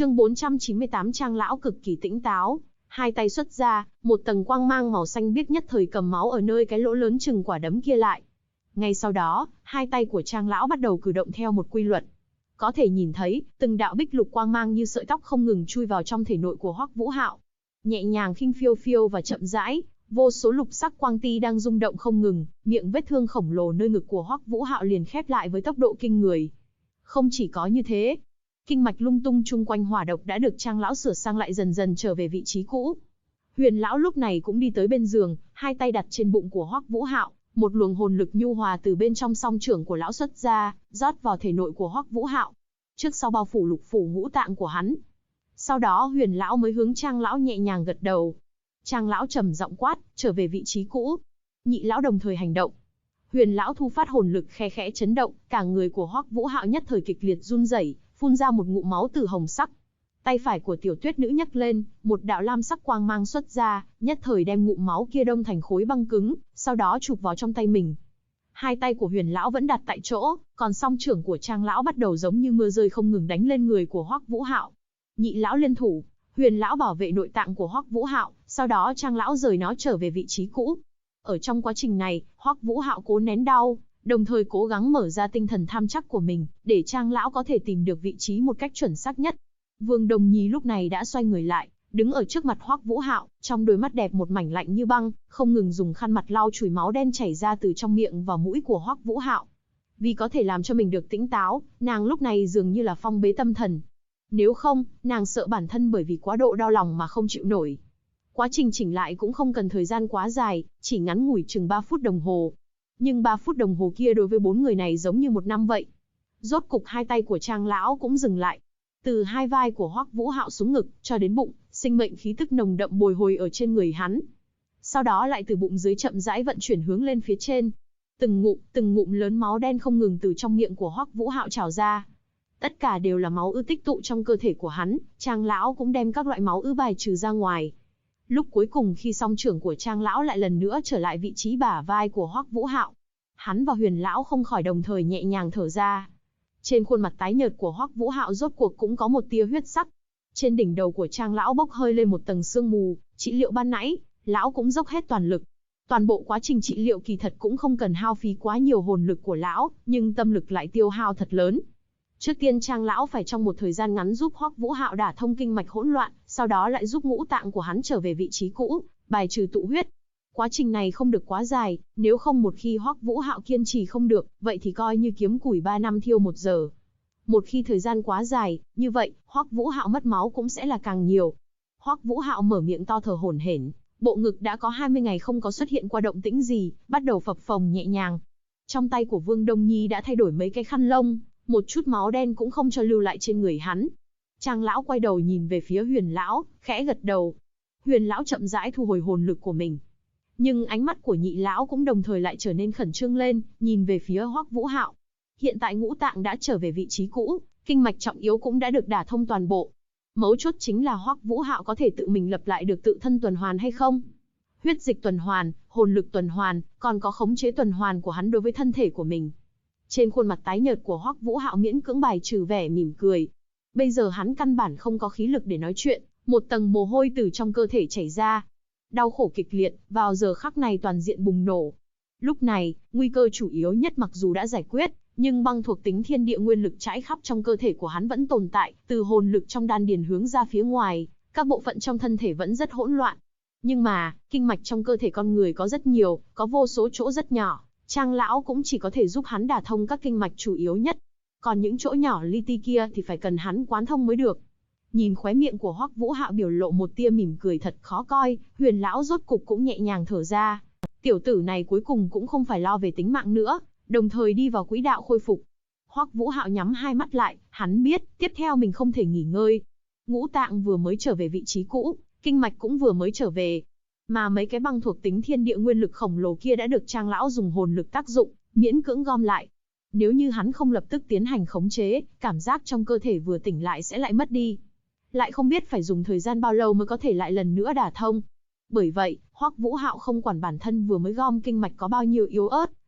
Chương 498 Trang lão cực kỳ tỉnh táo, hai tay xuất ra, một tầng quang mang màu xanh biếc nhất thời cầm máu ở nơi cái lỗ lớn chừng quả đấm kia lại. Ngay sau đó, hai tay của Trang lão bắt đầu cử động theo một quy luật. Có thể nhìn thấy, từng đạo bích lục quang mang như sợi tóc không ngừng chui vào trong thể nội của Hoắc Vũ Hạo. Nhẹ nhàng khinh phiêu phiêu và chậm rãi, vô số lục sắc quang ti đang rung động không ngừng, miệng vết thương khổng lồ nơi ngực của Hoắc Vũ Hạo liền khép lại với tốc độ kinh người. Không chỉ có như thế, kinh mạch lung tung chung quanh hỏa độc đã được Trang lão sửa sang lại dần dần trở về vị trí cũ. Huyền lão lúc này cũng đi tới bên giường, hai tay đặt trên bụng của Hoắc Vũ Hạo, một luồng hồn lực nhu hòa từ bên trong song trưởng của lão xuất ra, rót vào thể nội của Hoắc Vũ Hạo, trước sau bao phủ lục phủ ngũ tạng của hắn. Sau đó Huyền lão mới hướng Trang lão nhẹ nhàng gật đầu. Trang lão trầm giọng quát, trở về vị trí cũ. Nhị lão đồng thời hành động. Huyền lão thu phát hồn lực khe khẽ chấn động, cả người của Hoắc Vũ Hạo nhất thời kịch liệt run rẩy, phun ra một ngụm máu tử hồng sắc. Tay phải của Tiểu Tuyết nữ nhấc lên, một đạo lam sắc quang mang xuất ra, nhất thời đem ngụm máu kia đông thành khối băng cứng, sau đó chụp vào trong tay mình. Hai tay của Huyền lão vẫn đặt tại chỗ, còn song trưởng của Trang lão bắt đầu giống như mưa rơi không ngừng đánh lên người của Hoắc Vũ Hạo. Nhị lão liên thủ, Huyền lão bảo vệ nội tạng của Hoắc Vũ Hạo, sau đó Trang lão rời nó trở về vị trí cũ. Ở trong quá trình này, Hoắc Vũ Hạo cố nén đau, đồng thời cố gắng mở ra tinh thần tham chắc của mình, để Trang lão có thể tìm được vị trí một cách chuẩn xác nhất. Vương Đồng Nhi lúc này đã xoay người lại, đứng ở trước mặt Hoắc Vũ Hạo, trong đôi mắt đẹp một mảnh lạnh như băng, không ngừng dùng khăn mặt lau chùi máu đen chảy ra từ trong miệng và mũi của Hoắc Vũ Hạo. Vì có thể làm cho mình được tỉnh táo, nàng lúc này dường như là phong bế tâm thần. Nếu không, nàng sợ bản thân bởi vì quá độ đau lòng mà không chịu nổi. Quá trình chỉnh lại cũng không cần thời gian quá dài, chỉ ngắn ngủi chừng 3 phút đồng hồ. Nhưng 3 phút đồng hồ kia đối với 4 người này giống như 1 năm vậy. Rốt cục hai tay của Trang lão cũng dừng lại. Từ hai vai của Hoắc Vũ Hạo xuống ngực, cho đến bụng, sinh mệnh khí tức nồng đậm bồi hồi ở trên người hắn. Sau đó lại từ bụng dưới chậm rãi vận chuyển hướng lên phía trên. Từng ngụm lớn máu đen không ngừng từ trong miệng của Hoắc Vũ Hạo trào ra. Tất cả đều là máu ư tích tụ trong cơ thể của hắn, Trang lão cũng đem các loại máu ư bài trừ ra ngoài. Lúc cuối cùng khi song trưởng của Trang lão lại lần nữa trở lại vị trí bả vai của Hoắc Vũ Hạo, hắn và Huyền lão không khỏi đồng thời nhẹ nhàng thở ra. Trên khuôn mặt tái nhợt của Hoắc Vũ Hạo rốt cuộc cũng có một tia huyết sắc. Trên đỉnh đầu của Trang lão bốc hơi lên một tầng sương mù, trị liệu ban nãy, lão cũng dốc hết toàn lực. Toàn bộ quá trình trị liệu kỳ thật cũng không cần hao phí quá nhiều hồn lực của lão, nhưng tâm lực lại tiêu hao thật lớn. Trước tiên Trang lão phải trong một thời gian ngắn giúp Hoắc Vũ Hạo đả thông kinh mạch hỗn loạn, sau đó lại giúp ngũ tạng của hắn trở về vị trí cũ, bài trừ tụ huyết. Quá trình này không được quá dài, nếu không một khi Hoắc Vũ Hạo kiên trì không được, vậy thì coi như kiếm củi 3 năm thiêu 1 giờ. Một khi thời gian quá dài, như vậy, Hoắc Vũ Hạo mất máu cũng sẽ là càng nhiều. Hoắc Vũ Hạo mở miệng to thở hổn hển, bộ ngực đã có 20 ngày không có xuất hiện qua động tĩnh gì, bắt đầu phập phồng nhẹ nhàng. Trong tay của Vương Đông Nhi đã thay đổi mấy cái khăn lông, một chút máu đen cũng không cho lưu lại trên người hắn. Trang lão quay đầu nhìn về phía Huyền lão, khẽ gật đầu. Huyền lão chậm rãi thu hồi hồn lực của mình. Nhưng ánh mắt của nhị lão cũng đồng thời lại trở nên khẩn trương lên, nhìn về phía Hoắc Vũ Hạo. Hiện tại ngũ tạng đã trở về vị trí cũ, kinh mạch trọng yếu cũng đã được đả thông toàn bộ. Mấu chốt chính là Hoắc Vũ Hạo có thể tự mình lập lại được tự thân tuần hoàn hay không? Huyết dịch tuần hoàn, hồn lực tuần hoàn, còn có khống chế tuần hoàn của hắn đối với thân thể của mình. Trên khuôn mặt tái nhợt của Hoắc Vũ Hạo miễn cưỡng bài trừ vẻ mỉm cười. Bây giờ hắn căn bản không có khí lực để nói chuyện, một tầng mồ hôi từ trong cơ thể chảy ra. Đau khổ kịch liệt, vào giờ khắc này toàn diện bùng nổ. Lúc này, nguy cơ chủ yếu nhất mặc dù đã giải quyết, nhưng băng thuộc tính thiên địa nguyên lực trải khắp trong cơ thể của hắn vẫn tồn tại, từ hồn lực trong đan điền hướng ra phía ngoài, các bộ phận trong thân thể vẫn rất hỗn loạn. Nhưng mà, kinh mạch trong cơ thể con người có rất nhiều, có vô số chỗ rất nhỏ, Trang lão cũng chỉ có thể giúp hắn đả thông các kinh mạch chủ yếu nhất. Còn những chỗ nhỏ li ti kia thì phải cần hắn quán thông mới được. Nhìn khóe miệng của Hoắc Vũ Hạo biểu lộ một tia mỉm cười thật khó coi, Huyền lão rốt cục cũng nhẹ nhàng thở ra. Tiểu tử này cuối cùng cũng không phải lo về tính mạng nữa, đồng thời đi vào quỹ đạo khôi phục. Hoắc Vũ Hạo nhắm hai mắt lại, hắn biết, tiếp theo mình không thể nghỉ ngơi. Ngũ tạng vừa mới trở về vị trí cũ, kinh mạch cũng vừa mới trở về. Mà mấy cái băng thuộc tính thiên địa nguyên lực khổng lồ kia đã được Trang lão dùng hồn lực tác dụng, miễn cưỡng gom lại. Nếu như hắn không lập tức tiến hành khống chế, cảm giác trong cơ thể vừa tỉnh lại sẽ lại mất đi. Lại không biết phải dùng thời gian bao lâu mới có thể lại lần nữa đả thông. Bởi vậy, Hoắc Vũ Hạo không quản bản thân vừa mới gom kinh mạch có bao nhiêu yếu ớt,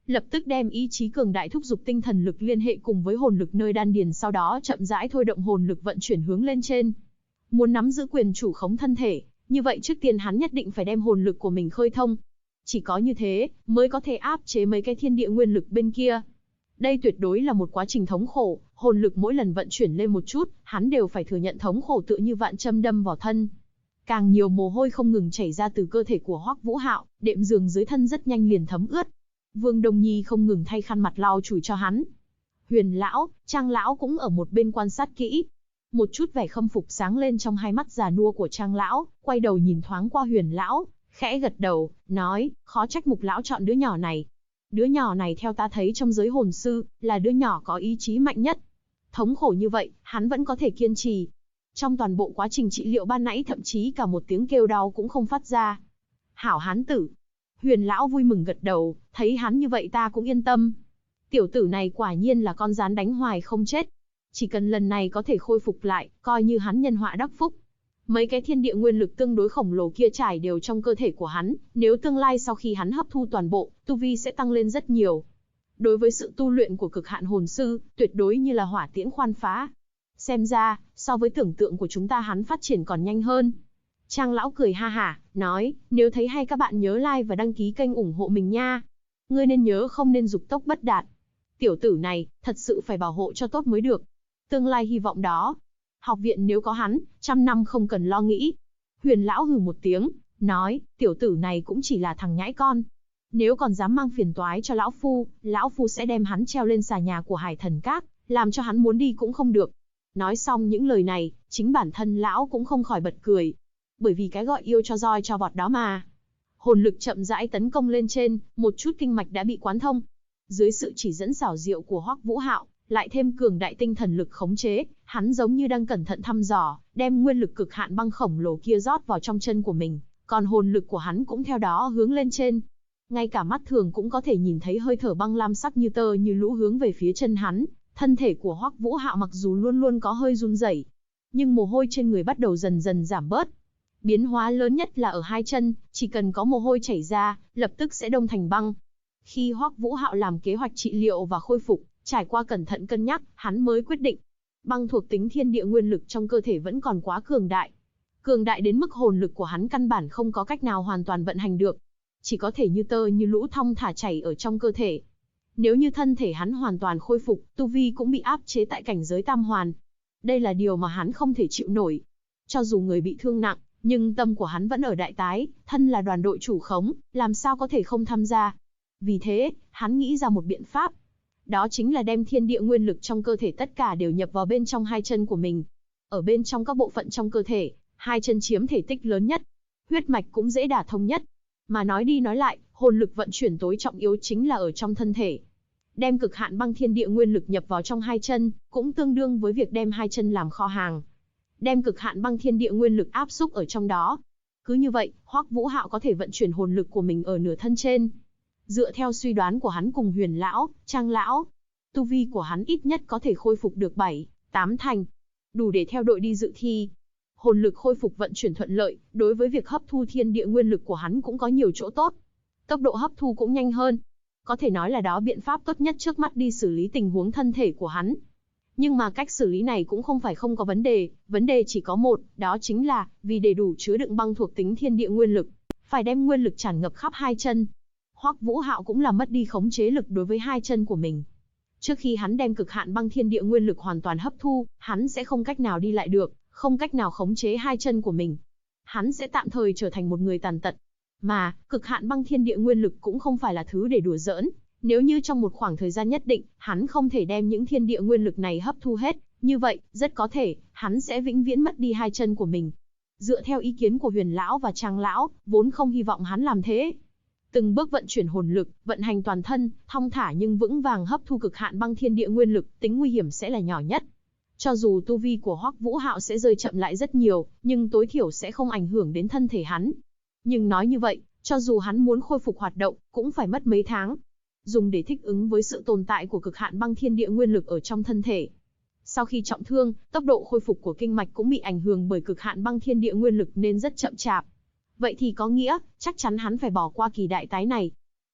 lập tức đem ý chí cường đại thúc giục tinh thần lực liên hệ cùng với hồn lực nơi đan điền, sau đó chậm rãi thôi động hồn lực vận chuyển hướng lên trên. Muốn nắm giữ quyền chủ khống thân thể, như vậy trước tiên hắn nhất định phải đem hồn lực của mình khơi thông. Chỉ có như thế, mới có thể áp chế mấy cái thiên địa nguyên lực bên kia. Đây tuyệt đối là một quá trình thống khổ, hồn lực mỗi lần vận chuyển lên một chút, hắn đều phải thừa nhận thống khổ tựa như vạn châm đâm vào thân. Càng nhiều mồ hôi không ngừng chảy ra từ cơ thể của Hoắc Vũ Hạo, đệm giường dưới thân rất nhanh liền thấm ướt. Vương Đông Nhi không ngừng thay khăn mặt lau chùi cho hắn. Huyền lão, Trang lão cũng ở một bên quan sát kỹ. Một chút vẻ khâm phục sáng lên trong hai mắt già nua của Trang lão, quay đầu nhìn thoáng qua Huyền lão, khẽ gật đầu, nói, khó trách Mục lão chọn đứa nhỏ này. Đứa nhỏ này theo ta thấy trong giới hồn sư, là đứa nhỏ có ý chí mạnh nhất. Thống khổ như vậy, hắn vẫn có thể kiên trì. Trong toàn bộ quá trình trị liệu ban nãy thậm chí cả một tiếng kêu đau cũng không phát ra. Hảo hán tử. Huyền lão vui mừng gật đầu, thấy hắn như vậy ta cũng yên tâm. Tiểu tử này quả nhiên là con rán đánh hoài không chết. Chỉ cần lần này có thể khôi phục lại, coi như hắn nhân họa đắc phúc. Mấy cái thiên địa nguyên lực tương đối khổng lồ kia trải đều trong cơ thể của hắn, nếu tương lai sau khi hắn hấp thu toàn bộ, tu vi sẽ tăng lên rất nhiều. Đối với sự tu luyện của cực hạn hồn sư, tuyệt đối như là hỏa tiễn khoan phá. Xem ra, so với tưởng tượng của chúng ta hắn phát triển còn nhanh hơn. Trang lão cười ha hả, nói, nếu thấy hay các bạn nhớ like và đăng ký kênh ủng hộ mình nha. Ngươi nên nhớ không nên dục tốc bất đạt. Tiểu tử này, thật sự phải bảo hộ cho tốt mới được. Tương lai hy vọng đó. Học viện nếu có hắn, 100 năm không cần lo nghĩ. Huyền lão hừ một tiếng, nói, tiểu tử này cũng chỉ là thằng nhãi con. Nếu còn dám mang phiền toái cho lão phu sẽ đem hắn treo lên xà nhà của Hải Thần Các, làm cho hắn muốn đi cũng không được. Nói xong những lời này, chính bản thân lão cũng không khỏi bật cười. Bởi vì cái gọi yêu cho roi cho vọt đó mà. Hồn lực chậm rãi tấn công lên trên, một chút kinh mạch đã bị quán thông. Dưới sự chỉ dẫn xảo diệu của Hoắc Vũ Hạo, lại thêm cường đại tinh thần lực khống chế, hắn giống như đang cẩn thận thăm dò, đem nguyên lực cực hạn băng khổng lồ kia rót vào trong chân của mình, còn hồn lực của hắn cũng theo đó hướng lên trên. Ngay cả mắt thường cũng có thể nhìn thấy hơi thở băng lam sắc như tơ như lũ hướng về phía chân hắn. Thân thể của Hoắc Vũ Hạo mặc dù luôn luôn có hơi run rẩy, nhưng mồ hôi trên người bắt đầu dần dần giảm bớt. Biến hóa lớn nhất là ở hai chân, chỉ cần có mồ hôi chảy ra, lập tức sẽ đông thành băng. Khi Hoắc Vũ Hạo làm kế hoạch trị liệu và khôi phục, trải qua cẩn thận cân nhắc, hắn mới quyết định. Băng thuộc tính thiên địa nguyên lực trong cơ thể vẫn còn quá cường đại. Cường đại đến mức hồn lực của hắn căn bản không có cách nào hoàn toàn vận hành được. Chỉ có thể như tơ như lũ thong thả chảy ở trong cơ thể. Nếu như thân thể hắn hoàn toàn khôi phục, tu vi cũng bị áp chế tại cảnh giới tam hoàn. Đây là điều mà hắn không thể chịu nổi. Cho dù người bị thương nặng, nhưng tâm của hắn vẫn ở đại tái, thân là đoàn đội chủ khống, làm sao có thể không tham gia. Vì thế, hắn nghĩ ra một biện pháp. Đó chính là đem thiên địa nguyên lực trong cơ thể tất cả đều nhập vào bên trong hai chân của mình. Ở bên trong các bộ phận trong cơ thể, hai chân chiếm thể tích lớn nhất, huyết mạch cũng dễ đả thông nhất. Mà nói đi nói lại, hồn lực vận chuyển tối trọng yếu chính là ở trong thân thể. Đem cực hạn băng thiên địa nguyên lực nhập vào trong hai chân, cũng tương đương với việc đem hai chân làm kho hàng. Đem cực hạn băng thiên địa nguyên lực áp xúc ở trong đó. Cứ như vậy, Hoắc Vũ Hạo có thể vận chuyển hồn lực của mình ở nửa thân trên. Dựa theo suy đoán của hắn cùng Huyền lão, Trang lão, tu vi của hắn ít nhất có thể khôi phục được 7, 8 thành, đủ để theo đội đi dự thi. Hồn lực khôi phục vận chuyển thuận lợi, đối với việc hấp thu thiên địa nguyên lực của hắn cũng có nhiều chỗ tốt. Tốc độ hấp thu cũng nhanh hơn. Có thể nói là đó biện pháp tốt nhất trước mắt đi xử lý tình huống thân thể của hắn. Nhưng mà cách xử lý này cũng không phải không có vấn đề chỉ có một, đó chính là, vì để đủ chứa đựng băng thuộc tính thiên địa nguyên lực, phải đem nguyên lực tràn ngập khắp hai chân. Hoắc Vũ Hạo cũng là mất đi khống chế lực đối với hai chân của mình. Trước khi hắn đem cực hạn băng thiên địa nguyên lực hoàn toàn hấp thu, hắn sẽ không cách nào đi lại được, không cách nào khống chế hai chân của mình. Hắn sẽ tạm thời trở thành một người tàn tật. Mà, cực hạn băng thiên địa nguyên lực cũng không phải là thứ để đùa giỡn. Nếu như trong một khoảng thời gian nhất định, hắn không thể đem những thiên địa nguyên lực này hấp thu hết, như vậy, rất có thể, hắn sẽ vĩnh viễn mất đi hai chân của mình. Dựa theo ý kiến của Huyền lão và Trang lão, vốn không hy vọng hắn làm thế. Từng bước vận chuyển hồn lực, vận hành toàn thân, thong thả nhưng vững vàng hấp thu cực hạn băng thiên địa nguyên lực, tính nguy hiểm sẽ là nhỏ nhất. Cho dù tu vi của Hoắc Vũ Hạo sẽ rơi chậm lại rất nhiều, nhưng tối thiểu sẽ không ảnh hưởng đến thân thể hắn. Nhưng nói như vậy, cho dù hắn muốn khôi phục hoạt động, cũng phải mất mấy tháng. Dùng để thích ứng với sự tồn tại của cực hạn băng thiên địa nguyên lực ở trong thân thể. Sau khi trọng thương, tốc độ khôi phục của kinh mạch cũng bị ảnh hưởng bởi cực hạn băng thiên địa nguyên lực nên rất chậm chạp. Vậy thì có nghĩa, chắc chắn hắn phải bỏ qua kỳ đại tái này.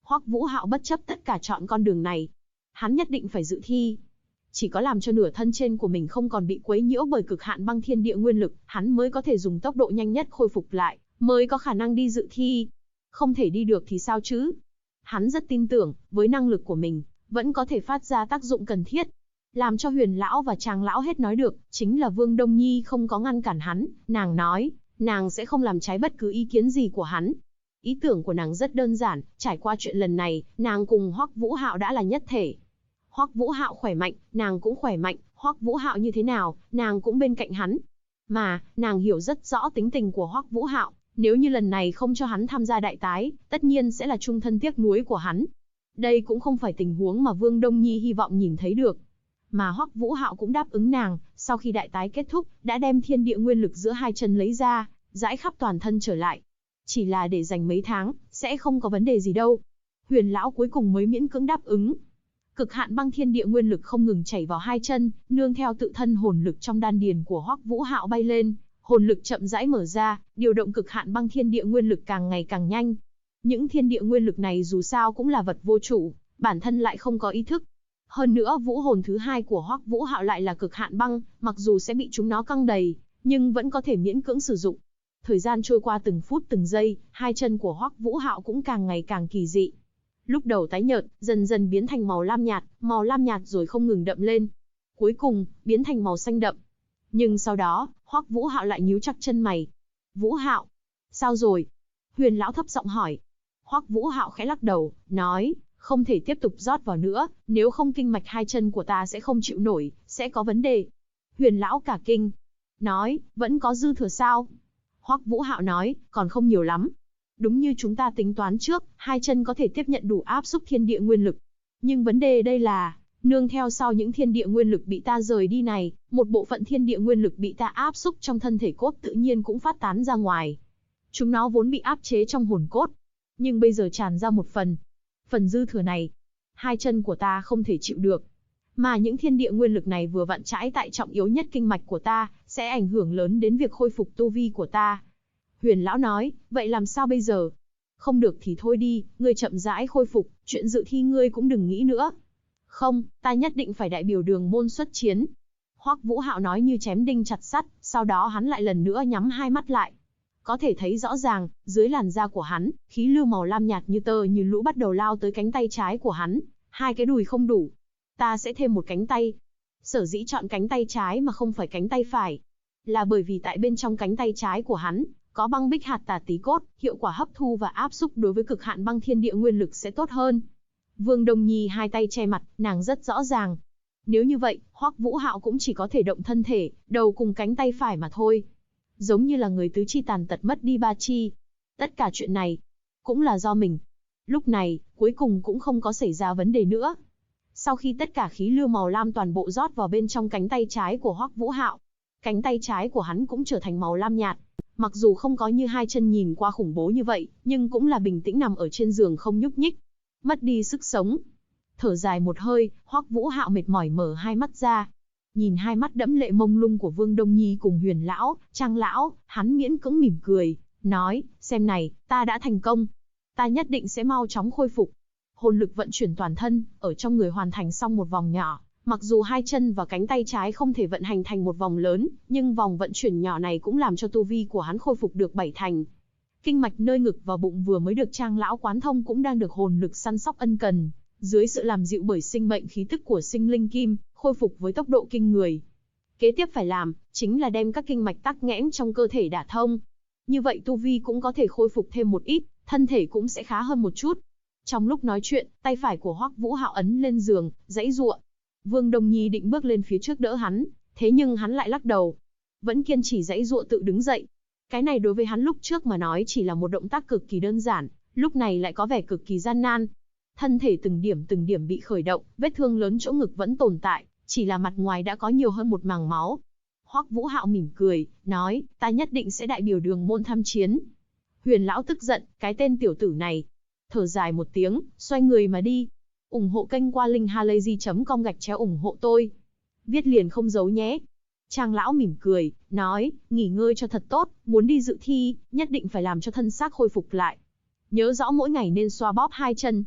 Hoắc Vũ Hạo bất chấp tất cả chọn con đường này. Hắn nhất định phải dự thi. Chỉ có làm cho nửa thân trên của mình không còn bị quấy nhiễu bởi cực hạn băng thiên địa nguyên lực, hắn mới có thể dùng tốc độ nhanh nhất khôi phục lại, mới có khả năng đi dự thi. Không thể đi được thì sao chứ? Hắn rất tin tưởng, với năng lực của mình, vẫn có thể phát ra tác dụng cần thiết. Làm cho Huyền lão và Trang lão hết nói được, chính là Vương Đông Nhi không có ngăn cản hắn, nàng nói, nàng sẽ không làm trái bất cứ ý kiến gì của hắn. Ý tưởng của nàng rất đơn giản, trải qua chuyện lần này, nàng cùng Hoắc Vũ Hạo đã là nhất thể. Hoắc Vũ Hạo khỏe mạnh, nàng cũng khỏe mạnh, Hoắc Vũ Hạo như thế nào, nàng cũng bên cạnh hắn. Mà, nàng hiểu rất rõ tính tình của Hoắc Vũ Hạo, nếu như lần này không cho hắn tham gia đại tái, tất nhiên sẽ là chung thân tiếc nuối của hắn. Đây cũng không phải tình huống mà Vương Đông Nhi hy vọng nhìn thấy được. Mà Hoắc Vũ Hạo cũng đáp ứng nàng, sau khi đại tái kết thúc, đã đem thiên địa nguyên lực giữa hai chân lấy ra, rải khắp toàn thân trở lại. Chỉ là để dành mấy tháng, sẽ không có vấn đề gì đâu. Huyền lão cuối cùng mới miễn cưỡng đáp ứng. Cực hạn băng thiên địa nguyên lực không ngừng chảy vào hai chân, nương theo tự thân hồn lực trong đan điền của Hoắc Vũ Hạo bay lên, hồn lực chậm rãi mở ra, điều động cực hạn băng thiên địa nguyên lực càng ngày càng nhanh. Những thiên địa nguyên lực này dù sao cũng là vật vô chủ, bản thân lại không có ý thức. Hơn nữa vũ hồn thứ hai của Hoắc Vũ Hạo lại là cực hạn băng, mặc dù sẽ bị chúng nó căng đầy, nhưng vẫn có thể miễn cưỡng sử dụng. Thời gian trôi qua từng phút từng giây, hai chân của Hoắc Vũ Hạo cũng càng ngày càng kỳ dị. Lúc đầu tái nhợt, dần dần biến thành màu lam nhạt rồi không ngừng đậm lên. Cuối cùng, biến thành màu xanh đậm. Nhưng sau đó, Hoắc Vũ Hạo lại nhíu chặt chân mày. Vũ Hạo, sao rồi? Huyền lão thấp giọng hỏi. Hoắc Vũ Hạo khẽ lắc đầu, nói, không thể tiếp tục rót vào nữa, nếu không kinh mạch hai chân của ta sẽ không chịu nổi, sẽ có vấn đề. Huyền lão cả kinh, nói, vẫn có dư thừa sao? Hoắc Vũ Hạo nói, còn không nhiều lắm. Đúng như chúng ta tính toán trước, hai chân có thể tiếp nhận đủ áp xúc thiên địa nguyên lực. Nhưng vấn đề đây là, nương theo sau những thiên địa nguyên lực bị ta rời đi này, một bộ phận thiên địa nguyên lực bị ta áp xúc trong thân thể cốt tự nhiên cũng phát tán ra ngoài. Chúng nó vốn bị áp chế trong hồn cốt, nhưng bây giờ tràn ra một phần. Phần dư thừa này, hai chân của ta không thể chịu được. Mà những thiên địa nguyên lực này vừa vặn trái tại trọng yếu nhất kinh mạch của ta, sẽ ảnh hưởng lớn đến việc khôi phục tu vi của ta. Huyền lão nói, vậy làm sao bây giờ? Không được thì thôi đi, ngươi chậm rãi khôi phục, chuyện dự thi ngươi cũng đừng nghĩ nữa. Không, ta nhất định phải đại biểu Đường môn xuất chiến. Hoắc Vũ Hạo nói như chém đinh chặt sắt, sau đó hắn lại lần nữa nhắm hai mắt lại. Có thể thấy rõ ràng, dưới làn da của hắn, khí lưu màu lam nhạt như tơ như lũ bắt đầu lao tới cánh tay trái của hắn. Hai cái đùi không đủ. Ta sẽ thêm một cánh tay. Sở dĩ chọn cánh tay trái mà không phải cánh tay phải, là bởi vì tại bên trong cánh tay trái của hắn, có băng bích hạt tà tí cốt, hiệu quả hấp thu và áp xúc đối với cực hạn băng thiên địa nguyên lực sẽ tốt hơn. Vương Đông Nhi hai tay che mặt, nàng rất rõ ràng. Nếu như vậy, Hoắc Vũ Hạo cũng chỉ có thể động thân thể, đầu cùng cánh tay phải mà thôi. Giống như là người tứ chi tàn tật mất đi ba chi. Tất cả chuyện này, cũng là do mình. Lúc này, cuối cùng cũng không có xảy ra vấn đề nữa. Sau khi tất cả khí lưu màu lam toàn bộ rót vào bên trong cánh tay trái của Hoắc Vũ Hạo, cánh tay trái của hắn cũng trở thành màu lam nhạt. Mặc dù không có như hai chân nhìn qua khủng bố như vậy, nhưng cũng là bình tĩnh nằm ở trên giường không nhúc nhích. Mất đi sức sống. Thở dài một hơi, Hoắc Vũ Hạo mệt mỏi mở hai mắt ra. Nhìn hai mắt đẫm lệ mông lung của Vương Đông Nhi cùng Huyền lão, Trang lão, hắn miễn cưỡng mỉm cười, nói, xem này, ta đã thành công. Ta nhất định sẽ mau chóng khôi phục. Hồn lực vận chuyển toàn thân, ở trong người hoàn thành xong một vòng nhỏ. Mặc dù hai chân và cánh tay trái không thể vận hành thành một vòng lớn, nhưng vòng vận chuyển nhỏ này cũng làm cho tu vi của hắn khôi phục được 7 thành. Kinh mạch nơi ngực và bụng vừa mới được Trang lão quán thông cũng đang được hồn lực săn sóc ân cần, dưới sự làm dịu bởi sinh mệnh khí tức của sinh linh kim, khôi phục với tốc độ kinh người. Kế tiếp phải làm, chính là đem các kinh mạch tắc nghẽn trong cơ thể đả thông. Như vậy tu vi cũng có thể khôi phục thêm một ít, thân thể cũng sẽ khá hơn một chút. Trong lúc nói chuyện, tay phải của Hoắc Vũ Hạo ấn lên giường, giãy giụa. Vương Đông Nhi định bước lên phía trước đỡ hắn, thế nhưng hắn lại lắc đầu. Vẫn kiên trì giãy giụa tự đứng dậy. Cái này đối với hắn lúc trước mà nói chỉ là một động tác cực kỳ đơn giản, lúc này lại có vẻ cực kỳ gian nan. Thân thể từng điểm bị khởi động, vết thương lớn chỗ ngực vẫn tồn tại, chỉ là mặt ngoài đã có nhiều hơn một màng máu. Hoắc Vũ Hạo mỉm cười, nói, ta nhất định sẽ đại biểu Đường môn tham chiến. Huyền lão tức giận, cái tên tiểu tử này. Thở dài một tiếng, xoay người mà đi. Ủng hộ kênh qua linkhalazy.com/ủng hộ tôi. Viết liền không giấu nhé. Trang lão mỉm cười, nói, nghỉ ngơi cho thật tốt, muốn đi dự thi, nhất định phải làm cho thân xác khôi phục lại. Nhớ rõ mỗi ngày nên xoa bóp hai chân.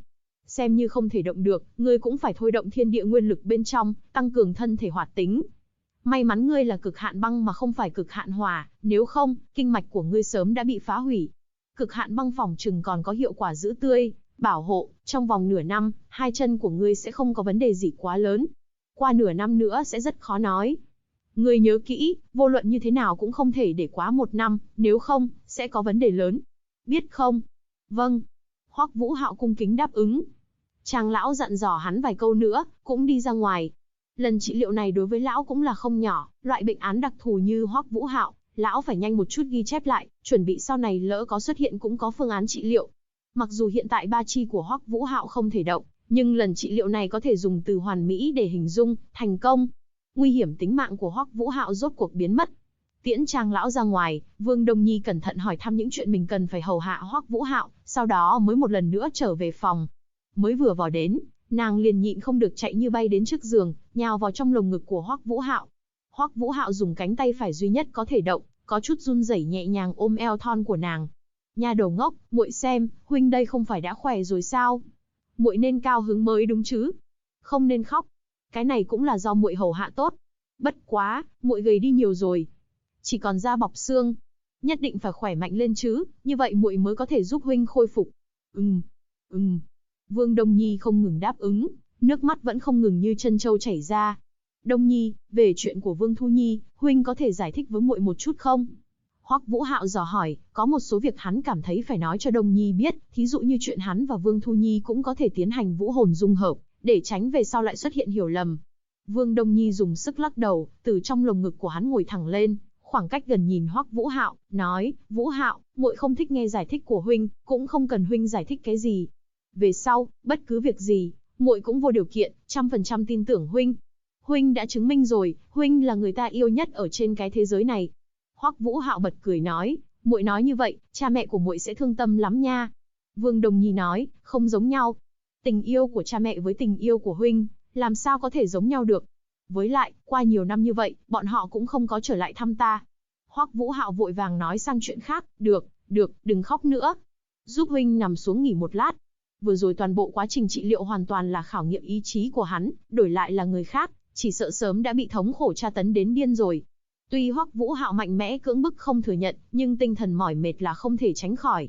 Xem như không thể động được, ngươi cũng phải thôi động thiên địa nguyên lực bên trong, tăng cường thân thể hoạt tính. May mắn ngươi là cực hạn băng mà không phải cực hạn hỏa, nếu không, kinh mạch của ngươi sớm đã bị phá hủy. Cực hạn băng phỏng chừng còn có hiệu quả giữ tươi, bảo hộ, trong vòng nửa năm, hai chân của ngươi sẽ không có vấn đề gì quá lớn. Qua nửa năm nữa sẽ rất khó nói. Ngươi nhớ kỹ, vô luận như thế nào cũng không thể để quá 1 năm, nếu không, sẽ có vấn đề lớn. Biết không? Vâng. Hoắc Vũ Hạo cung kính đáp ứng. Trang lão dặn dò hắn vài câu nữa, cũng đi ra ngoài. Lần trị liệu này đối với lão cũng là không nhỏ, loại bệnh án đặc thù như Hoắc Vũ Hạo, lão phải nhanh một chút ghi chép lại, chuẩn bị sau này lỡ có xuất hiện cũng có phương án trị liệu. Mặc dù hiện tại ba chi của Hoắc Vũ Hạo không thể động, nhưng lần trị liệu này có thể dùng từ hoàn mỹ để hình dung, thành công. Nguy hiểm tính mạng của Hoắc Vũ Hạo rốt cuộc biến mất. Tiễn Trang lão ra ngoài, Vương Đông Nhi cẩn thận hỏi thăm những chuyện mình cần phải hầu hạ Hoắc Vũ Hạo, sau đó mới một lần nữa trở về phòng. Mới vừa vào đến, nàng liền nhịn không được chạy như bay đến trước giường, nhào vào trong lồng ngực của Hoắc Vũ Hạo. Hoắc Vũ Hạo dùng cánh tay phải duy nhất có thể động, có chút run rẩy nhẹ nhàng ôm eo thon của nàng. Nha đầu ngốc, muội xem, huynh đây không phải đã khỏe rồi sao? Muội nên cao hứng mới đúng chứ? Không nên khóc. Cái này cũng là do muội hầu hạ tốt. Bất quá, muội gầy đi nhiều rồi, chỉ còn da bọc xương. Nhất định phải khỏe mạnh lên chứ, như vậy muội mới có thể giúp huynh khôi phục. Vương Đông Nhi không ngừng đáp ứng, nước mắt vẫn không ngừng như chân châu chảy ra. Đông Nhi, về chuyện của Vương Thu Nhi, huynh có thể giải thích với muội một chút không? Hoắc Vũ Hạo dò hỏi, có một số việc hắn cảm thấy phải nói cho Đông Nhi biết, thí dụ như chuyện hắn và Vương Thu Nhi cũng có thể tiến hành vũ hồn dung hợp, để tránh về sau lại xuất hiện hiểu lầm. Vương Đông Nhi dùng sức lắc đầu, từ trong lồng ngực của hắn ngồi thẳng lên, khoảng cách gần nhìn Hoắc Vũ Hạo, nói, Vũ Hạo, muội không thích nghe giải thích của huynh, cũng không cần huynh giải thích cái gì. Về sau, bất cứ việc gì, muội cũng vô điều kiện, 100% tin tưởng huynh. Huynh đã chứng minh rồi, huynh là người ta yêu nhất ở trên cái thế giới này. Hoắc Vũ Hạo bật cười nói, muội nói như vậy, cha mẹ của muội sẽ thương tâm lắm nha. Vương Đồng Nhi nói, không giống nhau. Tình yêu của cha mẹ với tình yêu của huynh, làm sao có thể giống nhau được? Với lại, qua nhiều năm như vậy, bọn họ cũng không có trở lại thăm ta. Hoắc Vũ Hạo vội vàng nói sang chuyện khác, được, đừng khóc nữa. Giúp huynh nằm xuống nghỉ một lát. Vừa rồi toàn bộ quá trình trị liệu hoàn toàn là khảo nghiệm ý chí của hắn, đổi lại là người khác, chỉ sợ sớm đã bị thống khổ tra tấn đến điên rồi. Tuy Hoắc Vũ Hạo mạnh mẽ cưỡng bức không thừa nhận, nhưng tinh thần mỏi mệt là không thể tránh khỏi.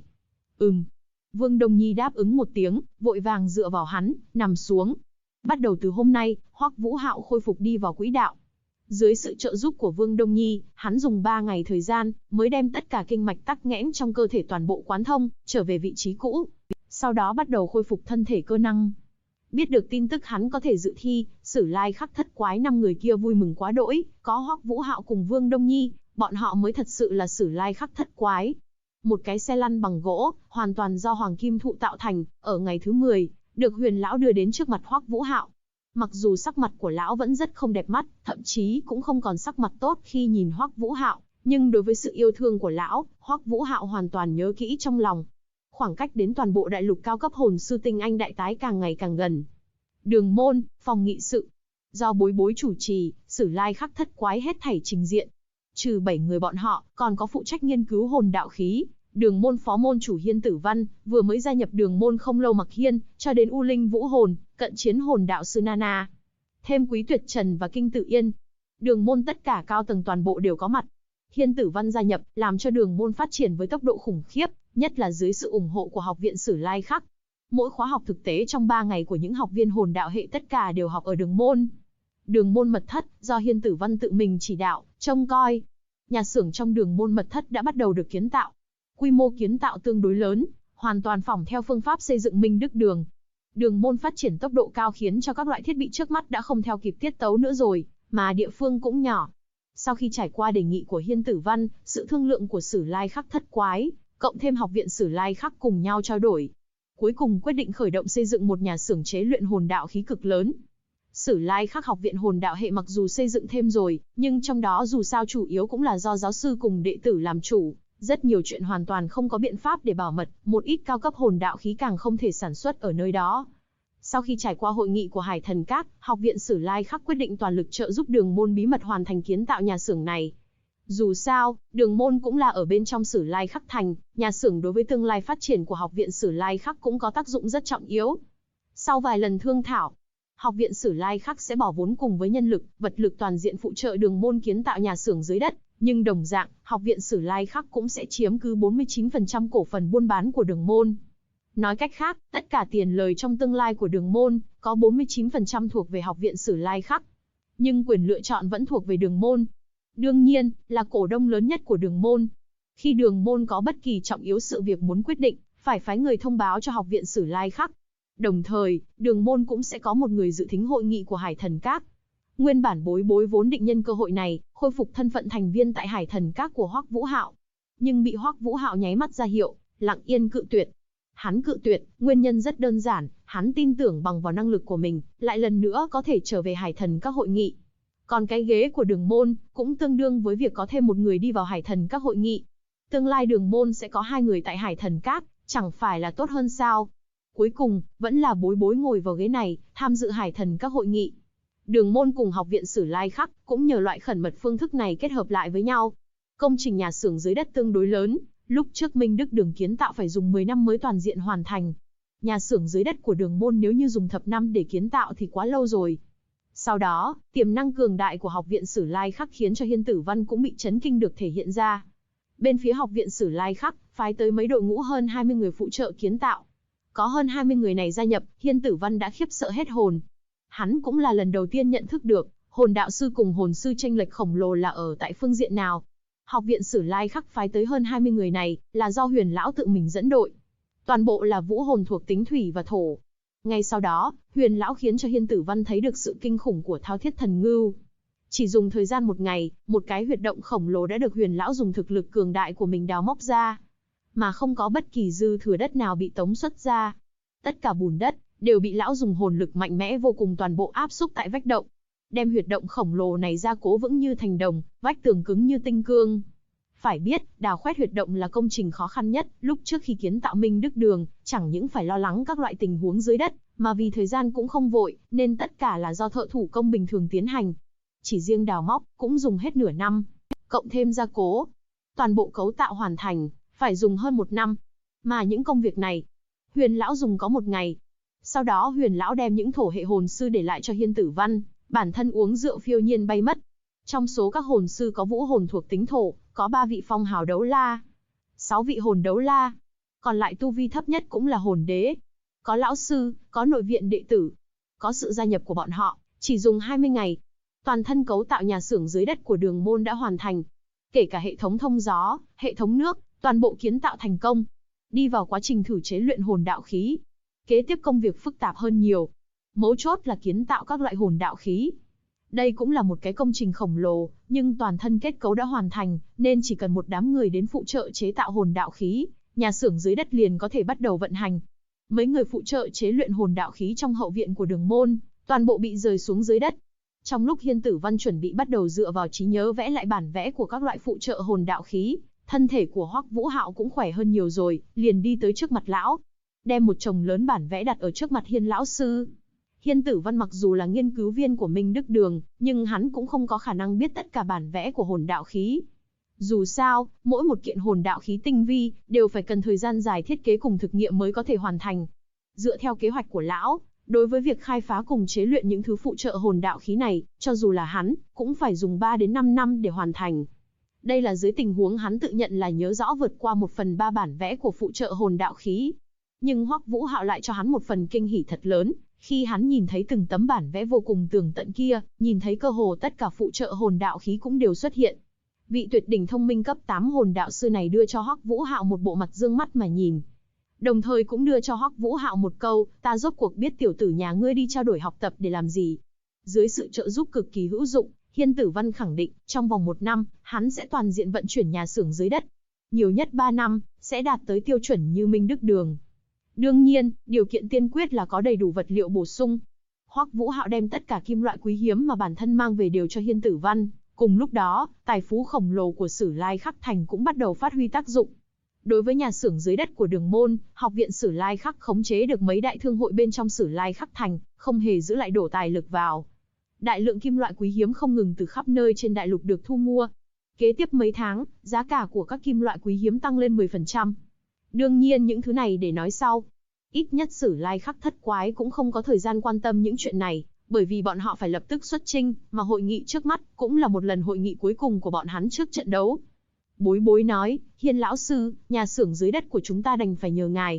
Vương Đông Nhi đáp ứng một tiếng, vội vàng dựa vào hắn, nằm xuống. Bắt đầu từ hôm nay, Hoắc Vũ Hạo khôi phục đi vào quỹ đạo. Dưới sự trợ giúp của Vương Đông Nhi, hắn dùng 3 ngày thời gian, mới đem tất cả kinh mạch tắc nghẽn trong cơ thể toàn bộ quán thông, trở về vị trí cũ. Sau đó bắt đầu khôi phục thân thể cơ năng. Biết được tin tức hắn có thể dự thi, Sử Lai Khắc Thất Quái 5 người kia vui mừng quá đỗi, có Hoắc Vũ Hạo cùng Vương Đông Nhi, bọn họ mới thật sự là Sử Lai Khắc Thất Quái. Một cái xe lăn bằng gỗ, hoàn toàn do hoàng kim thụ tạo thành, ở ngày thứ 10, được Huyền lão đưa đến trước mặt Hoắc Vũ Hạo. Mặc dù sắc mặt của lão vẫn rất không đẹp mắt, thậm chí cũng không còn sắc mặt tốt khi nhìn Hoắc Vũ Hạo, nhưng đối với sự yêu thương của lão, Hoắc Vũ Hạo hoàn toàn nhớ kỹ trong lòng. Khoảng cách đến toàn bộ đại lục cao cấp hồn sư tinh anh đại tái càng ngày càng gần. Đường môn, phòng nghị sự, do Bối Bối chủ trì, Sử Lai Khắc Thất Quái hết thảy trình diện. Trừ 7 người bọn họ, còn có phụ trách nghiên cứu hồn đạo khí, đường môn phó môn chủ Hiên Tử Văn, vừa mới gia nhập đường môn không lâu Mặc Hiên, cho đến U Linh Vũ Hồn, cận chiến hồn đạo sư Nana. Thêm Quý Tuyệt Trần và Kinh Tự Yên. Đường môn tất cả cao tầng toàn bộ đều có mặt. Hiên Tử Văn gia nhập, làm cho đường môn phát triển với tốc độ khủng khiếp, nhất là dưới sự ủng hộ của học viện Sử Lai Khắc. Mỗi khóa học thực tế trong 3 ngày của những học viên hồn đạo hệ tất cả đều học ở đường môn. Đường môn mật thất, do Hiên Tử Văn tự mình chỉ đạo, trông coi. Nhà xưởng trong đường môn mật thất đã bắt đầu được kiến tạo. Quy mô kiến tạo tương đối lớn, hoàn toàn phỏng theo phương pháp xây dựng Minh Đức Đường. Đường môn phát triển tốc độ cao khiến cho các loại thiết bị trước mắt đã không theo kịp tiết tấu nữa rồi, mà địa phương cũng nhỏ. Sau khi trải qua đề nghị của Hiên Tử Văn, sự thương lượng của Sử Lai Khắc Thất Quái, cộng thêm học viện Sử Lai Khắc cùng nhau trao đổi, cuối cùng quyết định khởi động xây dựng một nhà xưởng chế luyện hồn đạo khí cực lớn. Sử Lai Khắc học viện hồn đạo hệ mặc dù xây dựng thêm rồi, nhưng trong đó dù sao chủ yếu cũng là do giáo sư cùng đệ tử làm chủ, rất nhiều chuyện hoàn toàn không có biện pháp để bảo mật, một ít cao cấp hồn đạo khí càng không thể sản xuất ở nơi đó. Sau khi trải qua hội nghị của Hải Thần Các, học viện Sử Lai Khắc quyết định toàn lực trợ giúp đường môn bí mật hoàn thành kiến tạo nhà xưởng này. Dù sao, đường môn cũng là ở bên trong Sử Lai Khắc thành, nhà xưởng đối với tương lai phát triển của học viện Sử Lai Khắc cũng có tác dụng rất trọng yếu. Sau vài lần thương thảo, Học viện Sử Lai Khắc sẽ bỏ vốn cùng với nhân lực, vật lực toàn diện phụ trợ Đường Môn kiến tạo nhà xưởng dưới đất, nhưng đồng dạng, Học viện Sử Lai Khắc cũng sẽ chiếm cứ 49% cổ phần buôn bán của Đường Môn. Nói cách khác, tất cả tiền lời trong tương lai của Đường Môn, có 49% thuộc về Học viện Sử Lai Khắc. Nhưng quyền lựa chọn vẫn thuộc về Đường Môn. Đương nhiên, là cổ đông lớn nhất của Đường Môn. Khi Đường Môn có bất kỳ trọng yếu sự việc muốn quyết định, phải phái người thông báo cho Học viện Sử Lai Khắc. Đồng thời, Đường Môn cũng sẽ có một người dự thính hội nghị của Hải Thần Các. Nguyên bản Bối Bối vốn định nhân cơ hội này, khôi phục thân phận thành viên tại Hải Thần Các của Hoắc Vũ Hạo. Nhưng bị Hoắc Vũ Hạo nháy mắt ra hiệu, lặng yên cự tuyệt. Hắn cự tuyệt, nguyên nhân rất đơn giản, hắn tin tưởng bằng vào năng lực của mình, lại lần nữa có thể trở về Hải Thần Các hội nghị. Còn cái ghế của Đường Môn, cũng tương đương với việc có thêm một người đi vào Hải Thần Các hội nghị. Tương lai Đường Môn sẽ có 2 người tại Hải Thần Các, chẳng phải là tốt hơn sao? Cuối cùng, vẫn là Bối Bối ngồi vào ghế này, tham dự Hải Thần Các hội nghị. Đường Môn cùng Học viện Sử Lai Khắc, cũng nhờ loại khẩn mật phương thức này kết hợp lại với nhau. Công trình nhà xưởng dưới đất tương đối lớn, lúc trước Minh Đức Đường kiến tạo phải dùng 10 năm mới toàn diện hoàn thành. Nhà xưởng dưới đất của Đường Môn nếu như dùng thập năm để kiến tạo thì quá lâu rồi. Sau đó, tiềm năng cường đại của Học viện Sử Lai Khắc khiến cho Hiên Tử Văn cũng bị chấn kinh được thể hiện ra. Bên phía Học viện Sử Lai Khắc, phái tới mấy đội ngũ hơn 20 người phụ trợ kiến tạo. Có hơn 20 người này gia nhập, Hiên Tử Văn đã khiếp sợ hết hồn. Hắn cũng là lần đầu tiên nhận thức được, hồn đạo sư cùng hồn sư chênh lệch khổng lồ là ở tại phương diện nào. Học viện Sử Lai Khắc phái tới hơn 20 người này, là do Huyền Lão tự mình dẫn đội. Toàn bộ là vũ hồn thuộc tính thủy và thổ. Ngay sau đó, Huyền Lão khiến cho Hiên Tử Văn thấy được sự kinh khủng của Thao Thiết Thần Ngưu. Chỉ dùng thời gian một ngày, một cái huyệt động khổng lồ đã được Huyền Lão dùng thực lực cường đại của mình đào móc ra. Mà không có bất kỳ dư thừa đất nào bị tống xuất ra. Tất cả bùn đất, đều bị lão dùng hồn lực mạnh mẽ vô cùng toàn bộ áp xúc tại vách động. Đem huyệt động khổng lồ này ra cố vững như thành đồng, vách tường cứng như tinh cương. Phải biết, đào khoét huyệt động là công trình khó khăn nhất, lúc trước khi kiến tạo Minh Đức Đường, chẳng những phải lo lắng các loại tình huống dưới đất, mà vì thời gian cũng không vội, nên tất cả là do thợ thủ công bình thường tiến hành. Chỉ riêng đào móc, cũng dùng hết nửa năm, cộng thêm gia cố. Toàn bộ cấu tạo hoàn thành, phải dùng hơn 1 năm. Mà những công việc này, Huyền Lão dùng có 1 ngày. Sau đó Huyền Lão đem những thổ hệ hồn sư để lại cho Hiên Tử Văn, bản thân uống rượu phiêu nhiên bay mất. Trong số các hồn sư có vũ hồn thuộc tính thổ, có 3 vị phong hào đấu la, 6 vị hồn đấu la. Còn lại tu vi thấp nhất cũng là hồn đế. Có lão sư, có nội viện đệ tử. Có sự gia nhập của bọn họ, chỉ dùng 20 ngày. Toàn thân cấu tạo nhà xưởng dưới đất của Đường Môn đã hoàn thành. Kể cả hệ thống thông gió, hệ thống nước, toàn bộ kiến tạo thành công. Đi vào quá trình thử chế luyện hồn đạo khí. Kế tiếp công việc phức tạp hơn nhiều. Mấu chốt là kiến tạo các loại hồn đạo khí. Đây cũng là một cái công trình khổng lồ, nhưng toàn thân kết cấu đã hoàn thành, nên chỉ cần một đám người đến phụ trợ chế tạo hồn đạo khí, nhà xưởng dưới đất liền có thể bắt đầu vận hành. Mấy người phụ trợ chế luyện hồn đạo khí trong hậu viện của Đường Môn, toàn bộ bị rời xuống dưới đất. Trong lúc Hiên Tử Văn chuẩn bị bắt đầu dựa vào trí nhớ vẽ lại bản vẽ của các loại phụ trợ hồn đạo khí, thân thể của Hoắc Vũ Hạo cũng khỏe hơn nhiều rồi, liền đi tới trước mặt lão, đem một chồng lớn bản vẽ đặt ở trước mặt Hiên lão sư. Hiên Tử Văn mặc dù là nghiên cứu viên của Minh Đức Đường, nhưng hắn cũng không có khả năng biết tất cả bản vẽ của hồn đạo khí. Dù sao, mỗi một kiện hồn đạo khí tinh vi, đều phải cần thời gian dài thiết kế cùng thực nghiệm mới có thể hoàn thành. Dựa theo kế hoạch của lão, đối với việc khai phá cùng chế luyện những thứ phụ trợ hồn đạo khí này, cho dù là hắn, cũng phải dùng 3 đến 5 năm để hoàn thành. Đây là dưới tình huống hắn tự nhận là nhớ rõ vượt qua 1/3 bản vẽ của phụ trợ hồn đạo khí. Nhưng Hoắc Vũ Hạo lại cho hắn một phần kinh hỉ thật lớn, khi hắn nhìn thấy từng tấm bản vẽ vô cùng tường tận kia, nhìn thấy cơ hồ tất cả phụ trợ hồn đạo khí cũng đều xuất hiện. Vị tuyệt đỉnh thông minh cấp 8 hồn đạo sư này đưa cho Hoắc Vũ Hạo một bộ mặt dương mắt mà nhìn. Đồng thời cũng đưa cho Hoắc Vũ Hạo một câu, ta rốt cuộc biết tiểu tử nhà ngươi đi trao đổi học tập để làm gì. Dưới sự trợ giúp cực kỳ hữu dụng, Hiên Tử Văn khẳng định, trong vòng 1 năm, hắn sẽ toàn diện vận chuyển nhà xưởng dưới đất. Nhiều nhất 3 năm, sẽ đạt tới tiêu chuẩn như Minh Đức Đường. Đương nhiên, điều kiện tiên quyết là có đầy đủ vật liệu bổ sung. Hoắc Vũ Hạo đem tất cả kim loại quý hiếm mà bản thân mang về đều cho Hiên Tử Văn. Cùng lúc đó, tài phú khổng lồ của Sử Lai Khắc Thành cũng bắt đầu phát huy tác dụng. Đối với nhà xưởng dưới đất của Đường Môn, Học viện Sử Lai Khắc khống chế được mấy đại thương hội bên trong Sử Lai Khắc Thành, không hề giữ lại đổ tài lực vào. Đại lượng kim loại quý hiếm không ngừng từ khắp nơi trên đại lục được thu mua. Kế tiếp mấy tháng, giá cả của các kim loại quý hiếm tăng lên 10%. Đương nhiên những thứ này để nói sau. Ít nhất Sử Lai Khắc thất quái cũng không có thời gian quan tâm những chuyện này, bởi vì bọn họ phải lập tức xuất chinh, mà hội nghị trước mắt cũng là một lần hội nghị cuối cùng của bọn hắn trước trận đấu. Bối Bối nói, Hiên lão sư, nhà xưởng dưới đất của chúng ta đành phải nhờ ngài.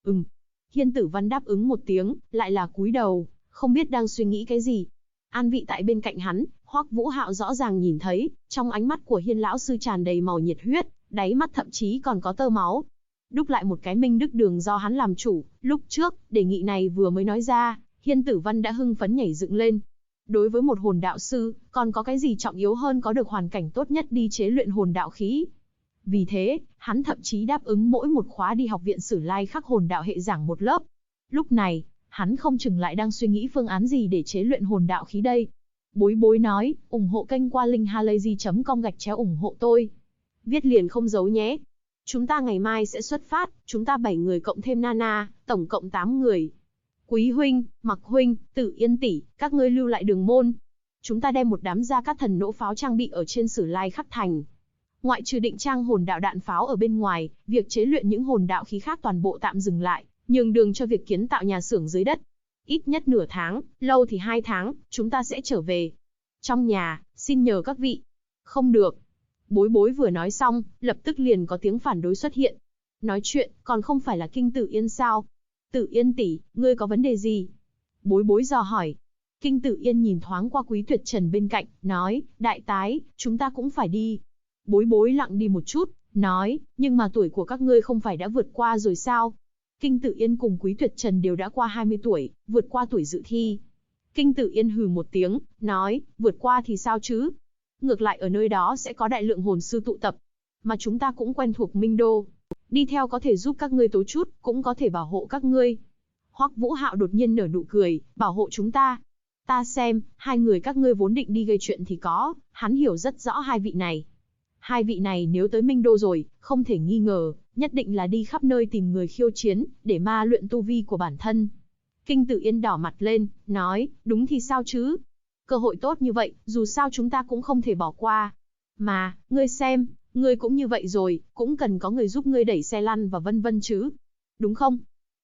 Hiên Tử Văn đáp ứng một tiếng, lại là cúi đầu, không biết đang suy nghĩ cái gì. An vị tại bên cạnh hắn, Hoắc Vũ Hạo rõ ràng nhìn thấy, trong ánh mắt của Hiên lão sư tràn đầy màu nhiệt huyết, đáy mắt thậm chí còn có tơ máu. Đúc lại một cái Minh Đức Đường do hắn làm chủ, lúc trước, đề nghị này vừa mới nói ra, Hiên Tử Văn đã hưng phấn nhảy dựng lên. Đối với một hồn đạo sư, còn có cái gì trọng yếu hơn có được hoàn cảnh tốt nhất đi chế luyện hồn đạo khí. Vì thế, hắn thậm chí đáp ứng mỗi một khóa đi học viện Sử Lai Khắc hồn đạo hệ giảng một lớp. Lúc này, hắn không chừng lại đang suy nghĩ phương án gì để chế luyện hồn đạo khí đây. Bối Bối nói, ủng hộ kênh qua link halayzi.com ủng hộ tôi. Viết liền không giấu nhé. Chúng ta ngày mai sẽ xuất phát, chúng ta 7 người cộng thêm Nana, tổng cộng 8 người. Quý huynh, Mặc huynh, Tử Yên tỷ, các ngươi lưu lại đường môn. Chúng ta đem một đám gia cát thần nỗ pháo trang bị ở trên Sử Lai Khắc thành. Ngoại trừ định trang hồn đạo đạn pháo ở bên ngoài, việc chế luyện những hồn đạo khí khác toàn bộ tạm dừng lại, nhường đường cho việc kiến tạo nhà xưởng dưới đất. Ít nhất nửa tháng, lâu thì 2 tháng, chúng ta sẽ trở về. Trong nhà, xin nhờ các vị. Không được. Bối Bối vừa nói xong, lập tức liền có tiếng phản đối xuất hiện. Nói chuyện, còn không phải là Kinh Tử Yên sao? Tử Yên tỷ, ngươi có vấn đề gì? Bối Bối dò hỏi. Kinh Tử Yên nhìn thoáng qua Quý Tuyệt Trần bên cạnh, nói, đại tái, chúng ta cũng phải đi. Bối Bối lặng đi một chút, nói, nhưng mà tuổi của các ngươi không phải đã vượt qua rồi sao? Kinh Tử Yên cùng Quý Tuyệt Trần đều đã qua 20 tuổi, vượt qua tuổi dự thi. Kinh Tử Yên hừ một tiếng, nói, vượt qua thì sao chứ? Ngược lại ở nơi đó sẽ có đại lượng hồn sư tụ tập. Mà chúng ta cũng quen thuộc Minh Đô. Đi theo có thể giúp các ngươi tối chút, cũng có thể bảo hộ các ngươi. Hoắc Vũ Hạo đột nhiên nở nụ cười, bảo hộ chúng ta. Ta xem, hai người các ngươi vốn định đi gây chuyện thì có, hắn hiểu rất rõ hai vị này. Hai vị này nếu tới Minh Đô rồi, không thể nghi ngờ, nhất định là đi khắp nơi tìm người khiêu chiến, để ma luyện tu vi của bản thân. Kinh Tử Yên đỏ mặt lên, nói, đúng thì sao chứ? Cơ hội tốt như vậy, dù sao chúng ta cũng không thể bỏ qua. Mà, ngươi xem, ngươi cũng như vậy rồi, cũng cần có người giúp ngươi đẩy xe lăn và vân vân chứ. Đúng không?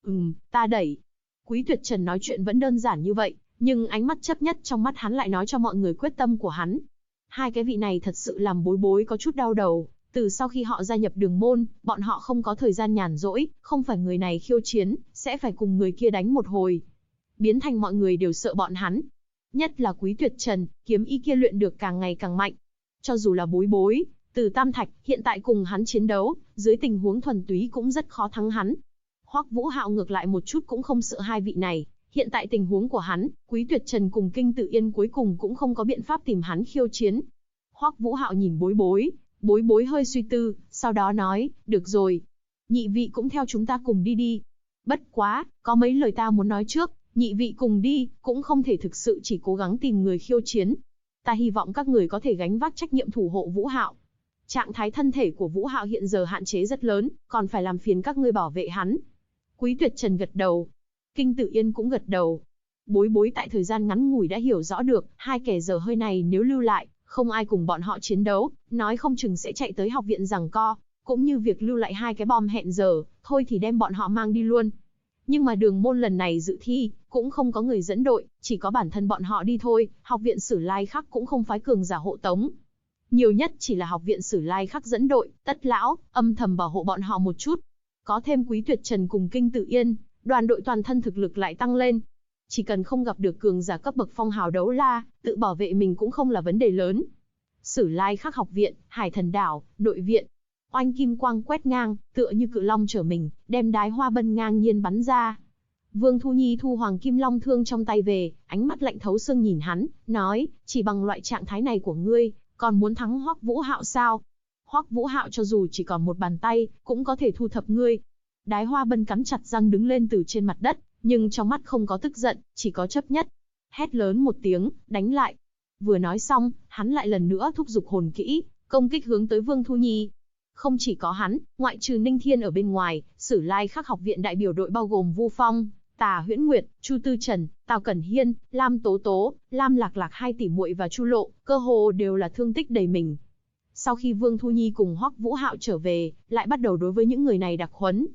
Ta đẩy. Quý Tuyệt Trần nói chuyện vẫn đơn giản như vậy, nhưng ánh mắt chấp nhất trong mắt hắn lại nói cho mọi người quyết tâm của hắn. Hai cái vị này thật sự làm Bối Bối có chút đau đầu. Từ sau khi họ gia nhập đường môn, bọn họ không có thời gian nhàn rỗi, không phải người này khiêu chiến, sẽ phải cùng người kia đánh một hồi. Biến thành mọi người đều sợ bọn hắn. Nhất là Quý Tuyệt Trần, kiếm ý kia luyện được càng ngày càng mạnh. Cho dù là Bối Bối, từ Tam Thạch, hiện tại cùng hắn chiến đấu, dưới tình huống thuần túy cũng rất khó thắng hắn. Hoắc Vũ Hạo ngược lại một chút cũng không sợ hai vị này. Hiện tại tình huống của hắn, Quý Tuyệt Trần cùng Kinh Tử Yên cuối cùng cũng không có biện pháp tìm hắn khiêu chiến. Hoắc Vũ Hạo nhìn Bối Bối, Bối Bối hơi suy tư, sau đó nói, được rồi. Nhị vị cũng theo chúng ta cùng đi đi. Bất quá, có mấy lời ta muốn nói trước, nhị vị cùng đi, cũng không thể thực sự chỉ cố gắng tìm người khiêu chiến. Ta hy vọng các người có thể gánh vác trách nhiệm thủ hộ Vũ Hạo. Trạng thái thân thể của Vũ Hạo hiện giờ hạn chế rất lớn, còn phải làm phiền các ngươi bảo vệ hắn. Quý Tuyệt Trần gật đầu. Kinh Tử Yên cũng gật đầu. Bối Bối tại thời gian ngắn ngủi đã hiểu rõ được, hai kẻ dở hơi này nếu lưu lại, không ai cùng bọn họ chiến đấu, nói không chừng sẽ chạy tới học viện giằng co, cũng như việc lưu lại hai cái bom hẹn giờ, thôi thì đem bọn họ mang đi luôn. Nhưng mà đường môn lần này dự thi, cũng không có người dẫn đội, chỉ có bản thân bọn họ đi thôi, học viện Sử Lai Khắc cũng không phái cường giả hộ tống. Nhiều nhất chỉ là học viện Sử Lai Khắc dẫn đội, Tất lão, âm thầm bảo hộ bọn họ một chút. Có thêm Quý Tuyệt Trần cùng Kinh Tử Yên, đoàn đội toàn thân thực lực lại tăng lên. Chỉ cần không gặp được cường giả cấp bậc phong hào đấu la, tự bảo vệ mình cũng không là vấn đề lớn. Sử Lai Khắc học viện, Hải Thần đảo, nội viện. Oanh kim quang quét ngang, tựa như cự long chở mình, đem đái hoa bân ngang nhiên bắn ra. Vương Thu Nhi thu hoàng kim long thương trong tay về, ánh mắt lạnh thấu xương nhìn hắn, nói, chỉ bằng loại trạng thái này của ngươi, còn muốn thắng Hoắc Vũ Hạo sao? Hoắc Vũ Hạo cho dù chỉ còn một bàn tay, cũng có thể thu thập ngươi. Đái hoa bân cắn chặt răng đứng lên từ trên mặt đất, nhưng trong mắt không có tức giận, chỉ có chấp nhất. Hét lớn một tiếng, đánh lại. Vừa nói xong, hắn lại lần nữa thúc giục hồn kỹ, công kích hướng tới Vương Thu Nhi. Không chỉ có hắn, ngoại trừ Ninh Thiên ở bên ngoài, Sử Lai Khắc học viện đại biểu đội bao gồm Vu Phong, Tà Huyễn Nguyệt, Chu Tư Trần, Tào Cẩn Hiên, Lam Tố Tố, Lam Lạc Lạc hai tỷ muội và Chu Lộ, cơ hồ đều là thương tích đầy mình. Sau khi Vương Thu Nhi cùng Hoắc Vũ Hạo trở về, lại bắt đầu đối với những người này đặc huấn.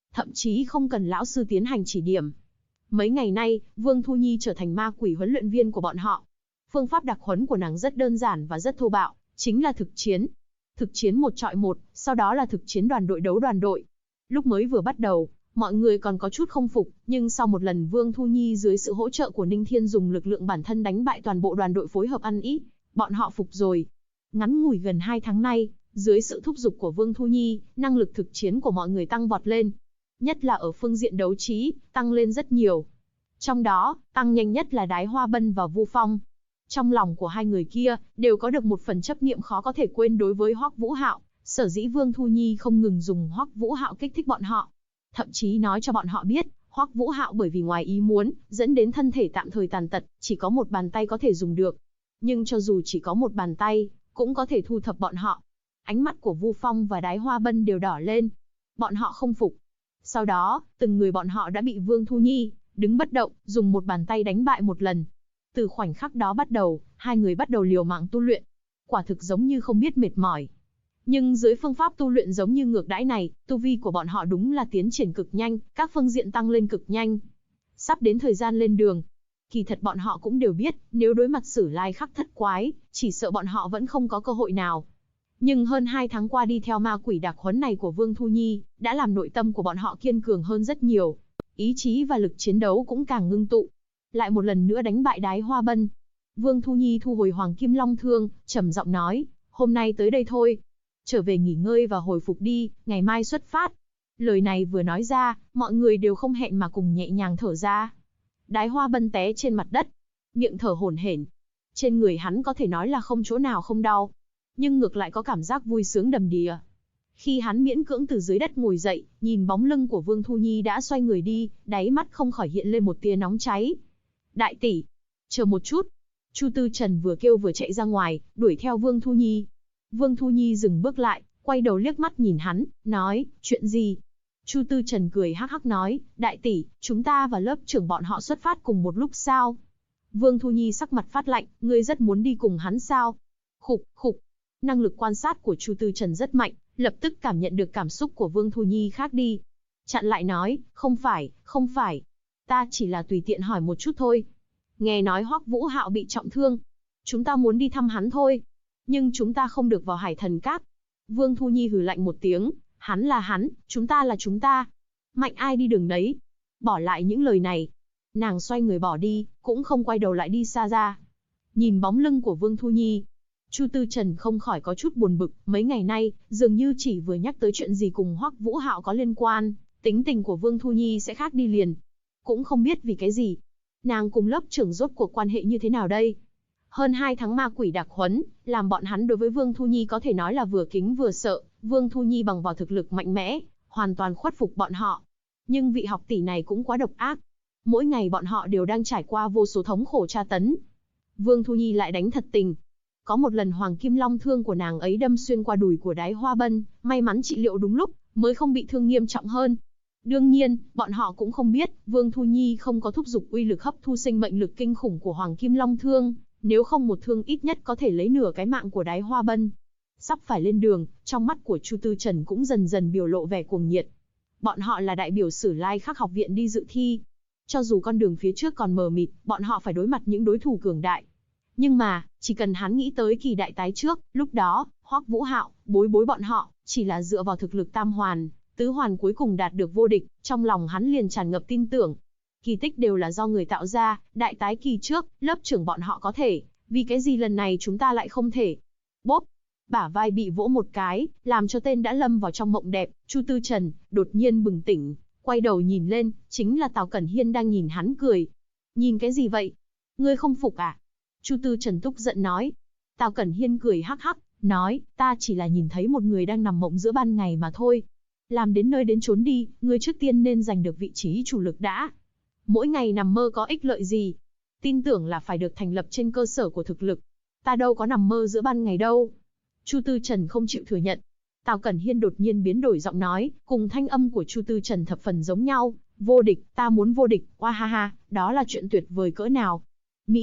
thậm chí không cần lão sư tiến hành chỉ điểm. Mấy ngày nay, Vương Thu Nhi trở thành ma quỷ huấn luyện viên của bọn họ. Phương pháp đặc huấn của nàng rất đơn giản và rất thô bạo, chính là thực chiến. Thực chiến một chọi một, sau đó là thực chiến đoàn đội đấu đoàn đội. Lúc mới vừa bắt đầu, mọi người còn có chút không phục, nhưng sau một lần Vương Thu Nhi dưới sự hỗ trợ của Ninh Thiên dùng lực lượng bản thân đánh bại toàn bộ đoàn đội phối hợp ăn ý, bọn họ phục rồi. Ngắn ngủi gần 2 tháng nay, dưới sự thúc giục của Vương Thu Nhi, năng lực thực chiến của mọi người tăng vọt lên. Nhất là ở phương diện đấu trí, tăng lên rất nhiều. Trong đó, tăng nhanh nhất là Đái Hoa Bân và Vu Phong. Trong lòng của hai người kia, đều có được một phần chấp niệm khó có thể quên đối với Hoắc Vũ Hạo, sở dĩ Vương Thu Nhi không ngừng dùng Hoắc Vũ Hạo kích thích bọn họ. Thậm chí nói cho bọn họ biết, Hoắc Vũ Hạo bởi vì ngoài ý muốn, dẫn đến thân thể tạm thời tàn tật, chỉ có một bàn tay có thể dùng được. Nhưng cho dù chỉ có một bàn tay, cũng có thể thu thập bọn họ. Ánh mắt của Vu Phong và Đái Hoa Bân đều đỏ lên. Bọn họ không phục. Sau đó, từng người bọn họ đã bị Vương Thu Nhi đứng bất động, dùng một bàn tay đánh bại một lần. Từ khoảnh khắc đó bắt đầu, hai người bắt đầu liều mạng tu luyện. Quả thực giống như không biết mệt mỏi. Nhưng dưới phương pháp tu luyện giống như ngược đãi này, tu vi của bọn họ đúng là tiến triển cực nhanh, các phương diện tăng lên cực nhanh. Sắp đến thời gian lên đường. Kỳ thật bọn họ cũng đều biết, nếu đối mặt Sử Lai Khắc thất quái, chỉ sợ bọn họ vẫn không có cơ hội nào. Nhưng hơn 2 tháng qua đi theo ma quỷ đặc huấn này của Vương Thu Nhi, đã làm nội tâm của bọn họ kiên cường hơn rất nhiều. Ý chí và lực chiến đấu cũng càng ngưng tụ. Lại một lần nữa đánh bại Đái Hoa Bân. Vương Thu Nhi thu hồi Hoàng Kim Long Thương, trầm giọng nói, hôm nay tới đây thôi. Trở về nghỉ ngơi và hồi phục đi, ngày mai xuất phát. Lời này vừa nói ra, mọi người đều không hẹn mà cùng nhẹ nhàng thở ra. Đái Hoa Bân té trên mặt đất, miệng thở hổn hển. Trên người hắn có thể nói là không chỗ nào không đau, nhưng ngược lại có cảm giác vui sướng đầm đìa. Khi hắn miễn cưỡng từ dưới đất ngồi dậy, nhìn bóng lưng của Vương Thu Nhi đã xoay người đi, đáy mắt không khỏi hiện lên một tia nóng cháy. Đại tỷ, chờ một chút. Chu Tư Trần vừa kêu vừa chạy ra ngoài, đuổi theo Vương Thu Nhi. Vương Thu Nhi dừng bước lại, quay đầu liếc mắt nhìn hắn, nói, chuyện gì? Chu Tư Trần cười hắc hắc nói, đại tỷ, chúng ta và lớp trưởng bọn họ xuất phát cùng một lúc sao? Vương Thu Nhi sắc mặt phát lạnh, ngươi rất muốn đi cùng hắn sao? Khục, khục. Năng lực quan sát của Chu Tư Trần rất mạnh, lập tức cảm nhận được cảm xúc của Vương Thu Nhi khác đi. Chặn lại nói, không phải. Ta chỉ là tùy tiện hỏi một chút thôi. Nghe nói Hoắc Vũ Hạo bị trọng thương. Chúng ta muốn đi thăm hắn thôi. Nhưng chúng ta không được vào Hải Thần Các. Vương Thu Nhi hừ lạnh một tiếng, hắn là hắn, chúng ta là chúng ta. Mạnh ai đi đường đấy. Bỏ lại những lời này. Nàng xoay người bỏ đi, cũng không quay đầu lại đi xa ra. Nhìn bóng lưng của Vương Thu Nhi, Chu Tư Trần không khỏi có chút buồn bực, mấy ngày nay, dường như chỉ vừa nhắc tới chuyện gì cùng Hoắc Vũ Hạo có liên quan, tính tình của Vương Thu Nhi sẽ khác đi liền. Cũng không biết vì cái gì. Nàng cùng lớp trưởng rốt cuộc quan hệ như thế nào đây? Hơn 2 tháng ma quỷ đặc huấn, làm bọn hắn đối với Vương Thu Nhi có thể nói là vừa kính vừa sợ, Vương Thu Nhi bằng vào thực lực mạnh mẽ, hoàn toàn khuất phục bọn họ. Nhưng vị học tỷ này cũng quá độc ác. Mỗi ngày bọn họ đều đang trải qua vô số thống khổ tra tấn. Vương Thu Nhi lại đánh thật tình. Có một lần Hoàng Kim Long Thương của nàng ấy đâm xuyên qua đùi của Đái Hoa Bân, may mắn trị liệu đúng lúc, mới không bị thương nghiêm trọng hơn. Đương nhiên, bọn họ cũng không biết, Vương Thu Nhi không có thúc giục uy lực hấp thu sinh mệnh lực kinh khủng của Hoàng Kim Long Thương, nếu không một thương ít nhất có thể lấy nửa cái mạng của Đái Hoa Bân. Sắp phải lên đường, trong mắt của Chu Tư Trần cũng dần dần biểu lộ vẻ cuồng nhiệt. Bọn họ là đại biểu Sử Lai Khắc học viện đi dự thi. Cho dù con đường phía trước còn mờ mịt, bọn họ phải đối mặt những đối thủ cường đại. Nhưng mà, chỉ cần hắn nghĩ tới kỳ đại tái trước, lúc đó, Hoắc Vũ Hạo, bối bọn họ, chỉ là dựa vào thực lực tam hoàn, tứ hoàn cuối cùng đạt được vô địch, trong lòng hắn liền tràn ngập tin tưởng. Kỳ tích đều là do người tạo ra, đại tái kỳ trước, lớp trưởng bọn họ có thể, vì cái gì lần này chúng ta lại không thể? Bốp! Bả vai bị vỗ một cái, làm cho tên đã lâm vào trong mộng đẹp, Chu Tư Trần, đột nhiên bừng tỉnh, quay đầu nhìn lên, chính là Tào Cẩn Hiên đang nhìn hắn cười. Nhìn cái gì vậy? Ngươi không phục à? Chu Tư Trần tức giận nói. Tào Cẩn Hiên cười hắc hắc, nói, ta chỉ là nhìn thấy một người đang nằm mộng giữa ban ngày mà thôi. Làm đến nơi đến chốn đi, ngươi trước tiên nên giành được vị trí chủ lực đã. Mỗi ngày nằm mơ có ích lợi gì? Tin tưởng là phải được thành lập trên cơ sở của thực lực. Ta đâu có nằm mơ giữa ban ngày đâu. Chu Tư Trần không chịu thừa nhận. Tào Cẩn Hiên đột nhiên biến đổi giọng nói, cùng thanh âm của Chu Tư Trần thập phần giống nhau. Vô địch, ta muốn vô địch, oa ha ha, đó là chuyện tuyệt vời cỡ nào. Mỹ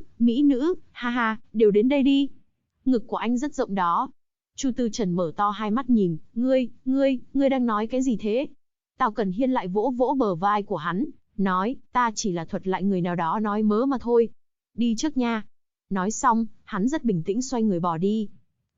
nữ, ha ha, đều đến đây đi. Ngực của anh rất rộng đó. Chu Tư Trần mở to hai mắt nhìn, ngươi đang nói cái gì thế? Tào Cẩn Hiên lại vỗ vỗ bờ vai của hắn, nói, ta chỉ là thuật lại người nào đó nói mớ mà thôi. Đi trước nha. Nói xong, hắn rất bình tĩnh xoay người bỏ đi.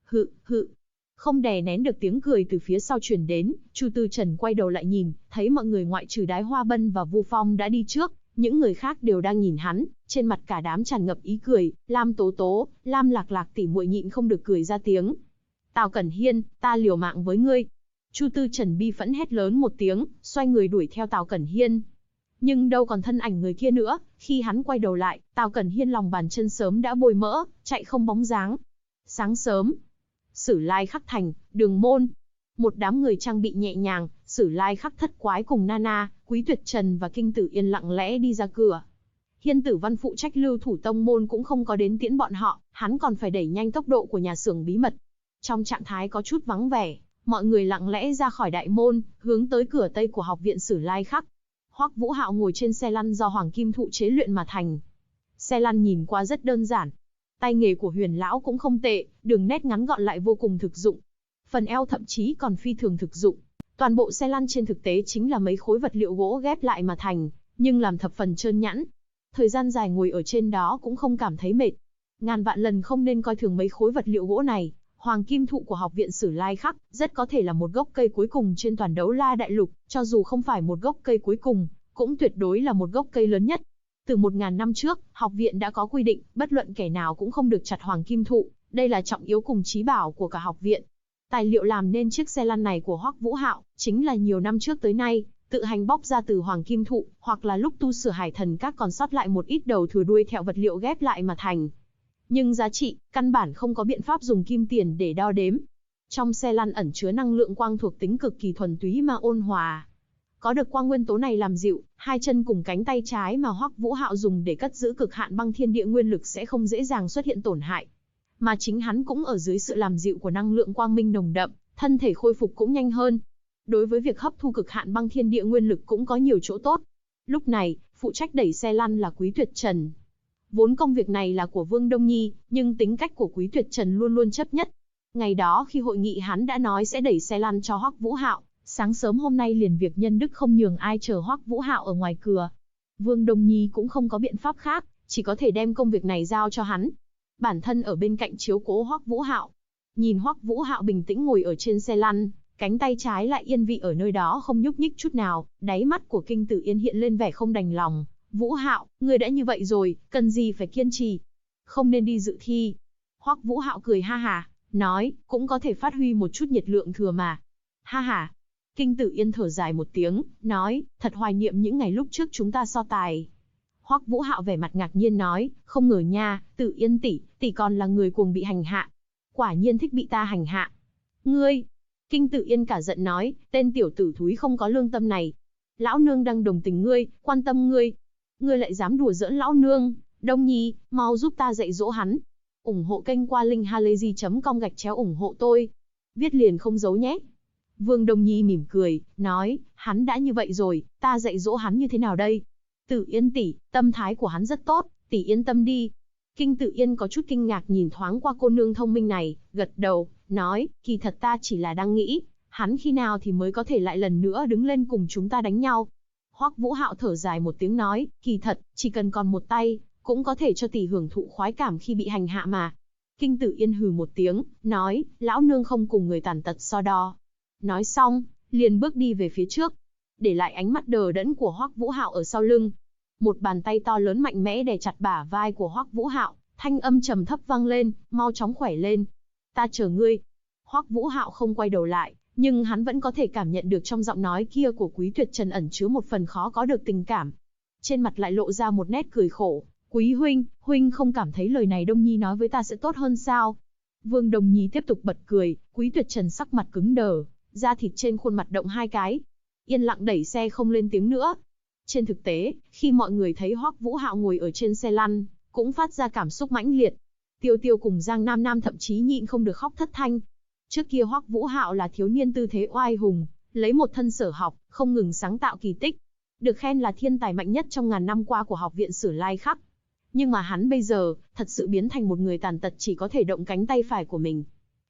Hự. Không đè nén được tiếng cười từ phía sau truyền đến, Chu Tư Trần quay đầu lại nhìn, thấy mọi người ngoại trừ Đái Hoa Bân và Vu Phong đã đi trước, những người khác đều đang nhìn hắn, trên mặt cả đám tràn ngập ý cười, Lam Tố Tố, Lam Lạc Lạc tỉ muội nhịn không được cười ra tiếng. Tào Cẩn Hiên, ta liều mạng với ngươi. Chu Tư Trần bi phẫn hét lớn một tiếng, xoay người đuổi theo Tào Cẩn Hiên. Nhưng đâu còn thân ảnh người kia nữa, khi hắn quay đầu lại, Tào Cẩn Hiên lòng bàn chân sớm đã bôi mỡ, chạy không bóng dáng. Sáng sớm, Sử Lai Khắc thành, Đường môn. Một đám người trang bị nhẹ nhàng, Sử Lai Khắc Thất Quái cùng Nana, Quý Tuyệt Trần và Kinh Tử Yên lặng lẽ đi ra cửa. Hiên Tử Văn phụ trách lưu thủ tông môn cũng không có đến tiễn bọn họ, hắn còn phải đẩy nhanh tốc độ của nhà xưởng bí mật. Trong trạng thái có chút vắng vẻ, mọi người lặng lẽ ra khỏi đại môn, hướng tới cửa tây của học viện Sử Lai Khắc. Hoắc Vũ Hạo ngồi trên xe lăn do Hoàng Kim Thụ chế luyện mà thành. Xe lăn nhìn qua rất đơn giản. Tay nghề của Huyền lão cũng không tệ, đường nét ngắn gọn lại vô cùng thực dụng. Phần eo thậm chí còn phi thường thực dụng. Toàn bộ xe lăn trên thực tế chính là mấy khối vật liệu gỗ ghép lại mà thành, nhưng làm thập phần trơn nhẵn. Thời gian dài ngồi ở trên đó cũng không cảm thấy mệt. Ngàn vạn lần không nên coi thường mấy khối vật liệu gỗ này. Hoàng Kim Thụ của học viện Sử Lai Khắc rất có thể là một gốc cây cuối cùng trên toàn Đấu La Đại Lục, cho dù không phải một gốc cây cuối cùng, cũng tuyệt đối là một gốc cây lớn nhất. Từ 1000 năm trước, học viện đã có quy định, bất luận kẻ nào cũng không được chặt Hoàng Kim Thụ, đây là trọng yếu cùng chí bảo của cả học viện. Tài liệu làm nên chiếc xe lăn này của Hoắc Vũ Hạo, chính là nhiều năm trước tới nay, tự hành bóc ra từ Hoàng Kim Thụ, hoặc là lúc tu sửa Hải Thần Các còn sót lại một ít đầu thừa đuôi thẹo vật liệu ghép lại mà thành. Nhưng giá trị, căn bản không có biện pháp dùng kim tiền để đo đếm. Trong xe lăn ẩn chứa năng lượng quang thuộc tính cực kỳ thuần túy mà ôn hòa. Có được quang nguyên tố này làm dịu, hai chân cùng cánh tay trái mà Hoắc Vũ Hạo dùng để cất giữ cực hạn băng thiên địa nguyên lực sẽ không dễ dàng xuất hiện tổn hại. Mà chính hắn cũng ở dưới sự làm dịu của năng lượng quang minh nồng đậm, thân thể khôi phục cũng nhanh hơn. Đối với việc hấp thu cực hạn băng thiên địa nguyên lực cũng có nhiều chỗ tốt. Lúc này, phụ trách đẩy xe lăn là Quý Tuyệt Trần. Vốn công việc này là của Vương Đông Nhi, nhưng tính cách của Quý Tuyệt Trần luôn luôn chấp nhất. Ngày đó khi hội nghị hắn đã nói sẽ đẩy xe lăn cho Hoắc Vũ Hạo, sáng sớm hôm nay liền việc nhân đức không nhường ai chờ Hoắc Vũ Hạo ở ngoài cửa. Vương Đông Nhi cũng không có biện pháp khác, chỉ có thể đem công việc này giao cho hắn. Bản thân ở bên cạnh chiếu cố Hoắc Vũ Hạo. Nhìn Hoắc Vũ Hạo bình tĩnh ngồi ở trên xe lăn, cánh tay trái lại yên vị ở nơi đó không nhúc nhích chút nào, đáy mắt của Kinh Tử Yên hiện lên vẻ không đành lòng. Vũ Hạo, ngươi đã như vậy rồi, cần gì phải kiên trì? Không nên đi dự thi. Hoắc Vũ Hạo cười ha hả, nói, cũng có thể phát huy một chút nhiệt lượng thừa mà. Ha hả. Kinh Tử Yên thở dài một tiếng, nói, thật hoài niệm những ngày lúc trước chúng ta so tài. Hoắc Vũ Hạo vẻ mặt ngạc nhiên nói, không ngờ nha, Tử Yên tỷ còn là người cuồng bị hành hạ. Quả nhiên thích bị ta hành hạ. Ngươi! Kinh Tử Yên cả giận nói, tên tiểu tử thúi không có lương tâm này. Lão nương đang đồng tình ngươi, quan tâm ngươi. Ngươi lại dám đùa giỡn lão nương, Đông Nhi, mau giúp ta dạy dỗ hắn. Ủng hộ kênh qua linkhalazy.com/ủng hộ tôi. Viết liền không giấu nhé. Vương Đông Nhi mỉm cười, nói, hắn đã như vậy rồi, ta dạy dỗ hắn như thế nào đây? Tử Yên tỷ, tâm thái của hắn rất tốt, tỷ yên tâm đi. Kinh Tử Yên có chút kinh ngạc nhìn thoáng qua cô nương thông minh này, gật đầu, nói, kỳ thật ta chỉ là đang nghĩ, hắn khi nào thì mới có thể lại lần nữa đứng lên cùng chúng ta đánh nhau. Hoắc Vũ Hạo thở dài một tiếng nói, kỳ thật, chỉ cần còn một tay, cũng có thể cho tỷ hưởng thụ khoái cảm khi bị hành hạ mà. Kinh Tử Yên hừ một tiếng, nói, lão nương không cùng người tàn tật so đo. Nói xong, liền bước đi về phía trước, để lại ánh mắt đờ đẫn của Hoắc Vũ Hạo ở sau lưng. Một bàn tay to lớn mạnh mẽ đè chặt bả vai của Hoắc Vũ Hạo, thanh âm trầm thấp vang lên, mau chóng khỏe lên. Ta chờ ngươi. Hoắc Vũ Hạo không quay đầu lại, nhưng hắn vẫn có thể cảm nhận được trong giọng nói kia của Quý Tuyệt Trần ẩn chứa một phần khó có được tình cảm. Trên mặt lại lộ ra một nét cười khổ. Quý huynh không cảm thấy lời này Đông Nhi nói với ta sẽ tốt hơn sao? Vương Đông Nhi tiếp tục bật cười, Quý Tuyệt Trần sắc mặt cứng đờ, da thịt trên khuôn mặt động hai cái. Yên lặng đẩy xe không lên tiếng nữa. Trên thực tế, khi mọi người thấy Hoắc Vũ Hạo ngồi ở trên xe lăn, cũng phát ra cảm xúc mãnh liệt. Tiêu Tiêu cùng Giang Nam Nam thậm chí nhịn không được khóc thất thanh. Trước kia Hoắc Vũ Hạo là thiếu niên tư thế oai hùng, lấy một thân sở học, không ngừng sáng tạo kỳ tích. Được khen là thiên tài mạnh nhất trong ngàn năm qua của học viện Sử Lai Khắc. Nhưng mà hắn bây giờ, thật sự biến thành một người tàn tật chỉ có thể động cánh tay phải của mình.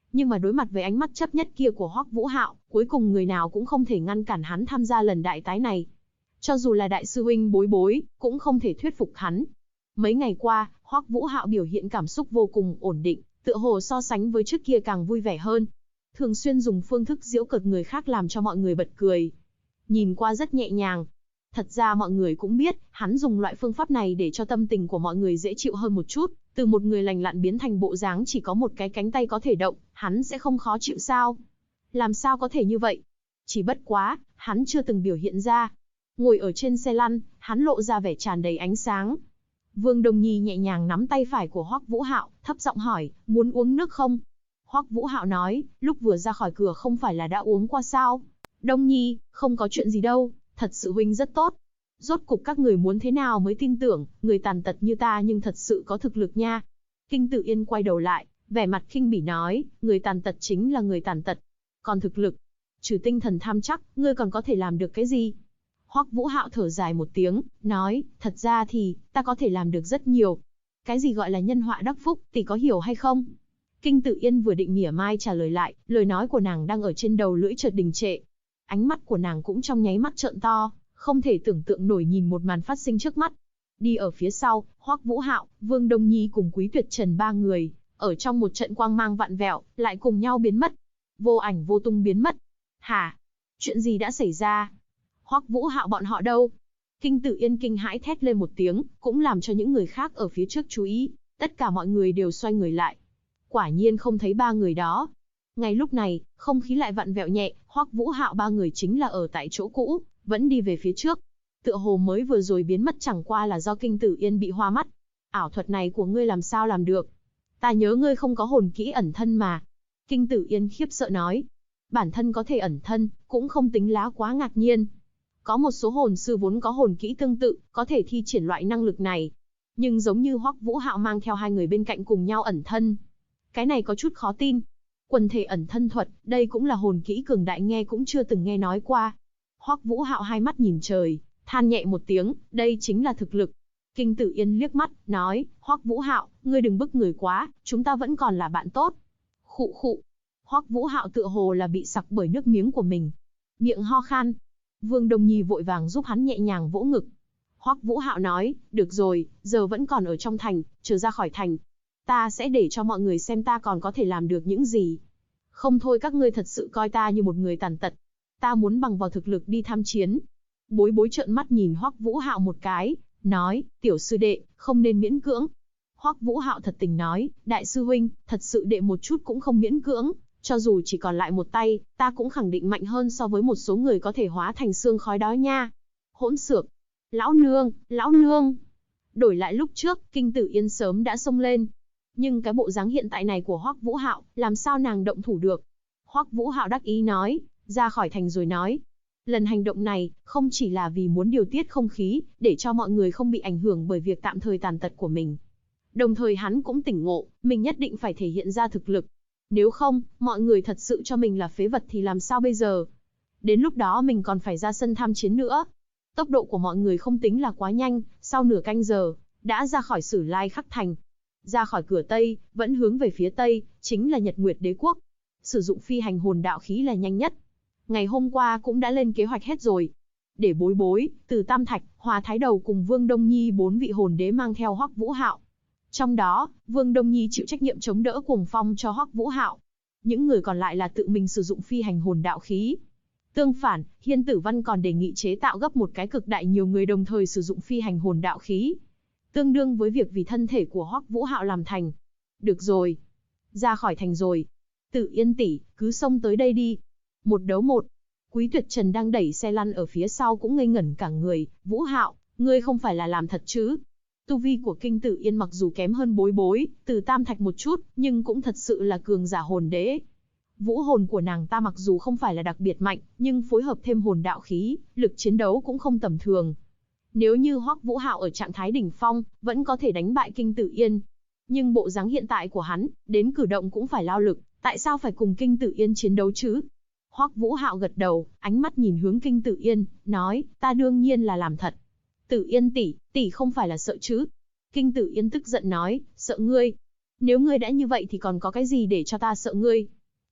Nhưng mà đối mặt với ánh mắt chấp nhất kia của Hoắc Vũ Hạo, cuối cùng người nào cũng không thể ngăn cản hắn tham gia lần đại tái này. Cho dù là đại sư huynh Bối Bối, cũng không thể thuyết phục hắn. Mấy ngày qua, Hoắc Vũ Hạo biểu hiện cảm xúc vô cùng ổn định, tựa hồ so sánh với trước kia càng vui vẻ hơn. Thường xuyên dùng phương thức giễu cợt người khác làm cho mọi người bật cười. Nhìn qua rất nhẹ nhàng. Thật ra mọi người cũng biết, hắn dùng loại phương pháp này để cho tâm tình của mọi người dễ chịu hơn một chút, từ một người lành lặn biến thành bộ dáng chỉ có một cái cánh tay có thể động, hắn sẽ không khó chịu sao? Làm sao có thể như vậy? Chỉ bất quá, hắn chưa từng biểu hiện ra. Ngồi ở trên xe lăn, hắn lộ ra vẻ tràn đầy ánh sáng. Vương Đông Nhi nhẹ nhàng nắm tay phải của Hoắc Vũ Hạo, thấp giọng hỏi, muốn uống nước không? Hoắc Vũ Hạo nói, lúc vừa ra khỏi cửa không phải là đã uống qua sao? Đông Nhi, không có chuyện gì đâu, thật sự huynh rất tốt. Rốt cục các người muốn thế nào mới tin tưởng, người tàn tật như ta nhưng thật sự có thực lực nha. Kinh Tử Yên quay đầu lại, vẻ mặt khinh bỉ nói, người tàn tật chính là người tàn tật. Còn thực lực, trừ tinh thần tham chắc, ngươi còn có thể làm được cái gì? Hoắc Vũ Hạo thở dài một tiếng, nói, thật ra thì, ta có thể làm được rất nhiều. Cái gì gọi là nhân họa đắc phúc, tỷ có hiểu hay không? Kinh Tử Yên vừa định mỉa mai trả lời lại, lời nói của nàng đang ở trên đầu lưỡi chợt đình trệ. Ánh mắt của nàng cũng trong nháy mắt trợn to, không thể tưởng tượng nổi nhìn một màn phát sinh trước mắt. Đi ở phía sau, Hoắc Vũ Hạo, Vương Đông Nhi cùng Quý Tuyệt Trần ba người, ở trong một trận quang mang vạn vẹo, lại cùng nhau biến mất. Vô ảnh vô tung biến mất. Hả? Chuyện gì đã xảy ra? Hoắc Vũ Hạo bọn họ đâu? Kinh Tử Yên kinh hãi thét lên một tiếng, cũng làm cho những người khác ở phía trước chú ý. Tất cả mọi người đều xoay người lại. Quả nhiên không thấy ba người đó. Ngay lúc này, không khí lại vặn vẹo nhẹ, Hoắc Vũ Hạo ba người chính là ở tại chỗ cũ, vẫn đi về phía trước. Tựa hồ mới vừa rồi biến mất chẳng qua là do Kinh Tử Yên bị hoa mắt. Ảo thuật này của ngươi làm sao làm được? Ta nhớ ngươi không có hồn kỹ ẩn thân mà. Kinh Tử Yên khiếp sợ nói. Bản thân có thể ẩn thân, cũng không tính lá quá ngạc nhiên. Có một số hồn sư vốn có hồn kỹ tương tự, có thể thi triển loại năng lực này. Nhưng giống như Hoắc Vũ Hạo mang theo hai người bên cạnh cùng nhau ẩn thân. Cái này có chút khó tin. Quần thể ẩn thân thuật, đây cũng là hồn kỹ cường đại nghe cũng chưa từng nghe nói qua. Hoắc Vũ Hạo hai mắt nhìn trời, than nhẹ một tiếng, đây chính là thực lực. Kinh Tử Yên liếc mắt, nói, Hoắc Vũ Hạo, ngươi đừng bức người quá, chúng ta vẫn còn là bạn tốt. Khụ khụ. Hoắc Vũ Hạo tựa hồ là bị sặc bởi nước miếng của mình. Miệng ho khan. Vương Đông Nhi vội vàng giúp hắn nhẹ nhàng vỗ ngực. Hoắc Vũ Hạo nói, được rồi, giờ vẫn còn ở trong thành, chờ ra khỏi thành. Ta sẽ để cho mọi người xem ta còn có thể làm được những gì. Không thôi các ngươi thật sự coi ta như một người tàn tật. Ta muốn bằng vào thực lực đi tham chiến. Bối Bối trợn mắt nhìn Hoắc Vũ Hạo một cái, nói, tiểu sư đệ, không nên miễn cưỡng. Hoắc Vũ Hạo thật tình nói, đại sư huynh, thật sự đệ một chút cũng không miễn cưỡng. Cho dù chỉ còn lại một tay, ta cũng khẳng định mạnh hơn so với một số người có thể hóa thành xương khói đó nha. Hỗn xược. Lão nương, lão nương. Đổi lại lúc trước, Kinh Tử Yên sớm đã xông lên. Nhưng cái bộ dáng hiện tại này của Hoắc Vũ Hạo, làm sao nàng động thủ được? Hoắc Vũ Hạo đắc ý nói, ra khỏi thành rồi nói. Lần hành động này, không chỉ là vì muốn điều tiết không khí, để cho mọi người không bị ảnh hưởng bởi việc tạm thời tàn tật của mình. Đồng thời hắn cũng tỉnh ngộ, mình nhất định phải thể hiện ra thực lực. Nếu không, mọi người thật sự cho mình là phế vật thì làm sao bây giờ? Đến lúc đó mình còn phải ra sân tham chiến nữa. Tốc độ của mọi người không tính là quá nhanh, sau nửa canh giờ, đã ra khỏi Sử Lai Khắc Thành. Ra khỏi cửa Tây, vẫn hướng về phía Tây, chính là Nhật Nguyệt Đế Quốc. Sử dụng phi hành hồn đạo khí là nhanh nhất. Ngày hôm qua cũng đã lên kế hoạch hết rồi. Để Bối Bối, Từ Tam Thạch, Hòa Thái Đầu cùng Vương Đông Nhi 4 vị hồn đế mang theo Hoắc Vũ Hạo. Trong đó, Vương Đông Nhi chịu trách nhiệm chống đỡ cuồng phong cho Hoắc Vũ Hạo. Những người còn lại là tự mình sử dụng phi hành hồn đạo khí. Tương phản, Hiên Tử Văn còn đề nghị chế tạo gấp một cái cực đại nhiều người đồng thời sử dụng phi hành hồn đạo khí. Tương đương với việc vì thân thể của Hoắc Vũ Hạo làm thành. Được rồi. Ra khỏi thành rồi. Tử Yên tỷ, cứ xông tới đây đi. Một đấu một. Quý Tuyệt Trần đang đẩy xe lăn ở phía sau cũng ngây ngẩn cả người. Vũ Hạo, ngươi không phải là làm thật chứ? Tu vi của Kinh Tử Yên mặc dù kém hơn Bối Bối, Từ Tam Thạch một chút, nhưng cũng thật sự là cường giả hồn đế. Vũ hồn của nàng ta mặc dù không phải là đặc biệt mạnh, nhưng phối hợp thêm hồn đạo khí, lực chiến đấu cũng không tầm thường. Nếu như Hoắc Vũ Hạo ở trạng thái đỉnh phong, vẫn có thể đánh bại Kinh Tử Yên. Nhưng bộ dáng hiện tại của hắn, đến cử động cũng phải lao lực, tại sao phải cùng Kinh Tử Yên chiến đấu chứ? Hoắc Vũ Hạo gật đầu, ánh mắt nhìn hướng Kinh Tử Yên, nói, ta đương nhiên là làm thật. Tử Yên tỷ, tỷ không phải là sợ chứ? Kinh Tử Yên tức giận nói, sợ ngươi. Nếu ngươi đã như vậy thì còn có cái gì để cho ta sợ ngươi?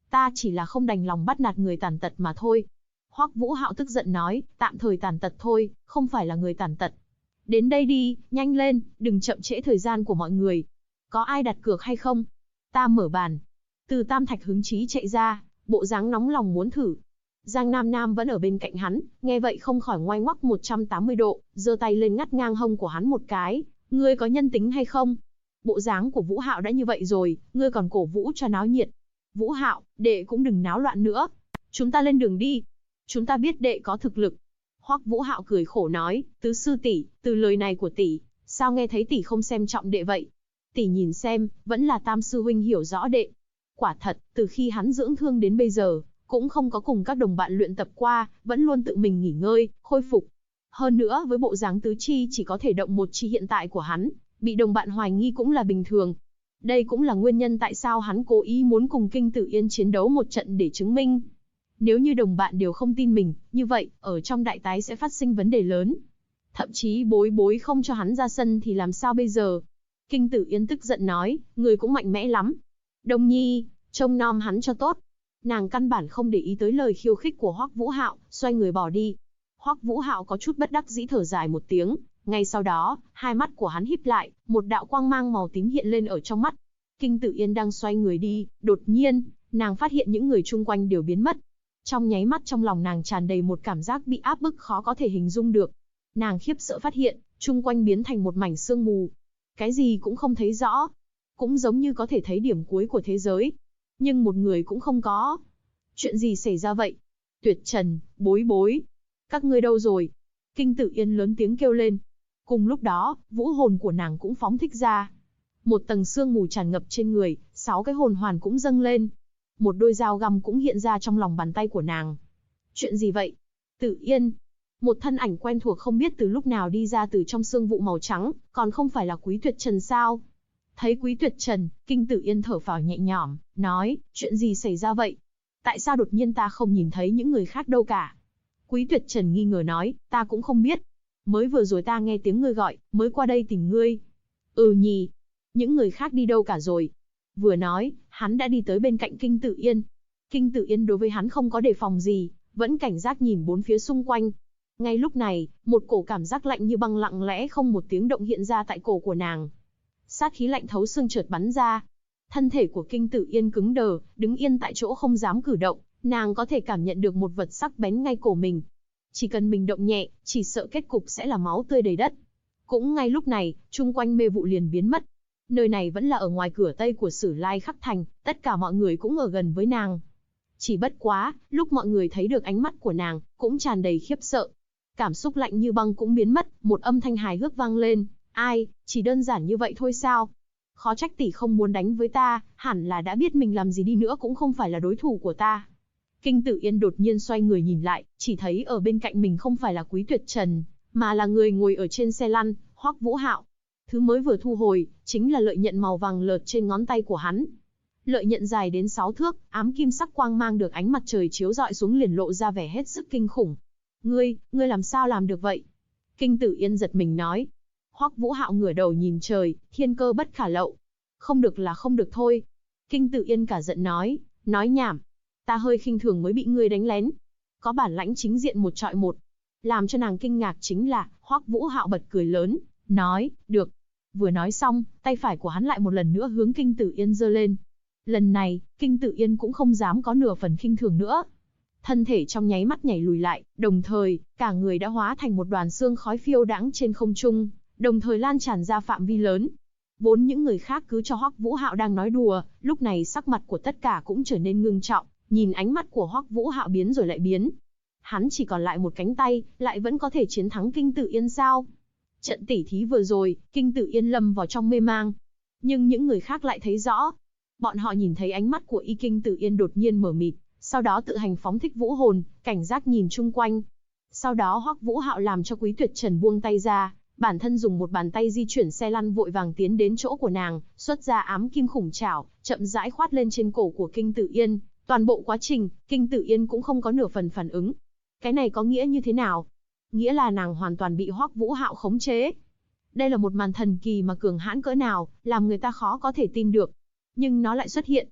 Ta chỉ là không đành lòng bắt nạt người tàn tật mà thôi. Hoắc Vũ Hạo tức giận nói, tạm thời tàn tật thôi, không phải là người tàn tật. Đến đây đi, nhanh lên, đừng chậm trễ thời gian của mọi người. Có ai đặt cược hay không? Ta mở bàn. Từ Tam Thạch hứng chí chạy ra, bộ dáng nóng lòng muốn thử. Giang Nam Nam vẫn ở bên cạnh hắn, nghe vậy không khỏi ngoái ngoắc 180 độ, giơ tay lên ngắt ngang hông của hắn một cái. Ngươi có nhân tính hay không? Bộ dáng của Vũ Hạo đã như vậy rồi, ngươi còn cổ vũ cho náo nhiệt. Vũ Hạo, đệ cũng đừng náo loạn nữa. Chúng ta lên đường đi. Chúng ta biết đệ có thực lực. Hoắc Vũ Hạo cười khổ nói, tứ sư tỷ, từ lời này của tỷ, sao nghe thấy tỷ không xem trọng đệ vậy? Tỷ nhìn xem, vẫn là Tam sư huynh hiểu rõ đệ. Quả thật, từ khi hắn dưỡng thương đến bây giờ, cũng không có cùng các đồng bạn luyện tập qua, vẫn luôn tự mình nghỉ ngơi, khôi phục. Hơn nữa với bộ dáng tứ chi chỉ có thể động một chi hiện tại của hắn, bị đồng bạn hoài nghi cũng là bình thường. Đây cũng là nguyên nhân tại sao hắn cố ý muốn cùng Kinh Tử Yên chiến đấu một trận để chứng minh. Nếu như đồng bạn đều không tin mình, như vậy, ở trong đại tái sẽ phát sinh vấn đề lớn. Thậm chí bối bối không cho hắn ra sân thì làm sao bây giờ? Kinh Tử Yên tức giận nói, người cũng mạnh mẽ lắm. Đông Nhi, trông nom hắn cho tốt. Nàng căn bản không để ý tới lời khiêu khích của Hoắc Vũ Hạo, xoay người bỏ đi. Hoắc Vũ Hạo có chút bất đắc dĩ thở dài một tiếng, ngay sau đó, hai mắt của hắn híp lại, một đạo quang mang màu tím hiện lên ở trong mắt. Kinh Tử Yên đang xoay người đi, đột nhiên, nàng phát hiện những người chung quanh đều biến mất. Trong nháy mắt trong lòng nàng tràn đầy một cảm giác bị áp bức khó có thể hình dung được. Nàng khiếp sợ phát hiện, chung quanh biến thành một mảnh sương mù. Cái gì cũng không thấy rõ. Cũng giống như có thể thấy điểm cuối của thế giới. Nhưng một người cũng không có. Chuyện gì xảy ra vậy? Tuyệt Trần, Bối Bối. Các ngươi đâu rồi? Kinh Tử Yên lớn tiếng kêu lên. Cùng lúc đó, vũ hồn của nàng cũng phóng thích ra. Một tầng sương mù tràn ngập trên người, 6 cái hồn hoàn cũng dâng lên. Một đôi dao găm cũng hiện ra trong lòng bàn tay của nàng. Chuyện gì vậy? Tử Yên. Một thân ảnh quen thuộc không biết từ lúc nào đi ra từ trong sương vụ màu trắng, còn không phải là Quý Tuyệt Trần sao? Thấy Quý Tuyệt Trần, Kinh Tử Yên thở phào nhẹ nhõm, nói, chuyện gì xảy ra vậy? Tại sao đột nhiên ta không nhìn thấy những người khác đâu cả? Quý Tuyệt Trần nghi ngờ nói, ta cũng không biết. Mới vừa rồi ta nghe tiếng ngươi gọi, mới qua đây tìm ngươi. Ừ nhỉ, những người khác đi đâu cả rồi? Vừa nói, hắn đã đi tới bên cạnh Kinh Tử Yên. Kinh Tử Yên đối với hắn không có đề phòng gì, vẫn cảnh giác nhìn bốn phía xung quanh. Ngay lúc này, một cổ cảm giác lạnh như băng lặng lẽ không một tiếng động hiện ra tại cổ của nàng. Sát khí lạnh thấu xương chợt bắn ra. Thân thể của Kinh Tử Yên cứng đờ, đứng yên tại chỗ không dám cử động, nàng có thể cảm nhận được một vật sắc bén ngay cổ mình. Chỉ cần mình động nhẹ, chỉ sợ kết cục sẽ là máu tươi đầy đất. Cũng ngay lúc này, chung quanh mê vụ liền biến mất. Nơi này vẫn là ở ngoài cửa tây của Sử Lai Khắc Thành, tất cả mọi người cũng ở gần với nàng. Chỉ bất quá, lúc mọi người thấy được ánh mắt của nàng, cũng tràn đầy khiếp sợ. Cảm xúc lạnh như băng cũng biến mất, một âm thanh hài hước vang lên. Ai, chỉ đơn giản như vậy thôi sao? Khó trách tỷ không muốn đánh với ta, hẳn là đã biết mình làm gì đi nữa cũng không phải là đối thủ của ta. Kinh Tử Yên đột nhiên xoay người nhìn lại, chỉ thấy ở bên cạnh mình không phải là Quý Tuyệt Trần, mà là người ngồi ở trên xe lăn, Hoắc Vũ Hạo. Thứ mới vừa thu hồi, chính là lợi nhận màu vàng lợt trên ngón tay của hắn. Lợi nhận dài đến 6 thước, ám kim sắc quang mang được ánh mặt trời chiếu rọi xuống liền lộ ra vẻ hết sức kinh khủng. Ngươi làm sao làm được vậy? Kinh Tử Yên giật mình nói. Hoắc Vũ Hạo ngửa đầu nhìn trời, thiên cơ bất khả lậu. Không được là không được thôi. Kinh Tử Yên cả giận nói nhảm. Ta hơi khinh thường mới bị ngươi đánh lén. Có bản lãnh chính diện một trọi một. Làm cho nàng kinh ngạc chính là, Hoắc Vũ Hạo bật cười lớn, nói, được. Vừa nói xong, tay phải của hắn lại một lần nữa hướng Kinh Tử Yên giơ lên. Lần này, Kinh Tử Yên cũng không dám có nửa phần khinh thường nữa. Thân thể trong nháy mắt nhảy lùi lại, đồng thời, cả người đã hóa thành một đoàn sương khói phiêu đãng trên không trung, đồng thời lan tràn ra phạm vi lớn. Vốn những người khác cứ cho Hoắc Vũ Hạo đang nói đùa, lúc này sắc mặt của tất cả cũng trở nên ngưng trọng, nhìn ánh mắt của Hoắc Vũ Hạo biến rồi lại biến. Hắn chỉ còn lại một cánh tay, lại vẫn có thể chiến thắng Kinh Tử Yên sao? Trận tỉ thí vừa rồi, Kinh Tử Yên lâm vào trong mê mang. Nhưng những người khác lại thấy rõ. Bọn họ nhìn thấy ánh mắt của Kinh Tử Yên đột nhiên mở mịt, sau đó tự hành phóng thích vũ hồn, cảnh giác nhìn chung quanh. Sau đó Hoắc Vũ Hạo làm cho Quý Tuyệt Trần buông tay ra, bản thân dùng một bàn tay di chuyển xe lăn vội vàng tiến đến chỗ của nàng, xuất ra ám kim khủng trảo, chậm rãi khoát lên trên cổ của Kinh Tử Yên. Toàn bộ quá trình, Kinh Tử Yên cũng không có nửa phần phản ứng. Cái này có nghĩa như thế nào? Nghĩa là nàng hoàn toàn bị Hoắc Vũ Hạo khống chế. Đây là một màn thần kỳ mà cường hãn cỡ nào, làm người ta khó có thể tin được. Nhưng nó lại xuất hiện.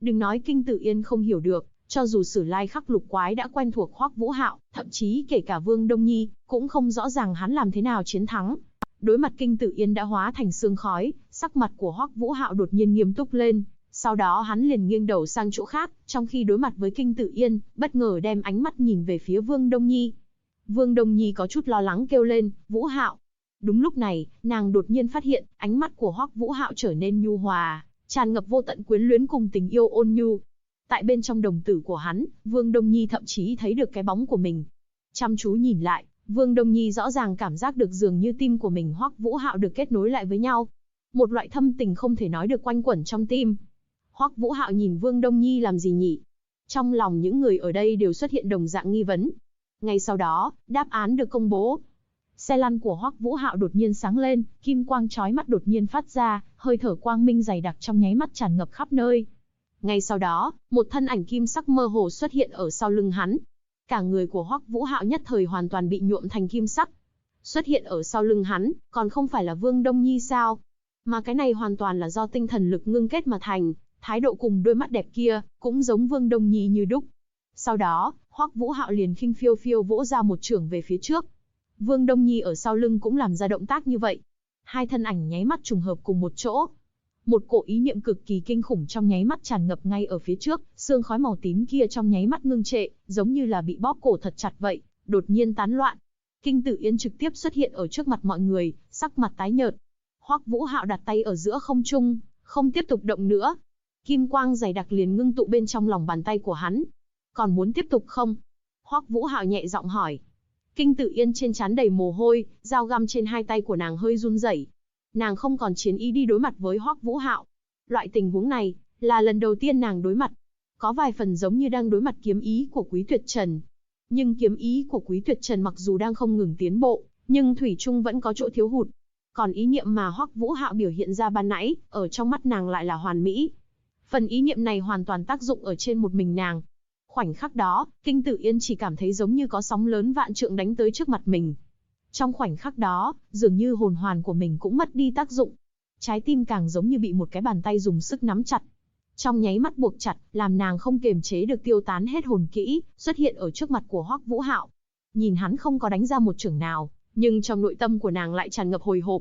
Đừng nói Kinh Tử Yên không hiểu được, cho dù Sử Lai Khắc Lục Quái đã quen thuộc Hoắc Vũ Hạo, thậm chí kể cả Vương Đông Nhi, cũng không rõ ràng hắn làm thế nào chiến thắng. Đối mặt Kinh Tử Yên đã hóa thành sương khói, sắc mặt của Hoắc Vũ Hạo đột nhiên nghiêm túc lên, sau đó hắn liền nghiêng đầu sang chỗ khác, trong khi đối mặt với Kinh Tử Yên, bất ngờ đem ánh mắt nhìn về phía Vương Đông Nhi. Vương Đông Nhi có chút lo lắng kêu lên, Vũ Hạo. Đúng lúc này, nàng đột nhiên phát hiện, ánh mắt của Hoắc Vũ Hạo trở nên nhu hòa, tràn ngập vô tận quyến luyến cùng tình yêu ôn nhu. Tại bên trong đồng tử của hắn, Vương Đông Nhi thậm chí thấy được cái bóng của mình. Chăm chú nhìn lại, Vương Đông Nhi rõ ràng cảm giác được dường như tim của mình Hoắc Vũ Hạo được kết nối lại với nhau. Một loại thâm tình không thể nói được quanh quẩn trong tim. Hoắc Vũ Hạo nhìn Vương Đông Nhi làm gì nhỉ? Trong lòng những người ở đây đều xuất hiện đồng dạng nghi vấn. Ngay sau đó, đáp án được công bố. Xe lăn của Hoắc Vũ Hạo đột nhiên sáng lên, kim quang chói mắt đột nhiên phát ra, hơi thở quang minh dày đặc trong nháy mắt tràn ngập khắp nơi. Ngay sau đó, một thân ảnh kim sắc mơ hồ xuất hiện ở sau lưng hắn. Cả người của Hoắc Vũ Hạo nhất thời hoàn toàn bị nhuộm thành kim sắc. Xuất hiện ở sau lưng hắn, còn không phải là Vương Đông Nhi sao? Mà cái này hoàn toàn là do tinh thần lực ngưng kết mà thành, thái độ cùng đôi mắt đẹp kia, cũng giống Vương Đông Nhi như đúc. Sau đó, Hoắc Vũ Hạo liền khinh phiêu phiêu vỗ ra một chưởng về phía trước. Vương Đông Nhi ở sau lưng cũng làm ra động tác như vậy. Hai thân ảnh nháy mắt trùng hợp cùng một chỗ. Một cỗ ý niệm cực kỳ kinh khủng trong nháy mắt tràn ngập ngay ở phía trước, sương khói màu tím kia trong nháy mắt ngưng trệ, giống như là bị bóp cổ thật chặt vậy, đột nhiên tán loạn. Kinh Tử Yên trực tiếp xuất hiện ở trước mặt mọi người, sắc mặt tái nhợt. Hoắc Vũ Hạo đặt tay ở giữa không trung, không tiếp tục động nữa. Kim quang dày đặc liền ngưng tụ bên trong lòng bàn tay của hắn. Còn muốn tiếp tục không? Hoắc Vũ Hạo nhẹ giọng hỏi. Kinh Tử Yên trên trán đầy mồ hôi, dao găm trên hai tay của nàng hơi run rẩy. Nàng không còn chiến ý đi đối mặt với Hoắc Vũ Hạo. Loại tình huống này, là lần đầu tiên nàng đối mặt. Có vài phần giống như đang đối mặt kiếm ý của Quý Tuyệt Trần. Nhưng kiếm ý của Quý Tuyệt Trần mặc dù đang không ngừng tiến bộ, nhưng thủy chung vẫn có chỗ thiếu hụt. Còn ý niệm mà Hoắc Vũ Hạo biểu hiện ra ban nãy, ở trong mắt nàng lại là hoàn mỹ. Phần ý niệm này hoàn toàn tác dụng ở trên một mình nàng. Khoảnh khắc đó, Kinh Tử Yên chỉ cảm thấy giống như có sóng lớn vạn trượng đánh tới trước mặt mình. Trong khoảnh khắc đó, dường như hồn hoàn của mình cũng mất đi tác dụng. Trái tim càng giống như bị một cái bàn tay dùng sức nắm chặt. Trong nháy mắt buộc chặt, làm nàng không kiềm chế được tiêu tán hết hồn kỹ, xuất hiện ở trước mặt của Hoắc Vũ Hạo. Nhìn hắn không có đánh ra một chưởng nào, nhưng trong nội tâm của nàng lại tràn ngập hồi hộp.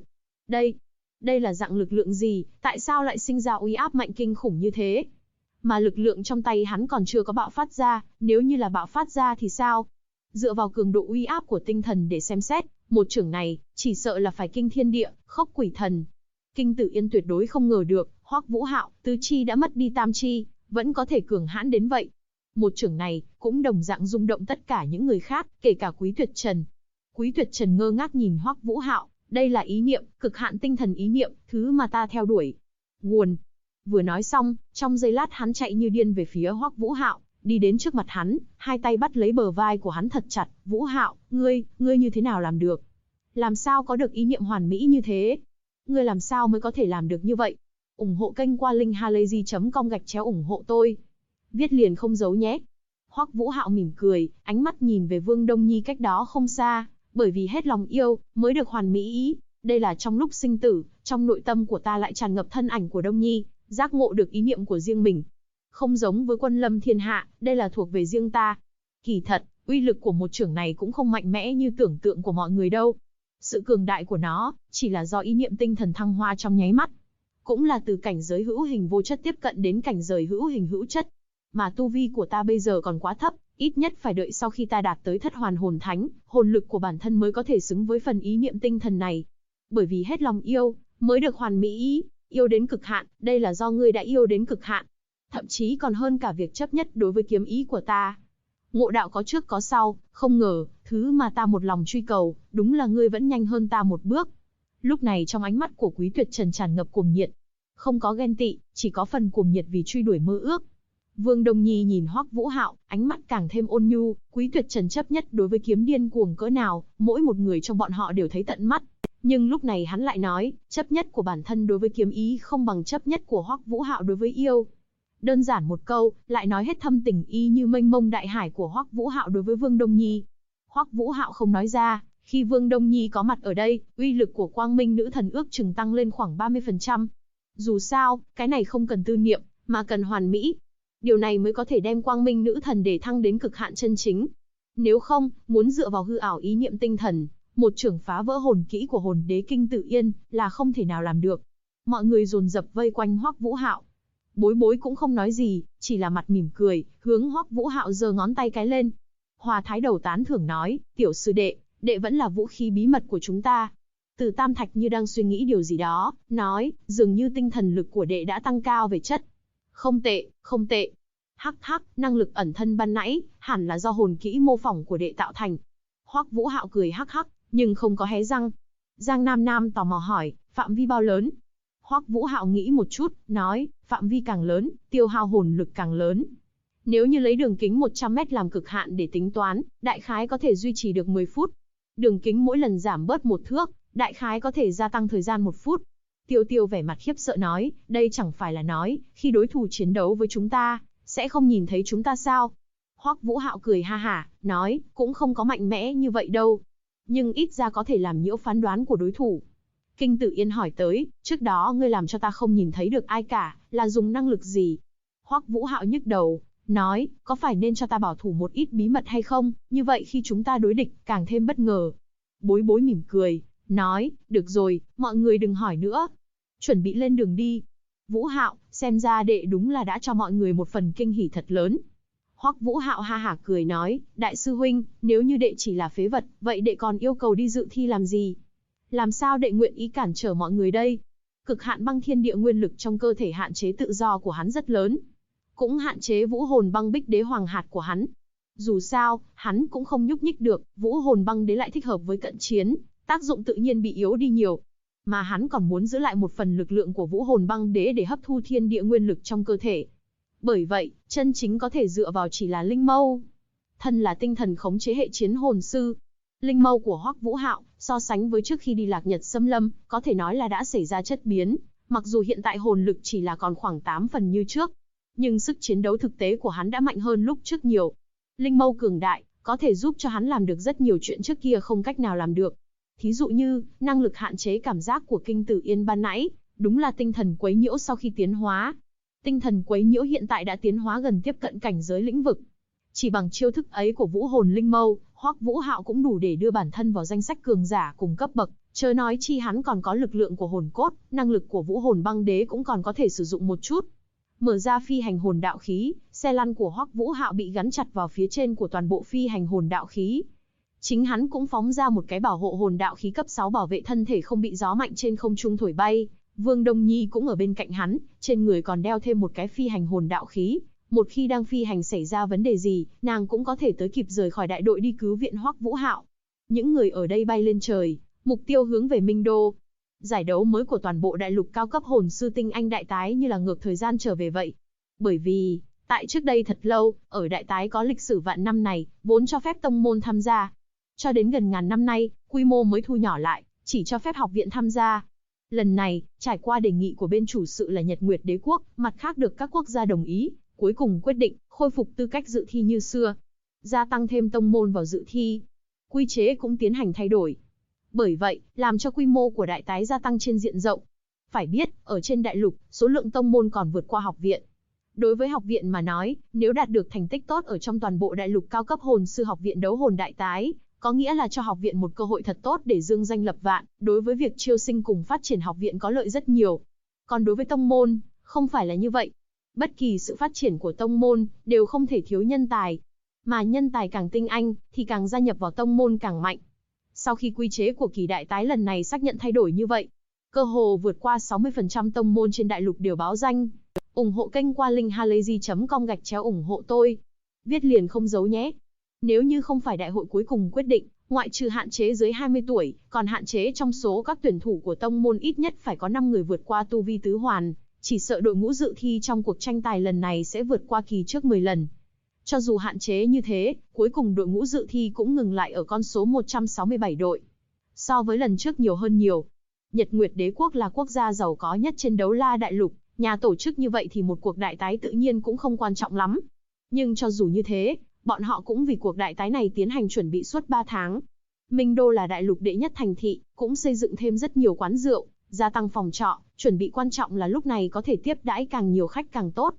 Đây là dạng lực lượng gì, tại sao lại sinh ra uy áp mạnh kinh khủng như thế? Mà lực lượng trong tay hắn còn chưa có bạo phát ra, nếu như là bạo phát ra thì sao? Dựa vào cường độ uy áp của tinh thần để xem xét, một chưởng này, chỉ sợ là phải kinh thiên địa, khốc quỷ thần. Kinh Tử Yên tuyệt đối không ngờ được, Hoắc Vũ Hạo, tứ chi đã mất đi tam chi, vẫn có thể cường hãn đến vậy. Một chưởng này, cũng đồng dạng rung động tất cả những người khác, kể cả Quý Tuyệt Trần. Quý Tuyệt Trần ngơ ngác nhìn Hoắc Vũ Hạo, đây là ý niệm, cực hạn tinh thần ý niệm, thứ mà ta theo đuổi. Nguồn. Vừa nói xong, trong giây lát hắn chạy như điên về phía Hoắc Vũ Hạo, đi đến trước mặt hắn, hai tay bắt lấy bờ vai của hắn thật chặt. Vũ Hạo, ngươi như thế nào làm được? Làm sao có được ý niệm hoàn mỹ như thế? Ngươi làm sao mới có thể làm được như vậy? Ủng hộ kênh qua linkhalazy.com/ủng hộ tôi. Viết liền không giấu nhé. Hoắc Vũ Hạo mỉm cười, ánh mắt nhìn về Vương Đông Nhi cách đó không xa, bởi vì hết lòng yêu, mới được hoàn mỹ ý. Đây là trong lúc sinh tử, trong nội tâm của ta lại tràn ngập thân ảnh của Đông Nhi, giác ngộ được ý niệm của riêng mình. Không giống với quân lâm thiên hạ, đây là thuộc về riêng ta. Kỳ thật, uy lực của một chưởng này cũng không mạnh mẽ như tưởng tượng của mọi người đâu. Sự cường đại của nó, chỉ là do ý niệm tinh thần thăng hoa trong nháy mắt. Cũng là từ cảnh giới hữu hình vô chất tiếp cận đến cảnh giới hữu hình hữu chất. Mà tu vi của ta bây giờ còn quá thấp, ít nhất phải đợi sau khi ta đạt tới thất hoàn hồn thánh, hồn lực của bản thân mới có thể xứng với phần ý niệm tinh thần này. Bởi vì hết lòng yêu, mới được hoàn mỹ ý, yêu đến cực hạn, đây là do ngươi đã yêu đến cực hạn. Thậm chí còn hơn cả việc chấp nhất đối với kiếm ý của ta. Ngộ đạo có trước có sau, không ngờ, thứ mà ta một lòng truy cầu, đúng là ngươi vẫn nhanh hơn ta một bước. Lúc này trong ánh mắt của Quý Tuyệt Trần tràn ngập cuồng nhiệt. Không có ghen tị, chỉ có phần cuồng nhiệt vì truy đuổi mơ ước. Vương Đông Nhi nhìn Hoắc Vũ Hạo, ánh mắt càng thêm ôn nhu. Quý Tuyệt Trần chấp nhất đối với kiếm điên cuồng cỡ nào, mỗi một người trong bọn họ đều thấy tận mắt. Nhưng lúc này hắn lại nói, chấp nhất của bản thân đối với kiếm ý không bằng chấp nhất của Hoắc Vũ Hạo đối với yêu. Đơn giản một câu, lại nói hết thâm tình y như mênh mông đại hải của Hoắc Vũ Hạo đối với Vương Đông Nhi. Hoắc Vũ Hạo không nói ra, khi Vương Đông Nhi có mặt ở đây, uy lực của Quang Minh Nữ Thần ước chừng tăng lên khoảng 30%. Dù sao, cái này không cần tư niệm, mà cần hoàn mỹ. Điều này mới có thể đem quang minh nữ thần để thăng đến cực hạn chân chính. Nếu không, muốn dựa vào hư ảo ý niệm tinh thần, một chưởng phá vỡ hồn kỹ của hồn đế Kinh Tử Yên là không thể nào làm được. Mọi người dồn dập vây quanh Hoắc Vũ Hạo. Bối Bối cũng không nói gì, chỉ là mặt mỉm cười, hướng Hoắc Vũ Hạo giơ ngón tay cái lên. Hòa Thái Đầu tán thưởng nói, tiểu sư đệ, đệ vẫn là vũ khí bí mật của chúng ta. Từ Tam Thạch như đang suy nghĩ điều gì đó, nói, dường như tinh thần lực của đệ đã tăng cao về chất. Không tệ, không tệ. Hắc hắc, năng lực ẩn thân ban nãy, hẳn là do hồn kỹ mô phỏng của đệ tạo thành. Hoắc Vũ Hạo cười hắc hắc, nhưng không có hé răng. Giang Nam Nam tò mò hỏi, phạm vi bao lớn? Hoắc Vũ Hạo nghĩ một chút, nói, phạm vi càng lớn, tiêu hao hồn lực càng lớn. Nếu như lấy đường kính 100 mét làm cực hạn để tính toán, đại khái có thể duy trì được 10 phút. Đường kính mỗi lần giảm bớt 1 thước, đại khái có thể gia tăng thời gian 1 phút. Tiêu Tiêu vẻ mặt khiếp sợ nói, đây chẳng phải là nói, khi đối thủ chiến đấu với chúng ta, sẽ không nhìn thấy chúng ta sao? Hoắc Vũ Hạo cười ha hả, nói, cũng không có mạnh mẽ như vậy đâu. Nhưng ít ra có thể làm nhiễu phán đoán của đối thủ. Kinh Tử Yên hỏi tới, trước đó ngươi làm cho ta không nhìn thấy được ai cả, là dùng năng lực gì? Hoắc Vũ Hạo nhức đầu, nói, có phải nên cho ta bảo thủ một ít bí mật hay không, như vậy khi chúng ta đối địch, càng thêm bất ngờ. Bối Bối mỉm cười, nói, được rồi, mọi người đừng hỏi nữa. Chuẩn bị lên đường đi. Vũ Hạo, xem ra đệ đúng là đã cho mọi người một phần kinh hỉ thật lớn. Hoắc Vũ Hạo ha hả cười nói, đại sư huynh, nếu như đệ chỉ là phế vật, vậy đệ còn yêu cầu đi dự thi làm gì? Làm sao đệ nguyện ý cản trở mọi người đây? Cực hạn băng thiên địa nguyên lực trong cơ thể hạn chế tự do của hắn rất lớn. Cũng hạn chế vũ hồn băng bích đế hoàng hạt của hắn. Dù sao, hắn cũng không nhúc nhích được, vũ hồn băng đế lại thích hợp với cận chiến, tác dụng tự nhiên bị yếu đi nhiều. Mà hắn còn muốn giữ lại một phần lực lượng của vũ hồn băng đế để hấp thu thiên địa nguyên lực trong cơ thể. Bởi vậy, chân chính có thể dựa vào chỉ là linh mâu. Thân là tinh thần khống chế hệ chiến hồn sư. Linh mâu của Hoắc Vũ Hạo, so sánh với trước khi đi Lạc Nhật xâm lâm, có thể nói là đã xảy ra chất biến. Mặc dù hiện tại hồn lực chỉ là còn khoảng 8 phần như trước, nhưng sức chiến đấu thực tế của hắn đã mạnh hơn lúc trước nhiều. Linh mâu cường đại, có thể giúp cho hắn làm được rất nhiều chuyện trước kia không cách nào làm được. Thí dụ như, năng lực hạn chế cảm giác của Kinh Tử Yên ban nãy, đúng là tinh thần quấy nhiễu sau khi tiến hóa. Tinh thần quấy nhiễu hiện tại đã tiến hóa gần tiếp cận cảnh giới lĩnh vực. Chỉ bằng chiêu thức ấy của vũ hồn linh mâu, Hoắc Vũ Hạo cũng đủ để đưa bản thân vào danh sách cường giả cùng cấp bậc, chớ nói chi hắn còn có lực lượng của hồn cốt, năng lực của vũ hồn băng đế cũng còn có thể sử dụng một chút. Mở ra phi hành hồn đạo khí, xe lăn của Hoắc Vũ Hạo bị gắn chặt vào phía trên của toàn bộ phi hành hồn đạo khí. Chính hắn cũng phóng ra một cái bảo hộ hồn đạo khí cấp 6 bảo vệ thân thể không bị gió mạnh trên không trung thổi bay. Vương Đông Nhi cũng ở bên cạnh hắn, trên người còn đeo thêm một cái phi hành hồn đạo khí. Một khi đang phi hành xảy ra vấn đề gì, nàng cũng có thể tới kịp rời khỏi đại đội đi cứu viện Hoắc Vũ Hạo. Những người ở đây bay lên trời, mục tiêu hướng về Minh Đô. Giải đấu mới của toàn bộ đại lục cao cấp hồn sư tinh anh đại tái như là ngược thời gian trở về vậy. Bởi vì, tại trước đây thật lâu, ở đại tái có lịch sử vạn năm này, vốn cho phép tông môn tham gia. Cho đến gần ngàn năm nay, quy mô mới thu nhỏ lại, chỉ cho phép học viện tham gia. Lần này, trải qua đề nghị của bên chủ sự là Nhật Nguyệt Đế quốc, mặt khác được các quốc gia đồng ý, cuối cùng quyết định khôi phục tư cách dự thi như xưa, gia tăng thêm tông môn vào dự thi. Quy chế cũng tiến hành thay đổi. Bởi vậy, làm cho quy mô của đại tái gia tăng trên diện rộng. Phải biết, ở trên đại lục, số lượng tông môn còn vượt qua học viện. Đối với học viện mà nói, nếu đạt được thành tích tốt ở trong toàn bộ đại lục cao cấp hồn sư học viện đấu hồn đại tái, có nghĩa là cho học viện một cơ hội thật tốt để dương danh lập vạn, đối với việc chiêu sinh cùng phát triển học viện có lợi rất nhiều. Còn đối với tông môn, không phải là như vậy. Bất kỳ sự phát triển của tông môn, đều không thể thiếu nhân tài. Mà nhân tài càng tinh anh, thì càng gia nhập vào tông môn càng mạnh. Sau khi quy chế của kỳ đại tái lần này xác nhận thay đổi như vậy, cơ hồ vượt qua 60% tông môn trên đại lục đều báo danh. Ủng hộ kênh qua link halayzi.com/ủng hộ tôi. Viết liền không giấu nhé. Nếu như không phải đại hội cuối cùng quyết định, ngoại trừ hạn chế dưới 20 tuổi, còn hạn chế trong số các tuyển thủ của tông môn ít nhất phải có 5 người vượt qua tu vi tứ hoàn, chỉ sợ đội ngũ dự thi trong cuộc tranh tài lần này sẽ vượt qua kỳ trước 10 lần. Cho dù hạn chế như thế, cuối cùng đội ngũ dự thi cũng ngừng lại ở con số 167 đội. So với lần trước nhiều hơn nhiều. Nhật Nguyệt Đế quốc là quốc gia giàu có nhất trên đấu la đại lục, nhà tổ chức như vậy thì một cuộc đại tái tự nhiên cũng không quan trọng lắm. Nhưng cho dù như thế, bọn họ cũng vì cuộc đại tái này tiến hành chuẩn bị suốt 3 tháng. Minh Đô là đại lục đệ nhất thành thị, cũng xây dựng thêm rất nhiều quán rượu, gia tăng phòng trọ, chuẩn bị quan trọng là lúc này có thể tiếp đãi càng nhiều khách càng tốt.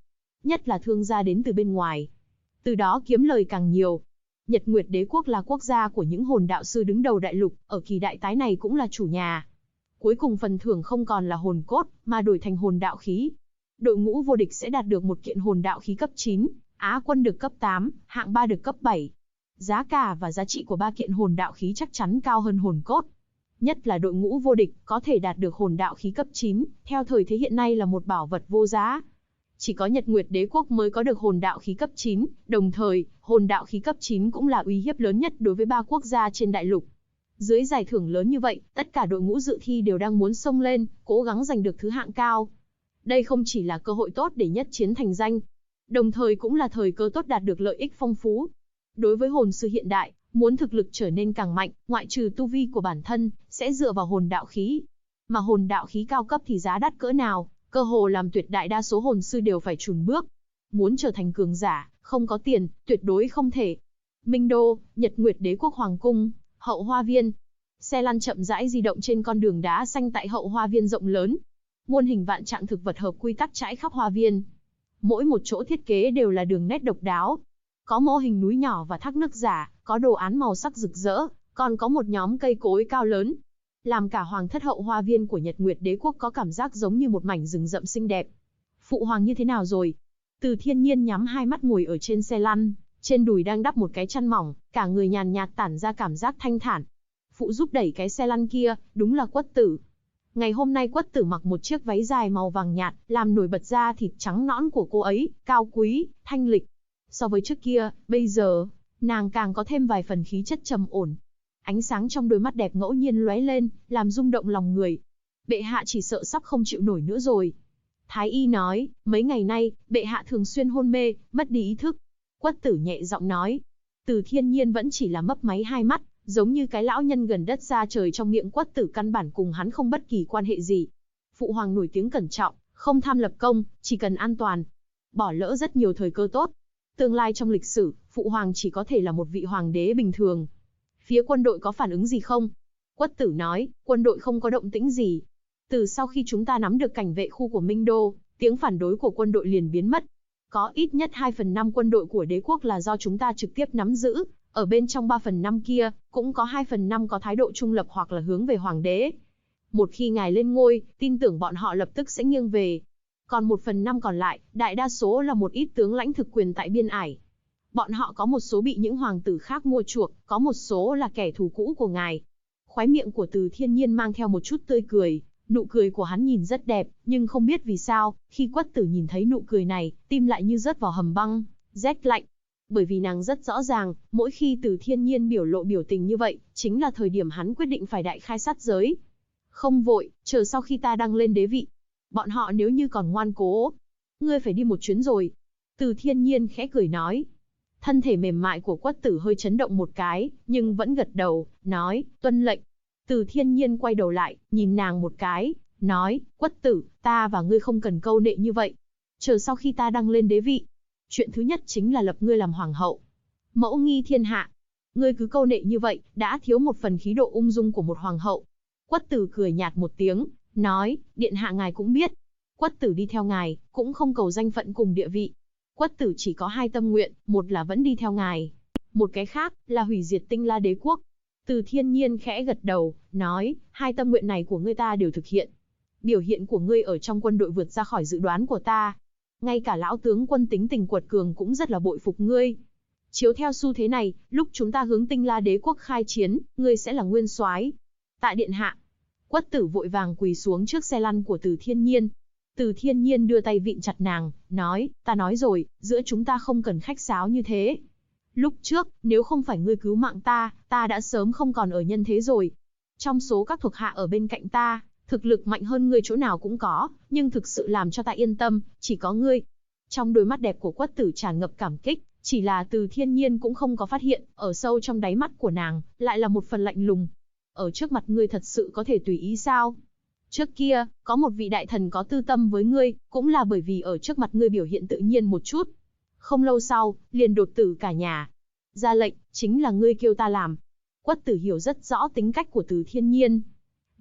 nhất là thương gia đến từ bên ngoài. Từ đó kiếm lời càng nhiều. Nhật Nguyệt Đế quốc là quốc gia của những hồn đạo sư đứng đầu đại lục, ở kỳ đại tái này cũng là chủ nhà. Cuối cùng phần thưởng không còn là hồn cốt, mà đổi thành hồn đạo khí. Đội ngũ vô địch sẽ đạt được một kiện hồn đạo khí cấp 9, Á quân được cấp 8, hạng 3 được cấp 7. Giá cả và giá trị của 3 kiện hồn đạo khí chắc chắn cao hơn hồn cốt. Nhất là đội ngũ vô địch có thể đạt được hồn đạo khí cấp 9, theo thời thế hiện nay là một bảo vật vô giá. Chỉ có Nhật Nguyệt Đế quốc mới có được hồn đạo khí cấp 9, đồng thời, hồn đạo khí cấp 9 cũng là uy hiếp lớn nhất đối với 3 quốc gia trên đại lục. Dưới giải thưởng lớn như vậy, tất cả đội ngũ dự thi đều đang muốn xông lên, cố gắng giành được thứ hạng cao. Đây không chỉ là cơ hội tốt để nhất chiến thành danh, đồng thời cũng là thời cơ tốt đạt được lợi ích phong phú. Đối với hồn sư hiện đại, muốn thực lực trở nên càng mạnh, ngoại trừ tu vi của bản thân, sẽ dựa vào hồn đạo khí. Mà hồn đạo khí cao cấp thì giá đắt cỡ nào, cơ hồ làm tuyệt đại đa số hồn sư đều phải chùn bước. Muốn trở thành cường giả, không có tiền, tuyệt đối không thể. Minh Đô, Nhật Nguyệt Đế quốc Hoàng cung, hậu hoa viên. Xe lăn chậm rãi di động trên con đường đá xanh tại hậu hoa viên rộng lớn. Muôn hình vạn trạng thực vật hợp quy tắc trải khắp hoa viên. Mỗi một chỗ thiết kế đều là đường nét độc đáo. Có mô hình núi nhỏ và thác nước giả, có đồ án màu sắc rực rỡ, còn có một nhóm cây cối cao lớn. Làm cả hoàng thất hậu hoa viên của Nhật Nguyệt Đế quốc có cảm giác giống như một mảnh rừng rậm xinh đẹp. Phụ hoàng như thế nào rồi? Từ Thiên Nhiên nhắm hai mắt ngồi ở trên xe lăn, trên đùi đang đắp một cái chăn mỏng, cả người nhàn nhạt tản ra cảm giác thanh thản. Phụ giúp đẩy cái xe lăn kia, đúng là Quất Tử. Ngày hôm nay Quất Tử mặc một chiếc váy dài màu vàng nhạt, làm nổi bật da thịt trắng nõn của cô ấy, cao quý, thanh lịch. So với trước kia, bây giờ, nàng càng có thêm vài phần khí chất trầm ổn. Ánh sáng trong đôi mắt đẹp ngẫu nhiên lóe lên, làm rung động lòng người. Bệ hạ chỉ sợ sắp không chịu nổi nữa rồi. Thái y nói, mấy ngày nay, bệ hạ thường xuyên hôn mê, mất đi ý thức. Quất Tử nhẹ giọng nói. Từ Thiên Nhiên vẫn chỉ là mấp máy hai mắt, giống như cái lão nhân gần đất xa trời trong miệng Quất Tử căn bản cùng hắn không bất kỳ quan hệ gì. Phụ hoàng nổi tiếng cẩn trọng, không tham lập công, chỉ cần an toàn. Bỏ lỡ rất nhiều thời cơ tốt. Tương lai trong lịch sử, phụ hoàng chỉ có thể là một vị hoàng đế bình thường. Phía quân đội có phản ứng gì không? Quất Tử nói, quân đội không có động tĩnh gì. Từ sau khi chúng ta nắm được cảnh vệ khu của Minh Đô, tiếng phản đối của quân đội liền biến mất. Có ít nhất 2/5 quân đội của đế quốc là do chúng ta trực tiếp nắm giữ, ở bên trong 3/5 kia, cũng có 2/5 có thái độ trung lập hoặc là hướng về hoàng đế. Một khi ngài lên ngôi, tin tưởng bọn họ lập tức sẽ nghiêng về. Còn 1/5 còn lại, đại đa số là một ít tướng lãnh thực quyền tại biên ải. Bọn họ có một số bị những hoàng tử khác mua chuộc, có một số là kẻ thù cũ của ngài. Khóe miệng của Từ Thiên Nhiên mang theo một chút tươi cười, nụ cười của hắn nhìn rất đẹp, nhưng không biết vì sao, khi Quất Tử nhìn thấy nụ cười này, tim lại như rớt vào hầm băng, rét lạnh. Bởi vì nàng rất rõ ràng, mỗi khi Từ Thiên Nhiên biểu lộ biểu tình như vậy, chính là thời điểm hắn quyết định phải đại khai sát giới. Không vội, chờ sau khi ta đăng lên đế vị. Bọn họ nếu như còn ngoan cố, ngươi phải đi một chuyến rồi. Từ Thiên Nhiên khẽ cười nói. Thân thể mềm mại của Quất Tử hơi chấn động một cái, nhưng vẫn gật đầu, nói, tuân lệnh. Từ Thiên Nhiên quay đầu lại, nhìn nàng một cái, nói, Quất Tử, ta và ngươi không cần câu nệ như vậy. Chờ sau khi ta đăng lên đế vị, chuyện thứ nhất chính là lập ngươi làm hoàng hậu. Mẫu nghi thiên hạ. Ngươi cứ câu nệ như vậy, đã thiếu một phần khí độ ung dung của một hoàng hậu. Quất Tử cười nhạt một tiếng, nói, điện hạ ngài cũng biết. Quất Tử đi theo ngài, cũng không cầu danh phận cùng địa vị. Quất Tử chỉ có hai tâm nguyện, một là vẫn đi theo ngài, một cái khác là hủy diệt Tinh La đế quốc. Từ Thiên Nhiên khẽ gật đầu, nói, hai tâm nguyện này của ngươi ta đều thực hiện. Biểu hiện của ngươi ở trong quân đội vượt ra khỏi dự đoán của ta. Ngay cả lão tướng quân tính tình quật cường cũng rất là bội phục ngươi. Chiếu theo xu thế này, lúc chúng ta hướng Tinh La đế quốc khai chiến, ngươi sẽ là nguyên soái. Tại điện hạ. Quất Tử vội vàng quỳ xuống trước xe lăn của Từ Thiên Nhiên. Từ Thiên Nhiên đưa tay vịn chặt nàng, nói, ta nói rồi, giữa chúng ta không cần khách sáo như thế. Lúc trước, nếu không phải ngươi cứu mạng ta đã sớm không còn ở nhân thế rồi. Trong số các thuộc hạ ở bên cạnh ta, thực lực mạnh hơn ngươi chỗ nào cũng có, nhưng thực sự làm cho ta yên tâm, chỉ có ngươi. Trong đôi mắt đẹp của Quất Tử tràn ngập cảm kích, chỉ là Từ Thiên Nhiên cũng không có phát hiện, ở sâu trong đáy mắt của nàng, lại là một phần lạnh lùng. Ở trước mặt ngươi thật sự có thể tùy ý sao? Trước kia, có một vị đại thần có tư tâm với ngươi, cũng là bởi vì ở trước mặt ngươi biểu hiện tự nhiên một chút. Không lâu sau, liền đột tử cả nhà. Ra lệnh, chính là ngươi kêu ta làm. Quất Tử hiểu rất rõ tính cách của Từ Thiên Nhiên.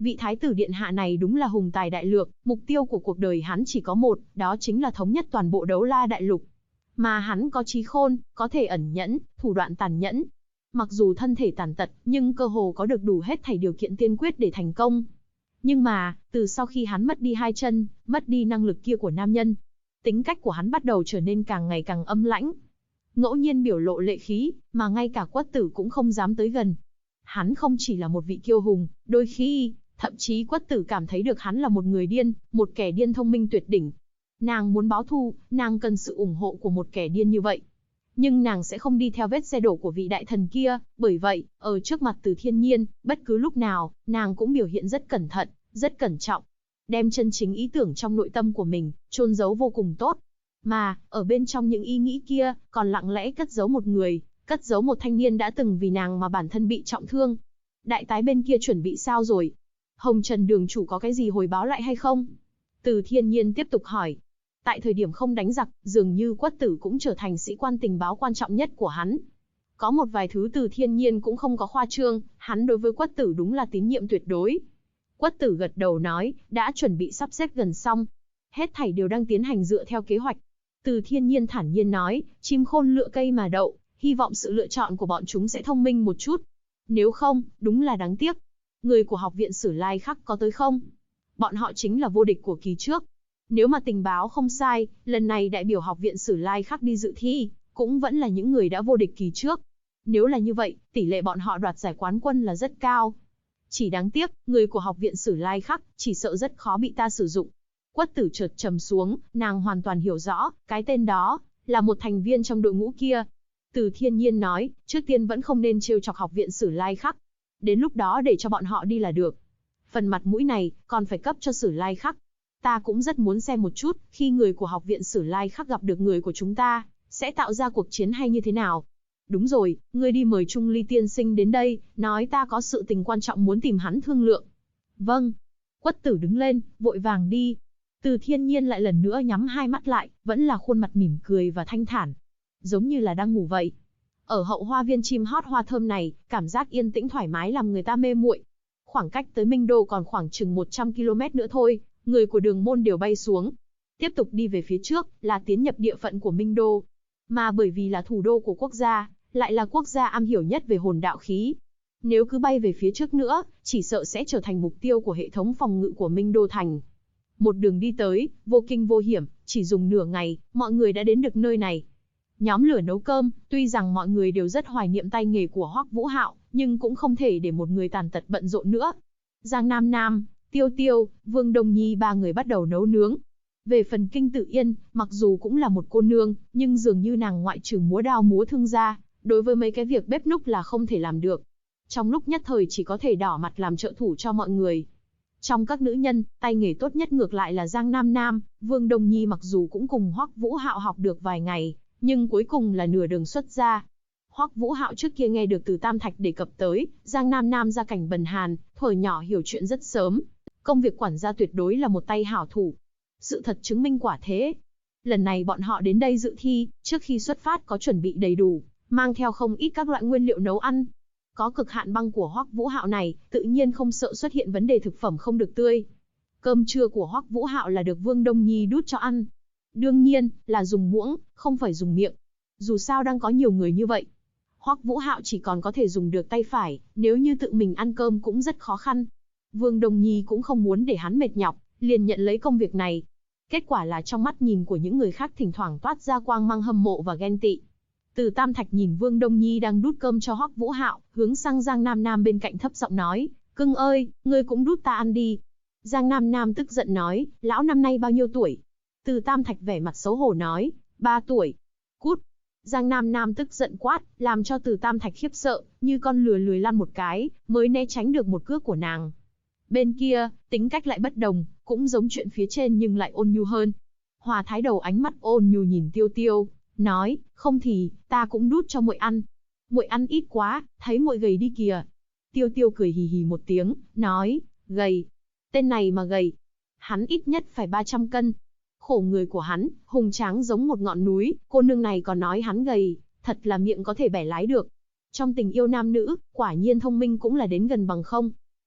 Vị thái tử điện hạ này đúng là hùng tài đại lược, mục tiêu của cuộc đời hắn chỉ có một, đó chính là thống nhất toàn bộ Đấu La đại lục. Mà hắn có trí khôn, có thể ẩn nhẫn, thủ đoạn tàn nhẫn. Mặc dù thân thể tàn tật, nhưng cơ hồ có được đủ hết thảy điều kiện tiên quyết để thành công. Nhưng mà, từ sau khi hắn mất đi hai chân, mất đi năng lực kia của nam nhân, tính cách của hắn bắt đầu trở nên càng ngày càng âm lãnh. Ngẫu nhiên biểu lộ lệ khí, mà ngay cả Quất Tử cũng không dám tới gần. Hắn không chỉ là một vị kiêu hùng, đôi khi, thậm chí Quất Tử cảm thấy được hắn là một người điên, một kẻ điên thông minh tuyệt đỉnh. Nàng muốn báo thù, nàng cần sự ủng hộ của một kẻ điên như vậy. Nhưng nàng sẽ không đi theo vết xe đổ của vị đại thần kia, bởi vậy, ở trước mặt Từ Thiên Nhiên, bất cứ lúc nào, nàng cũng biểu hiện rất cẩn thận, rất cẩn trọng. Đem chân chính ý tưởng trong nội tâm của mình, chôn giấu vô cùng tốt. Mà, ở bên trong những ý nghĩ kia, còn lặng lẽ cất giấu một người, cất giấu một thanh niên đã từng vì nàng mà bản thân bị trọng thương. Đại tái bên kia chuẩn bị sao rồi? Hồng Trần đường chủ có cái gì hồi báo lại hay không? Từ Thiên Nhiên tiếp tục hỏi. Tại thời điểm không đánh giặc, dường như Quất Tử cũng trở thành sĩ quan tình báo quan trọng nhất của hắn. Có một vài thứ Từ Thiên Nhiên cũng không có khoa trương, hắn đối với Quất Tử đúng là tín nhiệm tuyệt đối. Quất Tử gật đầu nói, đã chuẩn bị sắp xếp gần xong. Hết thảy đều đang tiến hành dựa theo kế hoạch. Từ Thiên Nhiên thản nhiên nói, chim khôn lựa cây mà đậu, hy vọng sự lựa chọn của bọn chúng sẽ thông minh một chút. Nếu không, đúng là đáng tiếc. Người của học viện Sử Lai Khắc có tới không? Bọn họ chính là vô địch của kỳ trước. Nếu mà tình báo không sai, lần này đại biểu học viện Sử Lai Khắc đi dự thi, cũng vẫn là những người đã vô địch kỳ trước. Nếu là như vậy, tỷ lệ bọn họ đoạt giải quán quân là rất cao. Chỉ đáng tiếc, người của học viện Sử Lai Khắc chỉ sợ rất khó bị ta sử dụng. Quất Tử chợt trầm xuống, nàng hoàn toàn hiểu rõ, cái tên đó là một thành viên trong đội ngũ kia. Từ Thiên Nhiên nói, trước tiên vẫn không nên trêu chọc học viện Sử Lai Khắc. Đến lúc đó để cho bọn họ đi là được. Phần mặt mũi này, còn phải cấp cho Sử Lai Khắc. Ta cũng rất muốn xem một chút, khi người của học viện Sử Lai Khắc gặp được người của chúng ta, sẽ tạo ra cuộc chiến hay như thế nào. Đúng rồi, ngươi đi mời Trung Ly tiên sinh đến đây, nói ta có sự tình quan trọng muốn tìm hắn thương lượng. Vâng. Quất Tử đứng lên, vội vàng đi. Từ Thiên Nhiên lại lần nữa nhắm hai mắt lại, vẫn là khuôn mặt mỉm cười và thanh thản. Giống như là đang ngủ vậy. Ở hậu hoa viên chim hót hoa thơm này, cảm giác yên tĩnh thoải mái làm người ta mê muội. Khoảng cách tới Minh Đô còn khoảng chừng 100 km nữa thôi, người của Đường Môn đều bay xuống. Tiếp tục đi về phía trước, là tiến nhập địa phận của Minh Đô. Mà bởi vì là thủ đô của quốc gia, lại là quốc gia am hiểu nhất về hồn đạo khí. Nếu cứ bay về phía trước nữa, chỉ sợ sẽ trở thành mục tiêu của hệ thống phòng ngự của Minh Đô Thành. Một đường đi tới, vô kinh vô hiểm, chỉ dùng nửa ngày, mọi người đã đến được nơi này. Nhóm lửa nấu cơm, tuy rằng mọi người đều rất hoài niệm tay nghề của Hoắc Vũ Hạo, nhưng cũng không thể để một người tàn tật bận rộn nữa. Giang Nam Nam, Tiêu Tiêu, Vương Đông Nhi ba người bắt đầu nấu nướng. Về phần Kinh Tự Yên, mặc dù cũng là một cô nương, nhưng dường như nàng ngoại trừ múa đao múa thương ra, đối với mấy cái việc bếp núc là không thể làm được. Trong lúc nhất thời chỉ có thể đỏ mặt làm trợ thủ cho mọi người. Trong các nữ nhân, tay nghề tốt nhất ngược lại là Giang Nam Nam, Vương Đông Nhi mặc dù cũng cùng Hoắc Vũ Hạo học được vài ngày, nhưng cuối cùng là nửa đường xuất gia. Hoắc Vũ Hạo trước kia nghe được từ Tam Thạch đề cập tới, Giang Nam Nam gia cảnh bần hàn, thuở nhỏ hiểu chuyện rất sớm. Công việc quản gia tuyệt đối là một tay hảo thủ. Sự thật chứng minh quả thế. Lần này bọn họ đến đây dự thi, trước khi xuất phát có chuẩn bị đầy đủ, mang theo không ít các loại nguyên liệu nấu ăn. Có cực hạn băng của Hoắc Vũ Hạo này, tự nhiên không sợ xuất hiện vấn đề thực phẩm không được tươi. Cơm trưa của Hoắc Vũ Hạo là được Vương Đông Nhi đút cho ăn. Đương nhiên, là dùng muỗng, không phải dùng miệng. Dù sao đang có nhiều người như vậy. Hoắc Vũ Hạo chỉ còn có thể dùng được tay phải, nếu như tự mình ăn cơm cũng rất khó khăn. Vương Đông Nhi cũng không muốn để hắn mệt nhọc, liền nhận lấy công việc này. Kết quả là trong mắt nhìn của những người khác thỉnh thoảng toát ra quang mang hâm mộ và ghen tị. Từ Tam Thạch nhìn Vương Đông Nhi đang đút cơm cho Hoắc Vũ Hạo, hướng sang Giang Nam Nam bên cạnh thấp giọng nói, cưng ơi, ngươi cũng đút ta ăn đi. Giang Nam Nam tức giận nói, lão năm nay bao nhiêu tuổi? Từ Tam Thạch vẻ mặt xấu hổ nói, 3 tuổi. Cút. Giang Nam Nam tức giận quát, làm cho Từ Tam Thạch khiếp sợ, như con lừa lười lăn một cái, mới né tránh được một cước của nàng. Bên kia, tính cách lại bất đồng, cũng giống chuyện phía trên nhưng lại ôn nhu hơn. Hòa Thái Đầu ánh mắt ôn nhu nhìn Tiêu Tiêu, nói, không thì, ta cũng đút cho muội ăn. Muội ăn ít quá, thấy muội gầy đi kìa. Tiêu Tiêu cười hì hì một tiếng, nói, gầy. Tên này mà gầy. Hắn ít nhất phải 300 cân. Khổ người của hắn, hùng tráng giống một ngọn núi, cô nương này còn nói hắn gầy, thật là miệng có thể bẻ lái được. Trong tình yêu nam nữ, quả nhiên thông minh cũng là đến gần bằng không.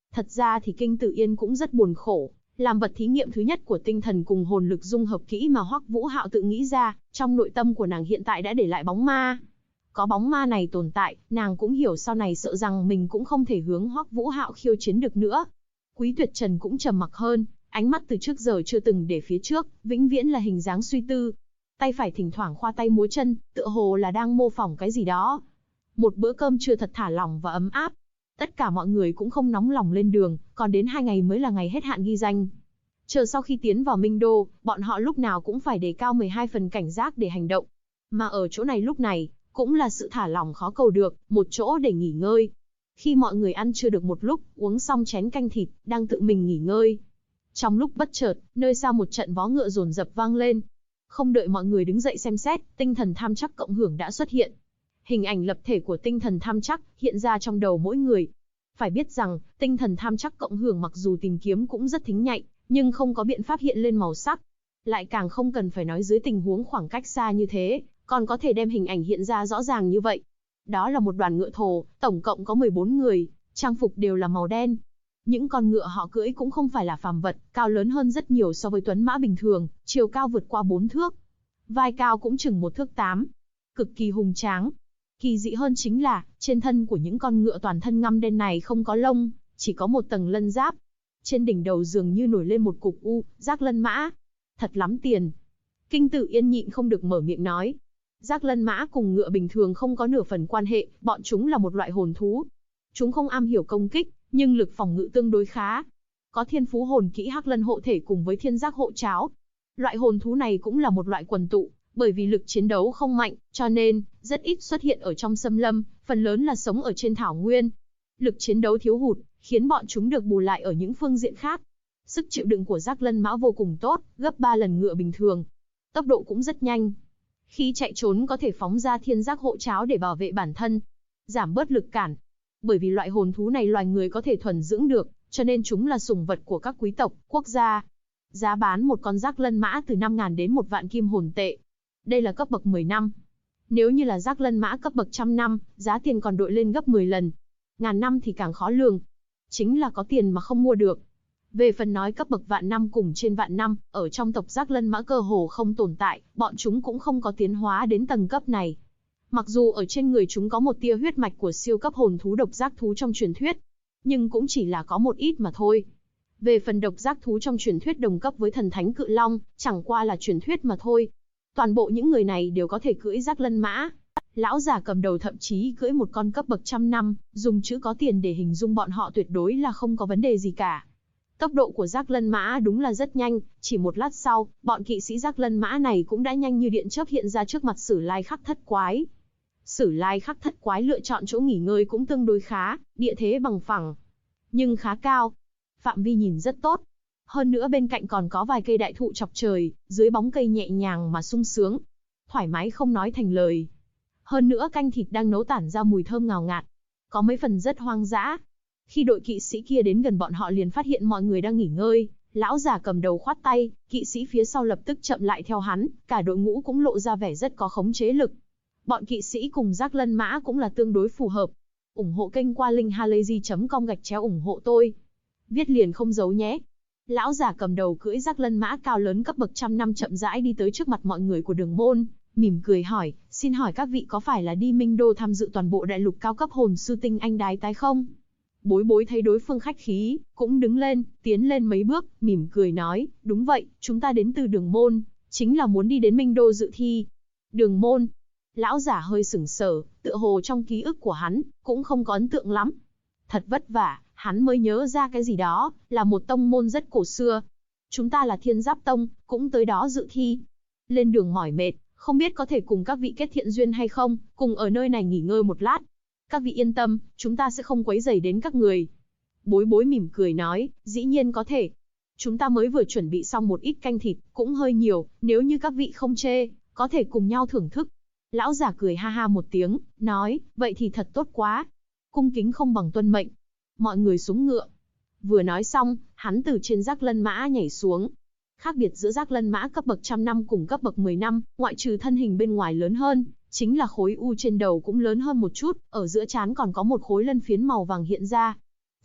Thật ra thì Kinh Tử Yên cũng rất buồn khổ, làm vật thí nghiệm thứ nhất của tinh thần cùng hồn lực dung hợp kỹ mà Hoắc Vũ Hạo tự nghĩ ra, trong nội tâm của nàng hiện tại đã để lại bóng ma. Có bóng ma này tồn tại, nàng cũng hiểu sau này sợ rằng mình cũng không thể hướng Hoắc Vũ Hạo khiêu chiến được nữa. Quý Tuyệt Trần cũng trầm mặc hơn, ánh mắt từ trước giờ chưa từng để phía trước, vĩnh viễn là hình dáng suy tư. Tay phải thỉnh thoảng khoa tay múa chân, tựa hồ là đang mô phỏng cái gì đó. Một bữa cơm trưa thật thả lỏng và ấm áp. Tất cả mọi người cũng không nóng lòng lên đường, còn đến 2 ngày mới là ngày hết hạn ghi danh. Chờ sau khi tiến vào Minh Đô, bọn họ lúc nào cũng phải đề cao 12 phần cảnh giác để hành động. Mà ở chỗ này lúc này, cũng là sự thả lỏng khó cầu được, một chỗ để nghỉ ngơi. Khi mọi người ăn chưa được một lúc, uống xong chén canh thịt, đang tự mình nghỉ ngơi. Trong lúc bất chợt, nơi xa một trận vó ngựa dồn dập vang lên. Không đợi mọi người đứng dậy xem xét, tinh thần tham chắc cộng hưởng đã xuất hiện. Hình ảnh lập thể của tinh thần tham chắc hiện ra trong đầu mỗi người. Phải biết rằng, tinh thần tham chắc cộng hưởng mặc dù tìm kiếm cũng rất thính nhạy, nhưng không có biện pháp hiện lên màu sắc. Lại càng không cần phải nói dưới tình huống khoảng cách xa như thế, còn có thể đem hình ảnh hiện ra rõ ràng như vậy. Đó là một đoàn ngựa thồ, tổng cộng có 14 người, trang phục đều là màu đen. Những con ngựa họ cưỡi cũng không phải là phàm vật, cao lớn hơn rất nhiều so với tuấn mã bình thường, chiều cao vượt qua 4 thước. Vai cao cũng chừng 1 thước 8. Cực kỳ hùng tráng. Kỳ dị hơn chính là, trên thân của những con ngựa toàn thân ngăm đen này không có lông, chỉ có một tầng lân giáp. Trên đỉnh đầu dường như nổi lên một cục giác lân mã. Thật lắm tiền. Kinh Tử Yên nhịn không được mở miệng nói. Giác lân mã cùng ngựa bình thường không có nửa phần quan hệ, bọn chúng là một loại hồn thú. Chúng không am hiểu công kích, nhưng lực phòng ngự tương đối khá. Có thiên phú hồn kỹ Hắc Lân hộ thể cùng với thiên giác hộ cháo. Loại hồn thú này cũng là một loại quần tụ, bởi vì lực chiến đấu không mạnh, cho nên rất ít xuất hiện ở trong xâm lâm, phần lớn là sống ở trên thảo nguyên. Lực chiến đấu thiếu hụt, khiến bọn chúng được bù lại ở những phương diện khác. Sức chịu đựng của giác lân mã vô cùng tốt, gấp 3 lần ngựa bình thường. Tốc độ cũng rất nhanh. Khi chạy trốn có thể phóng ra thiên giác hộ cháo để bảo vệ bản thân, giảm bớt lực cản. Bởi vì loại hồn thú này loài người có thể thuần dưỡng được, cho nên chúng là sủng vật của các quý tộc, quốc gia. Giá bán một con giác lân mã từ 5.000 đến 1 vạn kim hồn tệ. Đây là cấp bậc 10 năm. Nếu như là giác lân mã cấp bậc 100 năm, giá tiền còn đội lên gấp 10 lần. Ngàn năm thì càng khó lường. Chính là có tiền mà không mua được. Về phần nói cấp bậc vạn năm cùng trên vạn năm, ở trong tộc giác lân mã cơ hồ không tồn tại, bọn chúng cũng không có tiến hóa đến tầng cấp này. Mặc dù ở trên người chúng có một tia huyết mạch của siêu cấp hồn thú độc giác thú trong truyền thuyết, nhưng cũng chỉ là có một ít mà thôi. Về phần độc giác thú trong truyền thuyết đồng cấp với thần thánh cự long, chẳng qua là truyền thuyết mà thôi. Toàn bộ những người này đều có thể cưỡi giác lân mã. Lão già cầm đầu thậm chí cưỡi một con cấp bậc 100 năm, dùng chữ có tiền để hình dung bọn họ tuyệt đối là không có vấn đề gì cả. Tốc độ của giác lân mã đúng là rất nhanh, chỉ một lát sau, bọn kỵ sĩ giác lân mã này cũng đã nhanh như điện chớp hiện ra trước mặt Sử Lai Khắc Thất Quái. Sử Lai Khắc Thất Quái lựa chọn chỗ nghỉ ngơi cũng tương đối khá, địa thế bằng phẳng, nhưng khá cao. Phạm vi nhìn rất tốt. Hơn nữa bên cạnh còn có vài cây đại thụ chọc trời, dưới bóng cây nhẹ nhàng mà sung sướng. Thoải mái không nói thành lời. Hơn nữa canh thịt đang nấu tản ra mùi thơm ngào ngạt. Có mấy phần rất hoang dã. Khi đội kỵ sĩ kia đến gần bọn họ liền phát hiện mọi người đang nghỉ ngơi. Lão già cầm đầu khoát tay, kỵ sĩ phía sau lập tức chậm lại theo hắn, cả đội ngũ cũng lộ ra vẻ rất có khống chế lực. Bọn kỵ sĩ cùng giác lân mã cũng là tương đối phù hợp. Ủng hộ kênh qua link halayzi.com/ủng hộ tôi. Viết liền không giấu nhé. Lão già cầm đầu cưỡi giác lân mã cao lớn cấp bậc 100 năm chậm rãi đi tới trước mặt mọi người của Đường Môn, mỉm cười hỏi, xin hỏi các vị có phải là đi Minh Đô tham dự toàn bộ đại lục cao cấp hồn sư tinh anh đái tái không? Bối bối thấy đối phương khách khí, cũng đứng lên, tiến lên mấy bước, mỉm cười nói, đúng vậy, chúng ta đến từ Đường Môn, chính là muốn đi đến Minh Đô dự thi. Đường Môn. Lão giả hơi sửng sờ, tựa hồ trong ký ức của hắn, cũng không có ấn tượng lắm. Thật vất vả, hắn mới nhớ ra cái gì đó, là một tông môn rất cổ xưa. Chúng ta là Thiên Giáp Tông, cũng tới đó dự thi. Lên đường mỏi mệt, không biết có thể cùng các vị kết thiện duyên hay không, cùng ở nơi này nghỉ ngơi một lát. Các vị yên tâm, chúng ta sẽ không quấy rầy đến các người. Bối bối mỉm cười nói, dĩ nhiên có thể. Chúng ta mới vừa chuẩn bị xong một ít canh thịt, cũng hơi nhiều, nếu như các vị không chê, có thể cùng nhau thưởng thức. Lão giả cười ha ha một tiếng, nói, vậy thì thật tốt quá. Cung kính không bằng tuân mệnh. Mọi người xuống ngựa. Vừa nói xong, hắn từ trên giác lân mã nhảy xuống. Khác biệt giữa giác lân mã cấp bậc 100 năm cùng cấp bậc 10 năm, ngoại trừ thân hình bên ngoài lớn hơn, chính là khối u trên đầu cũng lớn hơn một chút, ở giữa trán còn có một khối lân phiến màu vàng hiện ra.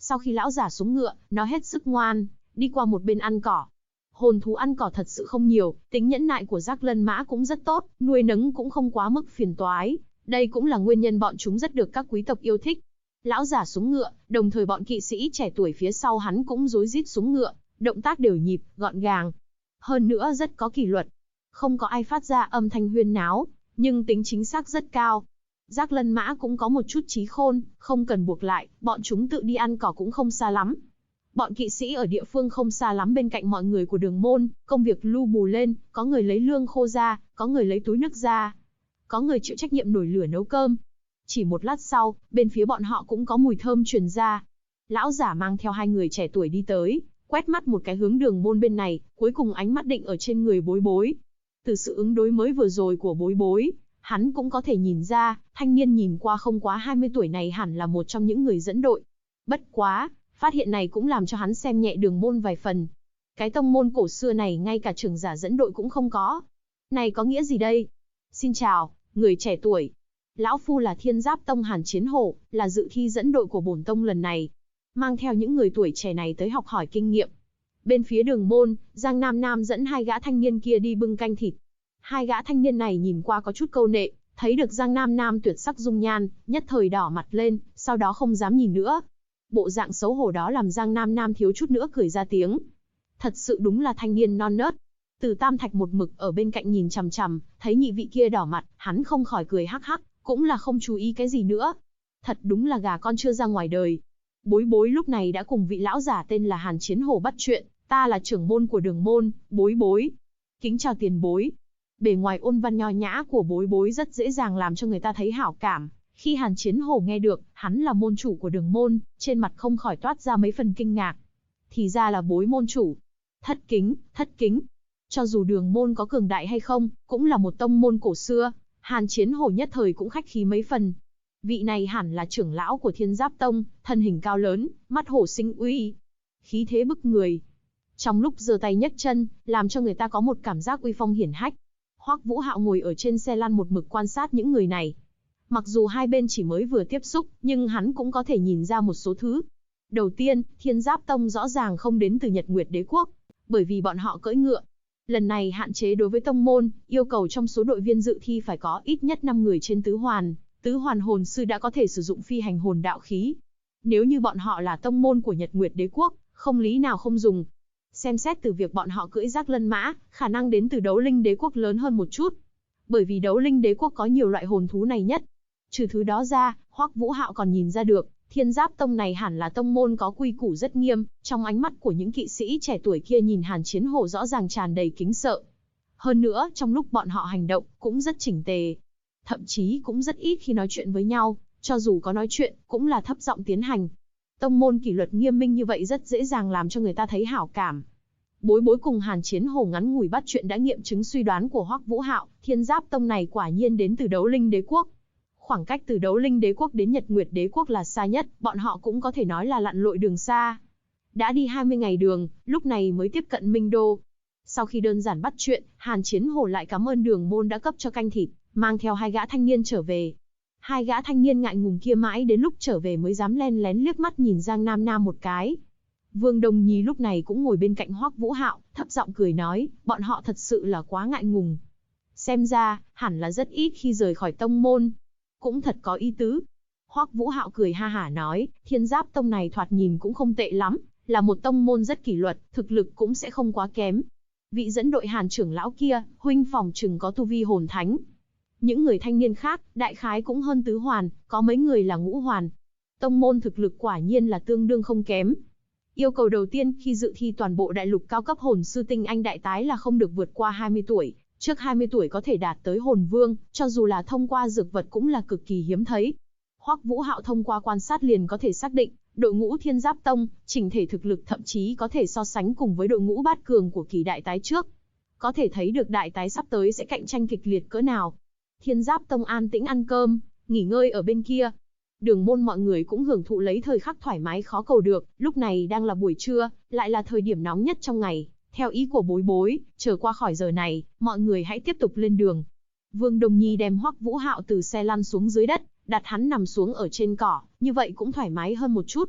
Sau khi lão giả xuống ngựa, nó hết sức ngoan, đi qua một bên ăn cỏ. Hồn thú ăn cỏ thật sự không nhiều, tính nhẫn nại của Giác Lân Mã cũng rất tốt, nuôi nấng cũng không quá mức phiền toái. Đây cũng là nguyên nhân bọn chúng rất được các quý tộc yêu thích. Lão giả xuống ngựa, đồng thời bọn kỵ sĩ trẻ tuổi phía sau hắn cũng rối rít xuống ngựa, động tác đều nhịp, gọn gàng. Hơn nữa rất có kỷ luật. Không có ai phát ra âm thanh huyên náo, nhưng tính chính xác rất cao. Giác Lân Mã cũng có một chút trí khôn, không cần buộc lại, bọn chúng tự đi ăn cỏ cũng không xa lắm. Bọn kỵ sĩ ở địa phương không xa lắm bên cạnh mọi người của Đường Môn, công việc lu bù lên, có người lấy lương khô ra, có người lấy túi nước ra, có người chịu trách nhiệm nổi lửa nấu cơm. Chỉ một lát sau, bên phía bọn họ cũng có mùi thơm truyền ra. Lão giả mang theo hai người trẻ tuổi đi tới, quét mắt một cái hướng Đường Môn bên này, cuối cùng ánh mắt định ở trên người Bối Bối. Từ sự ứng đối mới vừa rồi của Bối Bối, hắn cũng có thể nhìn ra, thanh niên nhìn qua không quá 20 tuổi này hẳn là một trong những người dẫn đội. Bất quá, phát hiện này cũng làm cho hắn xem nhẹ Đường Môn vài phần. Cái tông môn cổ xưa này ngay cả trưởng giả dẫn đội cũng không có. Này có nghĩa gì đây? Xin chào, người trẻ tuổi. Lão Phu là Thiên Giáp Tông Hàn Chiến Hổ, là dự thi dẫn đội của bổn tông lần này. Mang theo những người tuổi trẻ này tới học hỏi kinh nghiệm. Bên phía Đường Môn, Giang Nam Nam dẫn hai gã thanh niên kia đi bưng canh thịt. Hai gã thanh niên này nhìn qua có chút câu nệ, thấy được Giang Nam Nam tuyệt sắc dung nhan, nhất thời đỏ mặt lên, sau đó không dám nhìn nữa. Bộ dạng xấu hổ đó làm Giang Nam Nam thiếu chút nữa cười ra tiếng. Thật sự đúng là thanh niên non nớt. Từ Tam Thạch một mực ở bên cạnh nhìn chằm chằm, thấy nhị vị kia đỏ mặt, hắn không khỏi cười hắc hắc, cũng là không chú ý cái gì nữa. Thật đúng là gà con chưa ra ngoài đời. Bối Bối lúc này đã cùng vị lão giả tên là Hàn Chiến Hổ bắt chuyện, ta là trưởng môn của Đường Môn, Bối Bối. Kính chào tiền bối. Bề ngoài ôn văn nho nhã của Bối Bối rất dễ dàng làm cho người ta thấy hảo cảm. Khi Hàn Chiến Hổ nghe được, hắn là môn chủ của Đường Môn, trên mặt không khỏi toát ra mấy phần kinh ngạc. Thì ra là Bối môn chủ. Thất kính, thất kính. Cho dù Đường Môn có cường đại hay không, cũng là một tông môn cổ xưa, Hàn Chiến Hổ nhất thời cũng khách khí mấy phần. Vị này hẳn là trưởng lão của Thiên Giáp Tông, thân hình cao lớn, mắt hổ sinh uy, khí thế bức người. Trong lúc giơ tay nhấc chân, làm cho người ta có một cảm giác uy phong hiển hách. Hoắc Vũ Hạo ngồi ở trên xe lăn một mực quan sát những người này. Mặc dù hai bên chỉ mới vừa tiếp xúc, nhưng hắn cũng có thể nhìn ra một số thứ. Đầu tiên, Thiên Giáp Tông rõ ràng không đến từ Nhật Nguyệt Đế Quốc, bởi vì bọn họ cưỡi ngựa. Lần này hạn chế đối với tông môn, yêu cầu trong số đội viên dự thi phải có ít nhất 5 người trên tứ hoàn hồn sư đã có thể sử dụng phi hành hồn đạo khí. Nếu như bọn họ là tông môn của Nhật Nguyệt Đế Quốc, không lý nào không dùng. Xem xét từ việc bọn họ cưỡi Giác Lân Mã, khả năng đến từ Đấu Linh Đế Quốc lớn hơn một chút. Bởi vì Đấu Linh Đế Quốc có nhiều loại hồn thú này nhất. Trừ thứ đó ra, Hoắc Vũ Hạo còn nhìn ra được, Thiên Giáp Tông này hẳn là tông môn có quy củ rất nghiêm, trong ánh mắt của những kỵ sĩ trẻ tuổi kia nhìn Hàn Chiến Hổ rõ ràng tràn đầy kính sợ. Hơn nữa, trong lúc bọn họ hành động, cũng rất chỉnh tề. Thậm chí cũng rất ít khi nói chuyện với nhau, cho dù có nói chuyện, cũng là thấp giọng tiến hành. Tông môn kỷ luật nghiêm minh như vậy rất dễ dàng làm cho người ta thấy hảo cảm. Bối Bối cùng Hàn Chiến Hổ ngắn ngủi bắt chuyện đã nghiệm chứng suy đoán của Hoắc Vũ Hạo, Thiên Giáp Tông này quả nhiên đến từ Đấu Linh Đế Quốc. Khoảng cách từ Đấu Linh Đế Quốc đến Nhật Nguyệt Đế Quốc là xa nhất, bọn họ cũng có thể nói là lặn lội đường xa. Đã đi 20 ngày đường, lúc này mới tiếp cận Minh Đô. Sau khi đơn giản bắt chuyện, Hàn Chiến Hổ lại cảm ơn Đường Môn đã cấp cho canh thịt, mang theo hai gã thanh niên trở về. Hai gã thanh niên ngại ngùng kia mãi đến lúc trở về mới dám len lén liếc mắt nhìn Giang Nam Nam một cái. Vương Đông Nhi lúc này cũng ngồi bên cạnh Hoắc Vũ Hạo, thấp giọng cười nói, bọn họ thật sự là quá ngại ngùng. Xem ra, hẳn là rất ít khi rời khỏi tông môn. Cũng thật có ý tứ. Hoắc Vũ Hạo cười ha hả nói, Thiên Giáp Tông này thoạt nhìn cũng không tệ lắm, là một tông môn rất kỷ luật, thực lực cũng sẽ không quá kém. Vị dẫn đội Hàn trưởng lão kia, huynh phòng chừng có tu vi hồn thánh. Những người thanh niên khác, đại khái cũng hơn tứ hoàn, có mấy người là ngũ hoàn. Tông môn thực lực quả nhiên là tương đương không kém. Yêu cầu đầu tiên khi dự thi toàn bộ đại lục cao cấp hồn sư tinh anh đại tái là không được vượt qua 20 tuổi. Trước 20 tuổi có thể đạt tới hồn vương, cho dù là thông qua dược vật cũng là cực kỳ hiếm thấy. Hoắc Vũ Hạo thông qua quan sát liền có thể xác định, đội ngũ Thiên Giáp Tông, chỉnh thể thực lực thậm chí có thể so sánh cùng với đội ngũ bát cường của kỳ đại tái trước. Có thể thấy được đại tái sắp tới sẽ cạnh tranh kịch liệt cỡ nào. Thiên Giáp Tông an tĩnh ăn cơm, nghỉ ngơi ở bên kia. Đường Môn mọi người cũng hưởng thụ lấy thời khắc thoải mái khó cầu được, lúc này đang là buổi trưa, lại là thời điểm nóng nhất trong ngày. Theo ý của Bối Bối, chờ qua khỏi giờ này, mọi người hãy tiếp tục lên đường. Vương Đồng Nhi đem Hoắc Vũ Hạo từ xe lăn xuống dưới đất, đặt hắn nằm xuống ở trên cỏ, như vậy cũng thoải mái hơn một chút.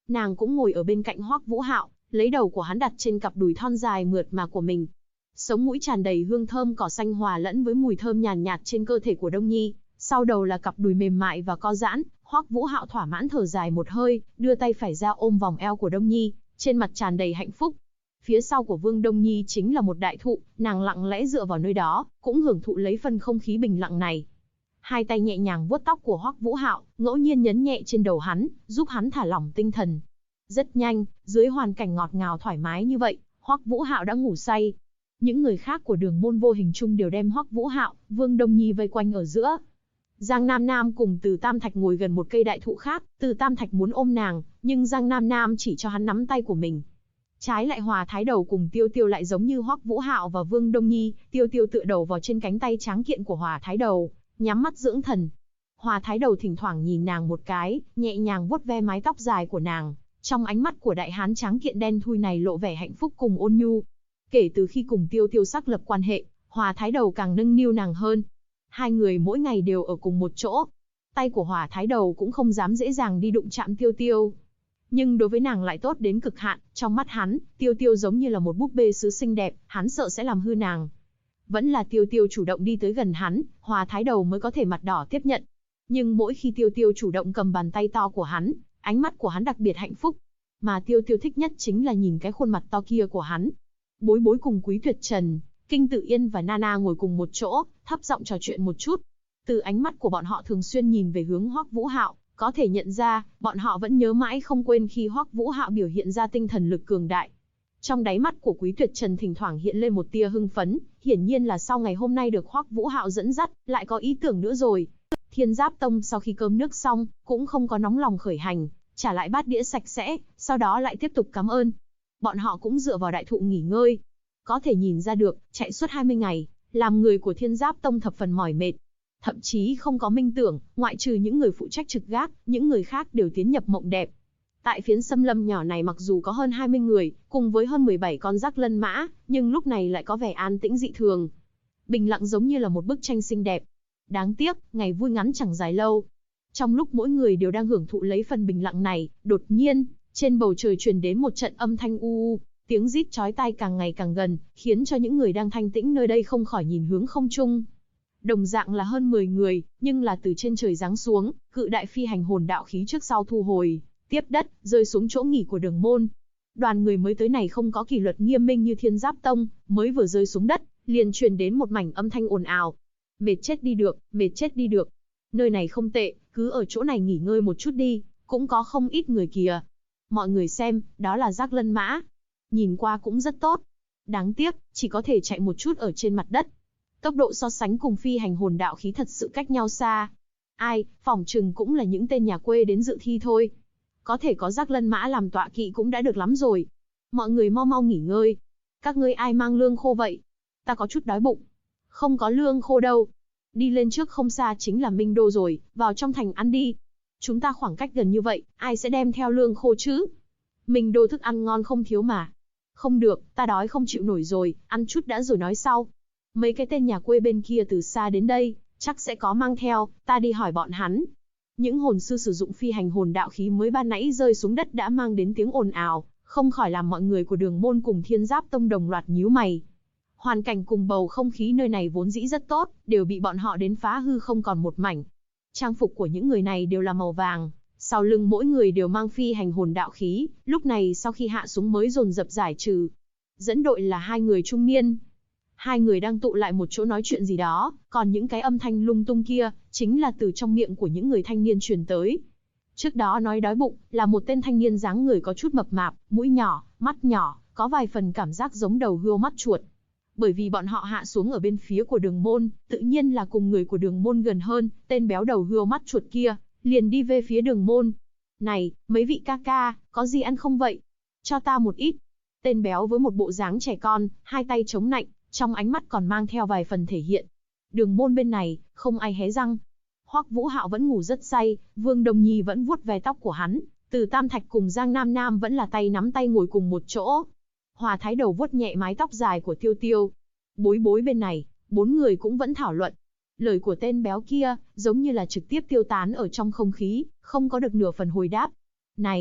Nàng cũng ngồi ở bên cạnh Hoắc Vũ Hạo, lấy đầu của hắn đặt trên cặp đùi thon dài mượt mà của mình. Sống mũi tràn đầy hương thơm cỏ xanh hòa lẫn với mùi thơm nhàn nhạt trên cơ thể của Đông Nhi, sau đầu là cặp đùi mềm mại và co giãn. Hoắc Vũ Hạo thỏa mãn thở dài một hơi, đưa tay phải ra ôm vòng eo của Đông Nhi, trên mặt tràn đầy hạnh phúc. Phía sau của Vương Đông Nhi chính là một đại thụ, nàng lặng lẽ dựa vào nơi đó, cũng hưởng thụ lấy phần không khí bình lặng này. Hai tay nhẹ nhàng vuốt tóc của Hoắc Vũ Hạo, ngẫu nhiên nhấn nhẹ trên đầu hắn, giúp hắn thả lỏng tinh thần. Rất nhanh, dưới hoàn cảnh ngọt ngào thoải mái như vậy, Hoắc Vũ Hạo đã ngủ say. Những người khác của Đường Môn vô hình chung đều đem Hoắc Vũ Hạo, Vương Đông Nhi vây quanh ở giữa. Giang Nam Nam cùng Từ Tam Thạch ngồi gần một cây đại thụ khác, Từ Tam Thạch muốn ôm nàng, nhưng Giang Nam Nam chỉ cho hắn nắm tay của mình. Trái lại Hòa Thái Đầu cùng Tiêu Tiêu lại giống như Hoắc Vũ Hạo và Vương Đông Nhi, Tiêu Tiêu tựa đầu vào trên cánh tay tráng kiện của Hòa Thái Đầu, nhắm mắt dưỡng thần. Hòa Thái Đầu thỉnh thoảng nhìn nàng một cái, nhẹ nhàng vuốt ve mái tóc dài của nàng, trong ánh mắt của đại hán tráng kiện đen thui này lộ vẻ hạnh phúc cùng ôn nhu. Kể từ khi cùng Tiêu Tiêu xác lập quan hệ, Hòa Thái Đầu càng nâng niu nàng hơn. Hai người mỗi ngày đều ở cùng một chỗ. Tay của Hòa Thái Đầu cũng không dám dễ dàng đi đụng chạm Tiêu Tiêu. Nhưng đối với nàng lại tốt đến cực hạn, trong mắt hắn, Tiêu Tiêu giống như là một búp bê sứ xinh đẹp, hắn sợ sẽ làm hư nàng. Vẫn là Tiêu Tiêu chủ động đi tới gần hắn, Hòa Thái Đầu mới có thể mặt đỏ tiếp nhận. Nhưng mỗi khi Tiêu Tiêu chủ động cầm bàn tay to của hắn, ánh mắt của hắn đặc biệt hạnh phúc. Mà Tiêu Tiêu thích nhất chính là nhìn cái khuôn mặt to kia của hắn. Bối Bối cùng Quý Tuyệt Trần, Kinh Tự Yên và Nana ngồi cùng một chỗ, thấp giọng trò chuyện một chút. Từ ánh mắt của bọn họ thường xuyên nhìn về hướng Hoắc Vũ Hạo, có thể nhận ra, bọn họ vẫn nhớ mãi không quên khi Hoắc Vũ Hạo biểu hiện ra tinh thần lực cường đại. Trong đáy mắt của Quý Tuyệt Trần thỉnh thoảng hiện lên một tia hưng phấn, hiển nhiên là sau ngày hôm nay được Hoắc Vũ Hạo dẫn dắt, lại có ý tưởng nữa rồi. Thiên Giáp Tông sau khi cơm nước xong, cũng không có nóng lòng khởi hành, trả lại bát đĩa sạch sẽ, sau đó lại tiếp tục cảm ơn. Bọn họ cũng dựa vào đại thụ nghỉ ngơi. Có thể nhìn ra được, chạy suốt 20 ngày, làm người của Thiên Giáp Tông thập phần mỏi mệt. Thậm chí không có minh tưởng, ngoại trừ những người phụ trách trực gác, những người khác đều tiến nhập mộng đẹp. Tại phiến xâm lâm nhỏ này mặc dù có hơn 20 người, cùng với hơn 17 con rắc lân mã, nhưng lúc này lại có vẻ an tĩnh dị thường. Bình lặng giống như là một bức tranh xinh đẹp. Đáng tiếc, ngày vui ngắn chẳng dài lâu. Trong lúc mỗi người đều đang hưởng thụ lấy phần bình lặng này, đột nhiên, trên bầu trời truyền đến một trận âm thanh u u, tiếng rít chói tai càng ngày càng gần, khiến cho những người đang thanh tĩnh nơi đây không khỏi nhìn hướng không trung. Đồng dạng là hơn 10 người, nhưng là từ trên trời giáng xuống, cự đại phi hành hồn đạo khí trước sau thu hồi, tiếp đất, rơi xuống chỗ nghỉ của Đường Môn. Đoàn người mới tới này không có kỷ luật nghiêm minh như Thiên Giáp Tông, mới vừa rơi xuống đất, liền truyền đến một mảnh âm thanh ồn ào. Mệt chết đi được, mệt chết đi được. Nơi này không tệ, cứ ở chỗ này nghỉ ngơi một chút đi, cũng có không ít người kìa. Mọi người xem, đó là rắc lân mã. Nhìn qua cũng rất tốt. Đáng tiếc, chỉ có thể chạy một chút ở trên mặt đất. Tốc độ so sánh cùng phi hành hồn đạo khí thật sự cách nhau xa. Ai, phỏng chừng cũng là những tên nhà quê đến dự thi thôi. Có thể có rắc lân mã làm tọa kỵ cũng đã được lắm rồi. Mọi người mau mau nghỉ ngơi. Các ngươi ai mang lương khô vậy? Ta có chút đói bụng. Không có lương khô đâu. Đi lên trước không xa chính là Minh Đô rồi, vào trong thành ăn đi. Chúng ta khoảng cách gần như vậy, ai sẽ đem theo lương khô chứ? Minh Đô thức ăn ngon không thiếu mà. Không được, ta đói không chịu nổi rồi, ăn chút đã rồi nói sau. Mấy cái tên nhà quê bên kia từ xa đến đây, chắc sẽ có mang theo, ta đi hỏi bọn hắn. Những hồn sư sử dụng phi hành hồn đạo khí mới ban nãy rơi xuống đất đã mang đến tiếng ồn ào, không khỏi làm mọi người của Đường Môn cùng Thiên Giáp Tông đồng loạt nhíu mày. Hoàn cảnh cùng bầu không khí nơi này vốn dĩ rất tốt, đều bị bọn họ đến phá hư không còn một mảnh. Trang phục của những người này đều là màu vàng, sau lưng mỗi người đều mang phi hành hồn đạo khí, lúc này sau khi hạ xuống mới dồn dập giải trừ. Dẫn đội là hai người trung niên. Hai người đang tụ lại một chỗ nói chuyện gì đó, còn những cái âm thanh lung tung kia, chính là từ trong miệng của những người thanh niên truyền tới. Trước đó nói đói bụng, là một tên thanh niên dáng người có chút mập mạp, mũi nhỏ, mắt nhỏ, có vài phần cảm giác giống đầu hươu mắt chuột. Bởi vì bọn họ hạ xuống ở bên phía của Đường Môn, tự nhiên là cùng người của Đường Môn gần hơn, tên béo đầu hươu mắt chuột kia, liền đi về phía Đường Môn. Này, mấy vị ca ca, có gì ăn không vậy? Cho ta một ít. Tên béo với một bộ dáng trẻ con, hai tay chống nạnh, trong ánh mắt còn mang theo vài phần thể hiện. Đường Môn bên này, không ai hé răng. Hoắc Vũ Hạo vẫn ngủ rất say, Vương Đông Nhi vẫn vuốt ve tóc của hắn, Từ Tam Thạch cùng Giang Nam Nam vẫn là tay nắm tay ngồi cùng một chỗ. Hòa Thái Đầu vuốt nhẹ mái tóc dài của Tiêu Tiêu. Bối Bối bên này, bốn người cũng vẫn thảo luận. Lời của tên béo kia, giống như là trực tiếp tiêu tán ở trong không khí, không có được nửa phần hồi đáp. Này,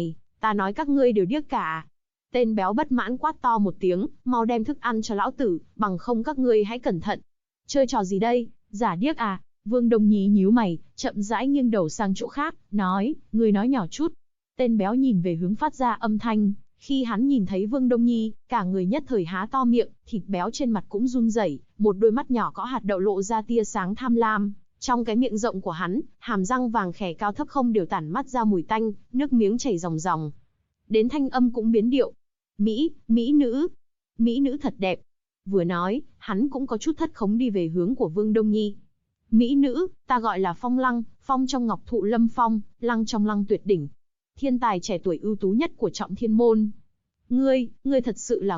Ta nói các ngươi đều điếc cả. Tên béo bất mãn quát to một tiếng, mau đem thức ăn cho lão tử, bằng không các ngươi hãy cẩn thận. Chơi trò gì đây, giả điếc à? Vương Đông Nhi nhíu mày, chậm rãi nghiêng đầu sang chỗ khác, nói, ngươi nói nhỏ chút. Tên béo nhìn về hướng phát ra âm thanh, khi hắn nhìn thấy Vương Đông Nhi, cả người nhất thời há to miệng, thịt béo trên mặt cũng run rẩy, một đôi mắt nhỏ có hạt đậu lộ ra tia sáng tham lam. Trong cái miệng rộng của hắn, hàm răng vàng khè cao thấp không đều tản mắt ra mùi tanh, nước miếng chảy ròng ròng. Đến thanh âm cũng biến điệu. Mỹ nữ thật đẹp. Vừa nói, hắn cũng có chút thất khống đi về hướng của Vương Đông Nhi. Mỹ nữ, ta gọi là Phong Lăng, phong trong ngọc thụ lâm phong, lăng trong lăng tuyệt đỉnh. Thiên tài trẻ tuổi ưu tú nhất của Trọng Thiên Môn. Ngươi thật sự là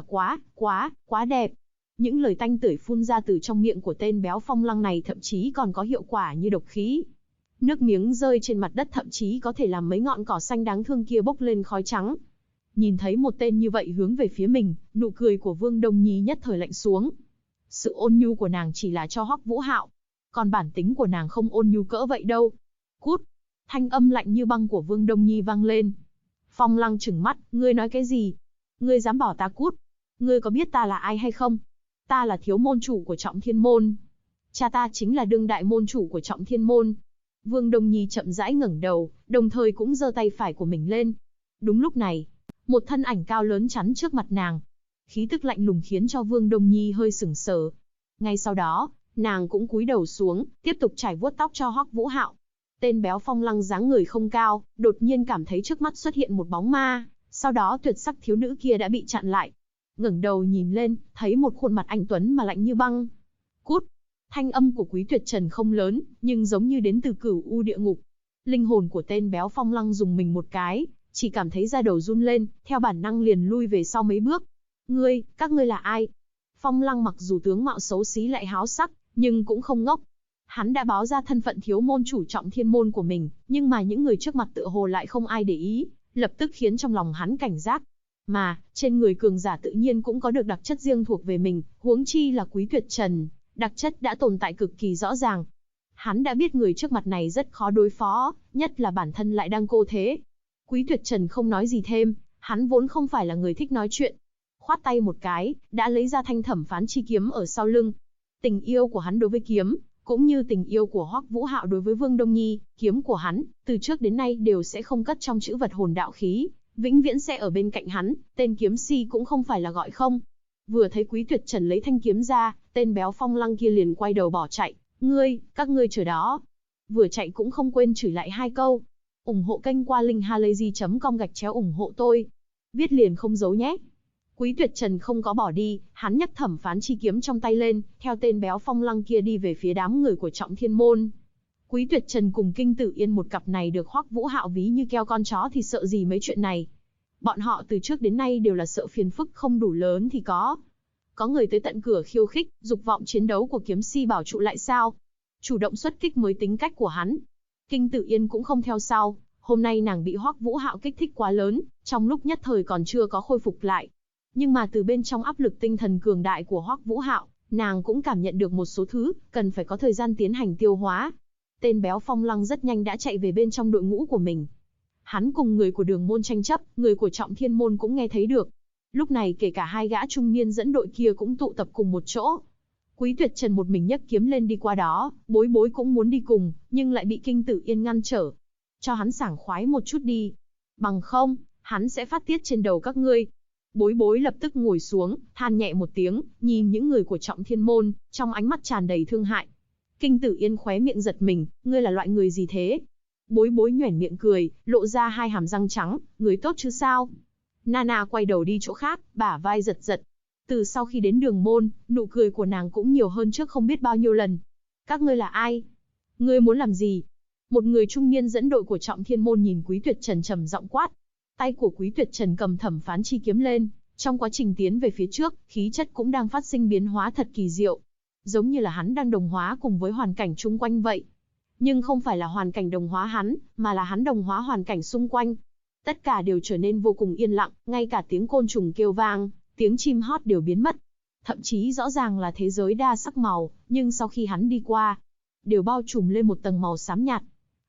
quá đẹp. Những lời tanh tưởi phun ra từ trong miệng của tên béo Phong Lăng này thậm chí còn có hiệu quả như độc khí. Nước miếng rơi trên mặt đất thậm chí có thể làm mấy ngọn cỏ xanh đáng thương kia bốc lên khói trắng. Nhìn thấy một tên như vậy hướng về phía mình, nụ cười của Vương Đông Nhi nhất thời lạnh xuống. Sự ôn nhu của nàng chỉ là cho Hoắc Vũ Hạo, còn bản tính của nàng không ôn nhu cỡ vậy đâu. Cút! Thanh âm lạnh như băng của Vương Đông Nhi vang lên. Phong Lăng trừng mắt, ngươi nói cái gì? Ngươi dám bảo ta cút? Ngươi có biết ta là ai hay không? Ta là thiếu môn chủ của Trọng Thiên Môn. Cha ta chính là đương đại môn chủ của Trọng Thiên Môn. Vương Đông Nhi chậm rãi ngẩng đầu, đồng thời cũng giơ tay phải của mình lên. Đúng lúc này, một thân ảnh cao lớn chắn trước mặt nàng. Khí tức lạnh lùng khiến cho Vương Đông Nhi hơi sửng sờ. Ngay sau đó, nàng cũng cúi đầu xuống, tiếp tục chải vuốt tóc cho Hoắc Vũ Hạo. Tên béo Phong Lăng dáng người không cao, đột nhiên cảm thấy trước mắt xuất hiện một bóng ma, sau đó tuyệt sắc thiếu nữ kia đã bị chặn lại. Ngẩng đầu nhìn lên, thấy một khuôn mặt anh tuấn mà lạnh như băng. Cút! Thanh âm của Quý Tuyệt Trần không lớn, nhưng giống như đến từ cửu u địa ngục. Linh hồn của tên béo Phong Lăng dùng mình một cái, chỉ cảm thấy da đầu run lên, theo bản năng liền lui về sau mấy bước. Các ngươi là ai? Phong Lăng mặc dù tướng mạo xấu xí lại háo sắc, nhưng cũng không ngốc. Hắn đã báo ra thân phận thiếu môn chủ Trọng Thiên Môn của mình, nhưng mà những người trước mặt tựa hồ lại không ai để ý, lập tức khiến trong lòng hắn cảnh giác. Mà, trên người cường giả tự nhiên cũng có được đặc chất riêng thuộc về mình, huống chi là Quý Tuyệt Trần, đặc chất đã tồn tại cực kỳ rõ ràng. Hắn đã biết người trước mặt này rất khó đối phó, nhất là bản thân lại đang cô thế. Quý Tuyệt Trần không nói gì thêm, hắn vốn không phải là người thích nói chuyện. Khoát tay một cái, đã lấy ra thanh thẩm phán chi kiếm ở sau lưng. Tình yêu của hắn đối với kiếm, cũng như tình yêu của Hoắc Vũ Hạo đối với Vương Đông Nhi, kiếm của hắn, từ trước đến nay đều sẽ không cất trong chữ vật hồn đạo khí, vĩnh viễn sẽ ở bên cạnh hắn, tên kiếm si cũng không phải là gọi không. Vừa thấy Quý Tuyệt Trần lấy thanh kiếm ra, tên béo Phong Lăng kia liền quay đầu bỏ chạy, các ngươi chờ đó. Vừa chạy cũng không quên chửi lại hai câu. Ủng hộ kênh qua linkhalazy.com/ủng hộ tôi. Viết liền không giấu nhé. Quý Tuyệt Trần không có bỏ đi, hắn nhấc thẩm phán chi kiếm trong tay lên, theo tên béo Phong Lăng kia đi về phía đám người của Trọng Thiên Môn. Quý Tuyệt Trần cùng Kinh Tử Yên một cặp này được Hoắc Vũ Hạo ví như keo con chó thì sợ gì mấy chuyện này. Bọn họ từ trước đến nay đều là sợ phiền phức không đủ lớn thì có. Có người tới tận cửa khiêu khích, dục vọng chiến đấu của kiếm si bảo trụ lại sao? Chủ động xuất kích mới tính cách của hắn. Kinh Tử Yên cũng không theo sau, hôm nay nàng bị Hoắc Vũ Hạo kích thích quá lớn, trong lúc nhất thời còn chưa có khôi phục lại. Nhưng mà từ bên trong áp lực tinh thần cường đại của Hoắc Vũ Hạo, nàng cũng cảm nhận được một số thứ, cần phải có thời gian tiến hành tiêu hóa. Tên béo Phong Lăng rất nhanh đã chạy về bên trong đội ngũ của mình. Hắn cùng người của Đường Môn tranh chấp, người của Trọng Thiên Môn cũng nghe thấy được. Lúc này kể cả hai gã trung niên dẫn đội kia cũng tụ tập cùng một chỗ. Quý Tuyệt Trần một mình nhấc kiếm lên đi qua đó, Bối Bối cũng muốn đi cùng, nhưng lại bị Kinh Tử Yên ngăn trở. Cho hắn sảng khoái một chút đi. Bằng không, hắn sẽ phát tiết trên đầu các ngươi. Bối Bối lập tức ngồi xuống, than nhẹ một tiếng, nhìn những người của Trọng Thiên Môn, trong ánh mắt tràn đầy thương hại. Kinh Tử Yên khóe miệng giật mình, ngươi là loại người gì thế? Bối Bối nhoẻn miệng cười, lộ ra hai hàm răng trắng, người tốt chứ sao? Nana quay đầu đi chỗ khác, bả vai giật giật. Từ sau khi đến Đường Môn, nụ cười của nàng cũng nhiều hơn trước không biết bao nhiêu lần. Các ngươi là ai? Ngươi muốn làm gì? Một người trung niên dẫn đội của Trọng Thiên Môn nhìn Quý Tuyệt Trần trầm giọng quát. Tay của Quý Tuyệt Trần cầm thẩm phán chi kiếm lên, trong quá trình tiến về phía trước, khí chất cũng đang phát sinh biến hóa thật kỳ diệu. Giống như là hắn đang đồng hóa cùng với hoàn cảnh chung quanh vậy. Nhưng không phải là hoàn cảnh đồng hóa hắn, mà là hắn đồng hóa hoàn cảnh xung quanh. Tất cả đều trở nên vô cùng yên lặng, ngay cả tiếng côn trùng kêu vang, tiếng chim hót đều biến mất. Thậm chí rõ ràng là thế giới đa sắc màu, nhưng sau khi hắn đi qua, đều bao trùm lên một tầng màu xám nhạt.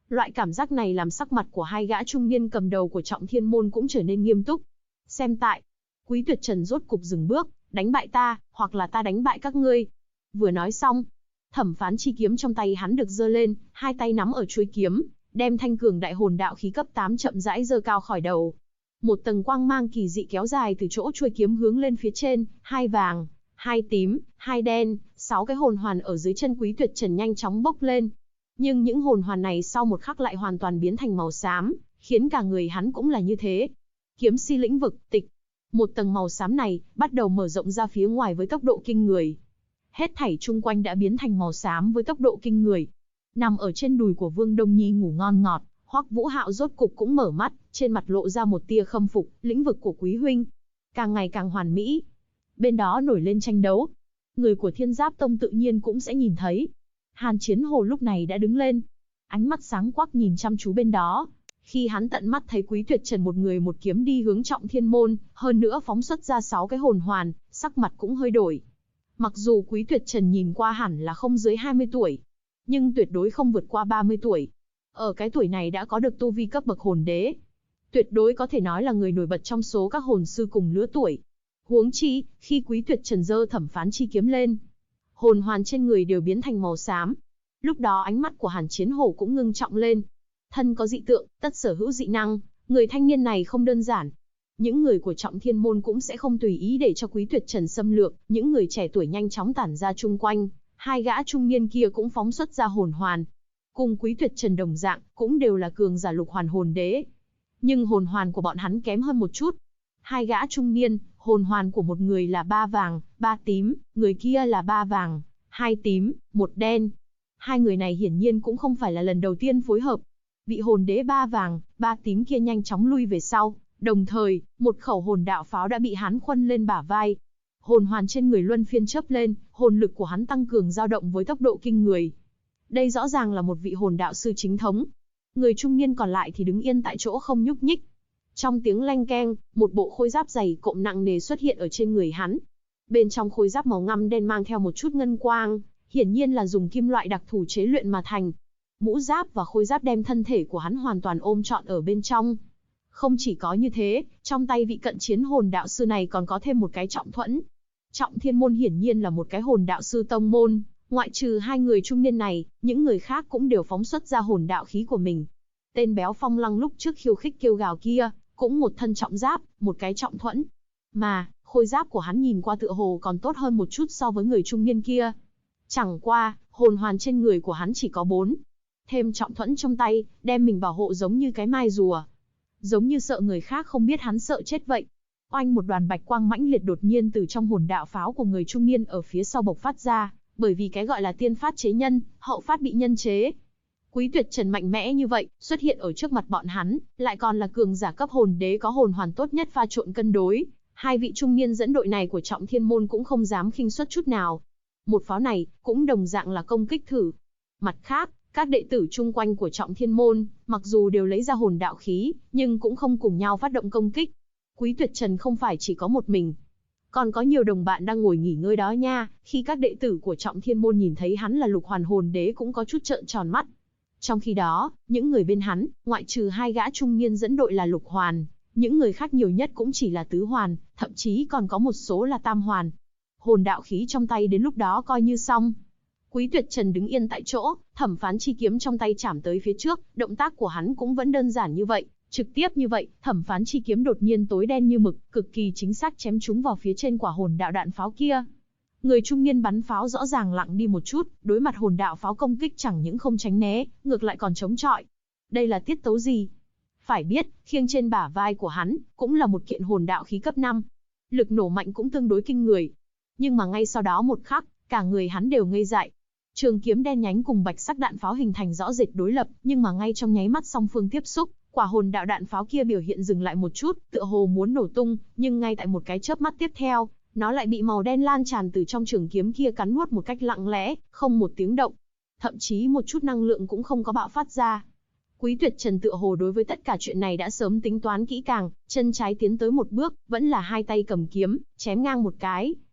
Loại cảm giác này làm sắc mặt của hai gã trung niên cầm đầu của Trọng Thiên Môn cũng trở nên nghiêm túc. Xem tại, Quý Tuyệt Trần rốt cục dừng bước, đánh bại ta, hoặc là ta đánh bại các ngươi. Vừa nói xong, thẩm phán chi kiếm trong tay hắn được giơ lên, hai tay nắm ở chuôi kiếm, đem thanh cường đại hồn đạo khí cấp 8 chậm rãi giơ cao khỏi đầu. Một tầng quang mang kỳ dị kéo dài từ chỗ chuôi kiếm hướng lên phía trên, hai vàng, hai tím, hai đen, 6 cái hồn hoàn ở dưới chân Quý Tuyệt Trần nhanh chóng bốc lên. Nhưng những hồn hoàn này sau một khắc lại hoàn toàn biến thành màu xám, khiến cả người hắn cũng là như thế. Kiếm si lĩnh vực, tịch. Một tầng màu xám này bắt đầu mở rộng ra phía ngoài với tốc độ kinh người. Hết thảy chung quanh đã biến thành màu xám với tốc độ kinh người. Nằm ở trên đùi của Vương Đông Nhi ngủ ngon ngọt, Hoắc Vũ Hạo rốt cục cũng mở mắt, trên mặt lộ ra một tia khâm phục, lĩnh vực của Quý huynh càng ngày càng hoàn mỹ. Bên đó nổi lên tranh đấu. Người của Thiên Giáp Tông tự nhiên cũng sẽ nhìn thấy. Hàn Chiến Hồ lúc này đã đứng lên, ánh mắt sáng quắc nhìn chăm chú bên đó. Khi hắn tận mắt thấy Quý Tuyệt Trần một người một kiếm đi hướng Trọng Thiên Môn, hơn nữa phóng xuất ra 6 cái hồn hoàn, sắc mặt cũng hơi đổi. Mặc dù Quý Tuyệt Trần nhìn qua hẳn là không dưới 20 tuổi, nhưng tuyệt đối không vượt qua 30 tuổi. Ở cái tuổi này đã có được tu vi cấp bậc hồn đế. Tuyệt đối có thể nói là người nổi bật trong số các hồn sư cùng lứa tuổi. Huống chi, khi Quý Tuyệt Trần giơ thẩm phán chi kiếm lên, hồn hoàn trên người đều biến thành màu xám. Lúc đó ánh mắt của Hàn Chiến Hổ cũng ngưng trọng lên. Thân có dị tượng, tất sở hữu dị năng, người thanh niên này không đơn giản. Những người của Trọng Thiên Môn cũng sẽ không tùy ý để cho Quý Tuyệt Trần xâm lược, những người trẻ tuổi nhanh chóng tản ra chung quanh, hai gã trung niên kia cũng phóng xuất ra hồn hoàn. Cùng Quý Tuyệt Trần đồng dạng, cũng đều là cường giả lục hoàn hồn đế. Nhưng hồn hoàn của bọn hắn kém hơn một chút. Hai gã trung niên, hồn hoàn của một người là 3 vàng, 3 tím, người kia là 3 vàng, 2 tím, 1 đen. Hai người này hiển nhiên cũng không phải là lần đầu tiên phối hợp. Vị hồn đế 3 vàng, 3 tím kia nhanh chóng lui về sau, đồng thời, một khẩu hồn đạo pháo đã bị hắn khuân lên bả vai. Hồn hoàn trên người luân phiên chớp lên, hồn lực của hắn tăng cường dao động với tốc độ kinh người. Đây rõ ràng là một vị hồn đạo sư chính thống. Người trung niên còn lại thì đứng yên tại chỗ không nhúc nhích. Trong tiếng leng keng, một bộ khôi giáp dày cộm nặng nề xuất hiện ở trên người hắn. Bên trong khôi giáp màu ngăm đen mang theo một chút ngân quang, hiển nhiên là dùng kim loại đặc thù chế luyện mà thành. Mũ giáp và khôi giáp đem thân thể của hắn hoàn toàn ôm trọn ở bên trong. Không chỉ có như thế, trong tay vị cận chiến hồn đạo sư này còn có thêm một cái trọng thuẫn. Trọng Thiên Môn hiển nhiên là một cái hồn đạo sư tông môn, ngoại trừ hai người trung niên này, những người khác cũng đều phóng xuất ra hồn đạo khí của mình. Tên béo Phong Lăng lúc trước khiêu khích kêu gào kia, cũng một thân trọng giáp, một cái trọng thuẫn. Mà, khôi giáp của hắn nhìn qua tựa hồ còn tốt hơn một chút so với người trung niên kia. Chẳng qua, hồn hoàn trên người của hắn chỉ có 4. Thêm trọng thuẫn trong tay, đem mình bảo hộ giống như cái mai rùa. Giống như sợ người khác không biết hắn sợ chết vậy. Oanh, một đoàn bạch quang mãnh liệt đột nhiên từ trong hồn đạo pháo của người trung niên ở phía sau bộc phát ra, bởi vì cái gọi là tiên phát chế nhân, hậu phát bị nhân chế. Quý Tuyệt Trần mạnh mẽ như vậy, xuất hiện ở trước mặt bọn hắn, lại còn là cường giả cấp hồn đế có hồn hoàn tốt nhất pha trộn cân đối. Hai vị trung niên dẫn đội này của Trọng Thiên Môn cũng không dám khinh suất chút nào. Một pháo này, cũng đồng dạng là công kích thử. Mặt khác, các đệ tử chung quanh của Trọng Thiên Môn, mặc dù đều lấy ra hồn đạo khí, nhưng cũng không cùng nhau phát động công kích. Quý Tuyệt Trần không phải chỉ có một mình, còn có nhiều đồng bạn đang ngồi nghỉ ngơi đó nha. Khi các đệ tử của Trọng Thiên Môn nhìn thấy hắn là lục hoàn hồn đế cũng có chút trợn tròn mắt. Trong khi đó, những người bên hắn, ngoại trừ hai gã trung niên dẫn đội là lục hoàn, những người khác nhiều nhất cũng chỉ là tứ hoàn, thậm chí còn có một số là tam hoàn. Hồn đạo khí trong tay đến lúc đó coi như xong. Quý Tuyệt Trần đứng yên tại chỗ, thẩm phán chi kiếm trong tay chạm tới phía trước, động tác của hắn cũng vẫn đơn giản như vậy, trực tiếp như vậy, thẩm phán chi kiếm đột nhiên tối đen như mực, cực kỳ chính xác chém trúng vào phía trên quả hồn đạo đạn pháo kia. Người trung niên bắn pháo rõ ràng lặng đi một chút, đối mặt hồn đạo pháo công kích chẳng những không tránh né, ngược lại còn chống chọi. Đây là tiết tấu gì? Phải biết, khiêng trên bả vai của hắn, cũng là một kiện hồn đạo khí cấp 5. Lực nổ mạnh cũng tương đối kinh người. Nhưng mà ngay sau đó một khắc, cả người hắn đều ngây dại. Trường kiếm đen nhánh cùng bạch sắc đạn pháo hình thành rõ rệt đối lập, nhưng mà ngay trong nháy mắt song phương tiếp xúc, quả hồn đạo đạn pháo kia biểu hiện dừng lại một chút, tựa hồ muốn nổ tung, nhưng ngay tại một cái chớp mắt tiếp theo, nó lại bị màu đen lan tràn từ trong trường kiếm kia cắn nuốt một cách lặng lẽ, không một tiếng động. Thậm chí một chút năng lượng cũng không có bạo phát ra. Quý Tuyệt Trần tựa hồ đối với tất cả chuyện này đã sớm tính toán kỹ càng, chân trái tiến tới một bước, vẫn là hai tay cầm kiếm, chém ngang một cái.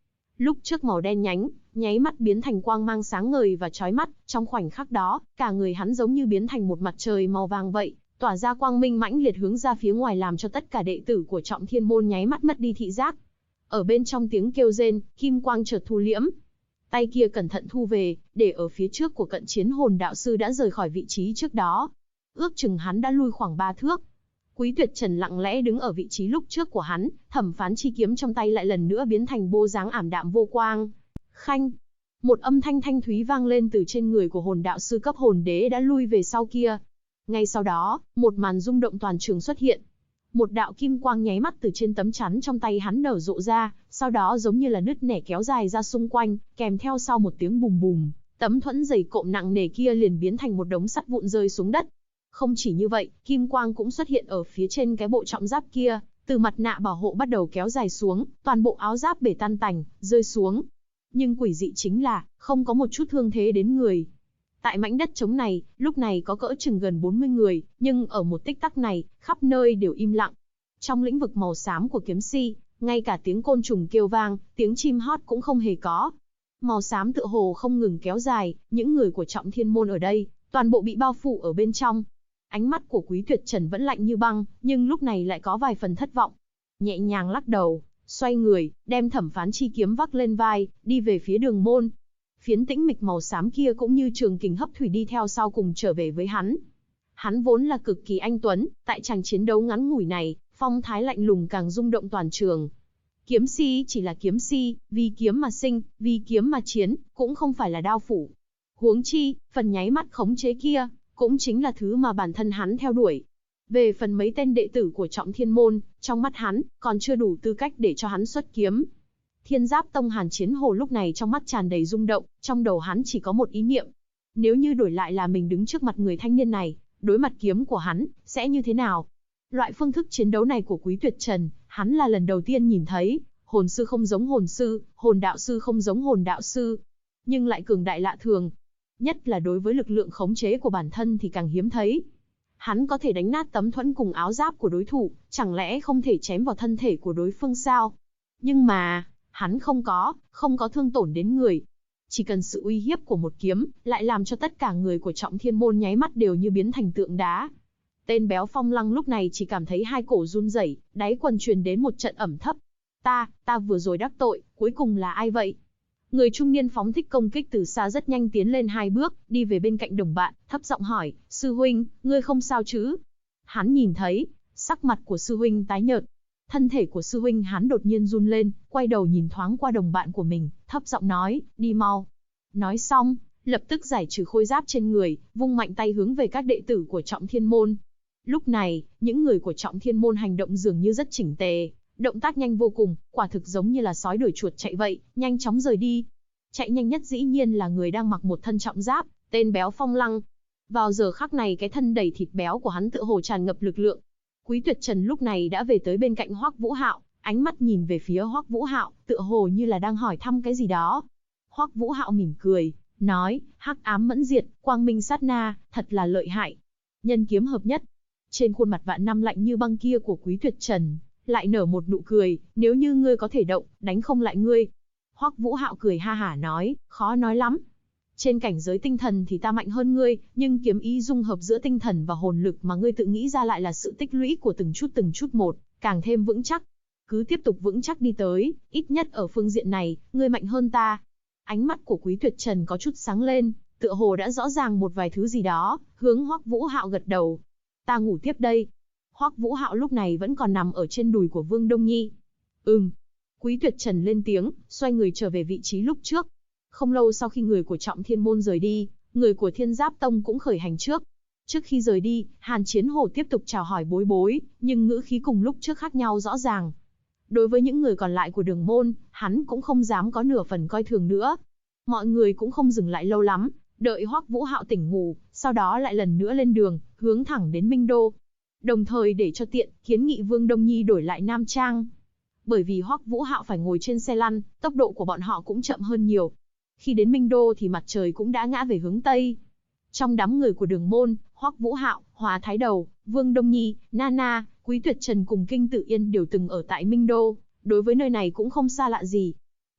Lúc trước màu đen nhánh, nháy mắt biến thành quang mang sáng ngời và chói mắt, trong khoảnh khắc đó, cả người hắn giống như biến thành một mặt trời màu vàng vậy, tỏa ra quang minh mãnh liệt hướng ra phía ngoài làm cho tất cả đệ tử của Trọng Thiên môn nháy mắt mất đi thị giác. Ở bên trong tiếng kêu rên, kim quang chợt thu liễm. Tay kia cẩn thận thu về, để ở phía trước của Cận Chiến Hồn đạo sư đã rời khỏi vị trí trước đó. Ước chừng hắn đã lui khoảng 3 thước. Quý Tuyệt Trần lặng lẽ đứng ở vị trí lúc trước của hắn, thẩm phán chi kiếm trong tay lại lần nữa biến thành bộ dáng ảm đạm vô quang. Khanh! Một âm thanh thanh thúy vang lên từ trên người của hồn đạo sư cấp hồn đế đã lui về sau kia. Ngay sau đó, một màn rung động toàn trường xuất hiện. Một đạo kim quang nháy mắt từ trên tấm chắn trong tay hắn nở rộ ra, sau đó giống như là nứt nẻ kéo dài ra xung quanh, kèm theo sau một tiếng bùm bùm, tấm thuẫn dày cộm nặng nề kia liền biến thành một đống sắt vụn rơi xuống đất. Không chỉ như vậy, kim quang cũng xuất hiện ở phía trên cái bộ trọng giáp kia, từ mặt nạ bảo hộ bắt đầu kéo dài xuống, toàn bộ áo giáp bể tan tành, rơi xuống. Nhưng quỷ dị chính là, không có một chút thương thế đến người. Tại mảnh đất trống này, lúc này có cỡ chừng gần 40 người, nhưng ở một tích tắc này, khắp nơi đều im lặng. Trong lĩnh vực màu xám của kiếm si, ngay cả tiếng côn trùng kêu vang, tiếng chim hót cũng không hề có. Màu xám tựa hồ không ngừng kéo dài, những người của Trọng Thiên môn ở đây, toàn bộ bị bao phủ ở bên trong. Ánh mắt của Quý Tuyệt Trần vẫn lạnh như băng, nhưng lúc này lại có vài phần thất vọng. Nhẹ nhàng lắc đầu, xoay người, đem thẩm phán chi kiếm vác lên vai, đi về phía đường môn. Phiến tĩnh mịch màu xám kia cũng như trường kình hấp thủy đi theo sau cùng trở về với hắn. Hắn vốn là cực kỳ anh tuấn, tại chàng chiến đấu ngắn ngủi này, phong thái lạnh lùng càng rung động toàn trường. Kiếm si chỉ là kiếm si, vì kiếm mà sinh, vì kiếm mà chiến, cũng không phải là đao phủ. Huống chi, phần nháy mắt khống chế kia, cũng chính là thứ mà bản thân hắn theo đuổi. Về phần mấy tên đệ tử của Trọng Thiên môn, trong mắt hắn, còn chưa đủ tư cách để cho hắn xuất kiếm. Thiên Giáp Tông Hàn Chiến Hồ lúc này trong mắt tràn đầy rung động, trong đầu hắn chỉ có một ý niệm. Nếu như đổi lại là mình đứng trước mặt người thanh niên này, đối mặt kiếm của hắn, sẽ như thế nào? Loại phương thức chiến đấu này của Quý Tuyệt Trần, hắn là lần đầu tiên nhìn thấy, hồn sư không giống hồn sư, hồn đạo sư không giống hồn đạo sư, nhưng lại cường đại lạ thường. Nhất là đối với lực lượng khống chế của bản thân thì càng hiếm thấy. Hắn có thể đánh nát tấm thuẫn cùng áo giáp của đối thủ, chẳng lẽ không thể chém vào thân thể của đối phương sao? Nhưng mà, hắn không có thương tổn đến người. Chỉ cần sự uy hiếp của một kiếm, lại làm cho tất cả người của Trọng Thiên môn nháy mắt đều như biến thành tượng đá. Tên béo Phong Lăng lúc này chỉ cảm thấy hai cổ run rẩy, đáy quần truyền đến một trận ẩm thấp. Ta vừa rồi đắc tội, cuối cùng là ai vậy? Người trung niên phóng thích công kích từ xa rất nhanh tiến lên 2 bước, đi về bên cạnh đồng bạn, thấp giọng hỏi, sư huynh, ngươi không sao chứ? Hắn nhìn thấy, sắc mặt của sư huynh tái nhợt. Thân thể của sư huynh hắn đột nhiên run lên, quay đầu nhìn thoáng qua đồng bạn của mình, thấp giọng nói, đi mau. Nói xong, lập tức giải trừ khôi giáp trên người, vung mạnh tay hướng về các đệ tử của Trọng Thiên môn. Lúc này, những người của Trọng Thiên môn hành động dường như rất chỉnh tề, động tác nhanh vô cùng, quả thực giống như là sói đuổi chuột chạy vậy, nhanh chóng rời đi. Chạy nhanh nhất dĩ nhiên là người đang mặc một thân trọng giáp, tên béo Phong Lăng. Vào giờ khắc này cái thân đầy thịt béo của hắn tựa hồ tràn ngập lực lượng. Quý Tuyệt Trần lúc này đã về tới bên cạnh Hoắc Vũ Hạo, ánh mắt nhìn về phía Hoắc Vũ Hạo, tựa hồ như là đang hỏi thăm cái gì đó. Hoắc Vũ Hạo mỉm cười, nói, hắc ám mẫn diệt, quang minh sát na, thật là lợi hại. Nhân kiếm hợp nhất. Trên khuôn mặt vạn năm lạnh như băng kia của Quý Tuyệt Trần, lại nở một nụ cười, nếu như ngươi có thể động, đánh không lại ngươi. Hoắc Vũ Hạo cười ha hả nói, khó nói lắm. Trên cảnh giới tinh thần thì ta mạnh hơn ngươi, nhưng kiếm ý dung hợp giữa tinh thần và hồn lực mà ngươi tự nghĩ ra lại là sự tích lũy của từng chút một, càng thêm vững chắc. Cứ tiếp tục vững chắc đi tới, ít nhất ở phương diện này, ngươi mạnh hơn ta. Ánh mắt của Quý Tuyệt Trần có chút sáng lên, tựa hồ đã rõ ràng một vài thứ gì đó, hướng Hoắc Vũ Hạo gật đầu. Ta ngủ tiếp đây. Hoắc Vũ Hạo lúc này vẫn còn nằm ở trên đùi của Vương Đông Nhi. Quý Tuyệt Trần lên tiếng, xoay người trở về vị trí lúc trước. Không lâu sau khi người của Trọng Thiên môn rời đi, người của Thiên Giáp Tông cũng khởi hành trước. Trước khi rời đi, Hàn Chiến Hổ tiếp tục chào hỏi bối bối, nhưng ngữ khí cùng lúc trước khác nhau rõ ràng. Đối với những người còn lại của đường môn, hắn cũng không dám có nửa phần coi thường nữa. Mọi người cũng không dừng lại lâu lắm, đợi Hoắc Vũ Hạo tỉnh ngủ, sau đó lại lần nữa lên đường, hướng thẳng đến Minh Đô. Đồng thời để cho tiện, kiến nghị Vương Đông Nhi đổi lại Nam Trang. Bởi vì Hoắc Vũ Hạo phải ngồi trên xe lăn, tốc độ của bọn họ cũng chậm hơn nhiều. Khi đến Minh Đô thì mặt trời cũng đã ngã về hướng Tây. Trong đám người của đường môn, Hoắc Vũ Hạo, Hóa Thái Đầu, Vương Đông Nhi, Nana, Quý Tuyệt Trần cùng Kinh Tự Yên đều từng ở tại Minh Đô, đối với nơi này cũng không xa lạ gì.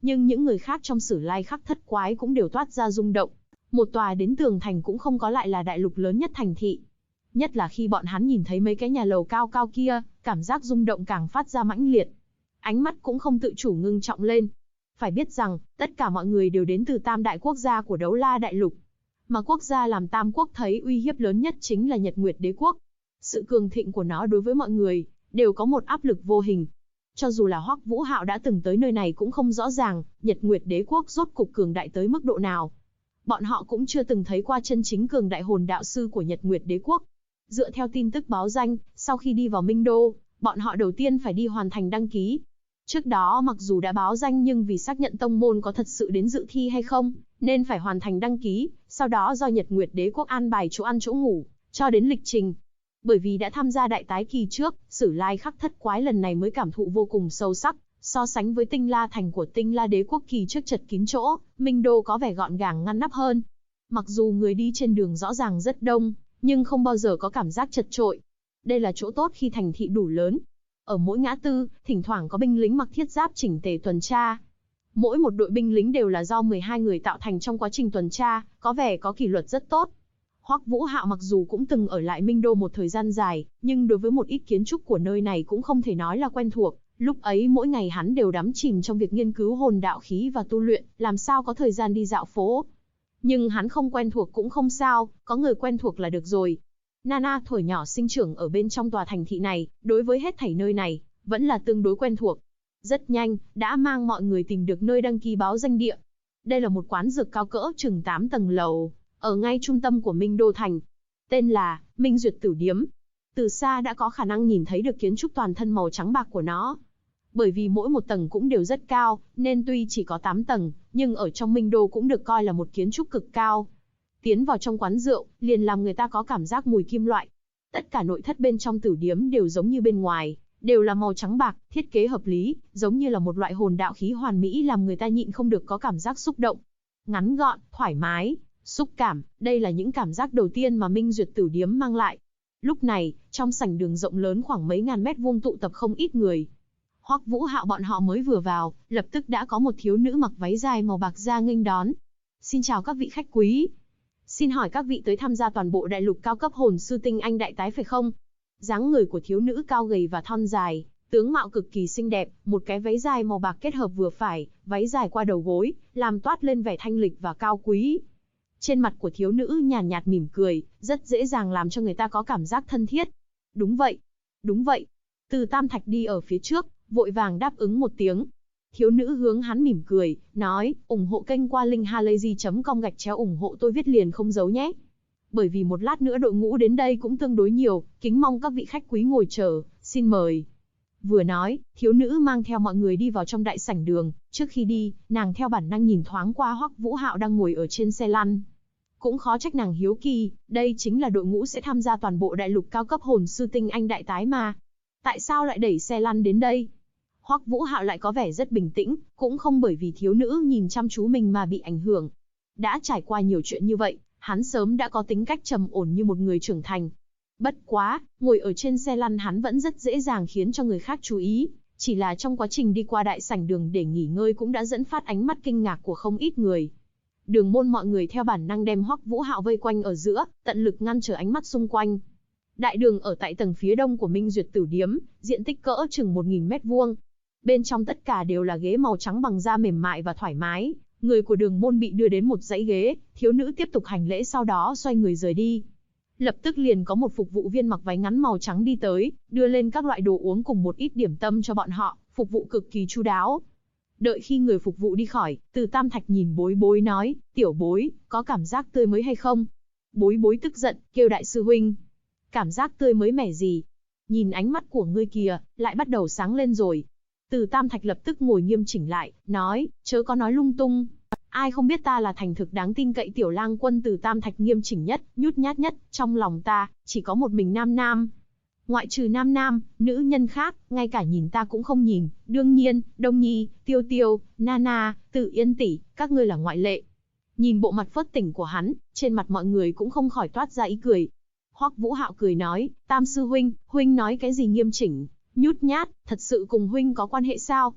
nhưng những người khác trong Sử Lai Khắc Thất Quái cũng đều toát ra rung động. Một tòa đến tường thành cũng không có lại là đại lục lớn nhất thành thị. Nhất là khi bọn hắn nhìn thấy mấy cái nhà lầu cao cao kia, cảm giác rung động càng phát ra mãnh liệt. Ánh mắt cũng không tự chủ ngưng trọng lên. Phải biết rằng, tất cả mọi người đều đến từ tam đại quốc gia của Đấu La Đại Lục. Mà quốc gia làm tam quốc thấy uy hiếp lớn nhất chính là Nhật Nguyệt Đế Quốc. Sự cường thịnh của nó đối với mọi người, đều có một áp lực vô hình. Cho dù là Hoắc Vũ Hạo đã từng tới nơi này cũng không rõ ràng, Nhật Nguyệt Đế Quốc rốt cục cường đại tới mức độ nào. Bọn họ cũng chưa từng thấy qua chân chính cường đại hồn đạo sư của Nhật Nguyệt Đế Quốc. Dựa theo tin tức báo danh, sau khi đi vào Minh Đô, bọn họ đầu tiên phải đi hoàn thành đăng ký. Trước đó mặc dù đã báo danh nhưng vì xác nhận tông môn có thật sự đến dự thi hay không, nên phải hoàn thành đăng ký, sau đó do Nhật Nguyệt Đế Quốc an bài chỗ ăn chỗ ngủ, cho đến lịch trình. Bởi vì đã tham gia đại tái kỳ trước, Sử Lai Khắc Thất Quái lần này mới cảm thụ vô cùng sâu sắc, so sánh với Tinh La Thành của Tinh La Đế Quốc kỳ trước chật kín chỗ, Minh Đô có vẻ gọn gàng ngăn nắp hơn. Mặc dù người đi trên đường rõ ràng rất đông, nhưng không bao giờ có cảm giác chật chội. Đây là chỗ tốt khi thành thị đủ lớn. Ở mỗi ngã tư, thỉnh thoảng có binh lính mặc thiết giáp chỉnh tề tuần tra. Mỗi một đội binh lính đều là do 12 người tạo thành trong quá trình tuần tra, có vẻ có kỷ luật rất tốt. Hoắc Vũ Hạo mặc dù cũng từng ở lại Minh Đô một thời gian dài, nhưng đối với một ít kiến trúc của nơi này cũng không thể nói là quen thuộc. Lúc ấy mỗi ngày hắn đều đắm chìm trong việc nghiên cứu hồn đạo khí và tu luyện, làm sao có thời gian đi dạo phố. Nhưng hắn không quen thuộc cũng không sao, có người quen thuộc là được rồi. Nana thuở nhỏ sinh trưởng ở bên trong tòa thành thị này, đối với hết thảy nơi này, vẫn là tương đối quen thuộc. Rất nhanh, đã mang mọi người tìm được nơi đăng ký báo danh địa. Đây là một quán dược cao cỡ chừng 8 tầng lầu, ở ngay trung tâm của Minh Đô Thành. Tên là Minh Duyệt Tử Điếm. Từ xa đã có khả năng nhìn thấy được kiến trúc toàn thân màu trắng bạc của nó. Bởi vì mỗi một tầng cũng đều rất cao, nên tuy chỉ có 8 tầng, nhưng ở trong Minh Đô cũng được coi là một kiến trúc cực cao. Tiến vào trong quán rượu, liền làm người ta có cảm giác mùi kim loại. Tất cả nội thất bên trong tử điếm đều giống như bên ngoài, đều là màu trắng bạc, thiết kế hợp lý, giống như là một loại hồn đạo khí hoàn mỹ làm người ta nhịn không được có cảm giác xúc động. Ngắn gọn, thoải mái, xúc cảm, đây là những cảm giác đầu tiên mà Minh Duyệt Tử Điếm mang lại. Lúc này, trong sảnh đường rộng lớn khoảng mấy ngàn mét vuông tụ tập không ít người. Hoắc Vũ Hạo bọn họ mới vừa vào, lập tức đã có một thiếu nữ mặc váy dài màu bạc ra nghênh đón. Xin chào các vị khách quý. Xin hỏi các vị tới tham gia toàn bộ đại lục cao cấp hồn sư tinh anh đại tái phải không? Dáng người của thiếu nữ cao gầy và thon dài, tướng mạo cực kỳ xinh đẹp, một cái váy dài màu bạc kết hợp vừa phải, váy dài qua đầu gối, làm toát lên vẻ thanh lịch và cao quý. Trên mặt của thiếu nữ nhàn nhạt mỉm cười, rất dễ dàng làm cho người ta có cảm giác thân thiết. Đúng vậy, đúng vậy. Từ Tam Thạch đi ở phía trước, vội vàng đáp ứng một tiếng. Thiếu nữ hướng hắn mỉm cười, nói, ủng hộ kênh qua link halayzi.com ủng hộ tôi viết liền không giấu nhé. Bởi vì một lát nữa đội ngũ đến đây cũng tương đối nhiều, kính mong các vị khách quý ngồi chờ, xin mời. Vừa nói, thiếu nữ mang theo mọi người đi vào trong đại sảnh đường, trước khi đi, nàng theo bản năng nhìn thoáng qua Hoắc Vũ Hạo đang ngồi ở trên xe lăn. Cũng khó trách nàng hiếu kỳ, đây chính là đội ngũ sẽ tham gia toàn bộ đại lục cao cấp hồn sư tinh anh đại tái mà. Tại sao lại đẩy xe lăn đến đây? Hoắc Vũ Hạo lại có vẻ rất bình tĩnh, cũng không bởi vì thiếu nữ nhìn chăm chú mình mà bị ảnh hưởng. Đã trải qua nhiều chuyện như vậy, hắn sớm đã có tính cách trầm ổn như một người trưởng thành. Bất quá, ngồi ở trên xe lăn hắn vẫn rất dễ dàng khiến cho người khác chú ý, chỉ là trong quá trình đi qua đại sảnh đường để nghỉ ngơi cũng đã dẫn phát ánh mắt kinh ngạc của không ít người. Đường môn mọi người theo bản năng đem Hoắc Vũ Hạo vây quanh ở giữa, tận lực ngăn trở ánh mắt xung quanh. Đại đường ở tại tầng phía đông của Minh Duyệt Tử Điếm, diện tích cỡ chừng 1000 mét vuông. Bên trong tất cả đều là ghế màu trắng bằng da mềm mại và thoải mái. Người của đường môn bị đưa đến một dãy ghế, thiếu nữ tiếp tục hành lễ sau đó xoay người rời đi. Lập tức liền có một phục vụ viên mặc váy ngắn màu trắng đi tới, đưa lên các loại đồ uống cùng một ít điểm tâm cho bọn họ, phục vụ cực kỳ chu đáo. Đợi khi người phục vụ đi khỏi, Từ Tam Thạch nhìn Bối Bối nói, tiểu Bối, có cảm giác tươi mới hay không? Bối Bối tức giận, kêu đại sư huynh. Cảm giác tươi mới mẻ gì? Nhìn ánh mắt của ngươi kìa, lại bắt đầu sáng lên rồi. Từ Tam Thạch lập tức ngồi nghiêm chỉnh lại, nói, chớ có nói lung tung. Ai không biết ta là thành thực đáng tin cậy tiểu lang quân. Từ Tam Thạch nghiêm chỉnh nhất, nhút nhát nhất, trong lòng ta, chỉ có một mình Nam Nam. Ngoại trừ Nam Nam, nữ nhân khác, ngay cả nhìn ta cũng không nhìn, đương nhiên, Đông Nhi, Tiêu Tiêu, Nana, Tự Yên tỷ, các ngươi là ngoại lệ. Nhìn bộ mặt phớt tỉnh của hắn, trên mặt mọi người cũng không khỏi toát ra ý cười. Hoắc Vũ Hạo cười nói, Tam sư huynh, huynh nói cái gì nghiêm chỉnh, nhút nhát, thật sự cùng huynh có quan hệ sao?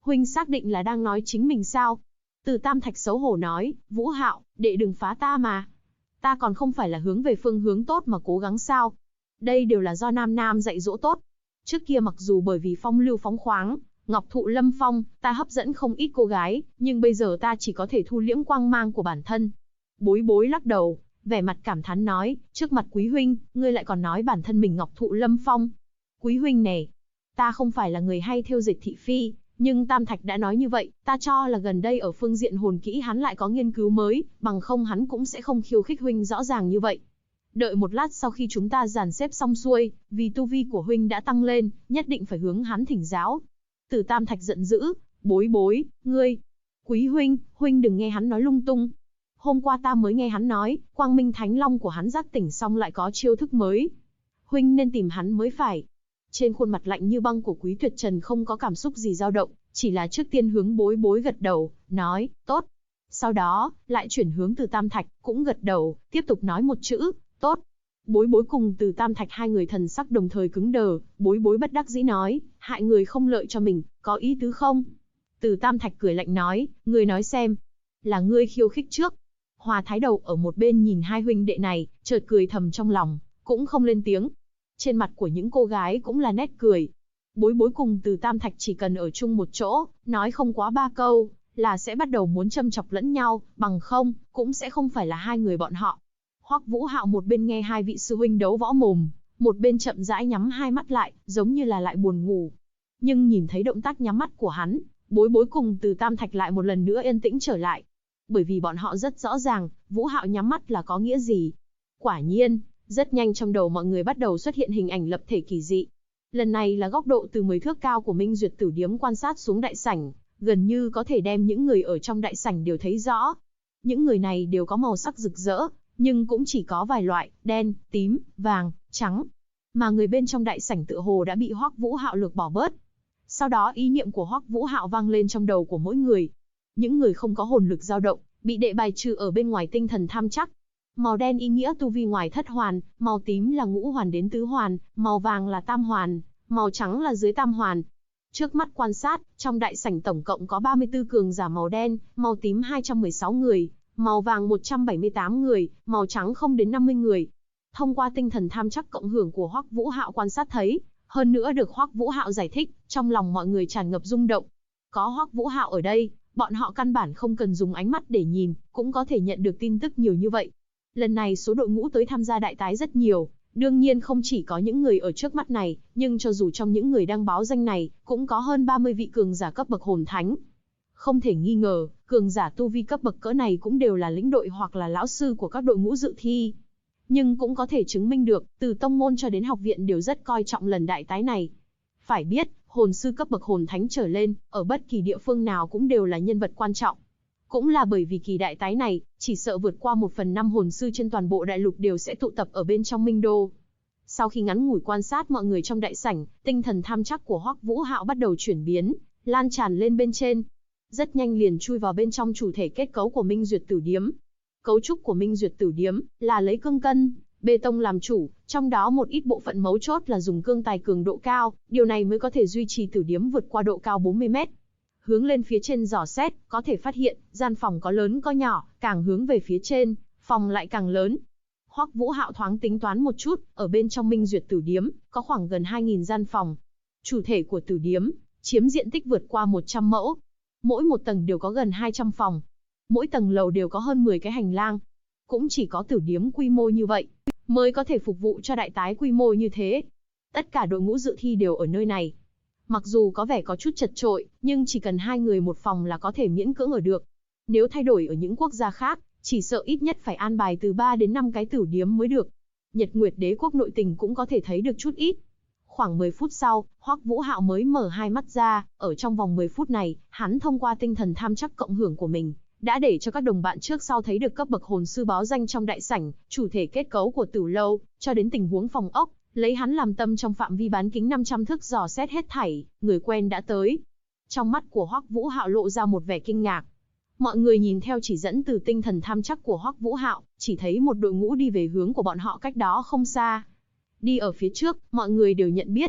Huynh xác định là đang nói chính mình sao? Từ Tam Thạch xấu hổ nói, Vũ Hạo, đệ đừng phá ta mà. Ta còn không phải là hướng về phương hướng tốt mà cố gắng sao? Đây đều là do Nam Nam dạy dỗ tốt. Trước kia mặc dù bởi vì phong lưu phóng khoáng, Ngọc Thụ Lâm Phong, ta hấp dẫn không ít cô gái, nhưng bây giờ ta chỉ có thể thu liễm quang mang của bản thân. Bối Bối lắc đầu, vẻ mặt cảm thán nói, trước mặt Quý huynh, ngươi lại còn nói bản thân mình Ngọc Thụ Lâm Phong. Quý huynh này, ta không phải là người hay thêu dệt thị phi, nhưng Tam Thạch đã nói như vậy, ta cho là gần đây ở phương diện hồn kỹ hắn lại có nghiên cứu mới, bằng không hắn cũng sẽ không khiêu khích huynh rõ ràng như vậy. Đợi một lát sau khi chúng ta dàn xếp xong xuôi, vì tu vi của huynh đã tăng lên, nhất định phải hướng hắn thỉnh giáo. Từ Tam Thạch giận dữ, Bối Bối, ngươi, Quý huynh, huynh đừng nghe hắn nói lung tung. Hôm qua ta mới nghe hắn nói, Quang Minh Thánh Long của hắn giác tỉnh xong lại có chiêu thức mới. Huynh nên tìm hắn mới phải. Trên khuôn mặt lạnh như băng của Quý Tuyệt Trần không có cảm xúc gì dao động, chỉ là trước tiên hướng Bối Bối gật đầu, nói, tốt. Sau đó, lại chuyển hướng Từ Tam Thạch, cũng gật đầu, tiếp tục nói một chữ, tốt. Bối Bối cùng Từ Tam Thạch hai người thần sắc đồng thời cứng đờ, Bối Bối bất đắc dĩ nói, hại người không lợi cho mình, có ý tứ không? Từ Tam Thạch cười lạnh nói, ngươi nói xem. Là ngươi khiêu khích trước. Hòa Thái Đầu ở một bên nhìn hai huynh đệ này, chợt cười thầm trong lòng, cũng không lên tiếng. Trên mặt của những cô gái cũng là nét cười. Bối Bối cùng Từ Tam Thạch chỉ cần ở chung một chỗ, nói không quá ba câu, là sẽ bắt đầu muốn châm chọc lẫn nhau, bằng không, cũng sẽ không phải là hai người bọn họ. Hoắc Vũ Hạo một bên nghe hai vị sư huynh đấu võ mồm, một bên chậm rãi nhắm hai mắt lại, giống như là lại buồn ngủ. Nhưng nhìn thấy động tác nhắm mắt của hắn, Bối Bối cùng Từ Tam Thạch lại một lần nữa yên tĩnh trở lại. Bởi vì bọn họ rất rõ ràng, Vũ Hạo nhắm mắt là có nghĩa gì. Quả nhiên, rất nhanh trong đầu mọi người bắt đầu xuất hiện hình ảnh lập thể kỳ dị. Lần này là góc độ từ 10 thước cao của Minh Duyệt Tử Điếm quan sát xuống đại sảnh, gần như có thể đem những người ở trong đại sảnh đều thấy rõ. Những người này đều có màu sắc rực rỡ, nhưng cũng chỉ có vài loại, đen, tím, vàng, trắng. Mà người bên trong đại sảnh tựa hồ đã bị Hoắc Vũ Hạo lược bỏ bớt. Sau đó ý niệm của Hoắc Vũ Hạo vang lên trong đầu của mỗi người. Những người không có hồn lực dao động, bị đệ bài trừ ở bên ngoài tinh thần tham chắc. Màu đen ý nghĩa tu vi ngoài thất hoàn, màu tím là ngũ hoàn đến tứ hoàn, màu vàng là tam hoàn, màu trắng là dưới tam hoàn. Trước mắt quan sát, trong đại sảnh tổng cộng có 34 cường giả màu đen, màu tím 216 người, màu vàng 178 người, màu trắng không đến 50 người. Thông qua tinh thần tham chắc cộng hưởng của Hoắc Vũ Hạo quan sát thấy, hơn nữa được Hoắc Vũ Hạo giải thích, trong lòng mọi người tràn ngập rung động. Có Hoắc Vũ Hạo ở đây, bọn họ căn bản không cần dùng ánh mắt để nhìn, cũng có thể nhận được tin tức nhiều như vậy. Lần này số đội ngũ tới tham gia đại tái rất nhiều, đương nhiên không chỉ có những người ở trước mắt này, nhưng cho dù trong những người đang báo danh này, cũng có hơn 30 vị cường giả cấp bậc hồn thánh. Không thể nghi ngờ, cường giả tu vi cấp bậc cỡ này cũng đều là lĩnh đội hoặc là lão sư của các đội ngũ dự thi. Nhưng cũng có thể chứng minh được, từ tông môn cho đến học viện đều rất coi trọng lần đại tái này. Phải biết, hồn sư cấp bậc hồn thánh trở lên, ở bất kỳ địa phương nào cũng đều là nhân vật quan trọng. Cũng là bởi vì kỳ đại tái này, chỉ sợ vượt qua 1/5 hồn sư trên toàn bộ đại lục đều sẽ tụ tập ở bên trong Minh Đô. Sau khi ngắn ngủi quan sát mọi người trong đại sảnh, tinh thần tham chắc của Hoắc Vũ Hạo bắt đầu chuyển biến, lan tràn lên bên trên. Rất nhanh liền chui vào bên trong chủ thể kết cấu của Minh Duyệt Tử Điếm. Cấu trúc của Minh Duyệt Tử Điếm là lấy cương cân, bê tông làm chủ, trong đó một ít bộ phận mấu chốt là dùng cương tài cường độ cao, điều này mới có thể duy trì tử điếm vượt qua độ cao 40 mét. Hướng lên phía trên dò xét, có thể phát hiện, gian phòng có lớn có nhỏ, càng hướng về phía trên, phòng lại càng lớn. Hoắc Vũ Hạo thoáng tính toán một chút, ở bên trong Minh Duyệt Tử Điếm, có khoảng gần 2.000 gian phòng. Chủ thể của tử điếm, chiếm diện tích vượt qua 100 mẫu. Mỗi một tầng đều có gần 200 phòng. Mỗi tầng lầu đều có hơn 10 cái hành lang. Cũng chỉ có tử điếm quy mô như vậy, mới có thể phục vụ cho đại tái quy mô như thế. Tất cả đội ngũ dự thi đều ở nơi này. Mặc dù có vẻ có chút chật chội, nhưng chỉ cần 2 người một phòng là có thể miễn cưỡng ở được. Nếu thay đổi ở những quốc gia khác, chỉ sợ ít nhất phải an bài từ 3 đến 5 cái tử điếm mới được. Nhật Nguyệt Đế quốc nội tình cũng có thể thấy được chút ít. Khoảng 10 phút sau, Hoắc Vũ Hạo mới mở hai mắt ra, ở trong vòng 10 phút này, hắn thông qua tinh thần tham chắc cộng hưởng của mình, đã để cho các đồng bạn trước sau thấy được cấp bậc hồn sư báo danh trong đại sảnh, chủ thể kết cấu của tử lâu, cho đến tình huống phòng ốc, lấy hắn làm tâm trong phạm vi bán kính 500 thước dò xét hết thảy, người quen đã tới. Trong mắt của Hoắc Vũ Hạo lộ ra một vẻ kinh ngạc. Mọi người nhìn theo chỉ dẫn từ tinh thần tham chắc của Hoắc Vũ Hạo, chỉ thấy một đội ngũ đi về hướng của bọn họ cách đó không xa. Đi ở phía trước, mọi người đều nhận biết.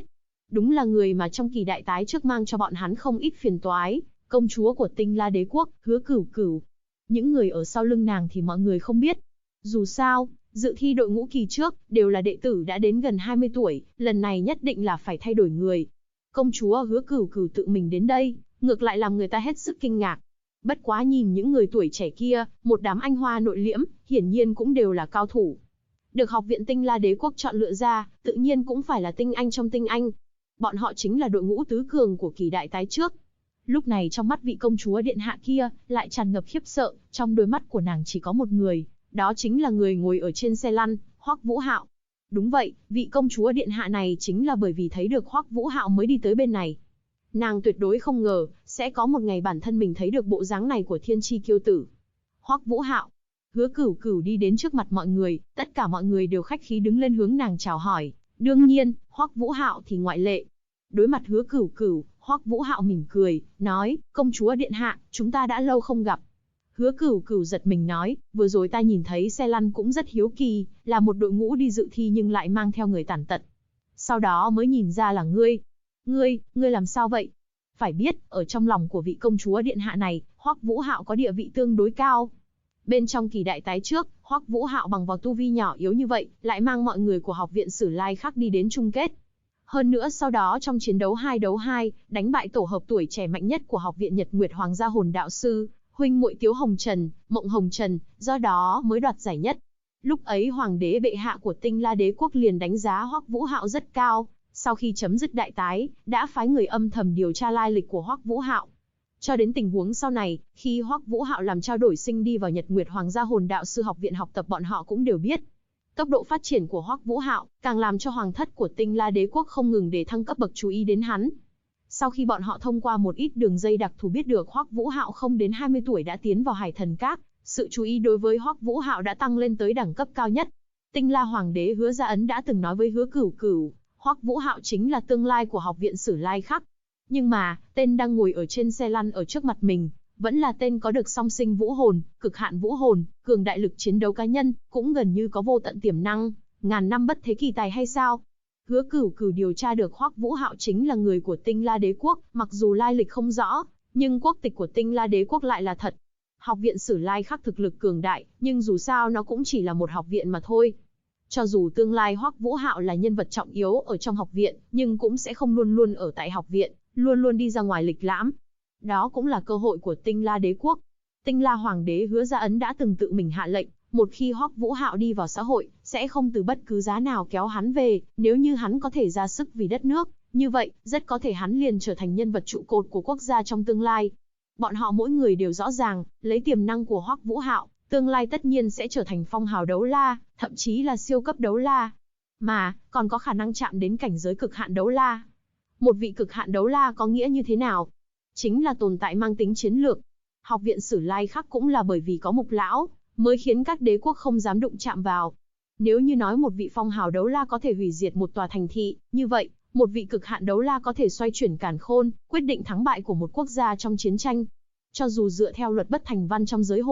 Đúng là người mà trong kỳ đại tái trước mang cho bọn hắn không ít phiền toái, công chúa của Tinh La Đế quốc, Hứa Cửu Cửu. Những người ở sau lưng nàng thì mọi người không biết. Dù sao, dự thi đội ngũ kỳ trước, đều là đệ tử đã đến gần 20 tuổi, lần này nhất định là phải thay đổi người. Công chúa Hứa Cửu Cửu tự mình đến đây, ngược lại làm người ta hết sức kinh ngạc. Bất quá nhìn những người tuổi trẻ kia, một đám anh hoa nội liễm, hiển nhiên cũng đều là cao thủ. Được học viện Tinh La Đế quốc chọn lựa ra, tự nhiên cũng phải là tinh anh trong tinh anh. Bọn họ chính là đội ngũ tứ cường của kỳ đại tái trước. Lúc này trong mắt vị công chúa điện hạ kia, lại tràn ngập khiếp sợ, trong đôi mắt của nàng chỉ có một người, đó chính là người ngồi ở trên xe lăn, Hoắc Vũ Hạo. Đúng vậy, vị công chúa điện hạ này chính là bởi vì thấy được Hoắc Vũ Hạo mới đi tới bên này. Nàng tuyệt đối không ngờ, sẽ có một ngày bản thân mình thấy được bộ dáng này của thiên chi kiêu tử. Hoắc Vũ Hạo. Hứa Cửu Cửu đi đến trước mặt mọi người, tất cả mọi người đều khách khí đứng lên hướng nàng chào hỏi. Đương nhiên, Hoắc Vũ Hạo thì ngoại lệ. Đối mặt Hứa Cửu Cửu, Hoắc Vũ Hạo mỉm cười, nói, công chúa điện hạ, chúng ta đã lâu không gặp. Hứa Cửu Cửu giật mình nói, vừa rồi ta nhìn thấy xe lăn cũng rất hiếu kỳ, là một đội ngũ đi dự thi nhưng lại mang theo người tàn tật. Sau đó mới nhìn ra là ngươi. Ngươi làm sao vậy? Phải biết, ở trong lòng của vị công chúa điện hạ này, Hoắc Vũ Hạo có địa vị tương đối cao. Bên trong kỳ đại tái trước, Hoắc Vũ Hạo bằng vào tu vi nhỏ yếu như vậy, lại mang mọi người của học viện Sử Lai Khắc đi đến chung kết. Hơn nữa sau đó trong chiến đấu 2 đấu 2, đánh bại tổ hợp tuổi trẻ mạnh nhất của học viện Nhật Nguyệt Hoàng gia hồn đạo sư, huynh muội Tiếu Hồng Trần, Mộng Hồng Trần, do đó mới đoạt giải nhất. Lúc ấy hoàng đế bệ hạ của Tinh La Đế quốc liền đánh giá Hoắc Vũ Hạo rất cao, sau khi chấm dứt đại tái, đã phái người âm thầm điều tra lai lịch của Hoắc Vũ Hạo. Cho đến tình huống sau này, khi Hoắc Vũ Hạo làm trao đổi sinh đi vào Nhật Nguyệt Hoàng gia hồn đạo sư học viện học tập, bọn họ cũng đều biết. Tốc độ phát triển của Hoắc Vũ Hạo càng làm cho hoàng thất của Tinh La Đế quốc không ngừng để thăng cấp bậc chú ý đến hắn. Sau khi bọn họ thông qua một ít đường dây đặc thù biết được Hoắc Vũ Hạo không đến 20 tuổi đã tiến vào Hải Thần Các, sự chú ý đối với Hoắc Vũ Hạo đã tăng lên tới đẳng cấp cao nhất. Tinh La Hoàng đế Hứa Gia Ấn đã từng nói với Hứa Cửu Cửu, Hoắc Vũ Hạo chính là tương lai của học viện Sử Lai Khắc. Nhưng mà, tên đang ngồi ở trên xe lăn ở trước mặt mình, vẫn là tên có được song sinh vũ hồn, cực hạn vũ hồn, cường đại lực chiến đấu cá nhân, cũng gần như có vô tận tiềm năng, ngàn năm bất thế kỳ tài hay sao? Hứa Cửu Cửu điều tra được Hoắc Vũ Hạo chính là người của Tinh La Đế quốc, mặc dù lai lịch không rõ, nhưng quốc tịch của Tinh La Đế quốc lại là thật. Học viện Sử Lai Khắc thực lực cường đại, nhưng dù sao nó cũng chỉ là một học viện mà thôi. Cho dù tương lai Hoắc Vũ Hạo là nhân vật trọng yếu ở trong học viện, nhưng cũng sẽ không luôn luôn ở tại học viện, luôn luôn đi ra ngoài lịch lãm. Đó cũng là cơ hội của Tinh La Đế quốc. Tinh La Hoàng đế Hứa Gia Ấn đã từng tự mình hạ lệnh, một khi Hoắc Vũ Hạo đi vào xã hội, sẽ không từ bất cứ giá nào kéo hắn về, nếu như hắn có thể ra sức vì đất nước, như vậy, rất có thể hắn liền trở thành nhân vật trụ cột của quốc gia trong tương lai. Bọn họ mỗi người đều rõ ràng, lấy tiềm năng của Hoắc Vũ Hạo, tương lai tất nhiên sẽ trở thành phong hào đấu la, thậm chí là siêu cấp đấu la. Mà, còn có khả năng chạm đến cảnh giới cực hạn đấu la. Một vị cực hạn đấu la có nghĩa như thế nào? Chính là tồn tại mang tính chiến lược. Học viện Sử Lai Khắc cũng là bởi vì có Mục lão, mới khiến các đế quốc không dám đụng chạm vào. Nếu như nói một vị phong hào đấu la có thể hủy diệt một tòa thành thị, như vậy, một vị cực hạn đấu la có thể xoay chuyển càn khôn, quyết định thắng bại của một quốc gia trong chiến tranh. Cho dù dựa theo luật bất thành văn trong giới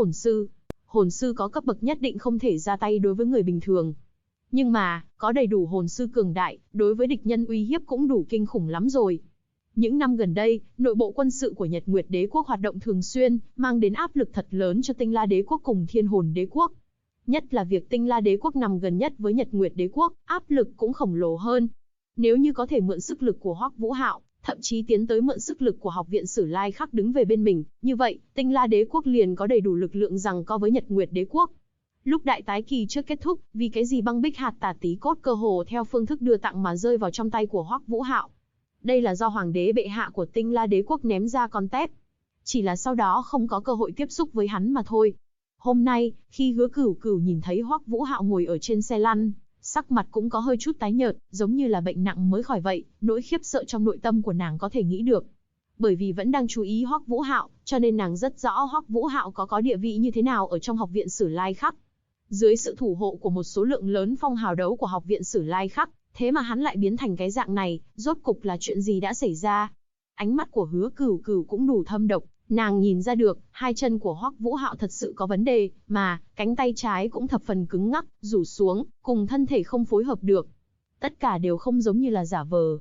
hồn sư có cấp bậc nhất định không thể ra tay đối với người bình thường. Nhưng mà, có đầy đủ hồn sư cường đại, đối với địch nhân uy hiếp cũng đủ kinh khủng lắm rồi. Những năm gần đây, nội bộ quân sự của Nhật Nguyệt Đế quốc hoạt động thường xuyên, mang đến áp lực thật lớn cho Tinh La Đế quốc cùng Thiên Hồn Đế quốc. Nhất là việc Tinh La Đế quốc nằm gần nhất với Nhật Nguyệt Đế quốc, áp lực cũng khổng lồ hơn. Nếu như có thể mượn sức lực của Hoắc Vũ Hạo, thậm chí tiến tới mượn sức lực của học viện Sử Lai Khắc đứng về bên mình, như vậy, Tinh La Đế quốc liền có đầy đủ lực lượng giằng co với Nhật Nguyệt Đế quốc. Lúc đại tái kỳ trước kết thúc, vì cái gì băng bích hạt tà tí cốt cơ hồ theo phương thức đưa tặng mà rơi vào trong tay của Hoắc Vũ Hạo. Đây là do hoàng đế bệ hạ của Tinh La Đế quốc ném ra con tép. Chỉ là sau đó không có cơ hội tiếp xúc với hắn mà thôi. Hôm nay, khi Hứa Cửu Cửu nhìn thấy Hoắc Vũ Hạo ngồi ở trên xe lăn, sắc mặt cũng có hơi chút tái nhợt, giống như là bệnh nặng mới khỏi vậy, nỗi khiếp sợ trong nội tâm của nàng có thể nghĩ được. Bởi vì vẫn đang chú ý Hoắc Vũ Hạo, cho nên nàng rất rõ Hoắc Vũ Hạo có địa vị như thế nào ở trong học viện Sử Lai Khắc. Dưới sự thủ hộ của một số lượng lớn phong hào đấu của học viện Sử Lai Khắc, thế mà hắn lại biến thành cái dạng này, rốt cục là chuyện gì đã xảy ra? Ánh mắt của Hứa Cửu Cửu cũng đủ thâm độc, nàng nhìn ra được, hai chân của Hoắc Vũ Hạo thật sự có vấn đề, mà cánh tay trái cũng thập phần cứng ngắc, rủ xuống, cùng thân thể không phối hợp được. Tất cả đều không giống như là giả vờ.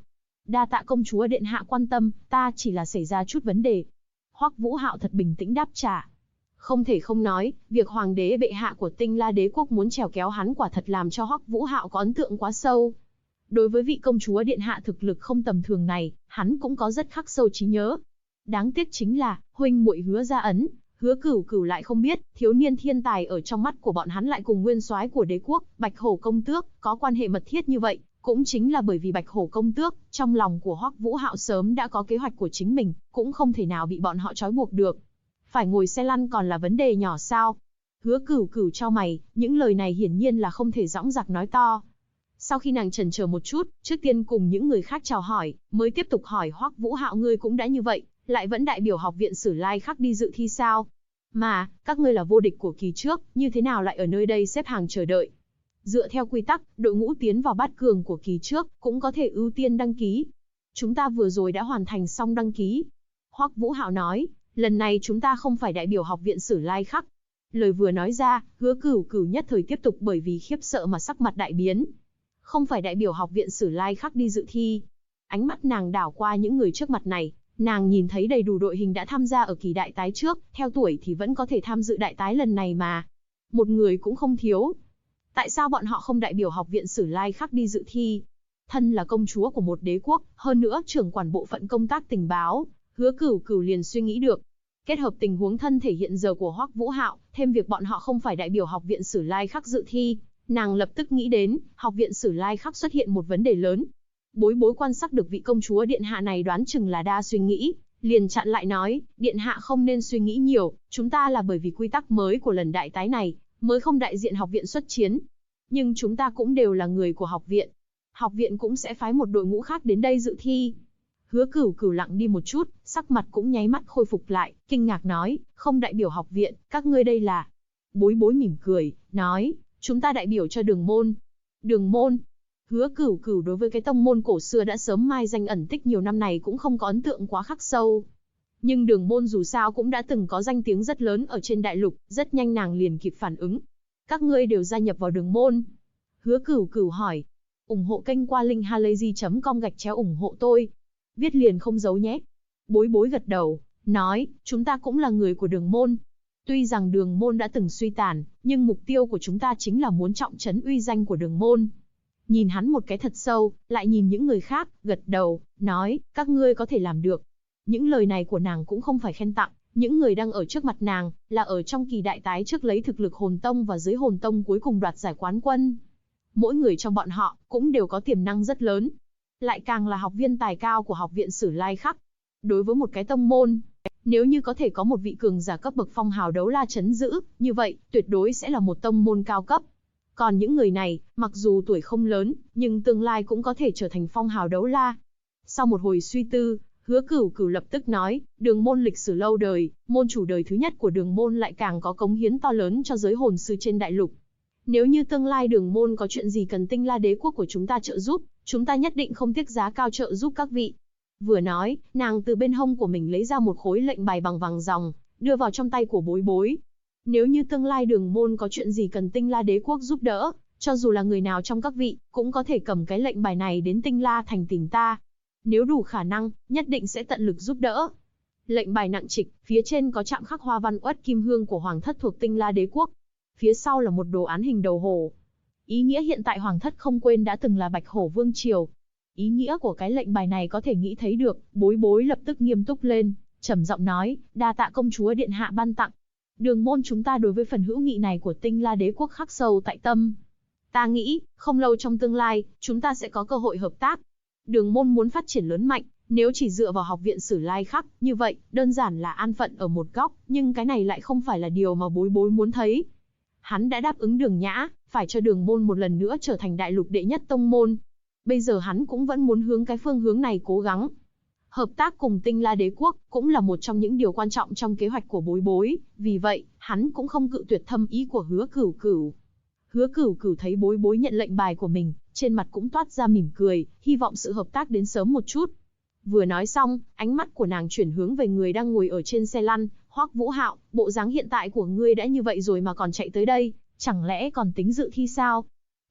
Đa tạ công chúa điện hạ quan tâm, ta chỉ là xảy ra chút vấn đề. Hoắc Vũ Hạo thật bình tĩnh đáp trả. Không thể không nói, việc hoàng đế bệ hạ của Tinh La Đế quốc muốn chèo kéo hắn quả thật làm cho Hoắc Vũ Hạo có ấn tượng quá sâu. Đối với vị công chúa điện hạ thực lực không tầm thường này, hắn cũng có rất khắc sâu trí nhớ. Đáng tiếc chính là, huynh muội Hứa gia ấn, Hứa Cửu Cửu lại không biết, thiếu niên thiên tài ở trong mắt của bọn hắn lại cùng nguyên soái của đế quốc, Bạch Hổ công tước, có quan hệ mật thiết như vậy. Cũng chính là bởi vì Bạch Hổ công tước, trong lòng của Hoắc Vũ Hạo sớm đã có kế hoạch của chính mình, cũng không thể nào bị bọn họ trói buộc được. Phải ngồi xe lăn còn là vấn đề nhỏ sao? Hứa Cửu Cửu chau mày, những lời này hiển nhiên là không thể dõng dạc nói to. Sau khi nàng chần chờ một chút, trước tiên cùng những người khác chào hỏi, mới tiếp tục hỏi Hoắc Vũ Hạo, ngươi cũng đã như vậy, lại vẫn đại biểu học viện Sử Lai Khắc đi dự thi sao? Mà, các ngươi là vô địch của kỳ trước, như thế nào lại ở nơi đây xếp hàng chờ đợi? Dựa theo quy tắc, đội ngũ tiến vào bát cường của kỳ trước, cũng có thể ưu tiên đăng ký. Chúng ta vừa rồi đã hoàn thành xong đăng ký. Hoắc Vũ Hạo nói, lần này chúng ta không phải đại biểu học viện Sử Lai Khắc. Lời vừa nói ra, Hứa Cửu Cửu nhất thời tiếp tục bởi vì khiếp sợ mà sắc mặt đại biến. Không phải đại biểu học viện Sử Lai Khắc đi dự thi. Ánh mắt nàng đảo qua những người trước mặt này, nàng nhìn thấy đầy đủ đội hình đã tham gia ở kỳ đại tái trước, theo tuổi thì vẫn có thể tham dự đại tái lần này mà. Một người cũng không thiếu. Tại sao bọn họ không đại biểu học viện Sử Lai Khắc đi dự thi? Thân là công chúa của một đế quốc, hơn nữa trưởng quản bộ phận công tác tình báo, Hứa Cửu Cửu liền suy nghĩ được. Kết hợp tình huống thân thể hiện giờ của Hoắc Vũ Hạo, thêm việc bọn họ không phải đại biểu học viện Sử Lai Khắc dự thi, nàng lập tức nghĩ đến, học viện Sử Lai Khắc xuất hiện một vấn đề lớn. Bối Bối quan sát được vị công chúa điện hạ này đoán chừng là đa suy nghĩ, liền chặn lại nói, điện hạ không nên suy nghĩ nhiều, chúng ta là bởi vì quy tắc mới của lần đại tái này, mới không đại diện học viện xuất chiến. Nhưng chúng ta cũng đều là người của học viện. Học viện cũng sẽ phái một đội ngũ khác đến đây dự thi. Hứa Cửu Cửu lặng đi một chút, sắc mặt cũng nháy mắt khôi phục lại, kinh ngạc nói, không đại biểu học viện, các ngươi đây là... Bối Bối mỉm cười, nói, chúng ta đại biểu cho Đường môn. Đường môn? Hứa Cửu Cửu đối với cái tông môn cổ xưa đã sớm mai danh ẩn tích nhiều năm này cũng không có ấn tượng quá khắc sâu. Nhưng Đường môn dù sao cũng đã từng có danh tiếng rất lớn ở trên đại lục, rất nhanh nàng liền kịp phản ứng. Các ngươi đều gia nhập vào Đường môn. Hứa Cửu Cửu hỏi, ủng hộ kênh qua link halayzi.com ủng hộ tôi. Viết liền không giấu nhé. Bối Bối gật đầu, nói, chúng ta cũng là người của Đường môn. Tuy rằng Đường môn đã từng suy tàn, nhưng mục tiêu của chúng ta chính là muốn trọng trấn uy danh của Đường môn. Nhìn hắn một cái thật sâu, lại nhìn những người khác, gật đầu, nói, các ngươi có thể làm được. Những lời này của nàng cũng không phải khen tặng, những người đang ở trước mặt nàng, là ở trong kỳ đại tái trước lấy thực lực hồn tông và dưới hồn tông cuối cùng đoạt giải quán quân. Mỗi người trong bọn họ, cũng đều có tiềm năng rất lớn. Lại càng là học viên tài cao của học viện Sử Lai Khắc. Đối với một cái tông môn, nếu như có thể có một vị cường giả cấp bậc phong hào đấu la trấn giữ, như vậy, tuyệt đối sẽ là một tông môn cao cấp. Còn những người này, mặc dù tuổi không lớn, nhưng tương lai cũng có thể trở thành phong hào đấu la. Sau một hồi suy tư, Hứa Cửu Cửu lập tức nói, Đường môn lịch sử lâu đời, môn chủ đời thứ nhất của Đường môn lại càng có cống hiến to lớn cho giới hồn sư trên đại lục. Nếu như tương lai Đường môn có chuyện gì cần Tinh La Đế quốc của chúng ta trợ giúp, chúng ta nhất định không tiếc giá cao trợ giúp các vị. Vừa nói, nàng từ bên hông của mình lấy ra một khối lệnh bài bằng vàng ròng, đưa vào trong tay của Bối Bối. Nếu như tương lai Đường môn có chuyện gì cần Tinh La Đế quốc giúp đỡ, cho dù là người nào trong các vị, cũng có thể cầm cái lệnh bài này đến Tinh La thành tìm ta. Nếu đủ khả năng, nhất định sẽ tận lực giúp đỡ. Lệnh bài nặng trịch, phía trên có chạm khắc hoa văn uất kim hương của hoàng thất thuộc Tinh La Đế quốc. Phía sau là một đồ án hình đầu hổ. Ý nghĩa hiện tại hoàng thất không quên đã từng là Bạch Hổ vương triều. Ý nghĩa của cái lệnh bài này có thể nghĩ thấy được, Bối Bối lập tức nghiêm túc lên, trầm giọng nói, đa tạ công chúa điện hạ ban tặng. Đường môn chúng ta đối với phần hữu nghị này của Tinh La Đế quốc khắc sâu tại tâm. Ta nghĩ, không lâu trong tương lai, chúng ta sẽ có cơ hội hợp tác. Đường môn muốn phát triển lớn mạnh, nếu chỉ dựa vào học viện Sử Lai Khắc, như vậy, đơn giản là an phận ở một góc, nhưng cái này lại không phải là điều mà Bối Bối muốn thấy. Hắn đã đáp ứng Đường Nhã, phải cho Đường môn một lần nữa trở thành đại lục đệ nhất tông môn. Bây giờ hắn cũng vẫn muốn hướng cái phương hướng này cố gắng. Hợp tác cùng Tinh La Đế quốc cũng là một trong những điều quan trọng trong kế hoạch của Bối Bối, vì vậy, hắn cũng không cự tuyệt thâm ý của Hứa Cửu Cửu. Hứa Cửu Cửu thấy Bối Bối nhận lệnh bài của mình, trên mặt cũng toát ra mỉm cười, hy vọng sự hợp tác đến sớm một chút. Vừa nói xong, ánh mắt của nàng chuyển hướng về người đang ngồi ở trên xe lăn, Hoắc Vũ Hạo, bộ dáng hiện tại của ngươi đã như vậy rồi mà còn chạy tới đây, chẳng lẽ còn tính dự thi sao?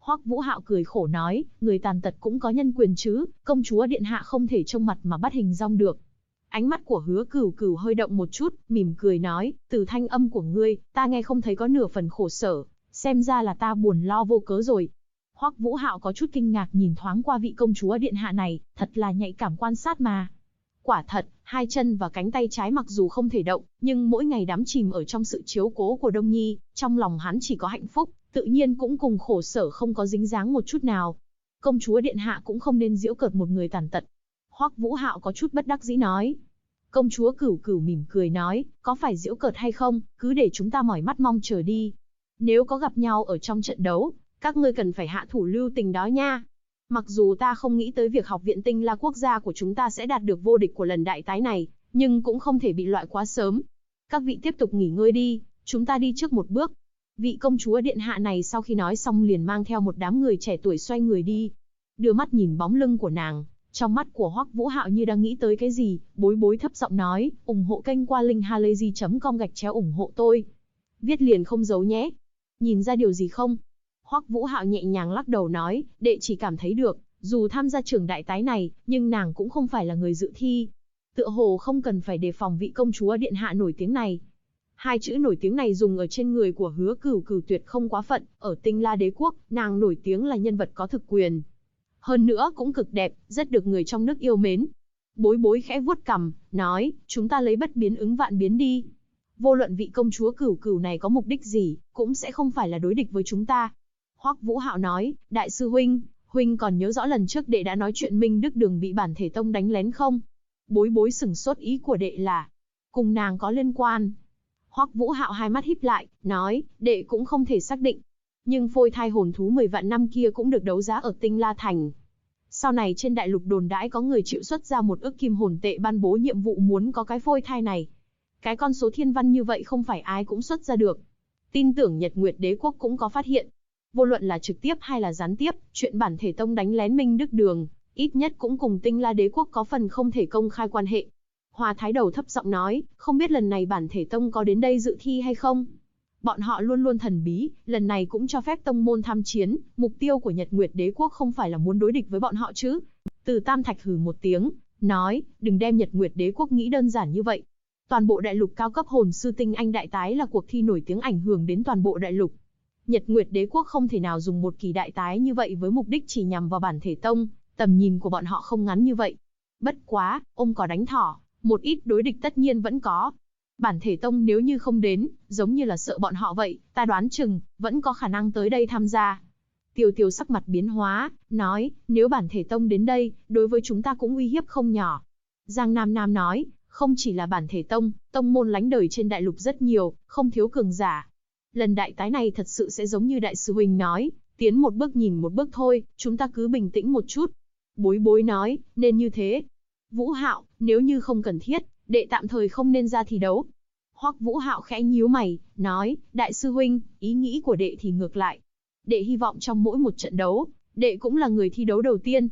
Hoắc Vũ Hạo cười khổ nói, người tàn tật cũng có nhân quyền chứ, công chúa điện hạ không thể trông mặt mà bắt hình dong được. Ánh mắt của Hứa Cửu Cửu hơi động một chút, mỉm cười nói, từ thanh âm của ngươi, ta nghe không thấy có nửa phần khổ sở, xem ra là ta buồn lo vô cớ rồi. Hoắc Vũ Hạo có chút kinh ngạc nhìn thoáng qua vị công chúa điện hạ này, thật là nhạy cảm quan sát mà. Quả thật, hai chân và cánh tay trái mặc dù không thể động, nhưng mỗi ngày đắm chìm ở trong sự chiếu cố của Đông Nhi, trong lòng hắn chỉ có hạnh phúc, tự nhiên cũng cùng khổ sở không có dính dáng một chút nào. Công chúa điện hạ cũng không nên giễu cợt một người tàn tật. Hoắc Vũ Hạo có chút bất đắc dĩ nói. Công chúa Cửu Cửu mỉm cười nói, có phải giễu cợt hay không, cứ để chúng ta mỏi mắt mong chờ đi. Nếu có gặp nhau ở trong trận đấu, các ngươi cần phải hạ thủ lưu tình đó nha. Mặc dù ta không nghĩ tới việc học viện Tinh La quốc gia của chúng ta sẽ đạt được vô địch của lần đại tái này, nhưng cũng không thể bị loại quá sớm. Các vị tiếp tục nghỉ ngơi đi, chúng ta đi trước một bước. Vị công chúa điện hạ này sau khi nói xong liền mang theo một đám người trẻ tuổi xoay người đi. Đưa mắt nhìn bóng lưng của nàng, trong mắt của Hoắc Vũ Hạo như đang nghĩ tới cái gì, bối bối thấp giọng nói, ủng hộ kênh qua link halayzi.com ủng hộ tôi. Viết liền không giấu nhé. Nhìn ra điều gì không? Hoắc Vũ Hạo nhẹ nhàng lắc đầu nói, đệ chỉ cảm thấy được, dù tham gia trường đại tái này, nhưng nàng cũng không phải là người dự thi. Tựa hồ không cần phải đề phòng vị công chúa điện hạ nổi tiếng này. Hai chữ nổi tiếng này dùng ở trên người của Hứa Cửu Cửu tuyệt không quá phận, ở Tinh La đế quốc, nàng nổi tiếng là nhân vật có thực quyền. Hơn nữa cũng cực đẹp, rất được người trong nước yêu mến. Bối bối khẽ vuốt cằm, nói, chúng ta lấy bất biến ứng vạn biến đi. Vô luận vị công chúa Cửu Cửu này có mục đích gì, cũng sẽ không phải là đối địch với chúng ta. Hoắc Vũ Hạo nói, đại sư huynh, huynh còn nhớ rõ lần trước đệ đã nói chuyện Minh Đức Đường bị bản thể tông đánh lén không? Bối bối sửng sốt, ý của đệ là, cùng nàng có liên quan. Hoắc Vũ Hạo hai mắt híp lại, nói, đệ cũng không thể xác định. Nhưng phôi thai hồn thú 10 vạn năm kia cũng được đấu giá ở Tinh La Thành. Sau này trên đại lục đồn đãi có người chịu xuất ra 1 ức kim hồn tệ ban bố nhiệm vụ muốn có cái phôi thai này. Cái con số thiên văn như vậy không phải ai cũng xuất ra được. Tin tưởng Nhật Nguyệt Đế quốc cũng có phát hiện. Vô luận là trực tiếp hay là gián tiếp, chuyện bản thể tông đánh lén Minh Đức Đường, ít nhất cũng cùng Tinh La Đế quốc có phần không thể công khai quan hệ. Hoa Thái Đầu thấp giọng nói, không biết lần này bản thể tông có đến đây dự thi hay không? Bọn họ luôn luôn thần bí, lần này cũng cho phép tông môn tham chiến, mục tiêu của Nhật Nguyệt Đế quốc không phải là muốn đối địch với bọn họ chứ? Từ Tam Thạch hừ một tiếng, nói, đừng đem Nhật Nguyệt Đế quốc nghĩ đơn giản như vậy. Toàn bộ đại lục cao cấp hồn sư tinh anh đại tái là cuộc thi nổi tiếng ảnh hưởng đến toàn bộ đại lục. Nhật Nguyệt Đế quốc không thể nào dùng một kỳ đại tái như vậy với mục đích chỉ nhằm vào bản thể tông, tầm nhìn của bọn họ không ngắn như vậy. Bất quá, ôm cò đánh thỏ, một ít đối địch tất nhiên vẫn có. Bản thể tông nếu như không đến, giống như là sợ bọn họ vậy, ta đoán chừng, vẫn có khả năng tới đây tham gia. Tiêu Tiêu sắc mặt biến hóa, nói, nếu bản thể tông đến đây, đối với chúng ta cũng uy hiếp không nhỏ. Giang Nam Nam nói, không chỉ là bản thể tông, tông môn lánh đời trên đại lục rất nhiều, không thiếu cường giả. Lần đại tái này thật sự sẽ giống như đại sư huynh nói, tiến một bước nhìn một bước thôi, chúng ta cứ bình tĩnh một chút. Bối bối nói, nên như thế. Vũ Hạo, nếu như không cần thiết, đệ tạm thời không nên ra thi đấu. Hoắc Vũ Hạo khẽ nhíu mày, nói, đại sư huynh, ý nghĩ của đệ thì ngược lại. Đệ hy vọng trong mỗi một trận đấu, đệ cũng là người thi đấu đầu tiên.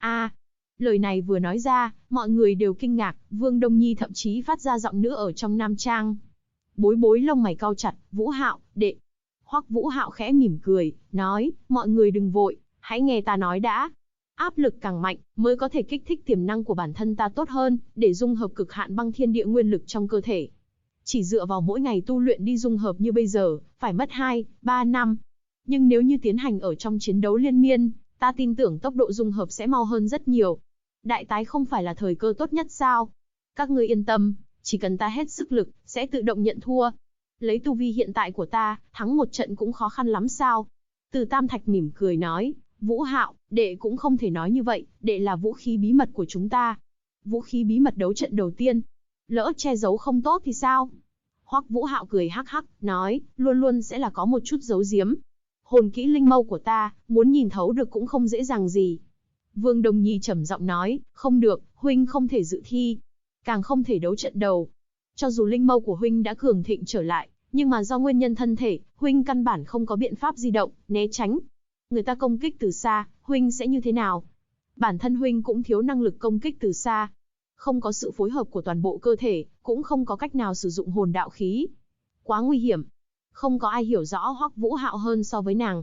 Lời này vừa nói ra, mọi người đều kinh ngạc, Vương Đông Nhi thậm chí phát ra giọng nữ ở trong nam trang. Bối bối lông mày cau chặt, Vũ Hạo, đệ. Hoắc Vũ Hạo khẽ mỉm cười, nói, mọi người đừng vội, hãy nghe ta nói đã. Áp lực càng mạnh, mới có thể kích thích tiềm năng của bản thân ta tốt hơn, để dung hợp cực hạn băng thiên địa nguyên lực trong cơ thể. Chỉ dựa vào mỗi ngày tu luyện đi dung hợp như bây giờ, phải mất 2-3 năm. Nhưng nếu như tiến hành ở trong chiến đấu liên miên, ta tin tưởng tốc độ dung hợp sẽ mau hơn rất nhiều. Đại tái không phải là thời cơ tốt nhất sao? Các ngươi yên tâm, chỉ cần ta hết sức lực, sẽ tự động nhận thua. Lấy tu vi hiện tại của ta, thắng một trận cũng khó khăn lắm sao? Từ Tam Thạch mỉm cười nói, Vũ Hạo, đệ cũng không thể nói như vậy, đệ là vũ khí bí mật của chúng ta. Vũ khí bí mật đấu trận đầu tiên. Lỡ che giấu không tốt thì sao? Hoắc Vũ Hạo cười hắc hắc, nói, luôn luôn sẽ là có một chút giấu giếm. Hồn kỹ linh mâu của ta, muốn nhìn thấu được cũng không dễ dàng gì. Vương Đông Nhi trầm giọng nói, không được, huynh không thể dự thi, càng không thể đấu trận đầu. Cho dù linh mâu của huynh đã cường thịnh trở lại, nhưng mà do nguyên nhân thân thể, huynh căn bản không có biện pháp di động, né tránh. Người ta công kích từ xa, huynh sẽ như thế nào? Bản thân huynh cũng thiếu năng lực công kích từ xa. Không có sự phối hợp của toàn bộ cơ thể, cũng không có cách nào sử dụng hồn đạo khí. Quá nguy hiểm. Không có ai hiểu rõ Hoắc Vũ Hạo hơn so với nàng.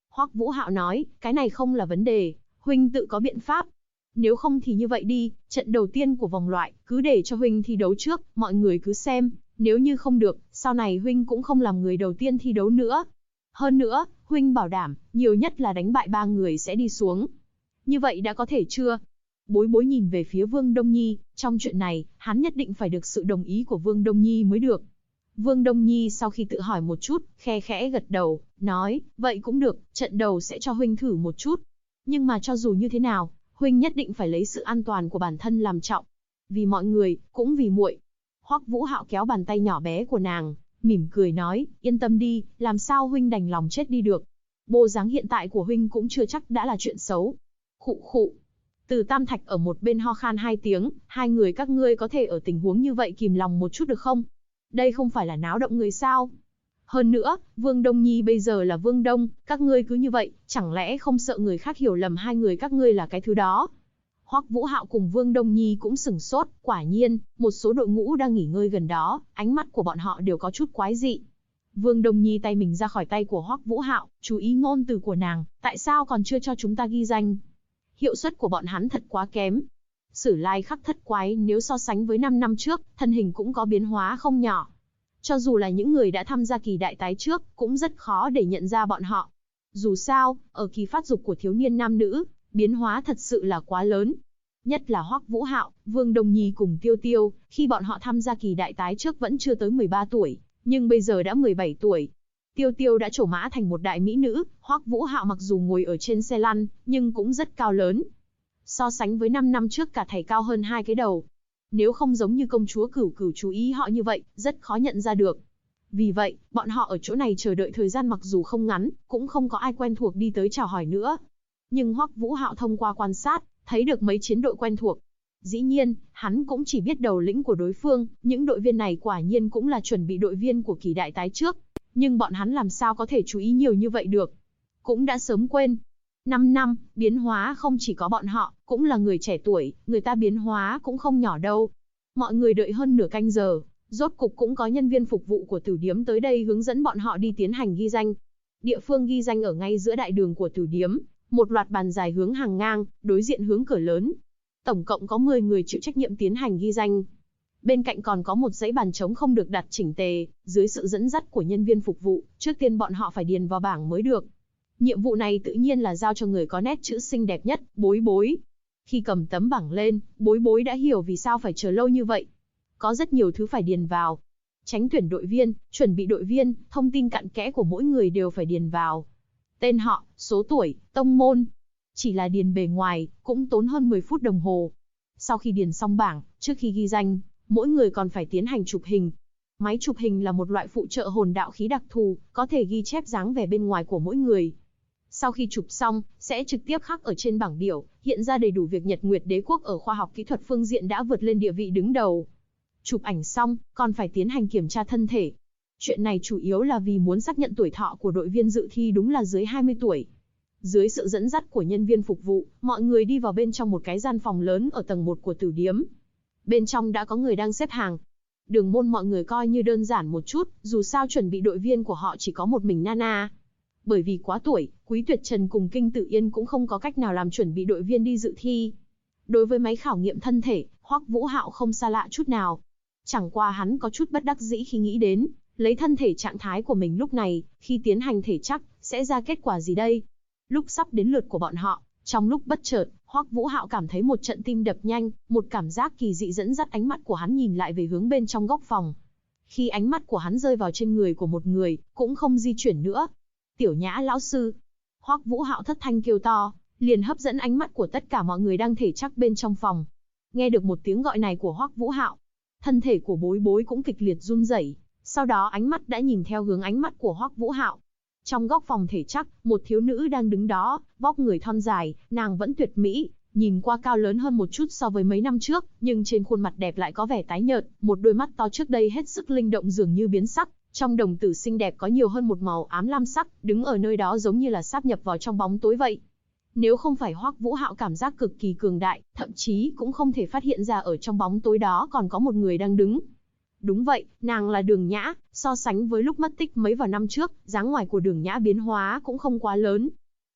Hoắc Vũ Hạo nói, cái này không là vấn đề, huynh tự có biện pháp. Nếu không thì như vậy đi, trận đầu tiên của vòng loại, cứ để cho huynh thi đấu trước, mọi người cứ xem, nếu như không được, sau này huynh cũng không làm người đầu tiên thi đấu nữa. Hơn nữa, huynh bảo đảm, nhiều nhất là đánh bại 3 người sẽ đi xuống. Như vậy đã có thể chưa? Bối Bối nhìn về phía Vương Đông Nhi, trong chuyện này, hắn nhất định phải được sự đồng ý của Vương Đông Nhi mới được. Vương Đông Nhi sau khi tự hỏi một chút, khe khẽ gật đầu, nói, vậy cũng được, trận đầu sẽ cho huynh thử một chút. Nhưng mà cho dù như thế nào, huynh nhất định phải lấy sự an toàn của bản thân làm trọng. Vì mọi người, cũng vì muội. Hoắc Vũ Hạo kéo bàn tay nhỏ bé của nàng, mỉm cười nói, yên tâm đi, làm sao huynh đành lòng chết đi được. Bộ dáng hiện tại của huynh cũng chưa chắc đã là chuyện xấu. Khụ khụ. Từ Tam Thạch ở một bên ho khan 2 tiếng, hai người các ngươi có thể ở tình huống như vậy kìm lòng một chút được không? Đây không phải là náo động người sao? Hơn nữa, Vương Đông Nhi bây giờ là Vương Đông, các ngươi cứ như vậy, chẳng lẽ không sợ người khác hiểu lầm hai người các ngươi là cái thứ đó? Hoắc Vũ Hạo cùng Vương Đông Nhi cũng sửng sốt, quả nhiên, một số đội ngũ đang nghỉ ngơi gần đó, ánh mắt của bọn họ đều có chút quái dị. Vương Đông Nhi tay mình ra khỏi tay của Hoắc Vũ Hạo, chú ý ngôn từ của nàng, tại sao còn chưa cho chúng ta ghi danh? Hiệu suất của bọn hắn thật quá kém. Sử Lai Khắc Thất Quái nếu so sánh với 5 năm trước, thân hình cũng có biến hóa không nhỏ. Cho dù là những người đã tham gia kỳ đại tái trước, cũng rất khó để nhận ra bọn họ. Dù sao, ở kỳ phát dục của thiếu niên nam nữ, biến hóa thật sự là quá lớn. Nhất là Hoắc Vũ Hạo, Vương Đông Nhi cùng Tiêu Tiêu, khi bọn họ tham gia kỳ đại tái trước vẫn chưa tới 13 tuổi, nhưng bây giờ đã 17 tuổi. Tiêu Tiêu đã trổ mã thành một đại mỹ nữ, Hoắc Vũ Hạo mặc dù ngồi ở trên xe lăn, nhưng cũng rất cao lớn. So sánh với 5 năm trước cả thảy cao hơn 2 cái đầu. Nếu không giống như công chúa Cửu Cửu chú ý họ như vậy, rất khó nhận ra được. Vì vậy, bọn họ ở chỗ này chờ đợi thời gian mặc dù không ngắn, cũng không có ai quen thuộc đi tới chào hỏi nữa. Nhưng Hoắc Vũ Hạo thông qua quan sát, thấy được mấy chiến đội quen thuộc. Dĩ nhiên, hắn cũng chỉ biết đầu lĩnh của đối phương, những đội viên này quả nhiên cũng là chuẩn bị đội viên của kỳ đại tái trước. Nhưng bọn hắn làm sao có thể chú ý nhiều như vậy được? Cũng đã sớm quên. 5 năm, biến hóa không chỉ có bọn họ, cũng là người trẻ tuổi, người ta biến hóa cũng không nhỏ đâu. Mọi người đợi hơn nửa canh giờ, rốt cục cũng có nhân viên phục vụ của tử điếm tới đây hướng dẫn bọn họ đi tiến hành ghi danh. Địa phương ghi danh ở ngay giữa đại đường của tử điếm, một loạt bàn dài hướng hàng ngang, đối diện hướng cửa lớn. Tổng cộng có 10 người chịu trách nhiệm tiến hành ghi danh. Bên cạnh còn có một dãy bàn trống không được đặt chỉnh tề, dưới sự dẫn dắt của nhân viên phục vụ, trước tiên bọn họ phải điền vào bảng mới được. Nhiệm vụ này tự nhiên là giao cho người có nét chữ xinh đẹp nhất, Bối Bối. Khi cầm tấm bảng lên, Bối Bối đã hiểu vì sao phải chờ lâu như vậy. Có rất nhiều thứ phải điền vào. Tránh tuyển đội viên, chuẩn bị đội viên, thông tin cặn kẽ của mỗi người đều phải điền vào. Tên họ, số tuổi, tông môn. Chỉ là điền bề ngoài, cũng tốn hơn 10 phút đồng hồ. Sau khi điền xong bảng, trước khi ghi danh, mỗi người còn phải tiến hành chụp hình. Máy chụp hình là một loại phụ trợ hồn đạo khí đặc thù, có thể ghi chép dáng vẻ bên ngoài của mỗi người. Sau khi chụp xong, sẽ trực tiếp khắc ở trên bảng biểu, hiện ra đầy đủ việc Nhật Nguyệt Đế quốc ở khoa học kỹ thuật phương diện đã vượt lên địa vị đứng đầu. Chụp ảnh xong, còn phải tiến hành kiểm tra thân thể. Chuyện này chủ yếu là vì muốn xác nhận tuổi thọ của đội viên dự thi đúng là dưới 20 tuổi. Dưới sự dẫn dắt của nhân viên phục vụ, mọi người đi vào bên trong một cái gian phòng lớn ở tầng 1 của tử điếm. Bên trong đã có người đang xếp hàng. Đường môn mọi người coi như đơn giản một chút, dù sao chuẩn bị đội viên của họ chỉ có một mình Nana. Bởi vì quá tuổi, Quý Tuyệt Trần cùng Kinh Tử Yên cũng không có cách nào làm chuẩn bị đội viên đi dự thi. Đối với máy khảo nghiệm thân thể, Hoắc Vũ Hạo không xa lạ chút nào. Chẳng qua hắn có chút bất đắc dĩ khi nghĩ đến, lấy thân thể trạng thái của mình lúc này, khi tiến hành thể chắc, sẽ ra kết quả gì đây? Lúc sắp đến lượt của bọn họ, trong lúc bất chợt, Hoắc Vũ Hạo cảm thấy một trận tim đập nhanh, một cảm giác kỳ dị dẫn dắt ánh mắt của hắn nhìn lại về hướng bên trong góc phòng. Khi ánh mắt của hắn rơi vào trên người của một người, cũng không di chuyển nữa. Tiểu Nhã lão sư. Hoắc Vũ Hạo thất thanh kêu to, liền hấp dẫn ánh mắt của tất cả mọi người đang thể chắc bên trong phòng. Nghe được một tiếng gọi này của Hoắc Vũ Hạo, thân thể của Bối Bối cũng kịch liệt run rẩy, sau đó ánh mắt đã nhìn theo hướng ánh mắt của Hoắc Vũ Hạo. Trong góc phòng thể chắc, một thiếu nữ đang đứng đó, vóc người thon dài, nàng vẫn tuyệt mỹ, nhìn qua cao lớn hơn một chút so với mấy năm trước, nhưng trên khuôn mặt đẹp lại có vẻ tái nhợt, một đôi mắt to trước đây hết sức linh động dường như biến sắc, trong đồng tử xinh đẹp có nhiều hơn một màu ám lam sắc, đứng ở nơi đó giống như là sáp nhập vào trong bóng tối vậy. Nếu không phải Hoắc Vũ Hạo cảm giác cực kỳ cường đại, thậm chí cũng không thể phát hiện ra ở trong bóng tối đó còn có một người đang đứng. Đúng vậy, nàng là Đường Nhã, so sánh với lúc mất tích mấy vào năm trước, dáng ngoài của Đường Nhã biến hóa cũng không quá lớn,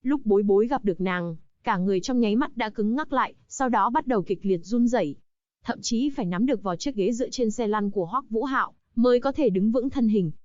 Lúc Bối Bối gặp được nàng, cả người trong nháy mắt đã cứng ngắc lại, sau đó bắt đầu kịch liệt run rẩy, thậm chí phải nắm được vào chiếc ghế dựa trên xe lăn của Hoắc Vũ Hạo mới có thể đứng vững thân hình.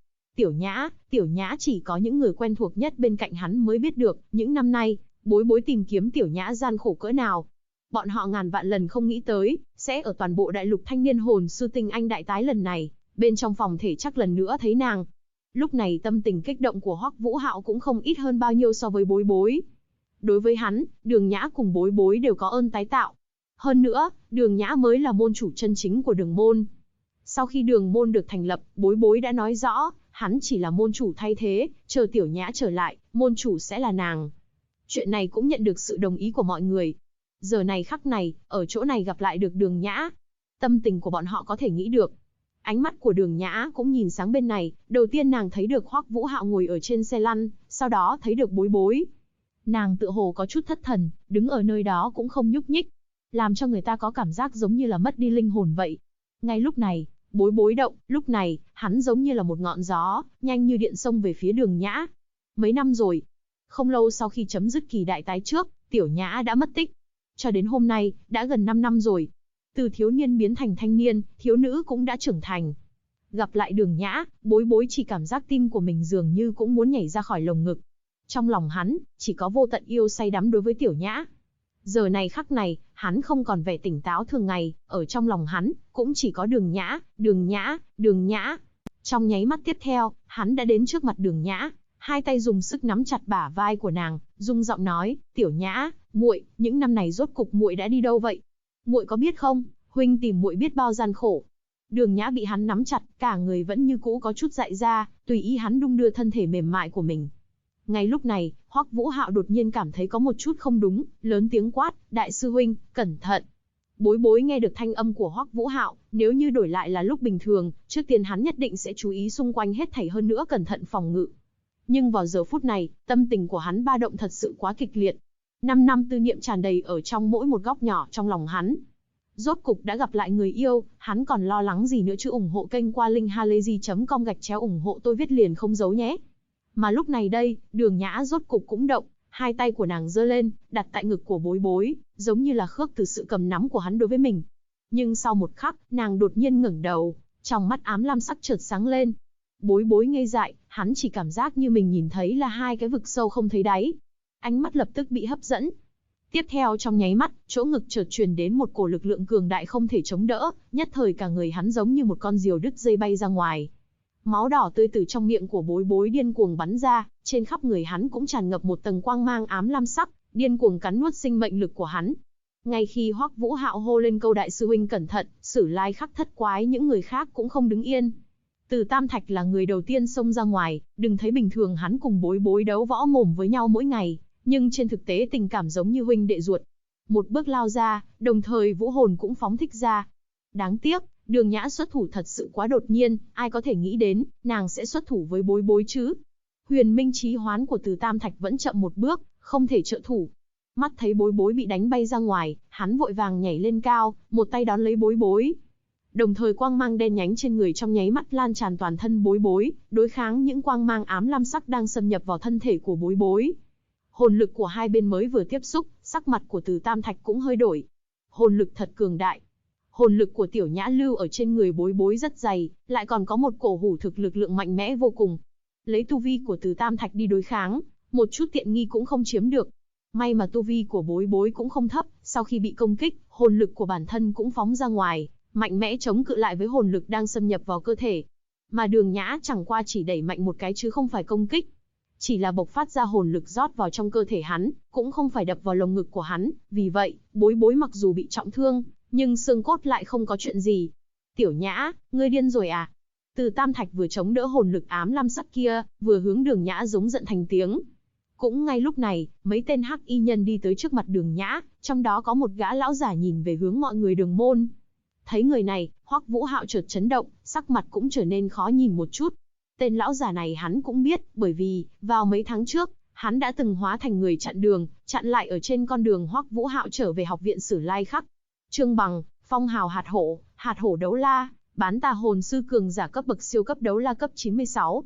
Tiểu Nhã chỉ có những người quen thuộc nhất bên cạnh hắn mới biết được, những năm nay, Bối Bối tìm kiếm Tiểu Nhã gian khổ cỡ nào. Bọn họ ngàn vạn lần không nghĩ tới, sẽ ở toàn bộ đại lục thanh niên hồn sư tinh anh đại tái lần này, bên trong phòng thể chắc lần nữa thấy nàng. Lúc này tâm tình kích động của Hoắc Vũ Hạo cũng không ít hơn bao nhiêu so với Bối Bối. Đối với hắn, Đường Nhã cùng Bối Bối đều có ơn tái tạo. Hơn nữa, Đường Nhã mới là môn chủ chân chính của Đường môn. Sau khi Đường môn được thành lập, Bối Bối đã nói rõ, hắn chỉ là môn chủ thay thế, chờ Tiểu Nhã trở lại, môn chủ sẽ là nàng. Chuyện này cũng nhận được sự đồng ý của mọi người. Giờ này khắc này, ở chỗ này gặp lại được Đường Nhã. Tâm tình của bọn họ có thể nghĩ được. Ánh mắt của Đường Nhã cũng nhìn sáng bên này, đầu tiên nàng thấy được Hoắc Vũ Hạo ngồi ở trên xe lăn, sau đó thấy được Bối Bối. Nàng tựa hồ có chút thất thần, đứng ở nơi đó cũng không nhúc nhích, làm cho người ta có cảm giác giống như là mất đi linh hồn vậy. Ngay lúc này, Bối Bối động, lúc này, hắn giống như là một ngọn gió, nhanh như điện xông về phía Đường Nhã. Mấy năm rồi, không lâu sau khi chấm dứt kỳ đại tái trước, Tiểu Nhã đã mất tích. Cho đến hôm nay, đã gần 5 năm rồi. Từ thiếu niên biến thành thanh niên, thiếu nữ cũng đã trưởng thành. Gặp lại Đường Nhã, Bối Bối chỉ cảm giác tim của mình dường như cũng muốn nhảy ra khỏi lồng ngực. Trong lòng hắn, chỉ có vô tận yêu say đắm đối với Tiểu Nhã. Giờ này khắc này, hắn không còn vẻ tỉnh táo thường ngày, ở trong lòng hắn, cũng chỉ có Đường Nhã, Đường Nhã, Đường Nhã. Trong nháy mắt tiếp theo, hắn đã đến trước mặt Đường Nhã, hai tay dùng sức nắm chặt bả vai của nàng, rung giọng nói, Tiểu Nhã, muội, những năm này rốt cục muội đã đi đâu vậy? Muội có biết không, huynh tìm muội biết bao gian khổ. Đường Nhã bị hắn nắm chặt, cả người vẫn như cũ có chút dại ra, tùy ý hắn đung đưa thân thể mềm mại của mình. Ngay lúc này, Hoắc Vũ Hạo đột nhiên cảm thấy có một chút không đúng, lớn tiếng quát, đại sư huynh, cẩn thận. Bối Bối nghe được thanh âm của Hoắc Vũ Hạo, nếu như đổi lại là lúc bình thường, trước tiên hắn nhất định sẽ chú ý xung quanh hết thảy hơn nữa cẩn thận phòng ngự. Nhưng vào giờ phút này, tâm tình của hắn ba động thật sự quá kịch liệt. 5 năm tư niệm tràn đầy ở trong mỗi một góc nhỏ trong lòng hắn. Rốt cục đã gặp lại người yêu, hắn còn lo lắng gì nữa chứ. Ủng hộ kênh qua link halayzi.com/ủng hộ tôi viết liền không giấu nhé. Mà lúc này đây, Đường Nhã rốt cục cũng động, hai tay của nàng giơ lên, đặt tại ngực của Bối Bối, giống như là khước từ sự cầm nắm của hắn đối với mình. Nhưng sau một khắc, nàng đột nhiên ngẩng đầu, trong mắt ám lam sắc chợt sáng lên. Bối Bối ngây dại, hắn chỉ cảm giác như mình nhìn thấy là hai cái vực sâu không thấy đáy. Ánh mắt lập tức bị hấp dẫn. Tiếp theo trong nháy mắt, chỗ ngực chợt truyền đến một cổ lực lượng cường đại không thể chống đỡ, nhất thời cả người hắn giống như một con diều đứt dây bay ra ngoài. Máu đỏ tươi từ trong miệng của Bối Bối điên cuồng bắn ra, trên khắp người hắn cũng tràn ngập một tầng quang mang ám lam sắc, điên cuồng cắn nuốt sinh mệnh lực của hắn. Ngay khi Hoắc Vũ Hạo hô lên câu đại sư huynh cẩn thận, Sử Lai Khắc thất quái những người khác cũng không đứng yên. Từ Tam Thạch là người đầu tiên xông ra ngoài, đừng thấy bình thường hắn cùng Bối Bối đấu võ mồm với nhau mỗi ngày, nhưng trên thực tế tình cảm giống như huynh đệ ruột. Một bước lao ra, đồng thời vũ hồn cũng phóng thích ra. Đáng tiếc, Đường Nhã xuất thủ thật sự quá đột nhiên, ai có thể nghĩ đến, nàng sẽ xuất thủ với Bối Bối chứ. Huyền minh chí hoán của Từ Tam Thạch vẫn chậm một bước, không thể trợ thủ. Mắt thấy Bối Bối bị đánh bay ra ngoài, hắn vội vàng nhảy lên cao, một tay đón lấy Bối Bối. Đồng thời quang mang đen nhánh trên người trong nháy mắt lan tràn toàn thân Bối Bối, đối kháng những quang mang ám lam sắc đang xâm nhập vào thân thể của Bối Bối. Hồn lực của hai bên mới vừa tiếp xúc, sắc mặt của Từ Tam Thạch cũng hơi đổi. Hồn lực thật cường đại. Hồn lực của Tiểu Nhã lưu ở trên người Bối Bối rất dày, lại còn có một cổ hủ thực lực lượng mạnh mẽ vô cùng. Lấy tu vi của Từ Tam Thạch đi đối kháng, một chút tiện nghi cũng không chiếm được. May mà tu vi của Bối Bối cũng không thấp, sau khi bị công kích, hồn lực của bản thân cũng phóng ra ngoài, mạnh mẽ chống cự lại với hồn lực đang xâm nhập vào cơ thể. Mà Đường Nhã chẳng qua chỉ đẩy mạnh một cái chứ không phải công kích. Chỉ là bộc phát ra hồn lực rót vào trong cơ thể hắn, cũng không phải đập vào lồng ngực của hắn, vì vậy, Bối Bối mặc dù bị trọng thương, nhưng xương cốt lại không có chuyện gì. Tiểu Nhã, ngươi điên rồi à? Từ Tam Thạch vừa chống đỡ hồn lực ám lam sắc kia, vừa hướng Đường Nhã giống giận thành tiếng. Cũng ngay lúc này, mấy tên hắc y nhân đi tới trước mặt Đường Nhã, trong đó có một gã lão giả nhìn về hướng mọi người Đường môn. Thấy người này, Hoắc Vũ Hạo chợt chấn động, sắc mặt cũng trở nên khó nhìn một chút. Tên lão giả này hắn cũng biết, bởi vì, vào mấy tháng trước, hắn đã từng hóa thành người chặn đường, chặn lại ở trên con đường Hoắc Vũ Hạo trở về học viện Sử Lai Khắc. Trương Bằng, phong hào hạt hổ đấu la, bán tà hồn sư cường giả cấp bậc siêu cấp đấu la cấp 96.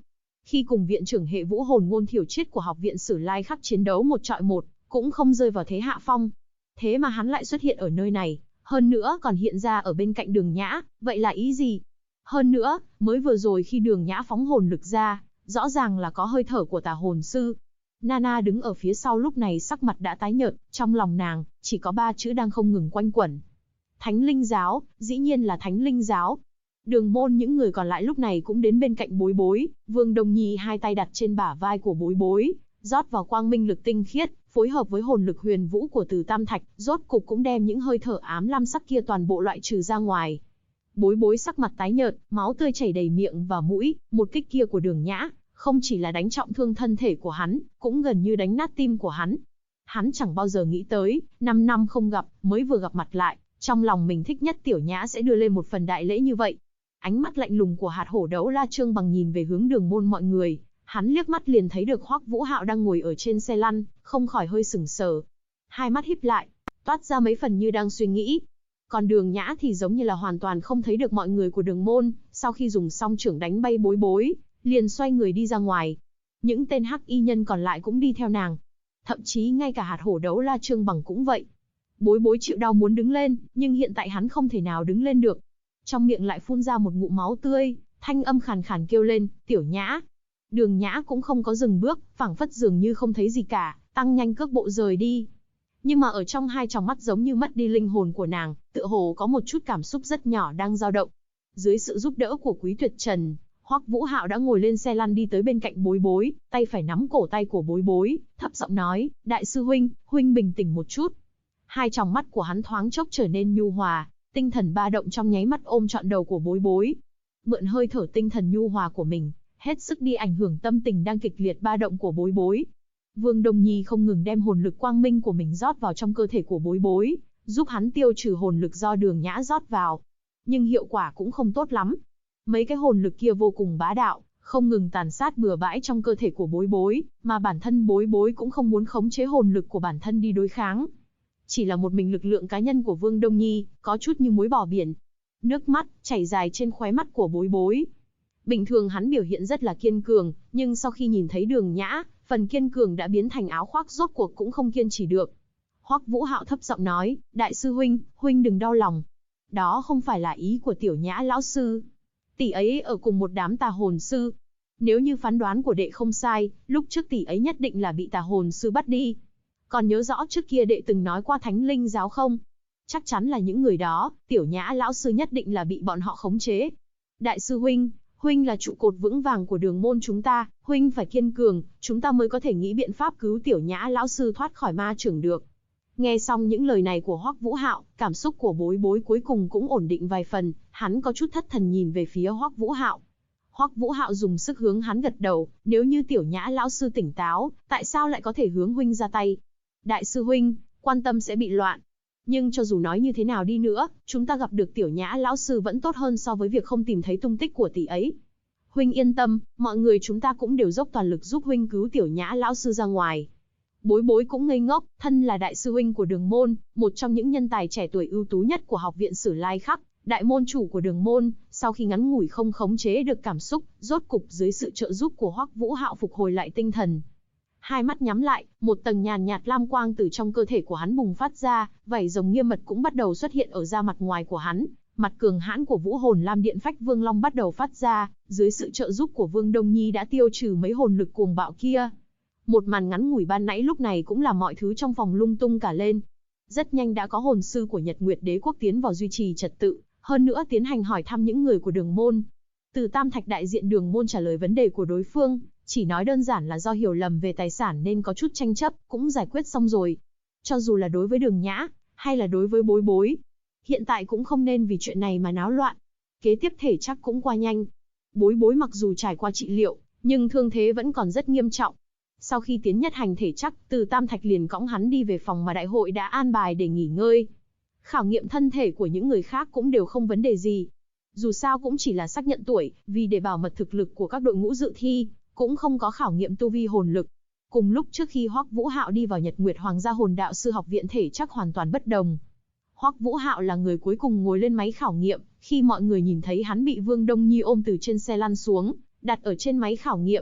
Khi cùng viện trưởng hệ vũ hồn Ngôn Thiểu Triết của học viện Sử Lai Khắc chiến đấu một trọi một, cũng không rơi vào thế hạ phong. Thế mà hắn lại xuất hiện ở nơi này, hơn nữa còn hiện ra ở bên cạnh Đường Nhã, vậy là ý gì? Hơn nữa, mới vừa rồi khi Đường Nhã phóng hồn lực ra, rõ ràng là có hơi thở của tà hồn sư. Nana đứng ở phía sau lúc này sắc mặt đã tái nhợt, trong lòng nàng chỉ có 3 chữ đang không ngừng quanh quẩn. Thánh Linh Giáo, dĩ nhiên là Thánh Linh Giáo. Đường Môn những người còn lại lúc này cũng đến bên cạnh Bối Bối, Vương Đông Nhi hai tay đặt trên bả vai của Bối Bối, rót vào quang minh lực tinh khiết, phối hợp với hồn lực huyền vũ của Từ Tam Thạch, rốt cục cũng đem những hơi thở ám lam sắc kia toàn bộ loại trừ ra ngoài. Bối Bối sắc mặt tái nhợt, máu tươi chảy đầy miệng và mũi, một kích kia của Đường Nhã, không chỉ là đánh trọng thương thân thể của hắn, cũng gần như đánh nát tim của hắn. Hắn chẳng bao giờ nghĩ tới, 5 năm không gặp, mới vừa gặp mặt lại, trong lòng mình thích nhất Tiểu Nhã sẽ đưa lên một phần đại lễ như vậy. Ánh mắt lạnh lùng của hạt hổ đấu la Trương Bằng nhìn về hướng Đường Môn mọi người, hắn liếc mắt liền thấy được Hoắc Vũ Hạo đang ngồi ở trên xe lăn, không khỏi hơi sững sờ. Hai mắt híp lại, toát ra mấy phần như đang suy nghĩ. Còn Đường Nhã thì giống như là hoàn toàn không thấy được mọi người của Đường Môn, sau khi dùng song chưởng đánh bay Bối Bối, liền xoay người đi ra ngoài. Những tên hắc y nhân còn lại cũng đi theo nàng. Thậm chí ngay cả hạt hổ đấu la Trương Bằng cũng vậy. Bối Bối chịu đau muốn đứng lên, nhưng hiện tại hắn không thể nào đứng lên được. Trong miệng lại phun ra một ngụm máu tươi, thanh âm khàn khàn kêu lên, Tiểu Nhã. Đường Nhã cũng không có dừng bước, phảng phất dường như không thấy gì cả, tăng nhanh cước bộ rời đi. Nhưng mà ở trong hai tròng mắt giống như mất đi linh hồn của nàng, tựa hồ có một chút cảm xúc rất nhỏ đang dao động. Dưới sự giúp đỡ của Quý Tuyệt Trần, Hoắc Vũ Hạo đã ngồi lên xe lăn đi tới bên cạnh Bối Bối, tay phải nắm cổ tay của Bối Bối, thấp giọng nói, Đại sư huynh, huynh bình tĩnh một chút. Hai tròng mắt của hắn thoáng chốc trở nên nhu hòa, tinh thần ba động trong nháy mắt ôm trọn đầu của Bối Bối. Mượn hơi thở tinh thần nhu hòa của mình, hết sức đi ảnh hưởng tâm tình đang kịch liệt ba động của Bối Bối. Vương Đông Nhi không ngừng đem hồn lực quang minh của mình rót vào trong cơ thể của Bối Bối, giúp hắn tiêu trừ hồn lực do Đường Nhã rót vào. Nhưng hiệu quả cũng không tốt lắm. Mấy cái hồn lực kia vô cùng bá đạo, không ngừng tàn sát bừa bãi trong cơ thể của Bối Bối, mà bản thân Bối Bối cũng không muốn khống chế hồn lực của bản thân đi đối kháng. Chỉ là một mình lực lượng cá nhân của Vương Đông Nhi, có chút như muối bỏ biển. Nước mắt chảy dài trên khóe mắt của Bối Bối. Bình thường hắn biểu hiện rất là kiên cường, nhưng sau khi nhìn thấy Đường Nhã, phần kiên cường đã biến thành áo khoác, rốt cuộc cũng không kiên trì được. Hoắc Vũ Hạo thấp giọng nói, Đại sư huynh, huynh đừng đau lòng. Đó không phải là ý của Tiểu Nhã lão sư. Tỷ ấy ở cùng một đám tà hồn sư. Nếu như phán đoán của đệ không sai, lúc trước tỷ ấy nhất định là bị tà hồn sư bắt đi. Còn nhớ rõ trước kia đệ từng nói qua Thánh Linh Giáo không? Chắc chắn là những người đó, Tiểu Nhã lão sư nhất định là bị bọn họ khống chế. Đại sư huynh, huynh là trụ cột vững vàng của Đường Môn chúng ta, huynh phải kiên cường, chúng ta mới có thể nghĩ biện pháp cứu Tiểu Nhã lão sư thoát khỏi ma chưởng được. Nghe xong những lời này của Hoắc Vũ Hạo, cảm xúc của Bối Bối cuối cùng cũng ổn định vài phần, hắn có chút thất thần nhìn về phía Hoắc Vũ Hạo. Hoắc Vũ Hạo dùng sức hướng hắn gật đầu, nếu như Tiểu Nhã lão sư tỉnh táo, tại sao lại có thể hướng huynh ra tay? Đại sư huynh, quan tâm sẽ bị loạn. Nhưng cho dù nói như thế nào đi nữa, chúng ta gặp được Tiểu Nhã lão sư vẫn tốt hơn so với việc không tìm thấy tung tích của tỷ ấy. Huynh yên tâm, mọi người chúng ta cũng đều dốc toàn lực giúp huynh cứu Tiểu Nhã lão sư ra ngoài. Bối Bối cũng ngây ngốc, thân là đại sư huynh của Đường Môn, một trong những nhân tài trẻ tuổi ưu tú nhất của học viện Sử Lai Khắc, đại môn chủ của Đường Môn, sau khi ngắn ngủi không khống chế được cảm xúc, rốt cục dưới sự trợ giúp của Hoắc Vũ Hạo phục hồi lại tinh thần. Hai mắt nhắm lại, một tầng nhàn nhạt lam quang từ trong cơ thể của hắn bùng phát ra, vảy rồng nghiêm mật cũng bắt đầu xuất hiện ở da mặt ngoài của hắn. Mặt cường hãn của Vũ Hồn Lam Điện Phách Vương Long bắt đầu phát ra, dưới sự trợ giúp của Vương Đông Nhi đã tiêu trừ mấy hồn lực cuồng bạo kia. Một màn ngắn ngủi ban nãy lúc này cũng làm mọi thứ trong phòng lung tung cả lên. Rất nhanh đã có hồn sư của Nhật Nguyệt Đế quốc tiến vào duy trì trật tự, hơn nữa tiến hành hỏi thăm những người của Đường Môn. Từ Tam Thạch đại diện Đường Môn trả lời vấn đề của đối phương, chỉ nói đơn giản là do hiểu lầm về tài sản nên có chút tranh chấp, cũng giải quyết xong rồi. Cho dù là đối với Đường Nhã, hay là đối với Bối Bối, hiện tại cũng không nên vì chuyện này mà náo loạn. Kế tiếp thể chắc cũng qua nhanh. Bối Bối mặc dù trải qua trị liệu, nhưng thương thế vẫn còn rất nghiêm trọng. Sau khi tiến nhất hành thể chắc, Từ Tam Thạch liền cõng hắn đi về phòng mà đại hội đã an bài để nghỉ ngơi. Khảo nghiệm thân thể của những người khác cũng đều không vấn đề gì. Dù sao cũng chỉ là xác nhận tuổi, vì để bảo mật thực lực của các đội ngũ dự thi, cũng không có khảo nghiệm tu vi hồn lực. Cùng lúc trước khi Hoắc Vũ Hạo đi vào Nhật Nguyệt Hoàng gia Hồn Đạo sư học viện thể chắc hoàn toàn bất đồng. Hoắc Vũ Hạo là người cuối cùng ngồi lên máy khảo nghiệm, khi mọi người nhìn thấy hắn bị Vương Đông Nhi ôm từ trên xe lăn xuống, đặt ở trên máy khảo nghiệm,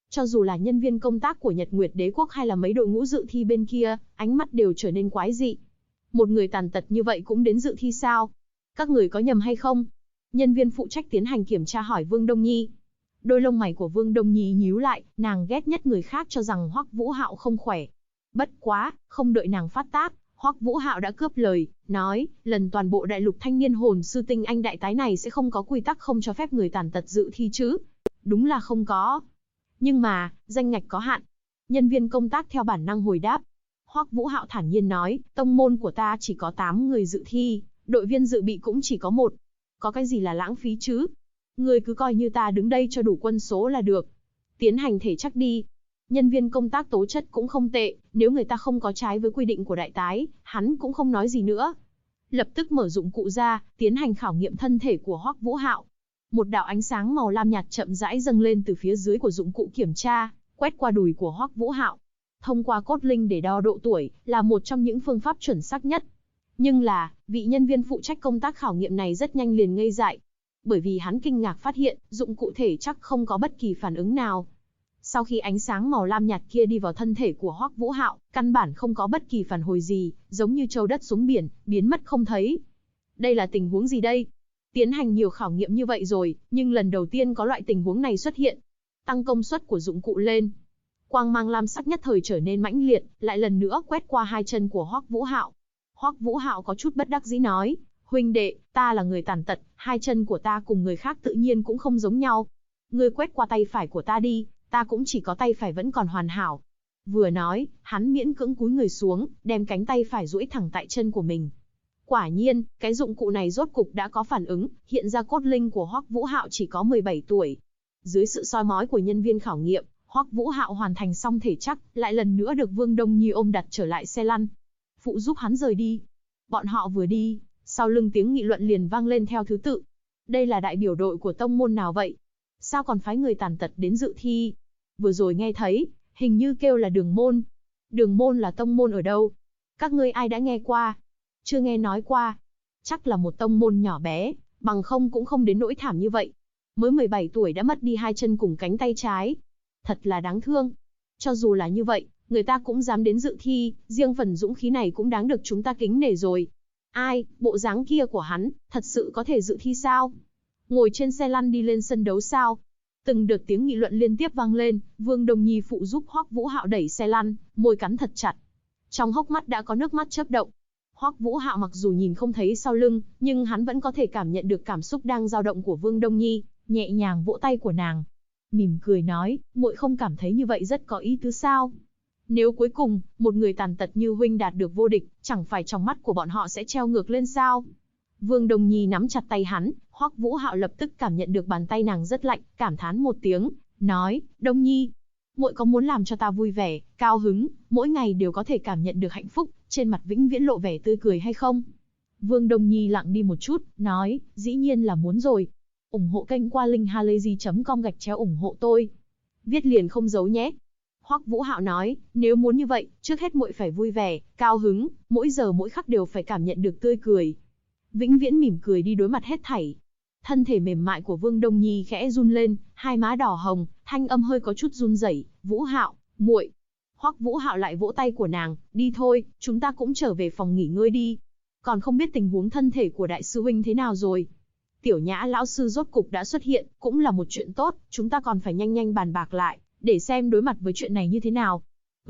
Cho dù là nhân viên công tác của Nhật Nguyệt Đế quốc hay là mấy đội ngũ dự thi bên kia, ánh mắt đều trở nên quái dị. Một người tàn tật như vậy cũng đến dự thi sao? Các người có nhầm hay không? Nhân viên phụ trách tiến hành kiểm tra hỏi Vương Đông Nhi. Đôi lông mày của Vương Đông Nhi nhíu lại, nàng ghét nhất người khác cho rằng Hoắc Vũ Hạo không khỏe. Bất quá, không đợi nàng phát tác, Hoắc Vũ Hạo đã cướp lời, nói, lần toàn bộ đại lục thanh niên hồn sư tinh anh đại tái này sẽ không có quy tắc không cho phép người tàn tật dự thi chứ? Đúng là không có. Nhưng mà, danh ngạch có hạn. Nhân viên công tác theo bản năng hồi đáp. Hoắc Vũ Hạo thản nhiên nói, tông môn của ta chỉ có 8 người dự thi, đội viên dự bị cũng chỉ có 1. Có cái gì là lãng phí chứ? Người cứ coi như ta đứng đây cho đủ quân số là được. Tiến hành thể chắc đi. Nhân viên công tác tố chất cũng không tệ, nếu người ta không có trái với quy định của đại tái, hắn cũng không nói gì nữa. Lập tức mở dụng cụ ra, tiến hành khảo nghiệm thân thể của Hoắc Vũ Hạo. Một đạo ánh sáng màu lam nhạt chậm rãi dâng lên từ phía dưới của dụng cụ kiểm tra, quét qua đùi của Hoắc Vũ Hạo. Thông qua cốt linh để đo độ tuổi, là một trong những phương pháp chuẩn xác nhất. Nhưng là, vị nhân viên phụ trách công tác khảo nghiệm này rất nhanh liền ngây dại. Bởi vì hắn kinh ngạc phát hiện, dụng cụ thể chắc không có bất kỳ phản ứng nào. Sau khi ánh sáng màu lam nhạt kia đi vào thân thể của Hoắc Vũ Hạo, căn bản không có bất kỳ phản hồi gì, giống như trâu đất xuống biển, biến mất không thấy. Đây là tình huống gì đây? Tiến hành nhiều khảo nghiệm như vậy rồi, nhưng lần đầu tiên có loại tình huống này xuất hiện. Tăng công suất của dụng cụ lên. Quang mang lam sắc nhất thời trở nên mãnh liệt, lại lần nữa quét qua hai chân của Hoắc Vũ Hạo. Hoắc Vũ Hạo có chút bất đắc dĩ nói, huynh đệ, ta là người tàn tật, hai chân của ta cùng người khác tự nhiên cũng không giống nhau. Ngươi quét qua tay phải của ta đi, ta cũng chỉ có tay phải vẫn còn hoàn hảo. Vừa nói, hắn miễn cưỡng cúi người xuống, đem cánh tay phải duỗi thẳng tại chân của mình. Quả nhiên, cái dụng cụ này rốt cục đã có phản ứng, hiện ra cốt linh của Hoắc Vũ Hạo chỉ có 17 tuổi. Dưới sự soi mói của nhân viên khảo nghiệm, Hoắc Vũ Hạo hoàn thành xong thể chắc, lại lần nữa được Vương Đông Nhi ôm đặt trở lại xe lăn. Phụ giúp hắn rời đi. Bọn họ vừa đi, sau lưng tiếng nghị luận liền vang lên theo thứ tự. Đây là đại biểu đội của tông môn nào vậy? Sao còn phái người tàn tật đến dự thi? Vừa rồi nghe thấy, hình như kêu là Đường Môn. Đường Môn là tông môn ở đâu? Các ngươi ai đã nghe qua? Chưa nghe nói qua. Chắc là một tông môn nhỏ bé, bằng không cũng không đến nỗi thảm như vậy. Mới 17 tuổi đã mất đi hai chân cùng cánh tay trái. Thật là đáng thương. Cho dù là như vậy, người ta cũng dám đến dự thi, riêng phần dũng khí này cũng đáng được chúng ta kính nể rồi. Ai, bộ dáng kia của hắn, thật sự có thể dự thi sao? Ngồi trên xe lăn đi lên sân đấu sao? Từng đợt tiếng nghị luận liên tiếp vang lên, Vương Đông Nhi phụ giúp Hoắc Vũ Hạo đẩy xe lăn, môi cắn thật chặt. Trong hốc mắt đã có nước mắt chớp động. Hoắc Vũ Hạo mặc dù nhìn không thấy sau lưng, nhưng hắn vẫn có thể cảm nhận được cảm xúc đang dao động của Vương Đông Nhi, nhẹ nhàng vỗ tay của nàng. Mỉm cười nói, muội không cảm thấy như vậy rất có ý tứ sao? Nếu cuối cùng, một người tàn tật như huynh đạt được vô địch, chẳng phải trong mắt của bọn họ sẽ treo ngược lên sao? Vương Đông Nhi nắm chặt tay hắn, Hoắc Vũ Hạo lập tức cảm nhận được bàn tay nàng rất lạnh, cảm thán một tiếng, nói, Đông Nhi, muội có muốn làm cho ta vui vẻ, cao hứng, mỗi ngày đều có thể cảm nhận được hạnh phúc, trên mặt vĩnh viễn lộ vẻ tươi cười hay không? Vương Đông Nhi lặng đi một chút, nói, dĩ nhiên là muốn rồi. Ủng hộ kênh qua linkhalazy.com/ủng hộ tôi. Viết liền không giấu nhé. Hoắc Vũ Hạo nói, nếu muốn như vậy, trước hết muội phải vui vẻ, cao hứng, mỗi giờ mỗi khắc đều phải cảm nhận được tươi cười. Vĩnh viễn mỉm cười đi đối mặt hết thảy. Thân thể mềm mại của Vương Đông Nhi khẽ run lên, hai má đỏ hồng, thanh âm hơi có chút run rẩy, "Vũ Hạo, muội." Hoắc Vũ Hạo lại vỗ tay của nàng, "Đi thôi, chúng ta cũng trở về phòng nghỉ ngơi đi. Còn không biết tình huống thân thể của đại sư huynh thế nào rồi." Tiểu Nhã lão sư rốt cục đã xuất hiện, cũng là một chuyện tốt, chúng ta còn phải nhanh nhanh bàn bạc lại, để xem đối mặt với chuyện này như thế nào.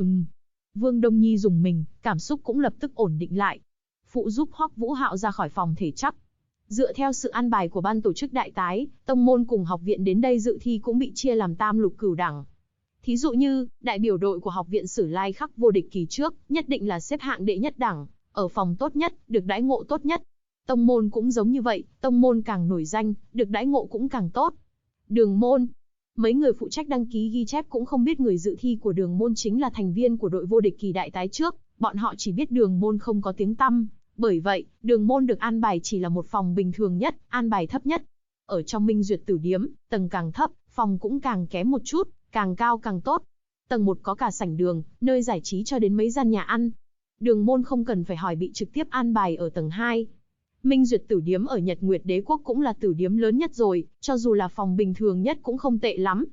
Vương Đông Nhi dùng mình, cảm xúc cũng lập tức ổn định lại. Phụ giúp Hoắc Vũ Hạo ra khỏi phòng thể chắc. Dựa theo sự an bài của ban tổ chức đại tái, tông môn cùng học viện đến đây dự thi cũng bị chia làm tam lục cửu đẳng. Thí dụ như, đại biểu đội của học viện Sử Lai Khắc vô địch kỳ trước, nhất định là xếp hạng đệ nhất đẳng, ở phòng tốt nhất, được đãi ngộ tốt nhất. Tông môn cũng giống như vậy, tông môn càng nổi danh, được đãi ngộ cũng càng tốt. Đường môn. Mấy người phụ trách đăng ký ghi chép cũng không biết người dự thi của đường môn chính là thành viên của đội vô địch kỳ đại tái trước, bọn họ chỉ biết đường môn không có tiếng tăm. Bởi vậy, đường môn được an bài chỉ là một phòng bình thường nhất, an bài thấp nhất. Ở trong Minh Duyệt Tử Điếm, tầng càng thấp, phòng cũng càng kém một chút, càng cao càng tốt. Tầng 1 có cả sảnh đường, nơi giải trí cho đến mấy gian nhà ăn. Đường môn không cần phải hỏi bị trực tiếp an bài ở tầng 2. Minh Duyệt Tử Điếm ở Nhật Nguyệt Đế Quốc cũng là tử điếm lớn nhất rồi, cho dù là phòng bình thường nhất cũng không tệ lắm.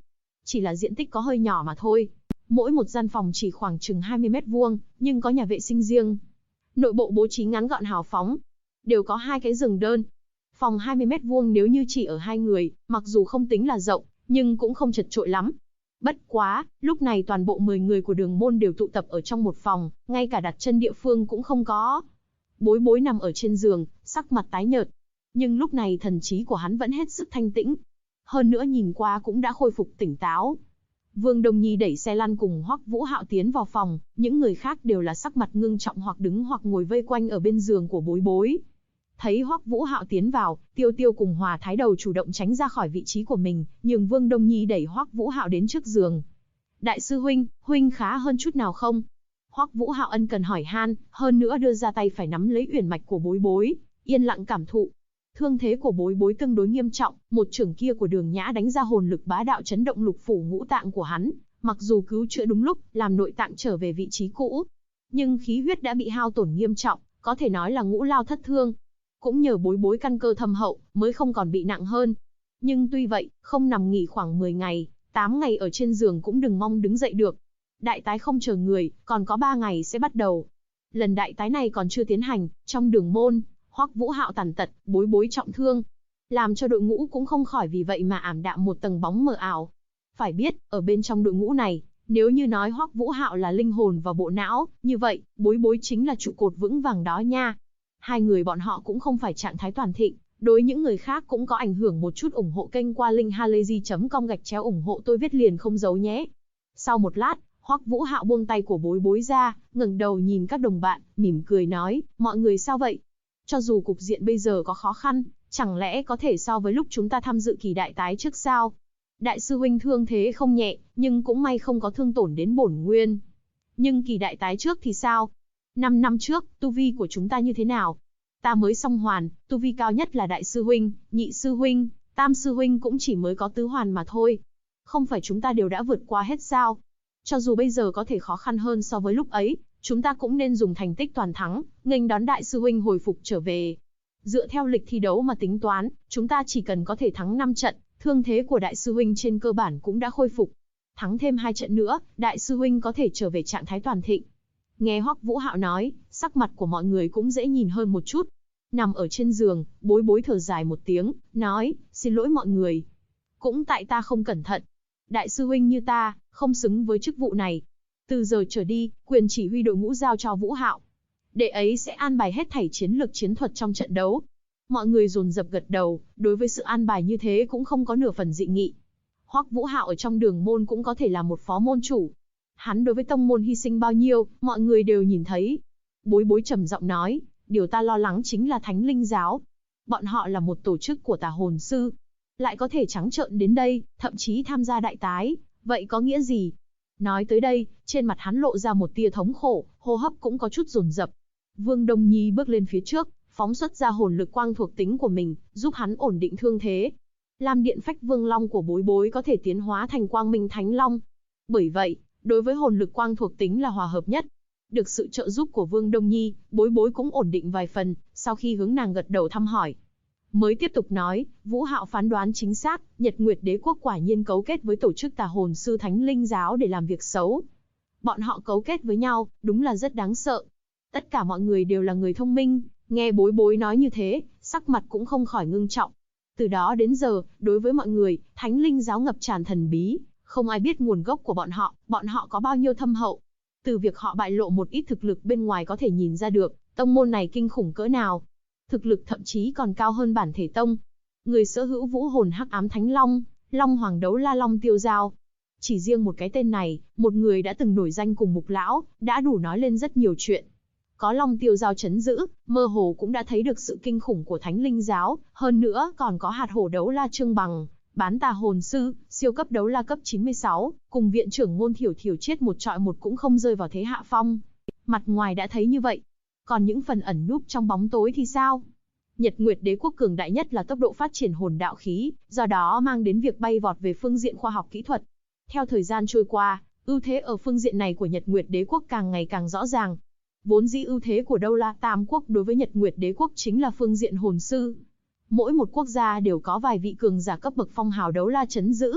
chỉ là diện tích có hơi nhỏ mà thôi. Mỗi một gian phòng chỉ khoảng chừng 20 mét vuông, nhưng có nhà vệ sinh riêng. Nội bộ bố trí ngắn gọn hào phóng, đều có 2 cái giường đơn. Phòng 20 mét vuông nếu như chỉ ở 2 người, mặc dù không tính là rộng, nhưng cũng không chật chội lắm. Bất quá, lúc này toàn bộ 10 người của Đường Môn đều tụ tập ở trong một phòng, ngay cả đặt chân địa phương cũng không có. Bối Bối nằm ở trên giường, sắc mặt tái nhợt. Nhưng lúc này thần trí của hắn vẫn hết sức thanh tĩnh. Hơn nữa nhìn qua cũng đã khôi phục tỉnh táo. Vương Đông Nhi đẩy xe lăn cùng Hoắc Vũ Hạo tiến vào phòng, những người khác đều là sắc mặt ngưng trọng hoặc đứng hoặc ngồi vây quanh ở bên giường của Bối Bối. Thấy Hoắc Vũ Hạo tiến vào, Tiêu Tiêu cùng Hòa Thái Đầu chủ động tránh ra khỏi vị trí của mình, nhường Vương Đông Nhi đẩy Hoắc Vũ Hạo đến trước giường. Đại sư huynh, huynh khá hơn chút nào không? Hoắc Vũ Hạo ân cần hỏi han, hơn nữa đưa ra tay phải nắm lấy uyển mạch của Bối Bối, yên lặng cảm thụ. Thương thế của Bối Bối tương đối nghiêm trọng, một chưởng kia của Đường Nhã đánh ra hồn lực bá đạo chấn động lục phủ ngũ tạng của hắn, mặc dù cứu chữa đúng lúc, làm nội tạng trở về vị trí cũ, nhưng khí huyết đã bị hao tổn nghiêm trọng, có thể nói là ngũ lao thất thương. Cũng nhờ Bối Bối căn cơ thâm hậu, mới không còn bị nặng hơn. Nhưng tuy vậy, không nằm nghỉ khoảng 10 ngày, 8 ngày ở trên giường cũng đừng mong đứng dậy được. Đại tái không chờ người, còn có 3 ngày sẽ bắt đầu. Lần đại tái này còn chưa tiến hành, trong Đường Môn, Hoắc Vũ Hạo tàn tật, Bối Bối trọng thương, làm cho đội ngũ cũng không khỏi vì vậy mà ảm đạm một tầng bóng mờ ảo. Phải biết, ở bên trong đội ngũ này, nếu như nói Hoắc Vũ Hạo là linh hồn và bộ não, như vậy, Bối Bối chính là trụ cột vững vàng đó nha. Hai người bọn họ cũng không phải trạng thái toàn thịnh, đối những người khác cũng có ảnh hưởng một chút. Ủng hộ kênh qua link halayzi.com/ủng hộ tôi viết liền không giấu nhé. Sau một lát, Hoắc Vũ Hạo buông tay của Bối Bối ra, ngẩng đầu nhìn các đồng bạn, mỉm cười nói, mọi người sao vậy? Cho dù cục diện bây giờ có khó khăn, chẳng lẽ có thể so với lúc chúng ta tham dự kỳ đại tái trước sao? Đại sư huynh thương thế không nhẹ, nhưng cũng may không có thương tổn đến bổn nguyên. Nhưng kỳ đại tái trước thì sao? 5 năm trước, tu vi của chúng ta như thế nào? Ta mới song hoàn, tu vi cao nhất là đại sư huynh, nhị sư huynh, tam sư huynh cũng chỉ mới có tứ hoàn mà thôi. Không phải chúng ta đều đã vượt qua hết sao? Cho dù bây giờ có thể khó khăn hơn so với lúc ấy, chúng ta cũng nên dùng thành tích toàn thắng, nghênh đón đại sư huynh hồi phục trở về. Dựa theo lịch thi đấu mà tính toán, chúng ta chỉ cần có thể thắng 5 trận, thương thế của đại sư huynh trên cơ bản cũng đã khôi phục. Thắng thêm 2 trận nữa, đại sư huynh có thể trở về trạng thái toàn thịnh. Nghe Hoắc Vũ Hạo nói, sắc mặt của mọi người cũng dễ nhìn hơn một chút. Nằm ở trên giường, Bối Bối thở dài một tiếng, nói, xin lỗi mọi người. Cũng tại ta không cẩn thận. Đại sư huynh như ta, không xứng với chức vụ này. Từ giờ trở đi, quyền chỉ huy đội ngũ giao cho Vũ Hạo. Đệ ấy sẽ an bài hết thảy chiến lược chiến thuật trong trận đấu. Mọi người dồn dập gật đầu, đối với sự an bài như thế cũng không có nửa phần dị nghị. Hoắc Vũ Hạo ở trong Đường Môn cũng có thể là một phó môn chủ. Hắn đối với tông môn hy sinh bao nhiêu, mọi người đều nhìn thấy. Bối Bối trầm giọng nói, điều ta lo lắng chính là Thánh Linh Giáo. Bọn họ là một tổ chức của tà hồn sư, lại có thể trắng trợn đến đây, thậm chí tham gia đại tái, vậy có nghĩa gì? Nói tới đây, trên mặt hắn lộ ra một tia thống khổ, hô hấp cũng có chút dồn dập. Vương Đông Nhi bước lên phía trước, phóng xuất ra hồn lực quang thuộc tính của mình, giúp hắn ổn định thương thế. Lam Điện Phách Vương Long của Bối Bối có thể tiến hóa thành Quang Minh Thánh Long. Bởi vậy, đối với hồn lực quang thuộc tính là hòa hợp nhất. Được sự trợ giúp của Vương Đông Nhi, Bối Bối cũng ổn định vài phần, sau khi hướng nàng gật đầu thăm hỏi. Mới tiếp tục nói, Vũ Hạo phán đoán chính xác, Nhật Nguyệt Đế quốc quả nhiên cấu kết với tổ chức tà hồn sư Thánh Linh Giáo để làm việc xấu. Bọn họ cấu kết với nhau, đúng là rất đáng sợ. Tất cả mọi người đều là người thông minh, nghe Bối Bối nói như thế, sắc mặt cũng không khỏi ngưng trọng. Từ đó đến giờ, đối với mọi người, Thánh Linh Giáo ngập tràn thần bí, không ai biết nguồn gốc của bọn họ có bao nhiêu thâm hậu. Từ việc họ bại lộ một ít thực lực bên ngoài có thể nhìn ra được, tông môn này kinh khủng cỡ nào. Thực lực thậm chí còn cao hơn bản thể tông. Người sở hữu vũ hồn hắc ám Thánh Long, Long Hoàng Đấu La Long Tiêu Dao. Chỉ riêng một cái tên này, một người đã từng nổi danh cùng Mục Lão, đã đủ nói lên rất nhiều chuyện. Có Long Tiêu Dao trấn giữ, mơ hồ cũng đã thấy được sự kinh khủng của Thánh Linh Giáo, hơn nữa còn có hạt hổ đấu la Trương Bằng, bán tà hồn sư, siêu cấp đấu la cấp 96, cùng viện trưởng Ngôn Thiểu Thiểu chết một trọi một cũng không rơi vào thế hạ phong. Mặt ngoài đã thấy như vậy, còn những phần ẩn núp trong bóng tối thì sao? Nhật Nguyệt Đế quốc cường đại nhất là tốc độ phát triển hồn đạo khí, do đó mang đến việc bay vọt về phương diện khoa học kỹ thuật. Theo thời gian trôi qua, ưu thế ở phương diện này của Nhật Nguyệt Đế quốc càng ngày càng rõ ràng. Vốn dĩ ưu thế của Đâu La Tam quốc đối với Nhật Nguyệt Đế quốc chính là phương diện hồn sư. Mỗi một quốc gia đều có vài vị cường giả cấp bậc phong hào đấu la trấn giữ.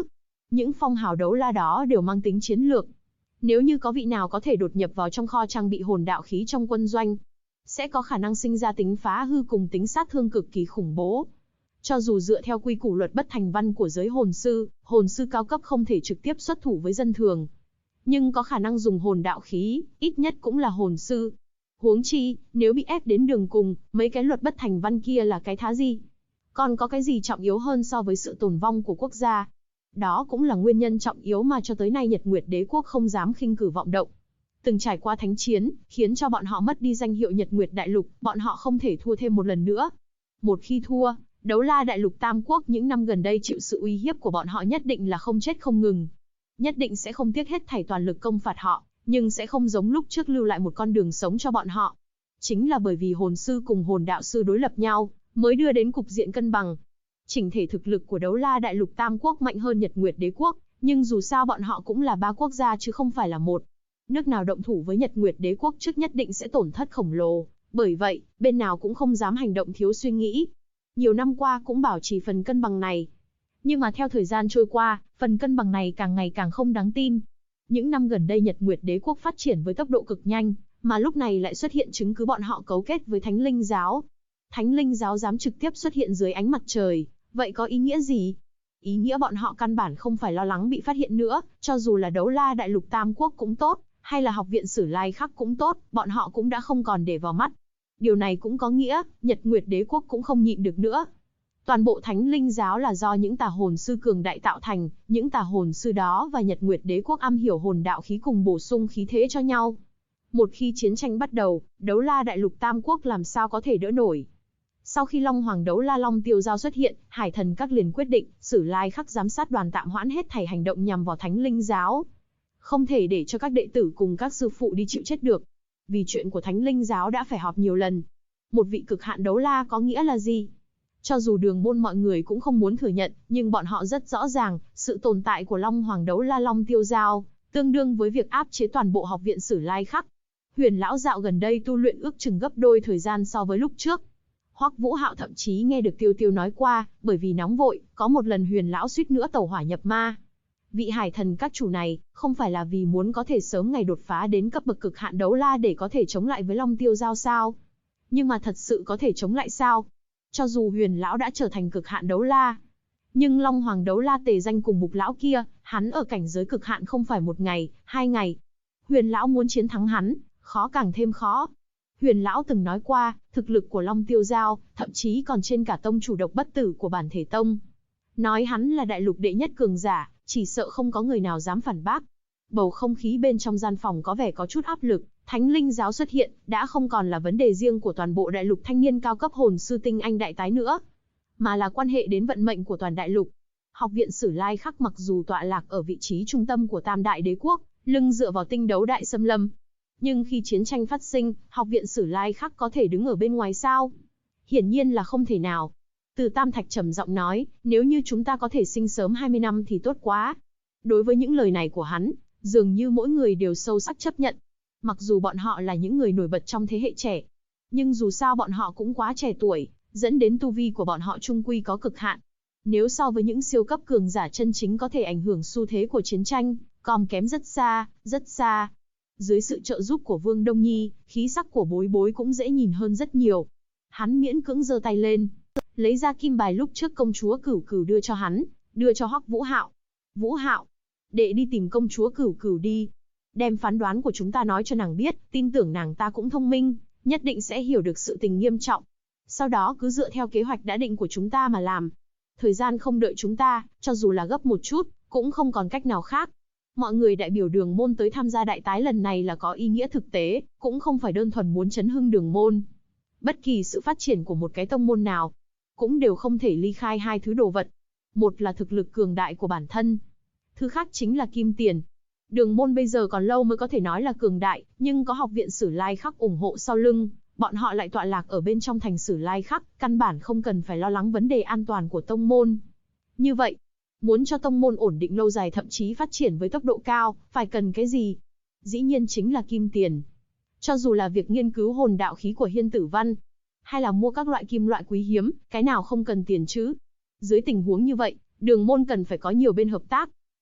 Những phong hào đấu la đó đều mang tính chiến lược. Nếu như có vị nào có thể đột nhập vào trong kho trang bị hồn đạo khí trong quân doanh, sẽ có khả năng sinh ra tính phá hư cùng tính sát thương cực kỳ khủng bố. Cho dù dựa theo quy củ luật bất thành văn của giới hồn sư cao cấp không thể trực tiếp xuất thủ với dân thường, nhưng có khả năng dùng hồn đạo khí, ít nhất cũng là hồn sư. Huống chi, nếu bị ép đến đường cùng, mấy cái luật bất thành văn kia là cái thá gì? Còn có cái gì trọng yếu hơn so với sự tồn vong của quốc gia? Đó cũng là nguyên nhân trọng yếu mà cho tới nay Nhật Nguyệt Đế quốc không dám khinh cử vọng động. Từng trải qua thánh chiến, khiến cho bọn họ mất đi danh hiệu Nhật Nguyệt Đại Lục, bọn họ không thể thua thêm một lần nữa. Một khi thua, Đấu La Đại Lục Tam Quốc những năm gần đây chịu sự uy hiếp của bọn họ nhất định là không chết không ngừng. Nhất định sẽ không tiếc hết thảy toàn lực công phạt họ, nhưng sẽ không giống lúc trước lưu lại một con đường sống cho bọn họ. Chính là bởi vì hồn sư cùng hồn đạo sư đối lập nhau, mới đưa đến cục diện cân bằng. Chỉnh thể thực lực của Đấu La Đại Lục Tam Quốc mạnh hơn Nhật Nguyệt Đế quốc, nhưng dù sao bọn họ cũng là 3 quốc gia chứ không phải là một. Nước nào động thủ với Nhật Nguyệt Đế quốc trước nhất định sẽ tổn thất khổng lồ, bởi vậy, bên nào cũng không dám hành động thiếu suy nghĩ. Nhiều năm qua cũng bảo trì phần cân bằng này. Nhưng mà theo thời gian trôi qua, phần cân bằng này càng ngày càng không đáng tin. Những năm gần đây Nhật Nguyệt Đế quốc phát triển với tốc độ cực nhanh, mà lúc này lại xuất hiện chứng cứ bọn họ cấu kết với Thánh Linh giáo. Thánh Linh giáo dám trực tiếp xuất hiện dưới ánh mặt trời, vậy có ý nghĩa gì? Ý nghĩa bọn họ căn bản không phải lo lắng bị phát hiện nữa, cho dù là Đấu La Đại Lục Tam Quốc cũng tốt, hay là Học viện Sử Lai Khắc cũng tốt, bọn họ cũng đã không còn để vào mắt. Điều này cũng có nghĩa, Nhật Nguyệt Đế quốc cũng không nhịn được nữa. Toàn bộ Thánh Linh giáo là do những tà hồn sư cường đại tạo thành, những tà hồn sư đó và Nhật Nguyệt Đế quốc am hiểu hồn đạo khí cùng bổ sung khí thế cho nhau. Một khi chiến tranh bắt đầu, Đấu La Đại Lục Tam Quốc làm sao có thể đỡ nổi. Sau khi Long Hoàng Đấu La Long Tiêu Giao xuất hiện, Hải Thần Các liền quyết định, Sử Lai Khắc giám sát đoàn tạm hoãn hết thảy hành động nhằm vào Thánh Linh giáo. Không thể để cho các đệ tử cùng các sư phụ đi chịu chết được. Vì chuyện của Thánh Linh giáo đã phải họp nhiều lần. Một vị cực hạn đấu la có nghĩa là gì? Cho dù Đường môn mọi người cũng không muốn thừa nhận, nhưng bọn họ rất rõ ràng, sự tồn tại của Long Hoàng Đấu La Long Tiêu Giao, tương đương với việc áp chế toàn bộ Học viện Sử Lai Khắc. Huyền lão dạo gần đây tu luyện ước chừng gấp đôi thời gian so với lúc trước. Hoắc Vũ Hạo thậm chí nghe được Tiêu Tiêu nói qua, bởi vì nóng vội, có một lần Huyền lão suýt nữa tẩu hỏa nhập ma. Vị Hải Thần Các chủ này, không phải là vì muốn có thể sớm ngày đột phá đến cấp bậc cực hạn đấu la để có thể chống lại với Long Tiêu Giao sao? Nhưng mà thật sự có thể chống lại sao? Cho dù Huyền lão đã trở thành cực hạn đấu la, nhưng Long Hoàng Đấu La Tề Danh cùng Mục lão kia, hắn ở cảnh giới cực hạn không phải 1 ngày, 2 ngày. Huyền lão muốn chiến thắng hắn, khó càng thêm khó. Huyền lão từng nói qua, thực lực của Long Tiêu Giao, thậm chí còn trên cả tông chủ độc bất tử của bản thể tông. Nói hắn là đại lục đệ nhất cường giả, chỉ sợ không có người nào dám phản bác. Bầu không khí bên trong gian phòng có vẻ có chút áp lực, Thánh Linh giáo xuất hiện, đã không còn là vấn đề riêng của toàn bộ đại lục thanh niên cao cấp hồn sư tinh anh đại tái nữa, mà là quan hệ đến vận mệnh của toàn đại lục. Học viện Sử Lai Khắc mặc dù tọa lạc ở vị trí trung tâm của Tam Đại Đế quốc, lưng dựa vào tinh đấu đại xâm lâm, nhưng khi chiến tranh phát sinh, Học viện Sử Lai Khắc có thể đứng ở bên ngoài sao? Hiển nhiên là không thể nào. Từ Tam Thạch trầm giọng nói, nếu như chúng ta có thể sinh sớm 20 năm thì tốt quá. Đối với những lời này của hắn, dường như mỗi người đều sâu sắc chấp nhận. Mặc dù bọn họ là những người nổi bật trong thế hệ trẻ, nhưng dù sao bọn họ cũng quá trẻ tuổi, dẫn đến tu vi của bọn họ chung quy có cực hạn. Nếu so với những siêu cấp cường giả chân chính có thể ảnh hưởng xu thế của chiến tranh, còn kém rất xa, rất xa. Dưới sự trợ giúp của Vương Đông Nhi, khí sắc của Bối Bối cũng dễ nhìn hơn rất nhiều. Hắn miễn cưỡng giơ tay lên, lấy ra kim bài lúc trước công chúa Cửu Cửu đưa cho hắn, đưa cho Hoắc Vũ Hạo. Vũ Hạo, đệ đi tìm công chúa Cửu Cửu đi. Đem phán đoán của chúng ta nói cho nàng biết, tin tưởng nàng ta cũng thông minh, nhất định sẽ hiểu được sự tình nghiêm trọng. Sau đó cứ dựa theo kế hoạch đã định của chúng ta mà làm. Thời gian không đợi chúng ta, cho dù là gấp một chút, cũng không còn cách nào khác. Mọi người đại biểu Đường môn tới tham gia đại tái lần này là có ý nghĩa thực tế, cũng không phải đơn thuần muốn chấn hưng Đường môn. Bất kỳ sự phát triển của một cái tông môn nào, cũng đều không thể ly khai hai thứ đồ vật. Một là thực lực cường đại của bản thân, thứ khác chính là kim tiền. Đường môn bây giờ còn lâu mới có thể nói là cường đại, nhưng có Học viện Sử Lai Khắc ủng hộ sau lưng, bọn họ lại tọa lạc ở bên trong thành Sử Lai Khắc, căn bản không cần phải lo lắng vấn đề an toàn của tông môn. Như vậy, muốn cho tông môn ổn định lâu dài thậm chí phát triển với tốc độ cao, phải cần cái gì? Dĩ nhiên chính là kim tiền. Cho dù là việc nghiên cứu hồn đạo khí của Hiên Tử Văn, hay là mua các loại kim loại quý hiếm, cái nào không cần tiền chứ? Dưới tình huống như vậy, Đường môn cần phải có nhiều bên hợp tác.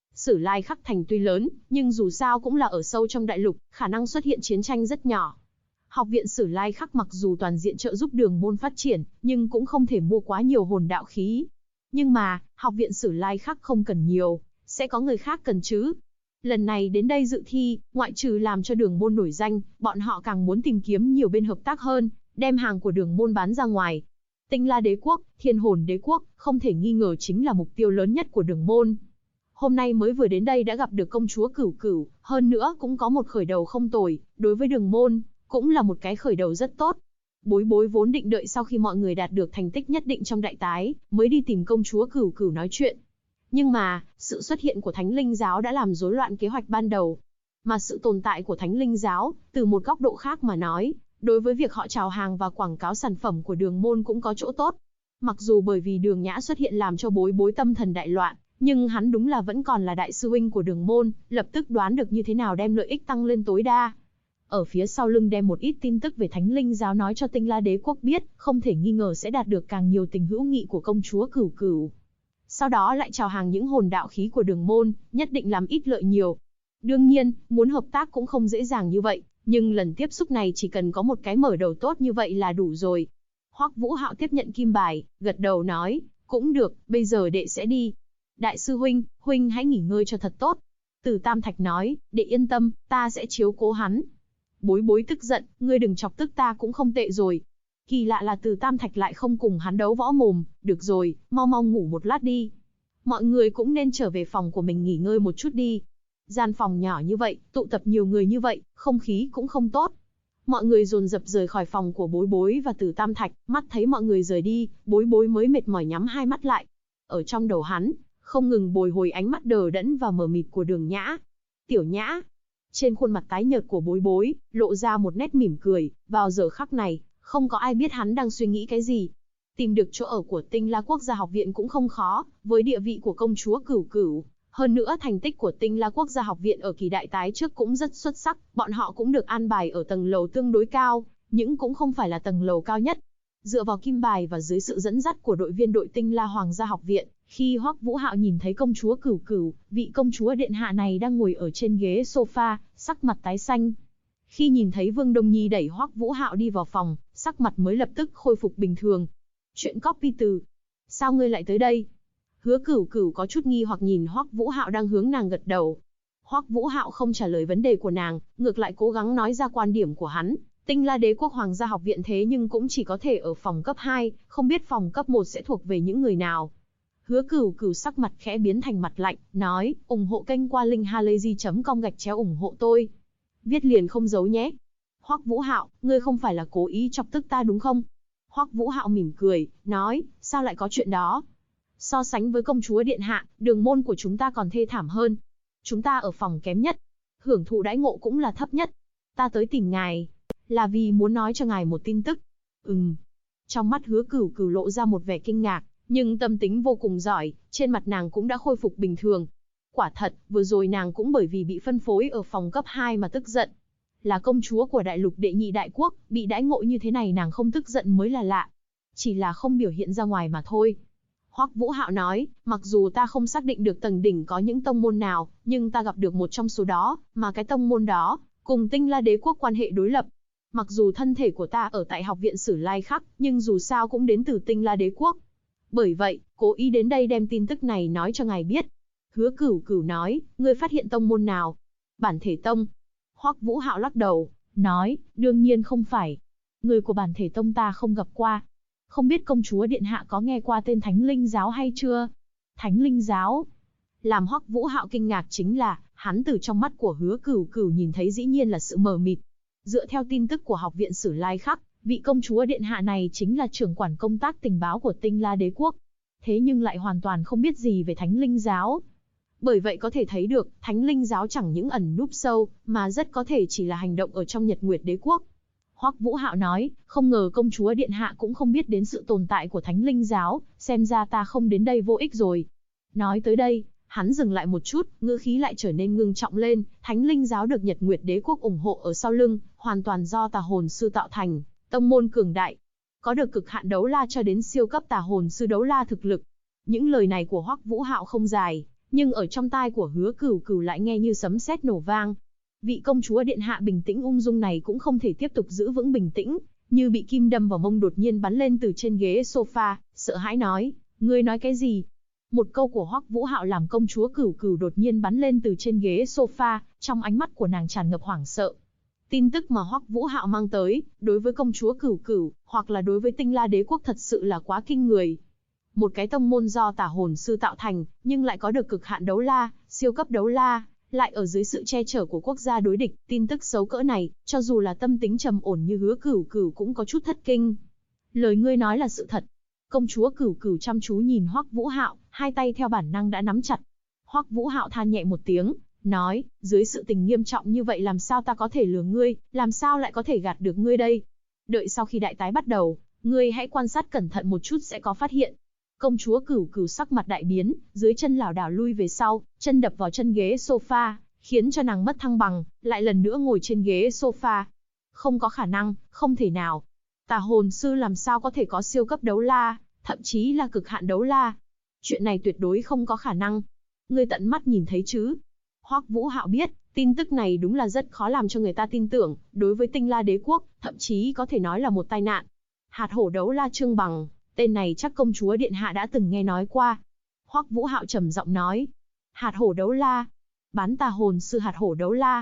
Sử Lai Khắc thành tuy lớn, nhưng dù sao cũng là ở sâu trong đại lục, khả năng xuất hiện chiến tranh rất nhỏ. Học viện Sử Lai Khắc mặc dù toàn diện trợ giúp Đường môn phát triển, nhưng cũng không thể mua quá nhiều hồn đạo khí. Nhưng mà, học viện Sử Lai Khắc không cần nhiều, sẽ có người khác cần chứ. Lần này đến đây dự thi, ngoại trừ làm cho Đường môn nổi danh, bọn họ càng muốn tìm kiếm nhiều bên hợp tác hơn, đem hàng của Đường môn bán ra ngoài. Tinh La Đế Quốc, Thiên Hồn Đế Quốc, không thể nghi ngờ chính là mục tiêu lớn nhất của Đường môn. Hôm nay mới vừa đến đây đã gặp được công chúa Cửu Cửu, hơn nữa cũng có một khởi đầu không tồi, đối với Đường môn, cũng là một cái khởi đầu rất tốt. Bối Bối vốn định đợi sau khi mọi người đạt được thành tích nhất định trong đại tái, mới đi tìm công chúa Cửu Cửu nói chuyện. Nhưng mà, sự xuất hiện của Thánh Linh Giáo đã làm rối loạn kế hoạch ban đầu. Mà sự tồn tại của Thánh Linh Giáo, từ một góc độ khác mà nói, đối với việc họ chào hàng và quảng cáo sản phẩm của Đường môn cũng có chỗ tốt. Mặc dù bởi vì Đường Nhã xuất hiện làm cho Bối Bối tâm thần đại loạn, nhưng hắn đúng là vẫn còn là đại sư huynh của Đường môn, lập tức đoán được như thế nào đem lợi ích tăng lên tối đa. Ở phía sau lưng đem một ít tin tức về Thánh Linh Giáo nói cho Tinh La Đế Quốc biết, không thể nghi ngờ sẽ đạt được càng nhiều tình hữu nghị của công chúa Cửu Cửu. Sau đó lại chào hàng những hồn đạo khí của Đường môn, nhất định làm ít lợi nhiều. Đương nhiên, muốn hợp tác cũng không dễ dàng như vậy, nhưng lần tiếp xúc này chỉ cần có một cái mở đầu tốt như vậy là đủ rồi. Hoắc Vũ Hạo tiếp nhận kim bài, gật đầu nói, cũng được, bây giờ đệ sẽ đi. Đại sư huynh, huynh hãy nghỉ ngơi cho thật tốt. Từ Tam Thạch nói, đệ yên tâm, ta sẽ chiếu cố hắn. Bối Bối tức giận, ngươi đừng chọc tức ta cũng không tệ rồi. Kỳ lạ là Từ Tam Thạch lại không cùng hắn đấu võ mồm, được rồi, mau mau ngủ một lát đi. Mọi người cũng nên trở về phòng của mình nghỉ ngơi một chút đi. Gian phòng nhỏ như vậy, tụ tập nhiều người như vậy, không khí cũng không tốt. Mọi người dồn dập rời khỏi phòng của Bối Bối và Từ Tam Thạch, mắt thấy mọi người rời đi, Bối Bối mới mệt mỏi nhắm hai mắt lại. Ở trong đầu hắn, không ngừng bồi hồi ánh mắt đờ đẫn và mờ mịt của Đường Nhã. Tiểu Nhã. Trên khuôn mặt tái nhợt của Bối Bối, lộ ra một nét mỉm cười, vào giờ khắc này, không có ai biết hắn đang suy nghĩ cái gì. Tìm được chỗ ở của Tinh La Quốc gia học viện cũng không khó, với địa vị của công chúa Cửu Cửu. Hơn nữa thành tích của Tinh La Quốc gia học viện ở kỳ đại tái trước cũng rất xuất sắc, bọn họ cũng được an bài ở tầng lầu tương đối cao, nhưng cũng không phải là tầng lầu cao nhất. Dựa vào kim bài và dưới sự dẫn dắt của đội viên đội Tinh La Hoàng gia học viện, khi Hoắc Vũ Hạo nhìn thấy công chúa Cửu Cửu, vị công chúa điện hạ này đang ngồi ở trên ghế sofa, sắc mặt tái xanh. Khi nhìn thấy Vương Đông Nhi đẩy Hoắc Vũ Hạo đi vào phòng, sắc mặt mới lập tức khôi phục bình thường. Chuyện copy từ. Sao ngươi lại tới đây? Hứa Cửu Cửu có chút nghi hoặc nhìn Hoắc Vũ Hạo đang hướng nàng gật đầu. Hoắc Vũ Hạo không trả lời vấn đề của nàng, ngược lại cố gắng nói ra quan điểm của hắn. Tinh La Đế Quốc Hoàng gia học viện thế nhưng cũng chỉ có thể ở phòng cấp 2, không biết phòng cấp 1 sẽ thuộc về những người nào. Hứa Cửu Cửu sắc mặt khẽ biến thành mặt lạnh, nói, ủng hộ kênh qua link halayzi.com /ủng hộ tôi. Viết liền không giấu nhé. Hoắc Vũ Hạo, ngươi không phải là cố ý chọc tức ta đúng không? Hoắc Vũ Hạo mỉm cười, nói, sao lại có chuyện đó? So sánh với công chúa điện hạ, Đường môn của chúng ta còn thê thảm hơn. Chúng ta ở phòng kém nhất, hưởng thụ đãi ngộ cũng là thấp nhất. Ta tới tìm ngài, là vì muốn nói cho ngài một tin tức. Trong mắt Hứa Cửu Cửu lộ ra một vẻ kinh ngạc, nhưng tâm tính vô cùng giỏi, trên mặt nàng cũng đã khôi phục bình thường. Quả thật, vừa rồi nàng cũng bởi vì bị phân phối ở phòng cấp 2 mà tức giận. Là công chúa của đại lục đệ nhị đại quốc, bị đãi ngộ như thế này nàng không tức giận mới là lạ. Chỉ là không biểu hiện ra ngoài mà thôi. Hoắc Vũ Hạo nói, mặc dù ta không xác định được tầng đỉnh có những tông môn nào, nhưng ta gặp được một trong số đó, mà cái tông môn đó, cùng Tinh La Đế Quốc quan hệ đối lập. Mặc dù thân thể của ta ở tại học viện Sử Lai Khắc, nhưng dù sao cũng đến từ Tinh La Đế Quốc. Bởi vậy, cố ý đến đây đem tin tức này nói cho ngài biết. Hứa Cửu Cửu nói, ngươi phát hiện tông môn nào? Bản Thể Tông. Hoắc Vũ Hạo lắc đầu, nói, đương nhiên không phải. Người của Bản Thể Tông ta không gặp qua. Không biết công chúa điện hạ có nghe qua tên Thánh Linh Giáo hay chưa? Thánh Linh Giáo? Làm Hoắc Vũ Hạo kinh ngạc chính là, hắn từ trong mắt của Hứa Cửu Cửu nhìn thấy dĩ nhiên là sự mờ mịt. Dựa theo tin tức của học viện Sử Lai Khắc, vị công chúa điện hạ này chính là trưởng quản công tác tình báo của Tinh La Đế Quốc. Thế nhưng lại hoàn toàn không biết gì về Thánh Linh Giáo. Bởi vậy có thể thấy được, Thánh Linh Giáo chẳng những ẩn núp sâu, mà rất có thể chỉ là hành động ở trong Nhật Nguyệt Đế Quốc. Hoắc Vũ Hạo nói, không ngờ công chúa điện hạ cũng không biết đến sự tồn tại của Thánh Linh Giáo, xem ra ta không đến đây vô ích rồi. Nói tới đây, hắn dừng lại một chút, ngữ khí lại trở nên ngưng trọng lên, Thánh Linh Giáo được Nhật Nguyệt Đế Quốc ủng hộ ở sau lưng, hoàn toàn do tà hồn sư tạo thành, tông môn cường đại. Có được cực hạn đấu la cho đến siêu cấp tà hồn sư đấu la thực lực. Những lời này của Hoắc Vũ Hạo không dài, Nhưng ở trong tai của Hứa Cửu Cửu lại nghe như sấm sét nổ vang. Vị công chúa điện hạ bình tĩnh ung dung này cũng không thể tiếp tục giữ vững bình tĩnh, như bị kim đâm vào mông đột nhiên bắn lên từ trên ghế sofa, sợ hãi nói, ngươi nói cái gì? Một câu của Hoắc Vũ Hạo làm công chúa Cửu Cửu đột nhiên bắn lên từ trên ghế sofa, trong ánh mắt của nàng tràn ngập hoảng sợ. Tin tức mà Hoắc Vũ Hạo mang tới, đối với công chúa Cửu Cửu, hoặc là đối với Tinh La Đế quốc thật sự là quá kinh người. Một cái tông môn do tà hồn sư tạo thành, nhưng lại có được cực hạn đấu la, siêu cấp đấu la, lại ở dưới sự che chở của quốc gia đối địch, tin tức xấu cỡ này, cho dù là tâm tính trầm ổn như Hứa Cửu Cửu cũng có chút thất kinh. Lời ngươi nói là sự thật. Công chúa Cửu Cửu chăm chú nhìn Hoắc Vũ Hạo, hai tay theo bản năng đã nắm chặt. Hoắc Vũ Hạo than nhẹ một tiếng, nói, dưới sự tình nghiêm trọng như vậy làm sao ta có thể lừa ngươi, làm sao lại có thể gạt được ngươi đây? Đợi sau khi đại tái bắt đầu, ngươi hãy quan sát cẩn thận một chút sẽ có phát hiện. Công chúa Cửu Cửu sắc mặt đại biến, dưới chân lảo đảo lui về sau, chân đập vào chân ghế sofa, khiến cho nàng mất thăng bằng, lại lần nữa ngồi trên ghế sofa. Không có khả năng, không thể nào. Tà hồn sư làm sao có thể có siêu cấp đấu la, thậm chí là cực hạn đấu la? Chuyện này tuyệt đối không có khả năng. Ngươi tận mắt nhìn thấy chứ? Hoắc Vũ Hạo biết, tin tức này đúng là rất khó làm cho người ta tin tưởng, đối với Tinh La Đế quốc, thậm chí có thể nói là một tai nạn. Hạt hổ đấu la Trương Bằng, tên này chắc công chúa điện hạ đã từng nghe nói qua. Hoắc Vũ Hạo trầm giọng nói, hạt hổ đấu la, bán tà hồn sư hạt hổ đấu la.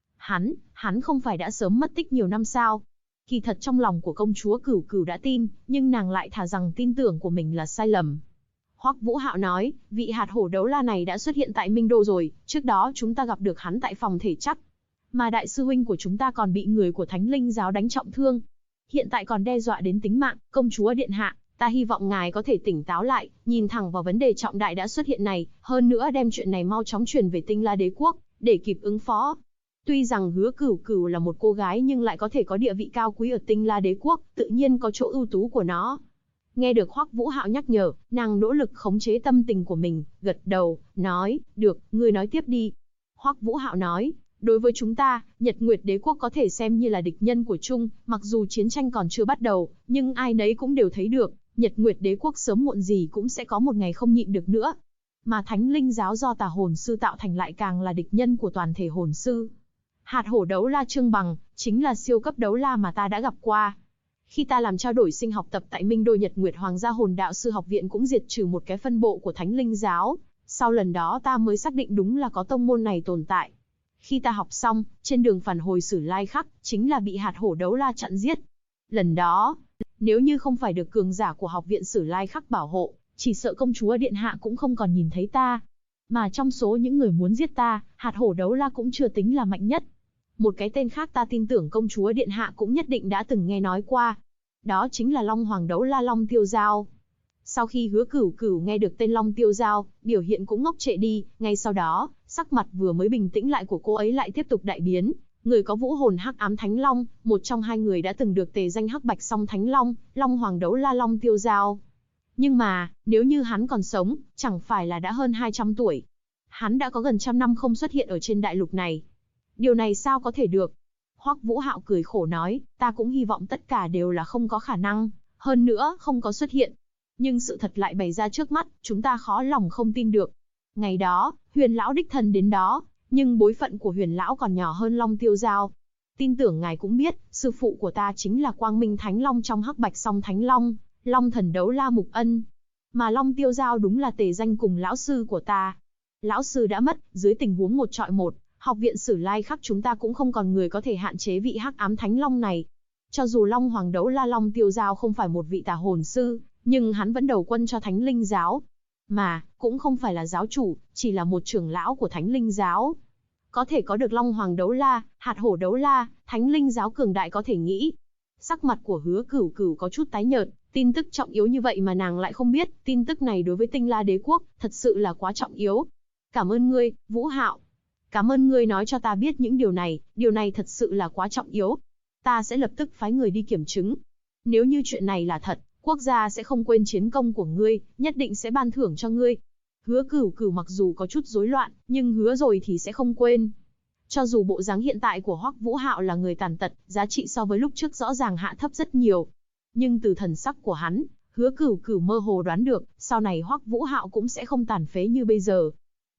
Hắn không phải đã sớm mất tích nhiều năm sao? Kỳ thật trong lòng của công chúa Cửu Cửu đã tin, nhưng nàng lại thà rằng tin tưởng của mình là sai lầm. Hoắc Vũ Hạo nói, vị hạt hổ đấu la này đã xuất hiện tại Minh Đô rồi, trước đó chúng ta gặp được hắn tại phòng thể chắc. Mà đại sư huynh của chúng ta còn bị người của Thánh Linh giáo đánh trọng thương. Hiện tại còn đe dọa đến tính mạng, công chúa điện hạ, ta hy vọng ngài có thể tỉnh táo lại, nhìn thẳng vào vấn đề trọng đại đã xuất hiện này, hơn nữa đem chuyện này mau chóng truyền về Tinh La Đế quốc, để kịp ứng phó. Tuy rằng Hứa Cửu Cửu là một cô gái nhưng lại có thể có địa vị cao quý ở Tinh La Đế quốc, tự nhiên có chỗ ưu tú của nó. Nghe được Hoắc Vũ Hạo nhắc nhở, nàng nỗ lực khống chế tâm tình của mình, gật đầu, nói, được, ngươi nói tiếp đi. Hoắc Vũ Hạo nói, đối với chúng ta, Nhật Nguyệt Đế quốc có thể xem như là địch nhân của chung, mặc dù chiến tranh còn chưa bắt đầu, nhưng ai nấy cũng đều thấy được, Nhật Nguyệt Đế quốc sớm muộn gì cũng sẽ có một ngày không nhịn được nữa. Mà Thánh Linh giáo do tà hồn sư tạo thành lại càng là địch nhân của toàn thể hồn sư. Hạt hổ đấu la Trương Bằng, chính là siêu cấp đấu la mà ta đã gặp qua. Khi ta làm trao đổi sinh học tập tại Minh Đô Nhật Nguyệt Hoàng gia hồn đạo sư học viện cũng diệt trừ một cái phân bộ của Thánh Linh giáo. Sau lần đó ta mới xác định đúng là có tông môn này tồn tại. Khi ta học xong, trên đường phản hồi Sử Lai Khắc, chính là bị hạt hổ đấu la chặn giết. Lần đó, nếu như không phải được cường giả của học viện Sử Lai Khắc bảo hộ, chỉ sợ công chúa điện hạ cũng không còn nhìn thấy ta. Mà trong số những người muốn giết ta, hạt hổ đấu la cũng chưa tính là mạnh nhất. Một cái tên khác ta tin tưởng công chúa điện hạ cũng nhất định đã từng nghe nói qua. Đó chính là Long Hoàng đấu la Long Tiêu Giao. Sau khi Hứa Cửu Cửu nghe được tên Long Tiêu Giao, biểu hiện cũng ngốc trệ đi, ngay sau đó, sắc mặt vừa mới bình tĩnh lại của cô ấy lại tiếp tục đại biến. Người có vũ hồn Hắc Ám Thánh Long, một trong hai người đã từng được tề danh Hắc Bạch Song Thánh Long, Long Hoàng đấu la Long Tiêu Giao. Nhưng mà, nếu như hắn còn sống, chẳng phải là đã hơn 200 tuổi. Hắn đã có gần trăm năm không xuất hiện ở trên đại lục này. Điều này sao có thể được? Hoắc Vũ Hạo cười khổ nói, ta cũng hy vọng tất cả đều là không có khả năng, hơn nữa không có xuất hiện. Nhưng sự thật lại bày ra trước mắt, chúng ta khó lòng không tin được. Ngày đó, Huyền lão đích thân đến đó, nhưng bối phận của Huyền lão còn nhỏ hơn Long Tiêu Giao. Tin tưởng ngài cũng biết, sư phụ của ta chính là Quang Minh Thánh Long trong Hắc Bạch Song Thánh Long, Long Thần Đấu La Mục Ân. Mà Long Tiêu Giao đúng là tề danh cùng lão sư của ta. Lão sư đã mất, dưới tình huống một trọi một, học viện Sử Lai Khắc chúng ta cũng không còn người có thể hạn chế vị Hắc Ám Thánh Long này. Cho dù Long Hoàng đấu la Long Tiêu Giao không phải một vị tà hồn sư, nhưng hắn vẫn đầu quân cho Thánh Linh giáo. Mà, cũng không phải là giáo chủ, chỉ là một trưởng lão của Thánh Linh giáo. Có thể có được Long Hoàng đấu la, hạt hổ đấu la, Thánh Linh giáo cường đại có thể nghĩ. Sắc mặt của Hứa Cửu Cửu có chút tái nhợt, tin tức trọng yếu như vậy mà nàng lại không biết, tin tức này đối với Tinh La Đế quốc, thật sự là quá trọng yếu. Cảm ơn ngươi, Vũ Hạo. Cảm ơn ngươi nói cho ta biết những điều này thật sự là quá trọng yếu. Ta sẽ lập tức phái người đi kiểm chứng. Nếu như chuyện này là thật, quốc gia sẽ không quên chiến công của ngươi, nhất định sẽ ban thưởng cho ngươi. Hứa Cửu Cửu mặc dù có chút rối loạn, nhưng hứa rồi thì sẽ không quên. Cho dù bộ dáng hiện tại của Hoắc Vũ Hạo là người tàn tật, giá trị so với lúc trước rõ ràng hạ thấp rất nhiều. Nhưng từ thần sắc của hắn, Hứa Cửu Cửu mơ hồ đoán được, sau này Hoắc Vũ Hạo cũng sẽ không tàn phế như bây giờ.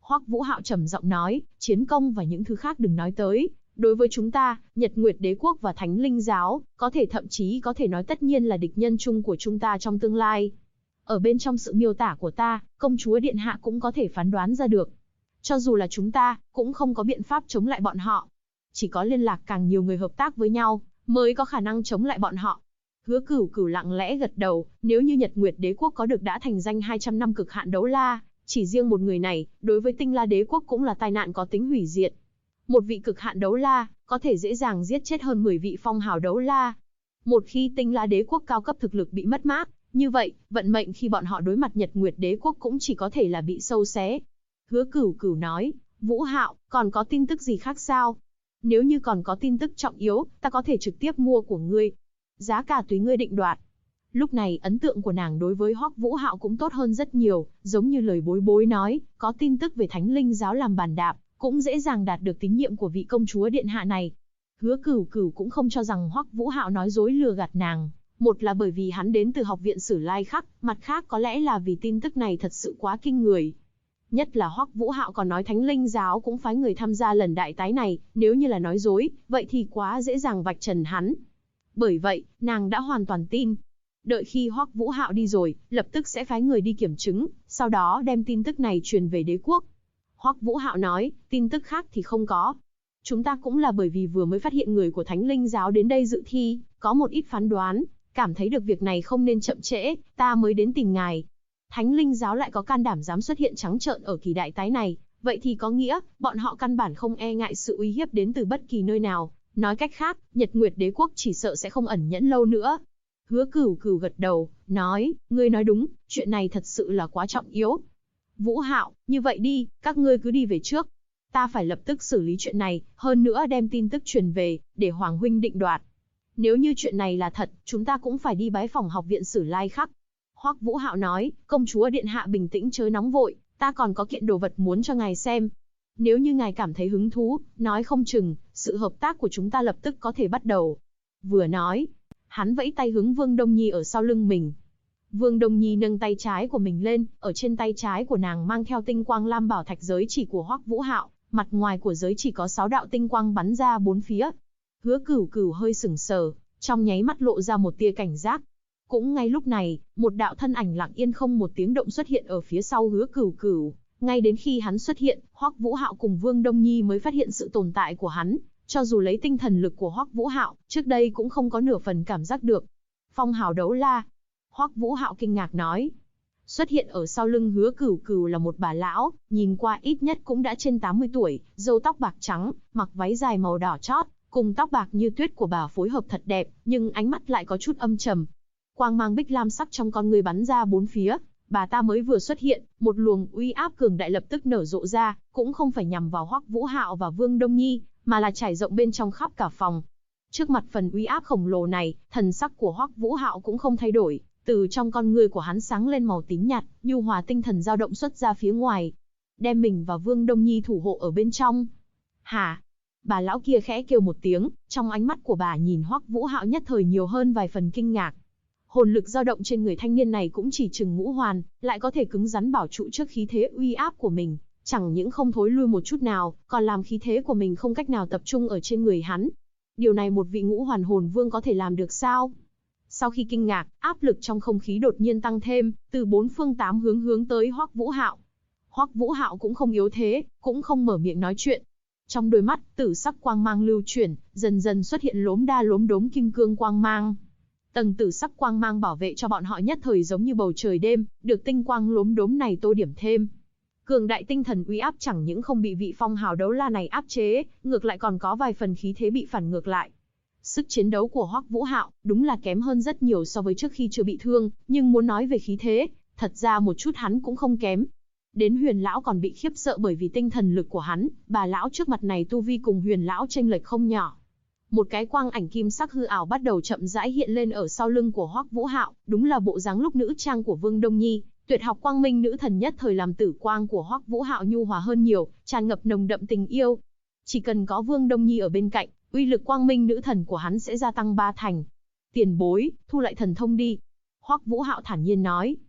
Hoắc Vũ Hạo trầm giọng nói, chiến công và những thứ khác đừng nói tới. Đối với chúng ta, Nhật Nguyệt Đế Quốc và Thánh Linh Giáo, thậm chí có thể nói tất nhiên là địch nhân chung của chúng ta trong tương lai. Ở bên trong sự miêu tả của ta, công chúa điện hạ cũng có thể phán đoán ra được. Cho dù là chúng ta, cũng không có biện pháp chống lại bọn họ. Chỉ có liên lạc càng nhiều người hợp tác với nhau, mới có khả năng chống lại bọn họ. Hứa Cửu Cửu lặng lẽ gật đầu, nếu như Nhật Nguyệt Đế Quốc có được đã thành danh 200 năm cực hạn đấu la, chỉ riêng một người này, đối với Tinh La Đế Quốc cũng là tai nạn có tính hủy diệt. Một vị cực hạn đấu la, có thể dễ dàng giết chết hơn 10 vị phong hào đấu la. Một khi Tinh La Đế Quốc cao cấp thực lực bị mất mát, như vậy, vận mệnh khi bọn họ đối mặt Nhật Nguyệt Đế Quốc cũng chỉ có thể là bị sâu xé. Hứa Cửu Cửu nói, Vũ Hạo, còn có tin tức gì khác sao? Nếu như còn có tin tức trọng yếu, ta có thể trực tiếp mua của ngươi. Giá cả tùy ngươi định đoạt. Lúc này ấn tượng của nàng đối với Hoắc Vũ Hạo cũng tốt hơn rất nhiều, giống như lời Bối Bối nói, có tin tức về Thánh Linh Giáo làm bàn đạp, cũng dễ dàng đạt được tín nhiệm của vị công chúa điện hạ này. Hứa Cửu Cửu cũng không cho rằng Hoắc Vũ Hạo nói dối lừa gạt nàng, một là bởi vì hắn đến từ học viện Sử Lai Khắc, mặt khác có lẽ là vì tin tức này thật sự quá kinh người. Nhất là Hoắc Vũ Hạo còn nói Thánh Linh Giáo cũng phái người tham gia lần đại tái này, nếu như là nói dối, vậy thì quá dễ dàng vạch trần hắn. Bởi vậy, nàng đã hoàn toàn tin. Đợi khi Hoắc Vũ Hạo đi rồi, lập tức sẽ phái người đi kiểm chứng, sau đó đem tin tức này truyền về đế quốc. Hoắc Vũ Hạo nói, tin tức khác thì không có. Chúng ta cũng là bởi vì vừa mới phát hiện người của Thánh Linh Giáo đến đây dự thi, có một ít phán đoán, cảm thấy được việc này không nên chậm trễ, ta mới đến tìm ngài. Thánh Linh Giáo lại có can đảm dám xuất hiện trắng trợn ở kỳ đại tái này, vậy thì có nghĩa, bọn họ căn bản không e ngại sự uy hiếp đến từ bất kỳ nơi nào. Nói cách khác, Nhật Nguyệt Đế Quốc chỉ sợ sẽ không ẩn nhẫn lâu nữa. Hứa Cửu Cửu gật đầu, nói, ngươi nói đúng, chuyện này thật sự là quá trọng yếu. Vũ Hạo, như vậy đi, các ngươi cứ đi về trước. Ta phải lập tức xử lý chuyện này, hơn nữa đem tin tức truyền về, để Hoàng huynh định đoạt. Nếu như chuyện này là thật, chúng ta cũng phải đi bái phỏng học viện Sử Lai Khắc. Hoắc Vũ Hạo nói, công chúa điện hạ bình tĩnh chớ nóng vội, ta còn có kiện đồ vật muốn cho ngài xem. Nếu như ngài cảm thấy hứng thú, nói không chừng, sự hợp tác của chúng ta lập tức có thể bắt đầu. Vừa nói, hắn vẫy tay hướng Vương Đông Nhi ở sau lưng mình. Vương Đông Nhi nâng tay trái của mình lên, ở trên tay trái của nàng mang theo tinh quang lam bảo thạch giới chỉ của Hoắc Vũ Hạo, mặt ngoài của giới chỉ có 6 đạo tinh quang bắn ra bốn phía. Hứa Cửu Cửu hơi sững sờ, trong nháy mắt lộ ra một tia cảnh giác. Cũng ngay lúc này, một đạo thân ảnh lặng yên không một tiếng động xuất hiện ở phía sau Hứa Cửu Cửu. Ngay đến khi hắn xuất hiện, Hoắc Vũ Hạo cùng Vương Đông Nhi mới phát hiện sự tồn tại của hắn. Cho dù lấy tinh thần lực của Hoắc Vũ Hạo, trước đây cũng không có nửa phần cảm giác được. Phong hào đấu la. Hoắc Vũ Hạo kinh ngạc nói. Xuất hiện ở sau lưng Hứa Cửu Cửu là một bà lão, nhìn qua ít nhất cũng đã trên 80 tuổi, râu tóc bạc trắng, mặc váy dài màu đỏ chót, cùng tóc bạc như tuyết của bà phối hợp thật đẹp, nhưng ánh mắt lại có chút âm trầm. Quang mang bích lam sắc trong con người bắn ra bốn phía, bà ta mới vừa xuất hiện, một luồng uy áp cường đại lập tức nở rộ ra, cũng không phải nhằm vào Hoắc Vũ Hạo và Vương Đông Nhi, mà là trải rộng bên trong khắp cả phòng. Trước mặt phần uy áp khổng lồ này, thần sắc của Hoắc Vũ Hạo cũng không thay đổi, từ trong con người của hắn sáng lên màu tím nhạt, nhu hòa tinh thần dao động xuất ra phía ngoài, đem mình và Vương Đông Nhi thủ hộ ở bên trong. Hả? Bà lão kia khẽ kêu một tiếng, trong ánh mắt của bà nhìn Hoắc Vũ Hạo nhất thời nhiều hơn vài phần kinh ngạc. Hồn lực dao động trên người thanh niên này cũng chỉ chừng ngũ hoàn, lại có thể cứng rắn bảo trụ trước khí thế uy áp của mình, chẳng những không thối lui một chút nào, còn làm khí thế của mình không cách nào tập trung ở trên người hắn. Điều này một vị ngũ hoàn hồn vương có thể làm được sao? Sau khi kinh ngạc, áp lực trong không khí đột nhiên tăng thêm, từ bốn phương tám hướng hướng tới Hoắc Vũ Hạo. Hoắc Vũ Hạo cũng không yếu thế, cũng không mở miệng nói chuyện. Trong đôi mắt, tử sắc quang mang lưu chuyển, dần dần xuất hiện lốm đa lốm đốm kim cương quang mang. Tầng tử sắc quang mang bảo vệ cho bọn họ nhất thời giống như bầu trời đêm, được tinh quang lốm đốm này tô điểm thêm. Cường đại tinh thần uy áp chẳng những không bị vị phong hào đấu la này áp chế, ngược lại còn có vài phần khí thế bị phản ngược lại. Sức chiến đấu của Hoắc Vũ Hạo đúng là kém hơn rất nhiều so với trước khi chưa bị thương, nhưng muốn nói về khí thế, thật ra một chút hắn cũng không kém. Đến Huyền lão còn bị khiếp sợ bởi vì tinh thần lực của hắn, bà lão trước mặt này tu vi cùng Huyền lão chênh lệch không nhỏ. Một cái quang ảnh kim sắc hư ảo bắt đầu chậm rãi hiện lên ở sau lưng của Hoắc Vũ Hạo, đúng là bộ dáng lúc nữ trang của Vương Đông Nhi. Tuyệt học quang minh nữ thần nhất thời làm tử quang của Hoắc Vũ Hạo nhu hòa hơn nhiều, tràn ngập nồng đậm tình yêu. Chỉ cần có Vương Đông Nhi ở bên cạnh, uy lực quang minh nữ thần của hắn sẽ gia tăng 3 thành. Tiền bối, thu lại thần thông đi. Hoắc Vũ Hạo thản nhiên nói.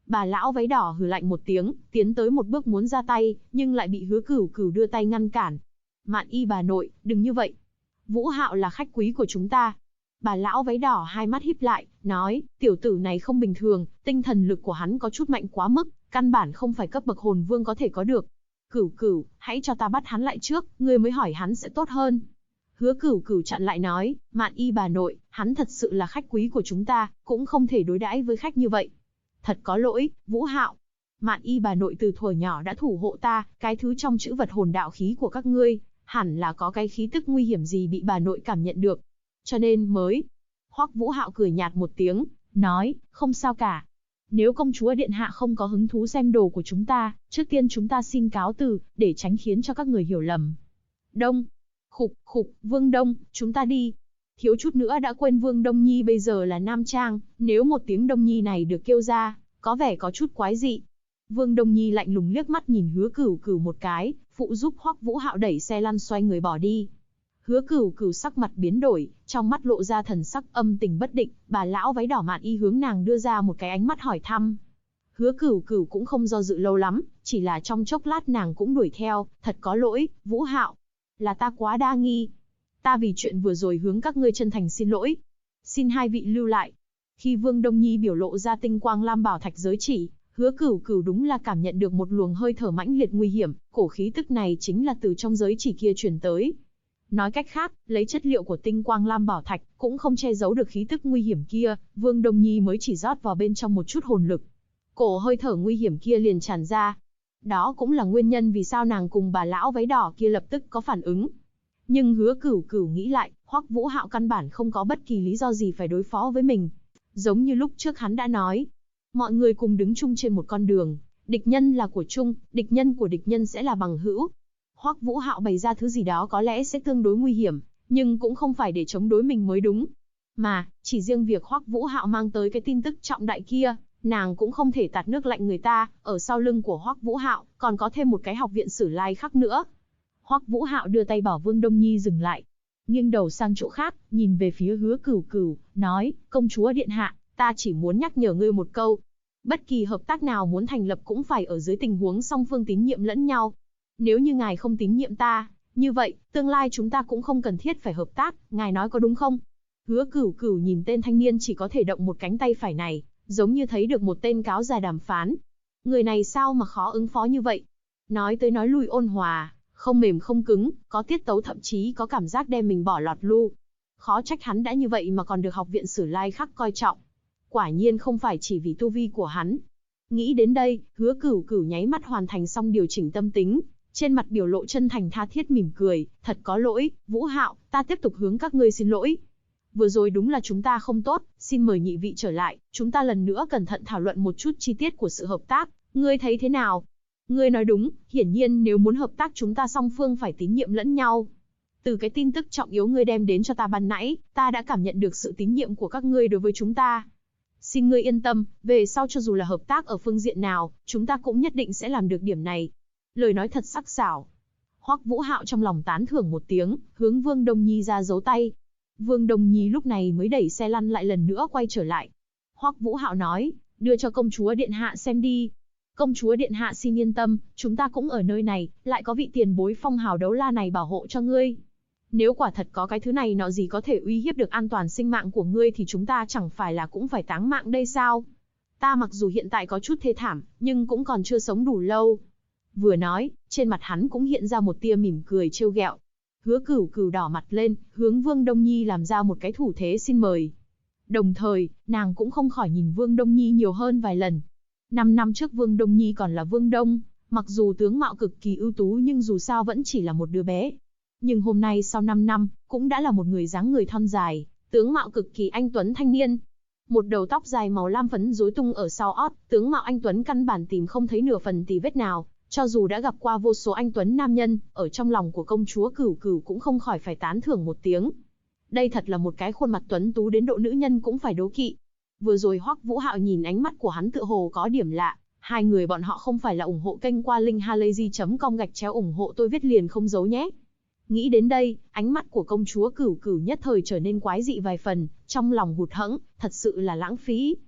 Bà lão váy đỏ hừ lạnh một tiếng, tiến tới một bước muốn ra tay, nhưng lại bị Hứa Cửu Cửu đưa tay ngăn cản. Mạn Y bà nội, đừng như vậy. Vũ Hạo là khách quý của chúng ta. Bà lão váy đỏ hai mắt híp lại, nói, tiểu tử này không bình thường, tinh thần lực của hắn có chút mạnh quá mức, căn bản không phải cấp bậc hồn vương có thể có được. Cửu Cửu, hãy cho ta bắt hắn lại trước, ngươi mới hỏi hắn sẽ tốt hơn. Hứa Cửu Cửu chặn lại nói, Mạn Y bà nội, hắn thật sự là khách quý của chúng ta, cũng không thể đối đãi với khách như vậy. Thật có lỗi, Vũ Hạo. Mạn Y bà nội từ thuở nhỏ đã thủ hộ ta, cái thứ trong chữ vật hồn đạo khí của các ngươi, hẳn là có cái khí tức nguy hiểm gì bị bà nội cảm nhận được. Cho nên mới. Hoắc Vũ Hạo cười nhạt một tiếng, nói, không sao cả. Nếu công chúa điện hạ không có hứng thú xem đồ của chúng ta, trước tiên chúng ta xin cáo từ, để tránh khiến cho các người hiểu lầm. Đông. Khục, Vương Đông, chúng ta đi. Thiếu chút nữa đã quên Vương Đông Nhi bây giờ là nam trang, nếu một tiếng Đông Nhi này được kêu ra, có vẻ có chút quái dị. Vương Đông Nhi lạnh lùng liếc mắt nhìn Hứa Cửu Cửu một cái, phụ giúp Hoắc Vũ Hạo đẩy xe lăn xoay người bỏ đi. Hứa Cửu Cửu sắc mặt biến đổi, trong mắt lộ ra thần sắc âm tình bất định, bà lão váy đỏ Mạn Y hướng nàng đưa ra một cái ánh mắt hỏi thăm. Hứa Cửu Cửu cũng không do dự lâu lắm, chỉ là trong chốc lát nàng cũng đuổi theo, thật có lỗi, Vũ Hạo. Là ta quá đa nghi. Ta vì chuyện vừa rồi hướng các ngươi chân thành xin lỗi. Xin hai vị lưu lại. Khi Vương Đông Nhi biểu lộ ra tinh quang lam bảo thạch giới chỉ, Hứa Cửu Cửu đúng là cảm nhận được một luồng hơi thở mãnh liệt nguy hiểm, cổ khí tức này chính là từ trong giới chỉ kia truyền tới. Nói cách khác, lấy chất liệu của tinh quang lam bảo thạch, cũng không che giấu được khí tức nguy hiểm kia, Vương Đông Nhi mới chỉ rót vào bên trong một chút hồn lực. Cổ hơi thở nguy hiểm kia liền tràn ra. Đó cũng là nguyên nhân vì sao nàng cùng bà lão váy đỏ kia lập tức có phản ứng. Nhưng Hứa Cửu Cửu nghĩ lại, Hoắc Vũ Hạo căn bản không có bất kỳ lý do gì phải đối phó với mình. Giống như lúc trước hắn đã nói, mọi người cùng đứng chung trên một con đường, địch nhân là của chung, địch nhân của địch nhân sẽ là bằng hữu. Hoắc Vũ Hạo bày ra thứ gì đó có lẽ sẽ tương đối nguy hiểm, nhưng cũng không phải để chống đối mình mới đúng. Mà, chỉ riêng việc Hoắc Vũ Hạo mang tới cái tin tức trọng đại kia, nàng cũng không thể tạt nước lạnh người ta, ở sau lưng của Hoắc Vũ Hạo, còn có thêm một cái học viện Sử Lai Khắc nữa. Hoắc Vũ Hạo đưa tay bảo Vương Đông Nhi dừng lại, nghiêng đầu sang chỗ khác, nhìn về phía Hứa Cửu Cửu, nói, công chúa điện hạ, ta chỉ muốn nhắc nhở ngươi một câu. Bất kỳ hợp tác nào muốn thành lập cũng phải ở dưới tình huống song phương tín nhiệm lẫn nhau. Nếu như ngài không tín nhiệm ta, như vậy, tương lai chúng ta cũng không cần thiết phải hợp tác, ngài nói có đúng không? Hứa Cửu Cửu nhìn tên thanh niên chỉ có thể động một cánh tay phải này, giống như thấy được một tên cáo già đàm phán. Người này sao mà khó ứng phó như vậy? Nói tới nói lui ôn hòa, không mềm không cứng, có tiết tấu, thậm chí có cảm giác đem mình bỏ lọt lu. Khó trách hắn đã như vậy mà còn được học viện Sử Lai Khắc coi trọng. Quả nhiên không phải chỉ vì tu vi của hắn. Nghĩ đến đây, Hứa Cửu Cửu nháy mắt hoàn thành xong điều chỉnh tâm tính, trên mặt biểu lộ chân thành tha thiết mỉm cười, thật có lỗi, Vũ Hạo, ta tiếp tục hướng các ngươi xin lỗi. Vừa rồi đúng là chúng ta không tốt, xin mời nhị vị trở lại, chúng ta lần nữa cẩn thận thảo luận một chút chi tiết của sự hợp tác, ngươi thấy thế nào? Ngươi nói đúng, hiển nhiên nếu muốn hợp tác chúng ta song phương phải tín nhiệm lẫn nhau. Từ cái tin tức trọng yếu ngươi đem đến cho ta ban nãy, ta đã cảm nhận được sự tín nhiệm của các ngươi đối với chúng ta. Xin ngươi yên tâm, về sau cho dù là hợp tác ở phương diện nào, chúng ta cũng nhất định sẽ làm được điểm này. Lời nói thật sắc sảo. Hoắc Vũ Hạo trong lòng tán thưởng một tiếng, hướng Vương Đông Nhi ra dấu tay. Vương Đông Nhi lúc này mới đẩy xe lăn lại lần nữa quay trở lại. Hoắc Vũ Hạo nói, đưa cho công chúa điện hạ xem đi. Công chúa điện hạ xin yên tâm, chúng ta cũng ở nơi này, lại có vị tiền bối phong hào đấu la này bảo hộ cho ngươi. Nếu quả thật có cái thứ này nọ gì có thể uy hiếp được an toàn sinh mạng của ngươi thì chúng ta chẳng phải là cũng phải táng mạng đây sao? Ta mặc dù hiện tại có chút thê thảm, nhưng cũng còn chưa sống đủ lâu. Vừa nói, trên mặt hắn cũng hiện ra một tia mỉm cười trêu ghẹo. Hứa Cửu Cửu đỏ mặt lên, hướng Vương Đông Nhi làm ra một cái thủ thế xin mời. Đồng thời, nàng cũng không khỏi nhìn Vương Đông Nhi nhiều hơn vài lần. 5 năm trước Vương Đông Nhi còn là Vương Đông, mặc dù tướng mạo cực kỳ ưu tú nhưng dù sao vẫn chỉ là một đứa bé. Nhưng hôm nay sau 5 năm, cũng đã là một người dáng người thon dài, tướng mạo cực kỳ anh tuấn thanh niên. Một đầu tóc dài màu lam phấn rối tung ở sau ót, tướng mạo anh tuấn căn bản tìm không thấy nửa phần tì vết nào. Cho dù đã gặp qua vô số anh tuấn nam nhân, ở trong lòng của công chúa Cửu Cửu cũng không khỏi phải tán thưởng một tiếng. Đây thật là một cái khuôn mặt tuấn tú đến độ nữ nhân cũng phải đố kỵ. Vừa rồi Hoắc Vũ Hạo nhìn ánh mắt của hắn tựa hồ có điểm lạ, hai người bọn họ không phải là ủng hộ kênh qua link halayzi.com ủng hộ tôi viết liền không giấu nhé. Nghĩ đến đây, ánh mắt của công chúa Cửu Cửu nhất thời trở nên quái dị vài phần, trong lòng hụt hẫng, thật sự là lãng phí.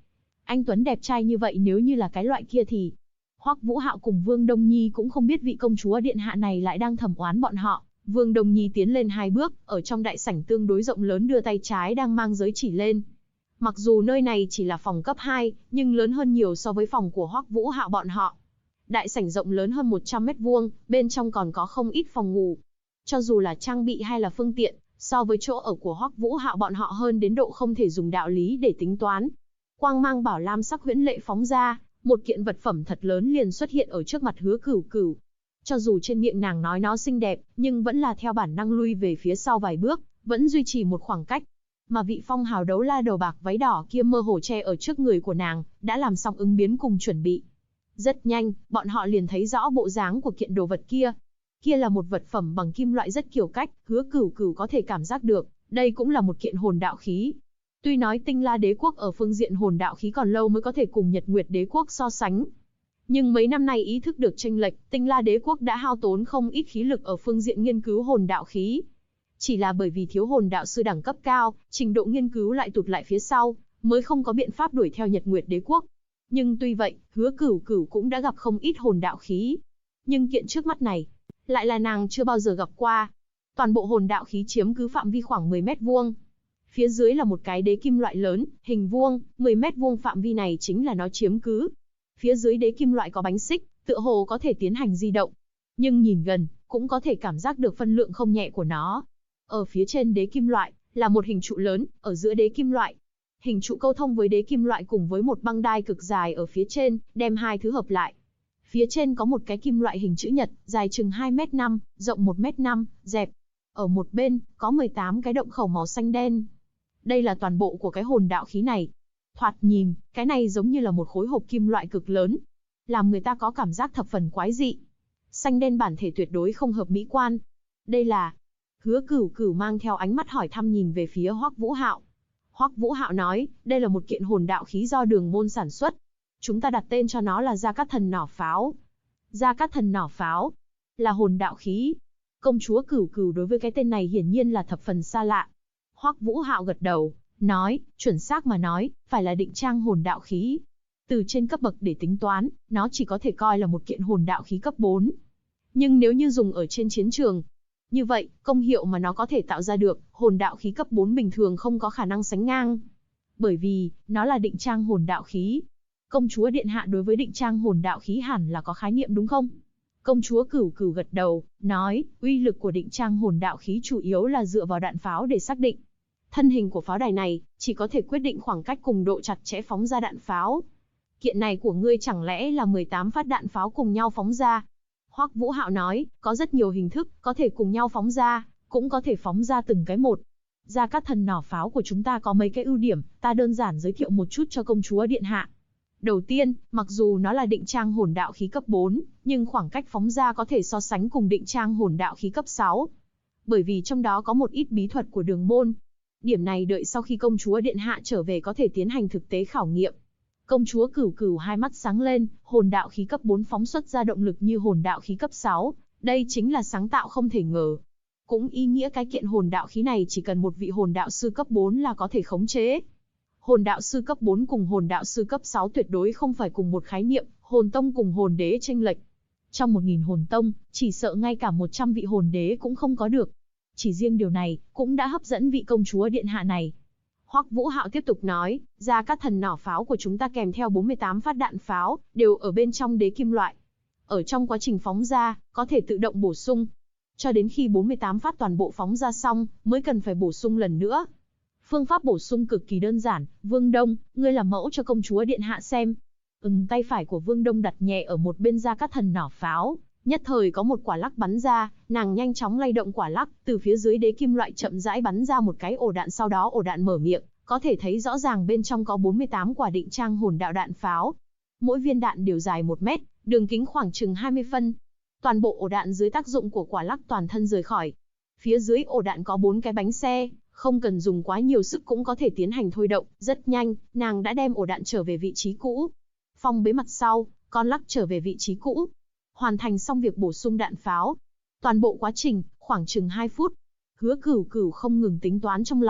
Anh Tuấn đẹp trai như vậy nếu như là cái loại kia thì... Hoắc Vũ Hạo cùng Vương Đông Nhi cũng không biết vị công chúa điện hạ này lại đang thẩm oán bọn họ. Vương Đông Nhi tiến lên 2 bước, ở trong đại sảnh tương đối rộng lớn đưa tay trái đang mang giới chỉ lên. Mặc dù nơi này chỉ là phòng cấp 2, nhưng lớn hơn nhiều so với phòng của Hoắc Vũ Hạo bọn họ. Đại sảnh rộng lớn hơn 100 mét vuông, bên trong còn có không ít phòng ngủ. Cho dù là trang bị hay là phương tiện, so với chỗ ở của Hoắc Vũ Hạo bọn họ hơn đến độ không thể dùng đạo lý để tính toán. Quang mang bảo lam sắc huyễn lệ phóng ra, một kiện vật phẩm thật lớn liền xuất hiện ở trước mặt Hứa Cửu Cửu. Cho dù trên miệng nàng nói nó xinh đẹp, nhưng vẫn là theo bản năng lui về phía sau vài bước, vẫn duy trì một khoảng cách. Mà vị phong hào đấu la đầu bạc váy đỏ kia mơ hồ che ở trước người của nàng, đã làm xong ứng biến cùng chuẩn bị. Rất nhanh, bọn họ liền thấy rõ bộ dáng của kiện đồ vật kia. Kia là một vật phẩm bằng kim loại rất kiểu cách, Hứa Cửu Cửu có thể cảm giác được, đây cũng là một kiện hồn đạo khí. Tuy nói Tinh La Đế quốc ở phương diện hồn đạo khí còn lâu mới có thể cùng Nhật Nguyệt Đế quốc so sánh. Nhưng mấy năm nay ý thức được chênh lệch, Tinh La Đế quốc đã hao tốn không ít khí lực ở phương diện nghiên cứu hồn đạo khí. Chỉ là bởi vì thiếu hồn đạo sư đẳng cấp cao, trình độ nghiên cứu lại tụt lại phía sau, mới không có biện pháp đuổi theo Nhật Nguyệt Đế quốc. Nhưng tuy vậy, Hứa Cửu Cửu cũng đã gặp không ít hồn đạo khí. Nhưng kiện trước mắt này, lại là nàng chưa bao giờ gặp qua. Toàn bộ hồn đạo khí chiếm cứ phạm vi khoảng 10 mét vuông. Phía dưới là một cái đế kim loại lớn, hình vuông, 10 mét vuông phạm vi này chính là nó chiếm cứ. Phía dưới đế kim loại có bánh xích, tựa hồ có thể tiến hành di động. Nhưng nhìn gần, cũng có thể cảm giác được phân lượng không nhẹ của nó. Ở phía trên đế kim loại, là một hình trụ lớn, ở giữa đế kim loại. Hình trụ câu thông với đế kim loại cùng với một băng đai cực dài ở phía trên, đem hai thứ hợp lại. Phía trên có một cái kim loại hình chữ nhật, dài chừng 2m5, rộng 1m5, dẹp. Ở một bên, có 18 cái động khẩu màu xanh đen. Đây là toàn bộ của cái hồn đạo khí này. Thoạt nhìn, cái này giống như là một khối hộp kim loại cực lớn. Làm người ta có cảm giác thập phần quái dị. Xanh đen bản thể tuyệt đối không hợp mỹ quan. Đây là... Hứa Cửu Cửu mang theo ánh mắt hỏi thăm nhìn về phía Hoắc Vũ Hạo. Hoắc Vũ Hạo nói, đây là một kiện hồn đạo khí do Đường môn sản xuất. Chúng ta đặt tên cho nó là Gia Cát Thần Nỏ Pháo. Gia Cát Thần Nỏ Pháo là hồn đạo khí. Công chúa Cửu Cửu đối với cái tên này hiển nhiên là thập phần xa lạ. Hoắc Vũ Hạo gật đầu, nói, chuẩn xác mà nói, phải là định trang hồn đạo khí. Từ trên cấp bậc để tính toán, nó chỉ có thể coi là một kiện hồn đạo khí cấp 4. Nhưng nếu như dùng ở trên chiến trường, như vậy, công hiệu mà nó có thể tạo ra được, hồn đạo khí cấp 4 bình thường không có khả năng sánh ngang. Bởi vì, nó là định trang hồn đạo khí. Công chúa điện hạ đối với định trang hồn đạo khí hẳn là có khái niệm đúng không? Công chúa Cửu Cửu gật đầu, nói, uy lực của định trang hồn đạo khí chủ yếu là dựa vào đạn pháo để xác định. Thân hình của pháo đài này, chỉ có thể quyết định khoảng cách cùng độ chặt chẽ phóng ra đạn pháo. Kiện này của ngươi chẳng lẽ là 18 phát đạn pháo cùng nhau phóng ra? Hoắc Vũ Hạo nói, có rất nhiều hình thức, có thể cùng nhau phóng ra, cũng có thể phóng ra từng cái một. Gia Cát Thần Nỏ Pháo của chúng ta có mấy cái ưu điểm, ta đơn giản giới thiệu một chút cho công chúa điện hạ. Đầu tiên, mặc dù nó là định trang hồn đạo khí cấp 4, nhưng khoảng cách phóng ra có thể so sánh cùng định trang hồn đạo khí cấp 6. Bởi vì trong đó có một ít bí thuật của Đường môn. Điểm này đợi sau khi công chúa điện hạ trở về có thể tiến hành thực tế khảo nghiệm. Công chúa Cửu Cửu hai mắt sáng lên, hồn đạo khí cấp 4 phóng xuất ra động lực như hồn đạo khí cấp 6, đây chính là sáng tạo không thể ngờ. Cũng ý nghĩa cái kiện hồn đạo khí này chỉ cần một vị hồn đạo sư cấp 4 là có thể khống chế. Hồn đạo sư cấp 4 cùng hồn đạo sư cấp 6 tuyệt đối không phải cùng một khái niệm, hồn tông cùng hồn đế chênh lệch. Trong 1000 hồn tông, chỉ sợ ngay cả 100 vị hồn đế cũng không có được. Chỉ riêng điều này, cũng đã hấp dẫn vị công chúa điện hạ này. Hoắc Vũ Hạo tiếp tục nói, Gia Cát Thần Nỏ Pháo của chúng ta kèm theo 48 phát đạn pháo, đều ở bên trong đế kim loại. Ở trong quá trình phóng ra, có thể tự động bổ sung. Cho đến khi 48 phát toàn bộ phóng ra xong, mới cần phải bổ sung lần nữa. Phương pháp bổ sung cực kỳ đơn giản, Vương Đông, ngươi làm mẫu cho công chúa điện hạ xem. Tay phải của Vương Đông đặt nhẹ ở một bên Gia Cát Thần Nỏ Pháo, nhất thời có một quả lắc bắn ra, nàng nhanh chóng lay động quả lắc, từ phía dưới đế kim loại chậm rãi bắn ra một cái ổ đạn, sau đó ổ đạn mở miệng, có thể thấy rõ ràng bên trong có 48 quả định trang hồn đạo đạn pháo. Mỗi viên đạn đều dài 1 mét, đường kính khoảng chừng 20 phân. Toàn bộ ổ đạn dưới tác dụng của quả lắc toàn thân rời khỏi. Phía dưới ổ đạn có 4 cái bánh xe, không cần dùng quá nhiều sức cũng có thể tiến hành thôi động, rất nhanh, nàng đã đem ổ đạn trở về vị trí cũ. Phong bế mặt sau, con lắc trở về vị trí cũ. Hoàn thành xong việc bổ sung đạn pháo. Toàn bộ quá trình, khoảng chừng 2 phút. Hứa Cửu Cửu không ngừng tính toán trong lòng,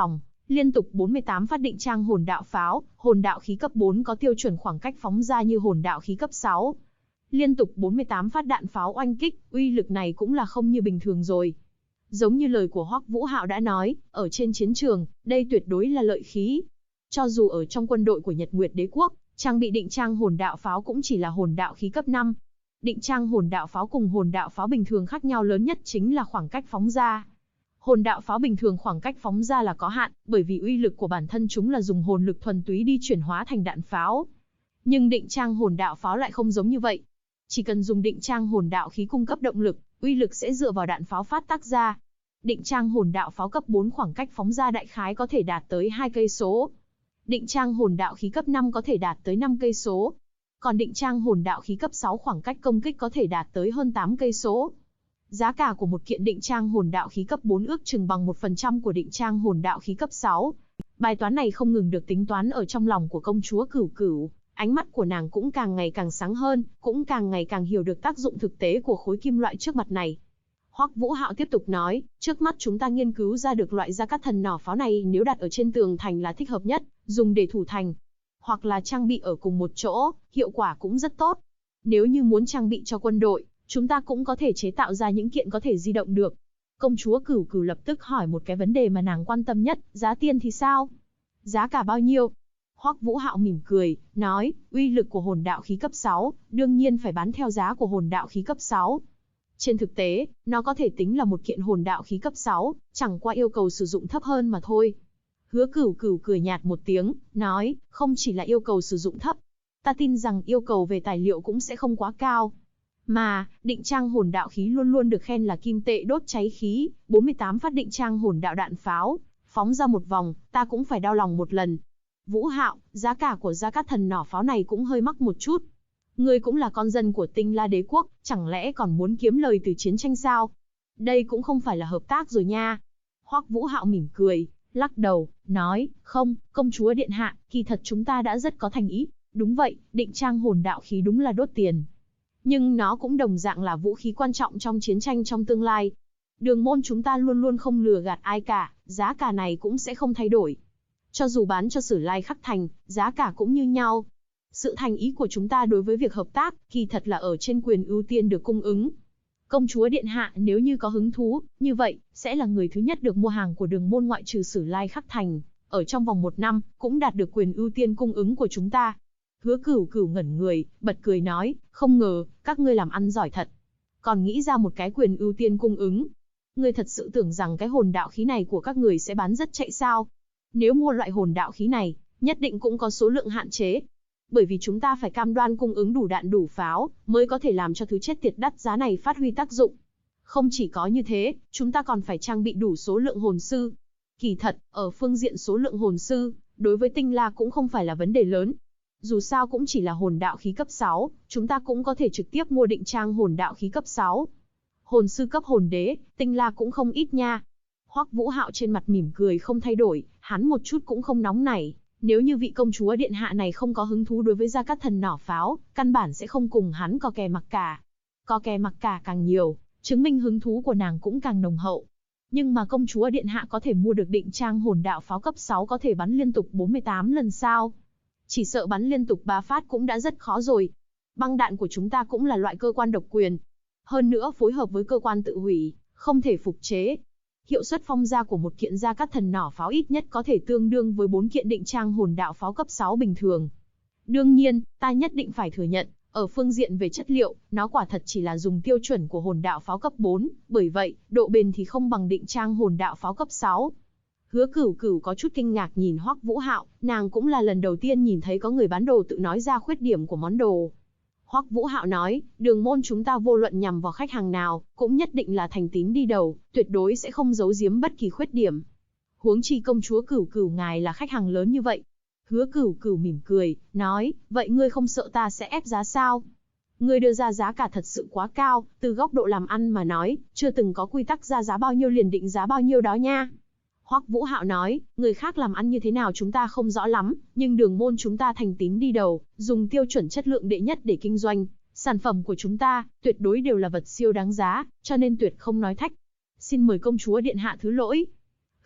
Liên tục 48 phát định trang hồn đạo pháo, hồn đạo khí cấp 4 có tiêu chuẩn khoảng cách phóng ra như hồn đạo khí cấp 6. Liên tục 48 phát đạn pháo oanh kích, uy lực này cũng là không như bình thường rồi. Giống như lời của Hoắc Vũ Hạo đã nói, ở trên chiến trường, đây tuyệt đối là lợi khí. Cho dù ở trong quân đội của Nhật Nguyệt Đế Quốc, trang bị định trang hồn đạo pháo cũng chỉ là hồn đạo khí cấp 5. Định trang hồn đạo pháo cùng hồn đạo pháo bình thường khác nhau lớn nhất chính là khoảng cách phóng ra. Hồn đạo pháo bình thường khoảng cách phóng ra là có hạn, bởi vì uy lực của bản thân chúng là dùng hồn lực thuần túy đi chuyển hóa thành đạn pháo. Nhưng định trang hồn đạo pháo lại không giống như vậy. Chỉ cần dùng định trang hồn đạo khí cung cấp động lực, uy lực sẽ dựa vào đạn pháo phát tác ra. Định trang hồn đạo pháo cấp 4 khoảng cách phóng ra đại khái có thể đạt tới 2 cây số. Định trang hồn đạo khí cấp 5 có thể đạt tới 5 cây số. Còn định trang hồn đạo khí cấp 6 khoảng cách công kích có thể đạt tới hơn 8 cây số. Giá cả của một kiện định trang hồn đạo khí cấp 4 ước chừng bằng 1% của định trang hồn đạo khí cấp 6. Bài toán này không ngừng được tính toán ở trong lòng của công chúa Cửu Cửu, ánh mắt của nàng cũng càng ngày càng sáng hơn, cũng càng ngày càng hiểu được tác dụng thực tế của khối kim loại trước mặt này. Hoắc Vũ Hạo tiếp tục nói, trước mắt chúng ta nghiên cứu ra được loại gia cát thần nỏ pháo này nếu đặt ở trên tường thành là thích hợp nhất, dùng để thủ thành. Hoặc là trang bị ở cùng một chỗ, hiệu quả cũng rất tốt. Nếu như muốn trang bị cho quân đội, chúng ta cũng có thể chế tạo ra những kiện có thể di động được. Công chúa Cửu Cửu lập tức hỏi một cái vấn đề mà nàng quan tâm nhất, giá tiền thì sao? Giá cả bao nhiêu? Hoắc Vũ Hạo mỉm cười, nói, uy lực của hồn đạo khí cấp 6, đương nhiên phải bán theo giá của hồn đạo khí cấp 6. Trên thực tế, nó có thể tính là một kiện hồn đạo khí cấp 6, chẳng qua yêu cầu sử dụng thấp hơn mà thôi. Hứa Cửu Cửu cười nhạt một tiếng, nói, không chỉ là yêu cầu sử dụng thấp, ta tin rằng yêu cầu về tài liệu cũng sẽ không quá cao. Mà, định trang hồn đạo khí luôn luôn được khen là kim tệ đốt cháy khí, 48 phát định trang hồn đạo đạn pháo, phóng ra một vòng, ta cũng phải đau lòng một lần. Vũ Hạo, giá cả của gia cát thần nỏ pháo này cũng hơi mắc một chút. Ngươi cũng là con dân của Tinh La Đế Quốc, chẳng lẽ còn muốn kiếm lời từ chiến tranh sao? Đây cũng không phải là hợp tác rồi nha. Hoắc Vũ Hạo mỉm cười, lắc đầu, nói, không, công chúa điện hạ, kỳ thật chúng ta đã rất có thành ý. Đúng vậy, định trang hồn đạo khí đúng là đốt tiền. Nhưng nó cũng đồng dạng là vũ khí quan trọng trong chiến tranh trong tương lai. Đường môn chúng ta luôn luôn không lừa gạt ai cả, giá cả này cũng sẽ không thay đổi. Cho dù bán cho Sử Lai Khắc Thành, giá cả cũng như nhau. Sự thành ý của chúng ta đối với việc hợp tác, kỳ thật là ở trên quyền ưu tiên được cung ứng. Công chúa điện hạ nếu như có hứng thú, như vậy, sẽ là người thứ nhất được mua hàng của đường môn ngoại trừ Sử Lai Khắc Thành. Ở trong vòng 1 năm, cũng đạt được quyền ưu tiên cung ứng của chúng ta. Hứa Cửu Cửu ngẩn người, bật cười nói, không ngờ, các ngươi làm ăn giỏi thật. Còn nghĩ ra một cái quyền ưu tiên cung ứng. Ngươi thật sự tưởng rằng cái hồn đạo khí này của các người sẽ bán rất chạy sao? Nếu mua loại hồn đạo khí này, nhất định cũng có số lượng hạn chế. Bởi vì chúng ta phải cam đoan cung ứng đủ đạn đủ pháo, mới có thể làm cho thứ chết tiệt đắt giá này phát huy tác dụng. Không chỉ có như thế, chúng ta còn phải trang bị đủ số lượng hồn sư. Kỳ thật, ở phương diện số lượng hồn sư, đối với Tinh La cũng không phải là vấn đề lớn. Dù sao cũng chỉ là hồn đạo khí cấp 6, chúng ta cũng có thể trực tiếp mua định trang hồn đạo khí cấp 6. Hồn sư cấp hồn đế, Tinh La cũng không ít nha. Hoắc Vũ Hạo trên mặt mỉm cười không thay đổi, hắn một chút cũng không nóng nảy. Nếu như vị công chúa điện hạ này không có hứng thú đối với gia cát thần nỏ pháo, căn bản sẽ không cùng hắn co kè mặc cả. Co kè mặc cả càng nhiều, chứng minh hứng thú của nàng cũng càng nồng hậu. Nhưng mà công chúa điện hạ có thể mua được định trang hồn đạo pháo cấp 6 có thể bắn liên tục 48 lần sao? Chỉ sợ bắn liên tục 3 phát cũng đã rất khó rồi. Băng đạn của chúng ta cũng là loại cơ quan độc quyền. Hơn nữa phối hợp với cơ quan tự hủy, không thể phục chế. Hiệu suất phong ra của một kiện gia cát thần nỏ pháo ít nhất có thể tương đương với 4 kiện định trang hồn đạo pháo cấp 6 bình thường. Đương nhiên, ta nhất định phải thừa nhận, ở phương diện về chất liệu, nó quả thật chỉ là dùng tiêu chuẩn của hồn đạo pháo cấp 4, bởi vậy, độ bền thì không bằng định trang hồn đạo pháo cấp 6. Hứa Cửu Cửu có chút kinh ngạc nhìn Hoắc Vũ Hạo, nàng cũng là lần đầu tiên nhìn thấy có người bán đồ tự nói ra khuyết điểm của món đồ. Hoắc Vũ Hạo nói, đường môn chúng ta vô luận nhằm vào khách hàng nào, cũng nhất định là thành tín đi đầu, tuyệt đối sẽ không giấu giếm bất kỳ khuyết điểm. Huống chi công chúa Cửu Cửu ngài là khách hàng lớn như vậy. Hứa Cửu Cửu mỉm cười, nói, vậy ngươi không sợ ta sẽ ép giá sao? Ngươi đưa ra giá cả thật sự quá cao, từ góc độ làm ăn mà nói, chưa từng có quy tắc ra giá bao nhiêu liền định giá bao nhiêu đó nha. Hoắc Vũ Hạo nói, người khác làm ăn như thế nào chúng ta không rõ lắm, nhưng đường môn chúng ta thành tín đi đầu, dùng tiêu chuẩn chất lượng đệ nhất để kinh doanh. Sản phẩm của chúng ta, tuyệt đối đều là vật siêu đáng giá, cho nên tuyệt không nói thách. Xin mời công chúa điện hạ thứ lỗi.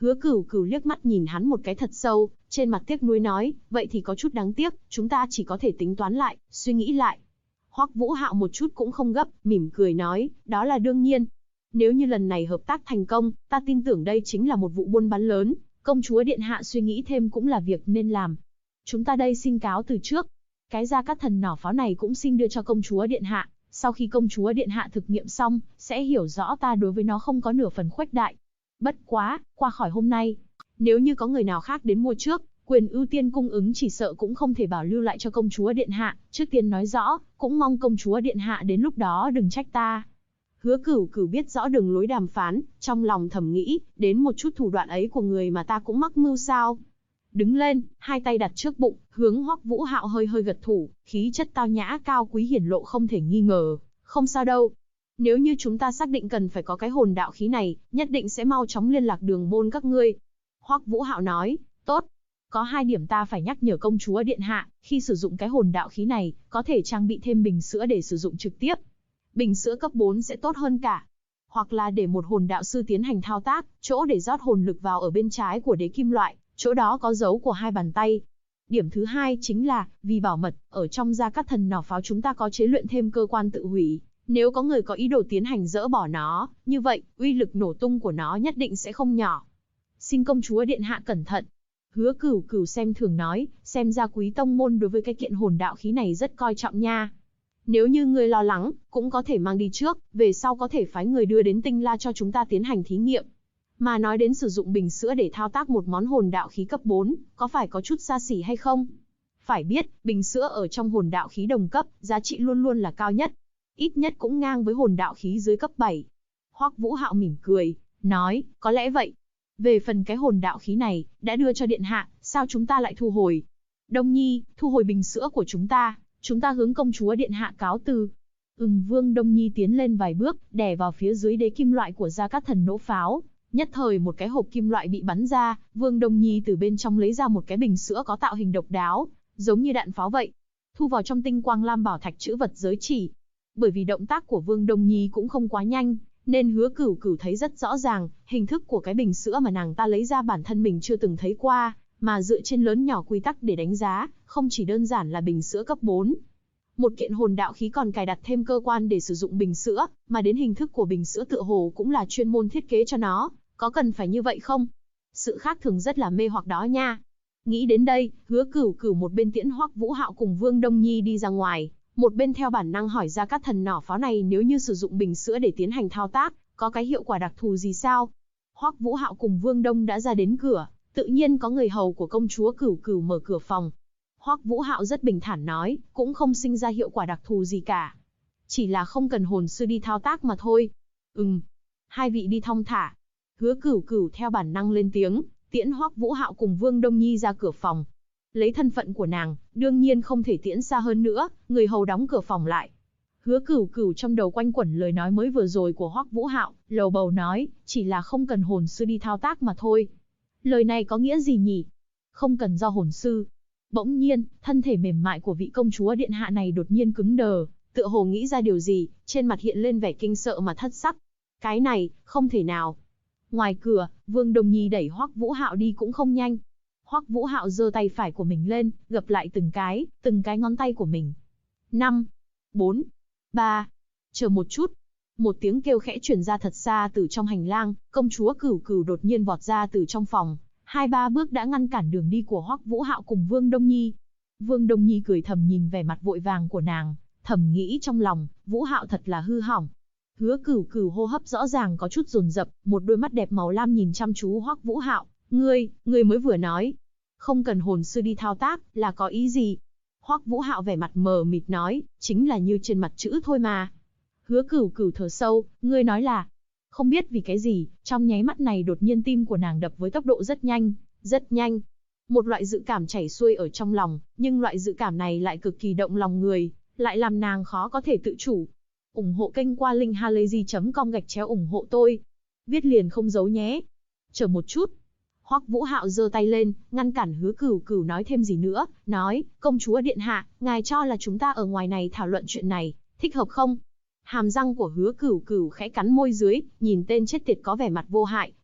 Hứa Cửu Cửu liếc mắt nhìn hắn một cái thật sâu, trên mặt tiếc nuối nói, vậy thì có chút đáng tiếc, chúng ta chỉ có thể tính toán lại, suy nghĩ lại. Hoắc Vũ Hạo một chút cũng không gấp, mỉm cười nói, đó là đương nhiên. Nếu như lần này hợp tác thành công, ta tin tưởng đây chính là một vụ buôn bán lớn, công chúa điện hạ suy nghĩ thêm cũng là việc nên làm. Chúng ta đây xin cáo từ trước. Cái Gia Cát Thần nỏ pháo này cũng xin đưa cho công chúa điện hạ, sau khi công chúa điện hạ thực nghiệm xong, sẽ hiểu rõ ta đối với nó không có nửa phần khuếch đại. Bất quá, qua khỏi hôm nay, nếu như có người nào khác đến mua trước, quyền ưu tiên cung ứng chỉ sợ cũng không thể bảo lưu lại cho công chúa điện hạ, trước tiên nói rõ, cũng mong công chúa điện hạ đến lúc đó đừng trách ta. Hứa Cửu Cửu biết rõ đường lối đàm phán, trong lòng thầm nghĩ, đến một chút thủ đoạn ấy của người mà ta cũng mắc mưu sao. Đứng lên, hai tay đặt trước bụng, hướng Hoắc Vũ Hạo hơi hơi gật thủ, khí chất tao nhã cao quý hiển lộ không thể nghi ngờ, không sao đâu. Nếu như chúng ta xác định cần phải có cái hồn đạo khí này, nhất định sẽ mau chóng liên lạc đường môn các ngươi. Hoắc Vũ Hạo nói, tốt. Có hai điểm ta phải nhắc nhở công chúa điện hạ, khi sử dụng cái hồn đạo khí này, có thể trang bị thêm bình sữa để sử dụng trực tiếp. Bình sữa cấp 4 sẽ tốt hơn cả. Hoặc là để một hồn đạo sư tiến hành thao tác, chỗ để rót hồn lực vào ở bên trái của đế kim loại, chỗ đó có dấu của hai bàn tay. Điểm thứ hai chính là, vì bảo mật, ở trong Gia Cát Thần nỏ pháo chúng ta có chế luyện thêm cơ quan tự hủy. Nếu có người có ý đồ tiến hành dỡ bỏ nó, như vậy, uy lực nổ tung của nó nhất định sẽ không nhỏ. Xin công chúa điện hạ cẩn thận. Hứa Cửu Cửu xem thường nói, xem ra Quý tông môn đối với cái kiện hồn đạo khí này rất coi trọng nha. Nếu như ngươi lo lắng, cũng có thể mang đi trước, về sau có thể phái người đưa đến Tinh La cho chúng ta tiến hành thí nghiệm. Mà nói đến sử dụng bình sữa để thao tác một món hồn đạo khí cấp 4, có phải có chút xa xỉ hay không? Phải biết, bình sữa ở trong hồn đạo khí đồng cấp, giá trị luôn luôn là cao nhất. Ít nhất cũng ngang với hồn đạo khí dưới cấp 7. Hoắc Vũ Hạo mỉm cười, nói, có lẽ vậy. Về phần cái hồn đạo khí này, đã đưa cho điện hạ, sao chúng ta lại thu hồi? Đông Nhi, thu hồi bình sữa của chúng ta hướng công chúa điện hạ cáo từ. Vương Đông Nhi tiến lên vài bước, đè vào phía dưới đế kim loại của Gia Cát Thần nỗ pháo. Nhất thời một cái hộp kim loại bị bắn ra, Vương Đông Nhi từ bên trong lấy ra một cái bình sữa có tạo hình độc đáo, giống như đạn pháo vậy. Thu vào trong tinh quang lam bảo thạch chữ vật giới chỉ. Bởi vì động tác của Vương Đông Nhi cũng không quá nhanh, nên Hứa Cửu Cửu thấy rất rõ ràng, hình thức của cái bình sữa mà nàng ta lấy ra bản thân mình chưa từng thấy qua, mà dựa trên lớn nhỏ quy tắc để đánh giá, không chỉ đơn giản là bình sữa cấp 4. Một kiện hồn đạo khí còn cài đặt thêm cơ quan để sử dụng bình sữa, mà đến hình thức của bình sữa tựa hồ cũng là chuyên môn thiết kế cho nó, có cần phải như vậy không? Sự khác thường rất là mê hoặc đó nha. Nghĩ đến đây, Hứa Cửu Cửu một bên tiễn Hoắc Vũ Hạo cùng Vương Đông Nhi đi ra ngoài, một bên theo bản năng hỏi Gia Cát Thần nỏ pháo này nếu như sử dụng bình sữa để tiến hành thao tác, có cái hiệu quả đặc thù gì sao? Hoắc Vũ Hạo cùng Vương Đông đã ra đến cửa, tự nhiên có người hầu của công chúa Cửu Cửu mở cửa phòng. Hoắc Vũ Hạo rất bình thản nói, cũng không sinh ra hiệu quả đặc thù gì cả. Chỉ là không cần hồn sư đi thao tác mà thôi. Hai vị đi thong thả. Hứa Cửu Cửu theo bản năng lên tiếng, tiễn Hoắc Vũ Hạo cùng Vương Đông Nhi ra cửa phòng. Lấy thân phận của nàng, đương nhiên không thể tiễn xa hơn nữa, người hầu đóng cửa phòng lại. Hứa Cửu Cửu trong đầu quanh quẩn lời nói mới vừa rồi của Hoắc Vũ Hạo, lầu bầu nói, chỉ là không cần hồn sư đi thao tác mà thôi. Lời này có nghĩa gì nhỉ? Không cần do hồn sư. Bỗng nhiên, thân thể mềm mại của vị công chúa điện hạ này đột nhiên cứng đờ, tựa hồ nghĩ ra điều gì, trên mặt hiện lên vẻ kinh sợ mà thất sắc. Cái này, không thể nào. Ngoài cửa, Vương Đông Nhi đẩy Hoắc Vũ Hạo đi cũng không nhanh. Hoắc Vũ Hạo giơ tay phải của mình lên, gập lại từng cái ngón tay của mình. 5, 4, 3, chờ một chút. Một tiếng kêu khẽ truyền ra thật xa từ trong hành lang, công chúa Cửu Cửu đột nhiên vọt ra từ trong phòng, 2-3 bước đã ngăn cản đường đi của Hoắc Vũ Hạo cùng Vương Đông Nhi. Vương Đông Nhi cười thầm nhìn vẻ mặt vội vàng của nàng, thầm nghĩ trong lòng, Vũ Hạo thật là hư hỏng. Hứa Cửu Cửu hô hấp rõ ràng có chút dồn dập, một đôi mắt đẹp màu lam nhìn chăm chú Hoắc Vũ Hạo, ngươi mới vừa nói, không cần hồn sư đi thao tác, là có ý gì? Hoắc Vũ Hạo vẻ mặt mờ mịt nói, chính là như trên mặt chữ thôi mà. Hứa Cửu Cửu thở sâu, ngươi nói là, không biết vì cái gì, trong nháy mắt này đột nhiên tim của nàng đập với tốc độ rất nhanh, rất nhanh. Một loại dự cảm chảy xuôi ở trong lòng, nhưng loại dự cảm này lại cực kỳ động lòng người, lại làm nàng khó có thể tự chủ. Ủng hộ kênh qua linkhalazy.com/ủng hộ tôi. Viết liền không giấu nhé. Chờ một chút. Hoắc Vũ Hạo giơ tay lên, ngăn cản Hứa Cửu Cửu nói thêm gì nữa, nói, công chúa điện hạ, ngài cho là chúng ta ở ngoài này thảo luận chuyện này, thích hợp không? Hàm răng của Hứa Cửu Cửu khẽ cắn môi dưới, nhìn tên chết tiệt có vẻ mặt vô hại,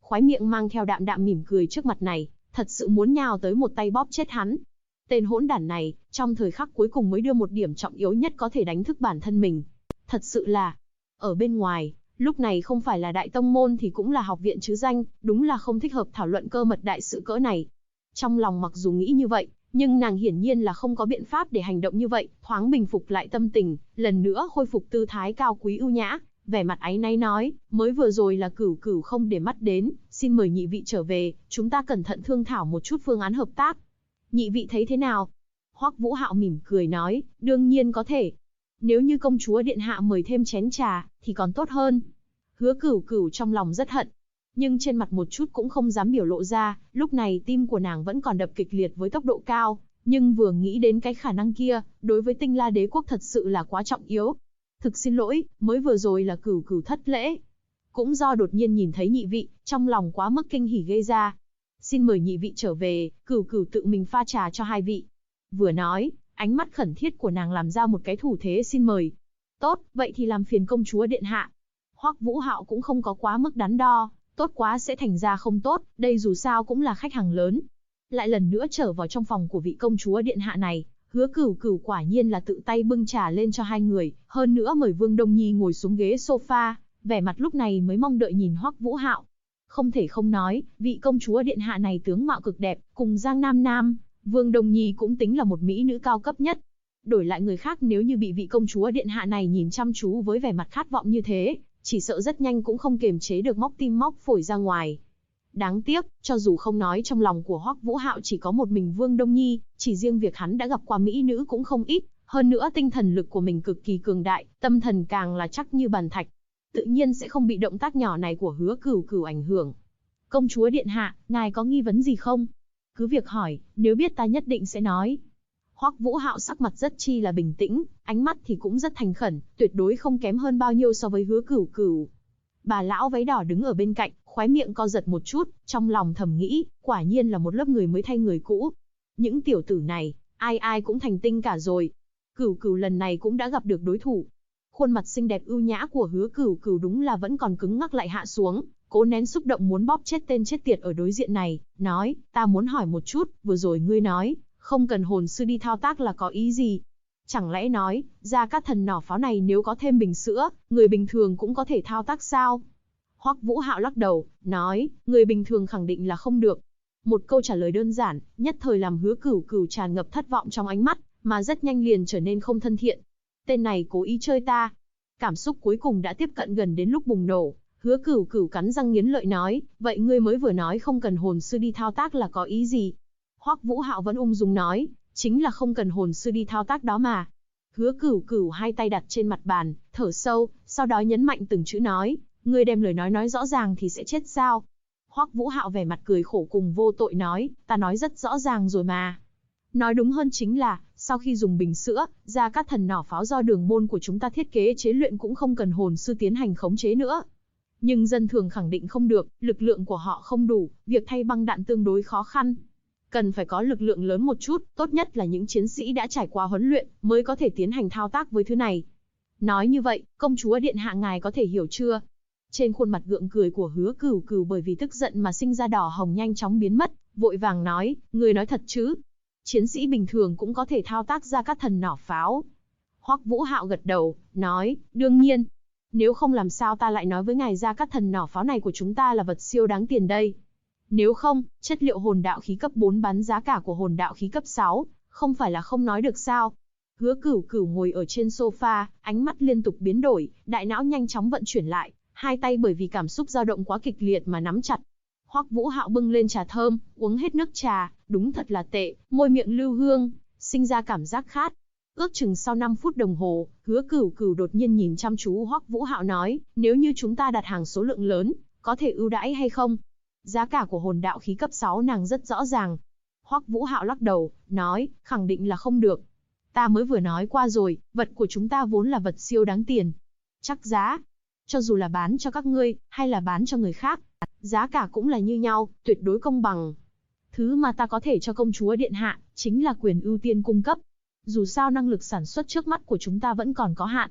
khóe miệng mang theo đạm đạm mỉm cười trước mặt này, thật sự muốn nhào tới một tay bóp chết hắn. Tên hỗn đản này, trong thời khắc cuối cùng mới đưa một điểm trọng yếu nhất có thể đánh thức bản thân mình. Thật sự là, ở bên ngoài, lúc này không phải là đại tông môn thì cũng là học viện chứ danh, đúng là không thích hợp thảo luận cơ mật đại sự cỡ này. Trong lòng mặc dù nghĩ như vậy, nhưng nàng hiển nhiên là không có biện pháp để hành động như vậy, thoáng bình phục lại tâm tình, lần nữa khôi phục tư thái cao quý ưu nhã, vẻ mặt áy náy nói, mới vừa rồi là Cửu Cửu không để mắt đến, xin mời nhị vị trở về, chúng ta cẩn thận thương thảo một chút phương án hợp tác. Nhị vị thấy thế nào? Hoắc Vũ Hạo mỉm cười nói, đương nhiên có thể. Nếu như công chúa điện hạ mời thêm chén trà, thì còn tốt hơn. Hứa Cửu Cửu trong lòng rất hận, nhưng trên mặt một chút cũng không dám biểu lộ ra, lúc này tim của nàng vẫn còn đập kịch liệt với tốc độ cao, nhưng vừa nghĩ đến cái khả năng kia, đối với Tinh La Đế quốc thật sự là quá trọng yếu. Thực xin lỗi, mới vừa rồi là Cửu Cửu thất lễ. Cũng do đột nhiên nhìn thấy nhị vị, trong lòng quá mức kinh hỉ gây ra. Xin mời nhị vị trở về, Cửu Cửu tự mình pha trà cho hai vị. Vừa nói, ánh mắt khẩn thiết của nàng làm ra một cái thủ thế xin mời. Tốt, vậy thì làm phiền công chúa điện hạ. Hoắc Vũ Hạo cũng không có quá mức đắn đo, tốt quá sẽ thành ra không tốt, đây dù sao cũng là khách hàng lớn. Lại lần nữa trở vào trong phòng của vị công chúa điện hạ này, Hứa Cửu Cửu quả nhiên là tự tay bưng trà lên cho hai người, hơn nữa mời Vương Đông Nhi ngồi xuống ghế sofa, vẻ mặt lúc này mới mong đợi nhìn Hoắc Vũ Hạo. Không thể không nói, vị công chúa điện hạ này tướng mạo cực đẹp, cùng Giang Nam Nam, Vương Đông Nhi cũng tính là một mỹ nữ cao cấp nhất. Đổi lại người khác nếu như bị vị công chúa điện hạ này nhìn chăm chú với vẻ mặt khát vọng như thế, chỉ sợ rất nhanh cũng không kiềm chế được móc tim móc phổi ra ngoài. Đáng tiếc, cho dù không nói trong lòng của Hoắc Vũ Hạo chỉ có một mình Vương Đông Nhi, chỉ riêng việc hắn đã gặp qua mỹ nữ cũng không ít, hơn nữa tinh thần lực của mình cực kỳ cường đại, tâm thần càng là chắc như bàn thạch. Tự nhiên sẽ không bị động tác nhỏ này của Hứa Cửu Cửu ảnh hưởng. Công chúa điện hạ, ngài có nghi vấn gì không? Cứ việc hỏi, nếu biết ta nhất định sẽ nói. Hoắc Vũ Hạo sắc mặt rất chi là bình tĩnh, ánh mắt thì cũng rất thành khẩn, tuyệt đối không kém hơn bao nhiêu so với Hứa Cửu Cửu. Bà lão váy đỏ đứng ở bên cạnh, khóe miệng co giật một chút, trong lòng thầm nghĩ, quả nhiên là một lớp người mới thay người cũ. Những tiểu tử này, ai ai cũng thành tinh cả rồi. Cửu Cửu lần này cũng đã gặp được đối thủ. Khuôn mặt xinh đẹp ưu nhã của Hứa Cửu Cửu đúng là vẫn còn cứng ngắc lại hạ xuống, cố nén xúc động muốn bóp chết tên chết tiệt ở đối diện này, nói, ta muốn hỏi một chút, vừa rồi ngươi nói, không cần hồn sư đi thao tác là có ý gì? Chẳng lẽ nói, Gia Cát Thần nỏ pháo này nếu có thêm bình sữa, người bình thường cũng có thể thao tác sao? Hoắc Vũ Hạo lắc đầu, nói, người bình thường khẳng định là không được. Một câu trả lời đơn giản, nhất thời làm Hứa Cửu Cửu tràn ngập thất vọng trong ánh mắt, mà rất nhanh liền trở nên không thân thiện. Tên này cố ý chơi ta. Cảm xúc cuối cùng đã tiếp cận gần đến lúc bùng nổ. Hứa Cửu Cửu cắn răng nghiến lợi nói, vậy ngươi mới vừa nói không cần hồn sư đi thao tác là có ý gì? Hoắc Vũ Hạo vẫn ung dung nói, chính là không cần hồn sư đi thao tác đó mà. Hứa Cửu Cửu hai tay đặt trên mặt bàn, thở sâu, sau đó nhấn mạnh từng chữ nói, ngươi đem lời nói rõ ràng thì sẽ chết sao? Hoắc Vũ Hạo vẻ mặt cười khổ cùng vô tội nói, ta nói rất rõ ràng rồi mà. Nói đúng hơn chính là, sau khi dùng bình sữa, Gia Cát Thần nỏ pháo do đường môn của chúng ta thiết kế chế luyện cũng không cần hồn sư tiến hành khống chế nữa. Nhưng dân thường khẳng định không được, lực lượng của họ không đủ, việc thay băng đạn tương đối khó khăn. Cần phải có lực lượng lớn một chút, tốt nhất là những chiến sĩ đã trải qua huấn luyện, mới có thể tiến hành thao tác với thứ này. Nói như vậy, công chúa điện hạ ngài có thể hiểu chưa? Trên khuôn mặt gượng cười của Hứa Cửu Cửu bởi vì tức giận mà sinh ra đỏ hồng nhanh chóng biến mất, vội vàng nói, người nói thật chứ? Chiến sĩ bình thường cũng có thể thao tác ra các thần nỏ pháo. Hoắc Vũ Hạo gật đầu, nói, đương nhiên. Nếu không làm sao ta lại nói với ngài ra các thần nỏ pháo này của chúng ta là vật siêu đáng tiền đây. Nếu không, chất liệu hồn đạo khí cấp 4 bán giá cả của hồn đạo khí cấp 6, không phải là không nói được sao. Hứa Cửu Cửu ngồi ở trên sofa, ánh mắt liên tục biến đổi, đại não nhanh chóng vận chuyển lại, hai tay bởi vì cảm xúc dao động quá kịch liệt mà nắm chặt. Hoắc Vũ Hạo bưng lên trà thơm, uống hết nước trà, đúng thật là tệ, môi miệng lưu hương, sinh ra cảm giác khát. Ước chừng sau 5 phút đồng hồ, Hứa Cửu Cửu đột nhiên nhìn chăm chú Hoắc Vũ Hạo nói, nếu như chúng ta đặt hàng số lượng lớn, có thể ưu đãi hay không? Giá cả của hồn đạo khí cấp 6 nàng rất rõ ràng. Hoắc Vũ Hạo lắc đầu, nói, khẳng định là không được. Ta mới vừa nói qua rồi, vật của chúng ta vốn là vật siêu đáng tiền. Chắc giá, cho dù là bán cho các ngươi, hay là bán cho người khác, giá cả cũng là như nhau, tuyệt đối công bằng. Thứ mà ta có thể cho công chúa điện hạ, chính là quyền ưu tiên cung cấp. Dù sao năng lực sản xuất trước mắt của chúng ta vẫn còn có hạn.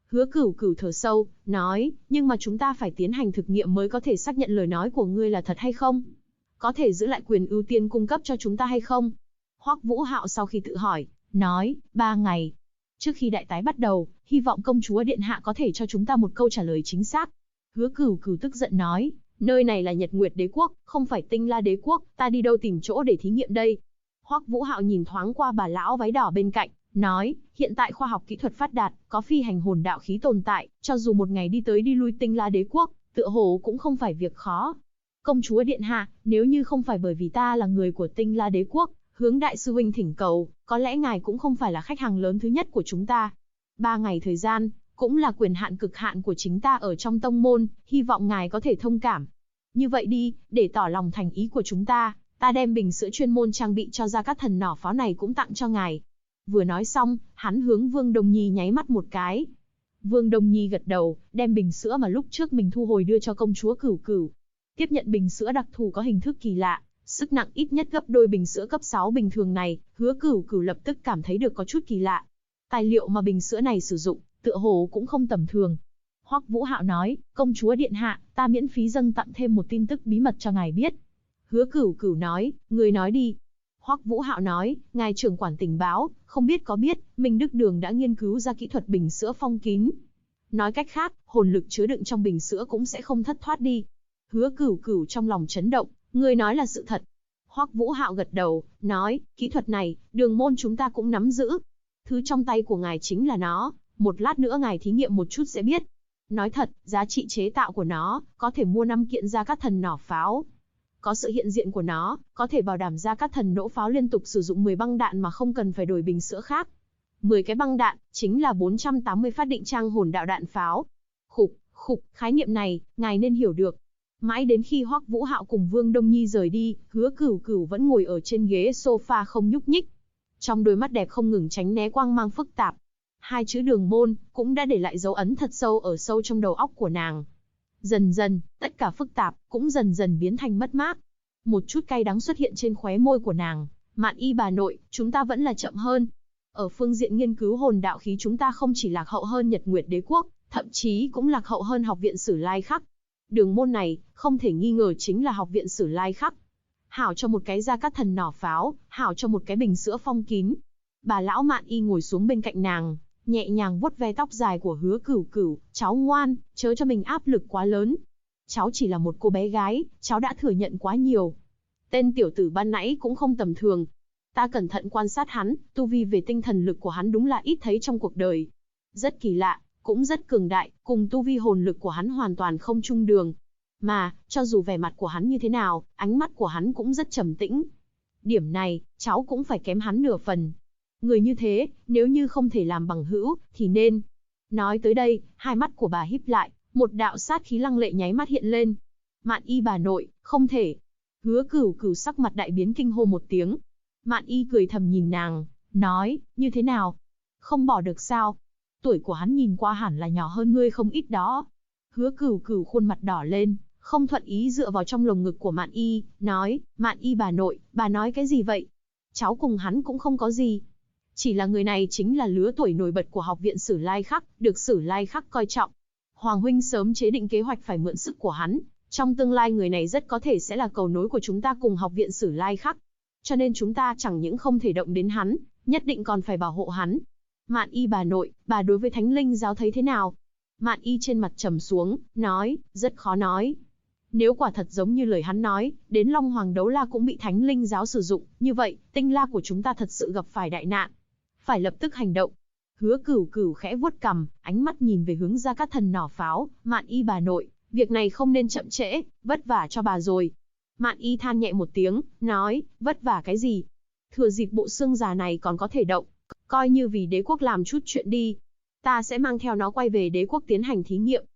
Hứa Cửu Cửu thở sâu, nói, nhưng mà chúng ta phải tiến hành thực nghiệm mới có thể xác nhận lời nói của ngươi là thật hay không. Có thể giữ lại quyền ưu tiên cung cấp cho chúng ta hay không? Hoắc Vũ Hạo sau khi tự hỏi, nói, 3 ngày. Trước khi đại tái bắt đầu, hy vọng công chúa điện hạ có thể cho chúng ta một câu trả lời chính xác. Hứa Cửu Cửu tức giận nói, nơi này là Nhật Nguyệt Đế quốc, không phải Tinh La Đế quốc, ta đi đâu tìm chỗ để thí nghiệm đây? Hoắc Vũ Hạo nhìn thoáng qua bà lão váy đỏ bên cạnh, nói, hiện tại khoa học kỹ thuật phát đạt, có phi hành hồn đạo khí tồn tại, cho dù một ngày đi tới đi lui Tinh La Đế quốc, tựa hồ cũng không phải việc khó. Công chúa điện hạ, nếu như không phải bởi vì ta là người của Tinh La Đế quốc, hướng đại sư huynh thỉnh cầu, có lẽ ngài cũng không phải là khách hàng lớn thứ nhất của chúng ta. 3 ngày thời gian, cũng là quyền hạn cực hạn của chính ta ở trong tông môn, hy vọng ngài có thể thông cảm. Như vậy đi, để tỏ lòng thành ý của chúng ta đem bình sữa chuyên môn trang bị cho Gia Cát Thần nỏ pháo này cũng tặng cho ngài. Vừa nói xong, hắn hướng Vương Đông Nhi nháy mắt một cái. Vương Đông Nhi gật đầu, đem bình sữa mà lúc trước mình thu hồi đưa cho công chúa Cửu Cửu. Tiếp nhận bình sữa đặc thù có hình thức kỳ lạ, sức nặng ít nhất gấp đôi bình sữa cấp 6 bình thường này, Hứa Cửu Cửu lập tức cảm thấy được có chút kỳ lạ. Tài liệu mà bình sữa này sử dụng, tựa hồ cũng không tầm thường. Hoắc Vũ Hạo nói, công chúa điện hạ, ta miễn phí dâng tặng thêm một tin tức bí mật cho ngài biết. Hứa Cửu Cửu nói, người nói đi. Hoắc Vũ Hạo nói, ngài trưởng quản tình báo, không biết có biết, Minh Đức Đường đã nghiên cứu ra kỹ thuật bình sữa phong kín. Nói cách khác, hồn lực chứa đựng trong bình sữa cũng sẽ không thất thoát đi. Hứa Cửu Cửu trong lòng chấn động, người nói là sự thật. Hoắc Vũ Hạo gật đầu, nói, kỹ thuật này, Đường môn chúng ta cũng nắm giữ. Thứ trong tay của ngài chính là nó, một lát nữa ngài thí nghiệm một chút sẽ biết. Nói thật, giá trị chế tạo của nó, có thể mua 5 kiện Gia Cát Thần nỏ pháo. Có sự hiện diện của nó, có thể bảo đảm Gia Cát Thần nỗ pháo liên tục sử dụng 10 băng đạn mà không cần phải đổi bình sữa khác. 10 cái băng đạn, chính là 480 phát định trang hồn đạo đạn pháo. Khục, khái niệm này, ngài nên hiểu được. Mãi đến khi Hoắc Vũ Hạo cùng Vương Đông Nhi rời đi, Hứa Cửu Cửu vẫn ngồi ở trên ghế sofa không nhúc nhích. Trong đôi mắt đẹp không ngừng tránh né quang mang phức tạp. 2 chữ Đường môn, cũng đã để lại dấu ấn thật sâu ở sâu trong đầu óc của nàng. Dần dần, tất cả phức tạp, cũng dần dần biến thành mất mát. Một chút cay đắng xuất hiện trên khóe môi của nàng. Mạn Y bà nội, chúng ta vẫn là chậm hơn. Ở phương diện nghiên cứu hồn đạo khí chúng ta không chỉ lạc hậu hơn Nhật Nguyệt Đế quốc, thậm chí cũng lạc hậu hơn Học viện Sử Lai Khắc. Đường môn này, không thể nghi ngờ chính là Học viện Sử Lai Khắc. Hảo cho một cái Gia Cát Thần nỏ pháo, hảo cho một cái bình sữa phong kín. Bà lão Mạn Y ngồi xuống bên cạnh nàng, nhẹ nhàng vuốt ve tóc dài của Hứa Cửu Cửu, cháu ngoan, chớ cho mình áp lực quá lớn. Cháu chỉ là một cô bé gái, cháu đã thừa nhận quá nhiều. Tên tiểu tử ban nãy cũng không tầm thường. Ta cẩn thận quan sát hắn, tu vi về tinh thần lực của hắn đúng là ít thấy trong cuộc đời. Rất kỳ lạ, cũng rất cường đại, cùng tu vi hồn lực của hắn hoàn toàn không chung đường. Mà, cho dù vẻ mặt của hắn như thế nào, ánh mắt của hắn cũng rất trầm tĩnh. Điểm này, cháu cũng phải kém hắn nửa phần. Người như thế, nếu như không thể làm bằng hữu, thì nên. Nói tới đây, hai mắt của bà híp lại, một đạo sát khí lăng lệ nháy mắt hiện lên. Mạn Y bà nội, không thể. Hứa Cửu Cửu sắc mặt đại biến kinh hô một tiếng. Mạn Y cười thầm nhìn nàng, nói, như thế nào? Không bỏ được sao? Tuổi của hắn nhìn qua hẳn là nhỏ hơn ngươi không ít đó. Hứa Cửu Cửu khuôn mặt đỏ lên, không thuận ý dựa vào trong lồng ngực của Mạn Y, nói, Mạn Y bà nội, bà nói cái gì vậy? Cháu cùng hắn cũng không có gì. Chỉ là người này chính là lứa tuổi nổi bật của Học viện Sử Lai Khắc, được Sử Lai Khắc coi trọng. Hoàng huynh sớm chế định kế hoạch phải mượn sức của hắn. Trong tương lai người này rất có thể sẽ là cầu nối của chúng ta cùng Học viện Sử Lai Khắc. Cho nên chúng ta chẳng những không thể động đến hắn, nhất định còn phải bảo hộ hắn. Mạn Y bà nội, bà đối với Thánh Linh giáo thấy thế nào? Mạn Y trên mặt trầm xuống, nói, rất khó nói. Nếu quả thật giống như lời hắn nói, đến Long Hoàng Đấu La cũng bị Thánh Linh giáo sử dụng, như vậy, Tinh La của chúng ta thật sự gặp phải đại nạn. Phải lập tức hành động. Hứa Cửu Cửu khẽ vuốt cằm, ánh mắt nhìn về hướng Gia Cát Thần nỏ pháo, Mạn Y bà nội, việc này không nên chậm trễ, vất vả cho bà rồi. Mạn Y than nhẹ một tiếng, nói, vất vả cái gì? Thừa dịp bộ xương già này còn có thể động, coi như vì đế quốc làm chút chuyện đi. Ta sẽ mang theo nó quay về đế quốc tiến hành thí nghiệm.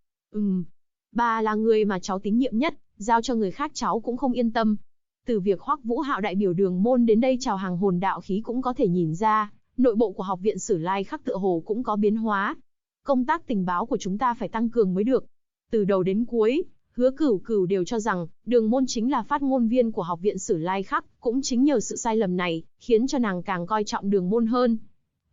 Bà là người mà cháu tín nhiệm nhất, giao cho người khác cháu cũng không yên tâm. Từ việc Hoắc Vũ Hạo đại biểu Đường môn đến đây chào hàng hồn đạo khí cũng có thể nhìn ra, nội bộ của Học viện Sử Lai Khắc tựa hồ cũng có biến hóa. Công tác tình báo của chúng ta phải tăng cường mới được. Từ đầu đến cuối, Hứa Cửu Cửu đều cho rằng, Đường môn chính là phát ngôn viên của Học viện Sử Lai Khắc, cũng chính nhờ sự sai lầm này, khiến cho nàng càng coi trọng Đường môn hơn.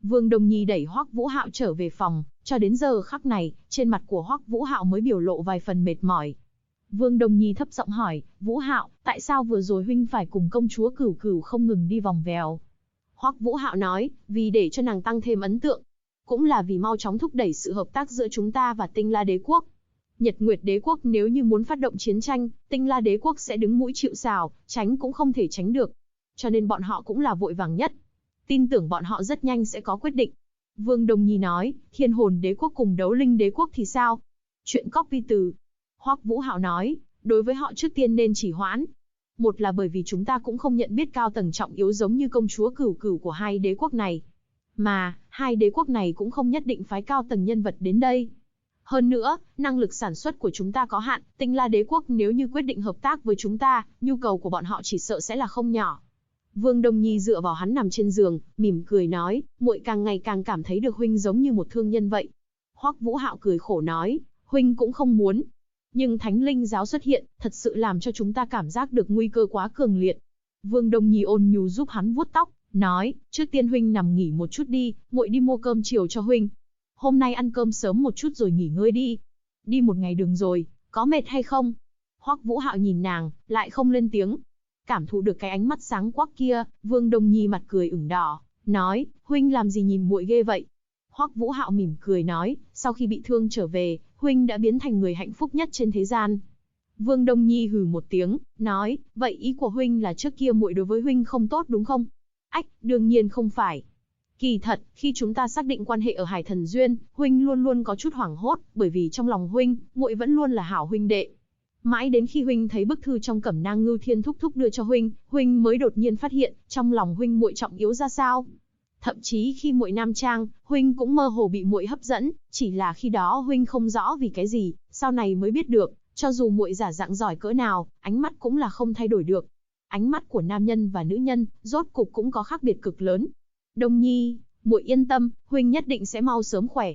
Vương Đông Nhi đẩy Hoắc Vũ Hạo trở về phòng, cho đến giờ khắc này, trên mặt của Hoắc Vũ Hạo mới biểu lộ vài phần mệt mỏi. Vương Đông Nhi thấp giọng hỏi, Vũ Hạo, tại sao vừa rồi huynh phải cùng công chúa Cửu Cửu không ngừng đi vòng vèo? Hoắc Vũ Hạo nói, vì để cho nàng tăng thêm ấn tượng, cũng là vì mau chóng thúc đẩy sự hợp tác giữa chúng ta và Tinh La Đế quốc. Nhật Nguyệt Đế quốc nếu như muốn phát động chiến tranh, Tinh La Đế quốc sẽ đứng mũi chịu sào, tránh cũng không thể tránh được. Cho nên bọn họ cũng là vội vàng nhất. Tin tưởng bọn họ rất nhanh sẽ có quyết định. Vương Đông Nhi nói, Thiên Hồn Đế quốc cùng Đấu Linh Đế quốc thì sao? Chuyện copy từ. Hoắc Vũ Hạo nói, đối với họ trước tiên nên chỉ hoãn. Một là bởi vì chúng ta cũng không nhận biết cao tầng trọng yếu giống như công chúa Cửu Cửu của hai đế quốc này. Mà, hai đế quốc này cũng không nhất định phái cao tầng nhân vật đến đây. Hơn nữa, năng lực sản xuất của chúng ta có hạn, Tinh La Đế quốc nếu như quyết định hợp tác với chúng ta, nhu cầu của bọn họ chỉ sợ sẽ là không nhỏ. Vương Đông Nhi dựa vào hắn nằm trên giường, mỉm cười nói, muội càng ngày càng cảm thấy được huynh giống như một thương nhân vậy. Hoắc Vũ Hạo cười khổ nói, huynh cũng không muốn. Nhưng Thánh Linh giáo xuất hiện, thật sự làm cho chúng ta cảm giác được nguy cơ quá cường liệt. Vương Đông Nhi ôn nhu giúp hắn vuốt tóc, nói, trước tiên huynh nằm nghỉ một chút đi, muội đi mua cơm chiều cho huynh. Hôm nay ăn cơm sớm một chút rồi nghỉ ngơi đi. Đi một ngày đường rồi, có mệt hay không? Hoắc Vũ Hạo nhìn nàng, lại không lên tiếng. Cảm thụ được cái ánh mắt sáng quắc kia, Vương Đông Nhi mặt cười ửng đỏ, nói, huynh làm gì nhìn muội ghê vậy? Hoắc Vũ Hạo mỉm cười nói, sau khi bị thương trở về, huynh đã biến thành người hạnh phúc nhất trên thế gian. Vương Đông Nhi hừ một tiếng, nói, vậy ý của huynh là trước kia muội đối với huynh không tốt đúng không? Ách, đương nhiên không phải. Kỳ thật, khi chúng ta xác định quan hệ ở Hải Thần Duyên, huynh luôn luôn có chút hoảng hốt, bởi vì trong lòng huynh, muội vẫn luôn là hảo huynh đệ. Mãi đến khi huynh thấy bức thư trong Cẩm Nang Ngưu Thiên thúc thúc đưa cho huynh, huynh mới đột nhiên phát hiện, trong lòng huynh muội trọng yếu ra sao. Thậm chí khi muội nam trang, huynh cũng mơ hồ bị muội hấp dẫn, chỉ là khi đó huynh không rõ vì cái gì, sau này mới biết được, cho dù muội giả dạng giỏi cỡ nào, ánh mắt cũng là không thay đổi được. Ánh mắt của nam nhân và nữ nhân, rốt cục cũng có khác biệt cực lớn. Đông Nhi, muội yên tâm, huynh nhất định sẽ mau sớm khỏe.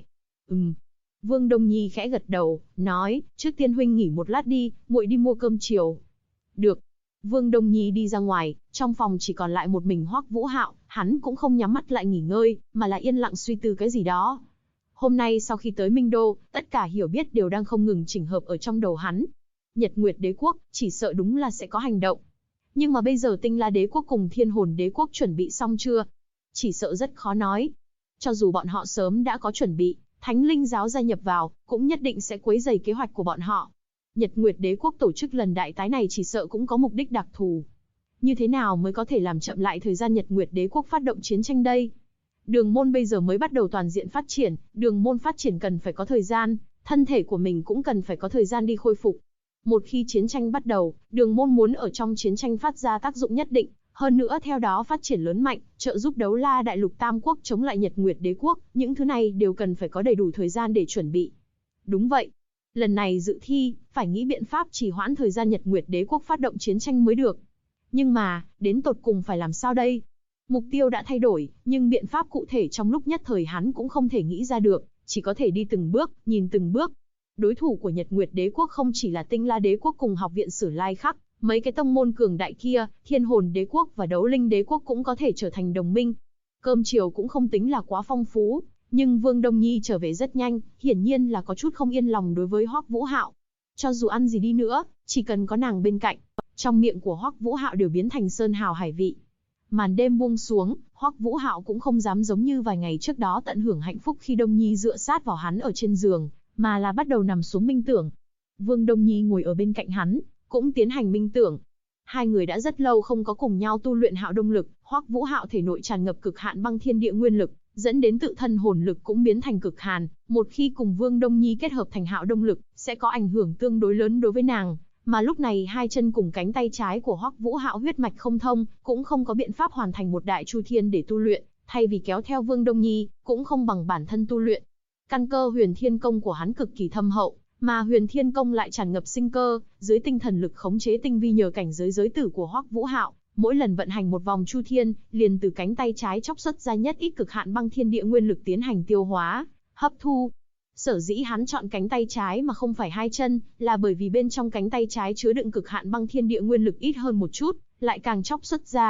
Vương Đông Nhi khẽ gật đầu, nói, trước tiên huynh nghỉ một lát đi, muội đi mua cơm chiều. Được. Vương Đông Nhi đi ra ngoài, trong phòng chỉ còn lại một mình Hoắc Vũ Hạo, hắn cũng không nhắm mắt lại nghỉ ngơi, mà là yên lặng suy tư cái gì đó. Hôm nay sau khi tới Minh Đô, tất cả hiểu biết đều đang không ngừng chỉnh hợp ở trong đầu hắn. Nhật Nguyệt Đế quốc, chỉ sợ đúng là sẽ có hành động. Nhưng mà bây giờ Tinh La Đế quốc cùng Thiên Hồn Đế quốc chuẩn bị xong chưa? Chỉ sợ rất khó nói. Cho dù bọn họ sớm đã có chuẩn bị, Thánh Linh giáo gia nhập vào, cũng nhất định sẽ quấy rầy kế hoạch của bọn họ. Nhật Nguyệt Đế quốc tổ chức lần đại tái này chỉ sợ cũng có mục đích đặc thù. Như thế nào mới có thể làm chậm lại thời gian Nhật Nguyệt Đế quốc phát động chiến tranh đây? Đường môn bây giờ mới bắt đầu toàn diện phát triển, đường môn phát triển cần phải có thời gian, thân thể của mình cũng cần phải có thời gian đi khôi phục. Một khi chiến tranh bắt đầu, đường môn muốn ở trong chiến tranh phát ra tác dụng nhất định, hơn nữa theo đó phát triển lớn mạnh, trợ giúp Đấu La Đại Lục Tam Quốc chống lại Nhật Nguyệt Đế quốc, những thứ này đều cần phải có đầy đủ thời gian để chuẩn bị. Đúng vậy. Lần này dự thi, phải nghĩ biện pháp trì hoãn thời gian Nhật Nguyệt Đế quốc phát động chiến tranh mới được. Nhưng mà, đến tột cùng phải làm sao đây? Mục tiêu đã thay đổi, nhưng biện pháp cụ thể trong lúc nhất thời hắn cũng không thể nghĩ ra được, chỉ có thể đi từng bước, nhìn từng bước. Đối thủ của Nhật Nguyệt Đế quốc không chỉ là Tinh La Đế quốc cùng Học viện Sử Lai Khắc, mấy cái tông môn cường đại kia, Thiên Hồn Đế quốc và Đấu Linh Đế quốc cũng có thể trở thành đồng minh. Cơm chiều cũng không tính là quá phong phú, nhưng Vương Đông Nhi trở về rất nhanh, hiển nhiên là có chút không yên lòng đối với Hoắc Vũ Hạo. Cho dù ăn gì đi nữa, chỉ cần có nàng bên cạnh, trong miệng của Hoắc Vũ Hạo đều biến thành sơn hào hải vị. Màn đêm buông xuống, Hoắc Vũ Hạo cũng không dám giống như vài ngày trước đó tận hưởng hạnh phúc khi Đông Nhi dựa sát vào hắn ở trên giường, mà là bắt đầu nằm xuống minh tưởng. Vương Đông Nhi ngồi ở bên cạnh hắn, cũng tiến hành minh tưởng. Hai người đã rất lâu không có cùng nhau tu luyện Hạo Đông lực, Hoắc Vũ Hạo thể nội tràn ngập cực hạn băng thiên địa nguyên lực, dẫn đến tự thân hồn lực cũng biến thành cực hàn, một khi cùng Vương Đông Nhi kết hợp thành Hạo Đông lực, sẽ có ảnh hưởng tương đối lớn đối với nàng. Mà lúc này hai chân cùng cánh tay trái của Hoắc Vũ Hạo huyết mạch không thông, cũng không có biện pháp hoàn thành một đại chu thiên để tu luyện, thay vì kéo theo Vương Đông Nhi, cũng không bằng bản thân tu luyện. Căn cơ Huyền Thiên Công của hắn cực kỳ thâm hậu, mà Huyền Thiên Công lại tràn ngập sinh cơ, dưới tinh thần lực khống chế tinh vi nhờ cảnh giới giới tử của Hoắc Vũ Hạo, mỗi lần vận hành một vòng chu thiên, liền từ cánh tay trái chóc xuất ra nhất ít cực hạn băng thiên địa nguyên lực tiến hành tiêu hóa, hấp thu. Sở dĩ hắn chọn cánh tay trái mà không phải hai chân, là bởi vì bên trong cánh tay trái chứa đựng cực hạn băng thiên địa nguyên lực ít hơn một chút, lại càng chóc xuất ra.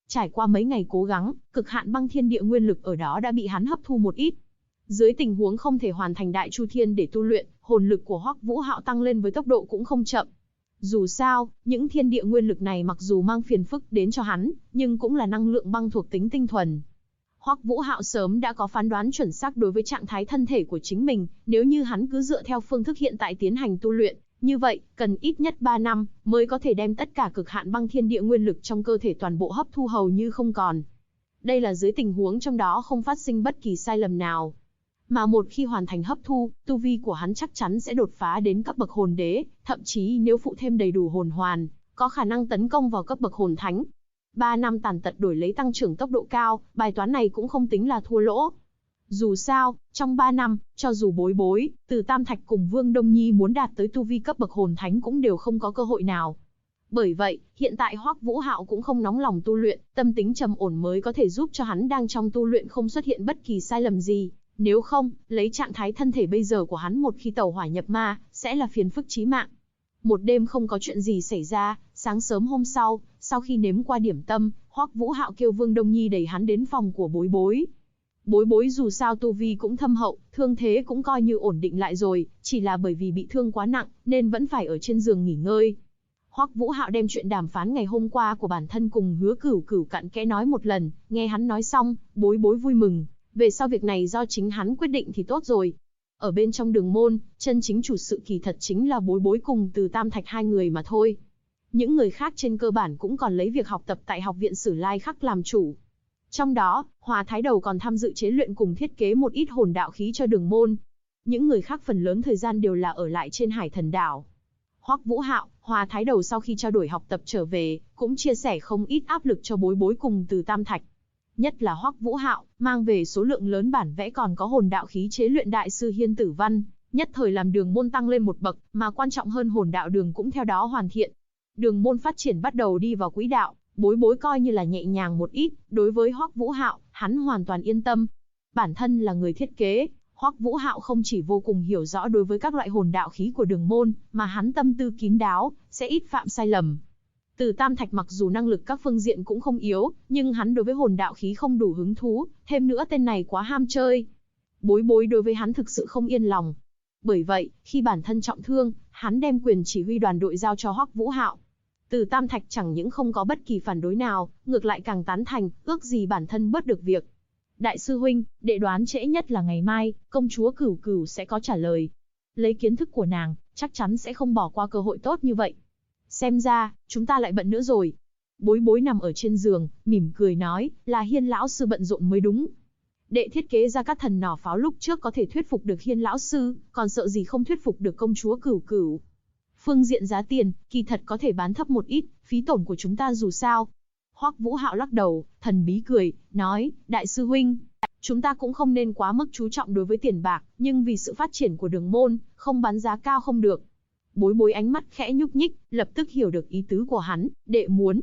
Trải qua mấy ngày cố gắng, cực hạn băng thiên địa nguyên lực ở đó đã bị hắn hấp thu một ít. Dưới tình huống không thể hoàn thành đại chu thiên để tu luyện, hồn lực của Hoắc Vũ Hạo tăng lên với tốc độ cũng không chậm. Dù sao, những thiên địa nguyên lực này mặc dù mang phiền phức đến cho hắn, nhưng cũng là năng lượng băng thuộc tính tinh thuần. Hoắc Vũ Hạo sớm đã có phán đoán chuẩn xác đối với trạng thái thân thể của chính mình, nếu như hắn cứ dựa theo phương thức hiện tại tiến hành tu luyện, như vậy, cần ít nhất 3 năm mới có thể đem tất cả cực hạn băng thiên địa nguyên lực trong cơ thể toàn bộ hấp thu hầu như không còn. Đây là dưới tình huống trong đó không phát sinh bất kỳ sai lầm nào. Mà một khi hoàn thành hấp thu, tu vi của hắn chắc chắn sẽ đột phá đến cấp bậc hồn đế, thậm chí nếu phụ thêm đầy đủ hồn hoàn, có khả năng tấn công vào cấp bậc hồn thánh. 3 năm tàn tật đổi lấy tăng trưởng tốc độ cao, bài toán này cũng không tính là thua lỗ. Dù sao, trong 3 năm, cho dù Bối Bối, Từ Tam Thạch cùng Vương Đông Nhi muốn đạt tới tu vi cấp bậc hồn thánh cũng đều không có cơ hội nào. Bởi vậy, hiện tại Hoắc Vũ Hạo cũng không nóng lòng tu luyện, tâm tính trầm ổn mới có thể giúp cho hắn đang trong tu luyện không xuất hiện bất kỳ sai lầm gì. Nếu không, lấy trạng thái thân thể bây giờ của hắn một khi tẩu hỏa nhập ma, sẽ là phiền phức chí mạng. Một đêm không có chuyện gì xảy ra, sáng sớm hôm sau, sau khi nếm qua điểm tâm, Hoắc Vũ Hạo kêu Vương Đông Nhi đẩy hắn đến phòng của Bối Bối. Bối Bối dù sao tu vi cũng thâm hậu, thương thế cũng coi như ổn định lại rồi, chỉ là bởi vì bị thương quá nặng, nên vẫn phải ở trên giường nghỉ ngơi. Hoắc Vũ Hạo đem chuyện đàm phán ngày hôm qua của bản thân cùng Hứa Cửu Cửu cặn kẽ nói một lần, nghe hắn nói xong, Bối Bối vui mừng. Về sau việc này do chính hắn quyết định thì tốt rồi. Ở bên trong đường môn, chân chính chủ sự kỳ thật chính là Bối Bối cùng Từ Tam Thạch hai người mà thôi. Những người khác trên cơ bản cũng còn lấy việc học tập tại Học viện Sử Lai Khắc làm chủ. Trong đó, Hòa Thái Đầu còn tham dự chế luyện cùng thiết kế một ít hồn đạo khí cho đường môn. Những người khác phần lớn thời gian đều là ở lại trên Hải Thần Đảo. Hoắc Vũ Hạo, Hòa Thái Đầu sau khi trao đổi học tập trở về, cũng chia sẻ không ít áp lực cho Bối Bối cùng Từ Tam Thạch. Nhất là Hoắc Vũ Hạo, mang về số lượng lớn bản vẽ còn có hồn đạo khí chế luyện đại sư Hiên Tử Văn, nhất thời làm đường môn tăng lên một bậc, mà quan trọng hơn hồn đạo đường cũng theo đó hoàn thiện. Đường môn phát triển bắt đầu đi vào quỹ đạo, Bối Bối coi như là nhẹ nhàng một ít, đối với Hoắc Vũ Hạo, hắn hoàn toàn yên tâm. Bản thân là người thiết kế, Hoắc Vũ Hạo không chỉ vô cùng hiểu rõ đối với các loại hồn đạo khí của đường môn, mà hắn tâm tư kín đáo, sẽ ít phạm sai lầm. Từ Tam Thạch mặc dù năng lực các phương diện cũng không yếu, nhưng hắn đối với hồn đạo khí không đủ hứng thú, thêm nữa tên này quá ham chơi. Bối Bối đối với hắn thực sự không yên lòng. Bởi vậy, khi bản thân trọng thương, hắn đem quyền chỉ huy đoàn đội giao cho Hoắc Vũ Hạo. Từ Tam Thạch chẳng những không có bất kỳ phản đối nào, ngược lại càng tán thành, ước gì bản thân bớt được việc. Đại sư huynh, đệ đoán trễ nhất là ngày mai, công chúa Cửu Cửu sẽ có trả lời. Lấy kiến thức của nàng, chắc chắn sẽ không bỏ qua cơ hội tốt như vậy. Xem ra, chúng ta lại bận nữa rồi. Bối Bối nằm ở trên giường, mỉm cười nói, là Hiên lão sư bận rộn mới đúng. Đệ thiết kế ra các thần nỏ pháo lúc trước có thể thuyết phục được Hiên lão sư, còn sợ gì không thuyết phục được công chúa Cửu Cửu. Phương diện giá tiền, kỳ thật có thể bán thấp một ít, phí tổn của chúng ta dù sao. Hoắc Vũ Hạo lắc đầu, thần bí cười, nói, đại sư huynh, chúng ta cũng không nên quá mức chú trọng đối với tiền bạc, nhưng vì sự phát triển của đường môn, không bán giá cao không được. Bối Bối ánh mắt khẽ nhúc nhích, lập tức hiểu được ý tứ của hắn, đệ muốn.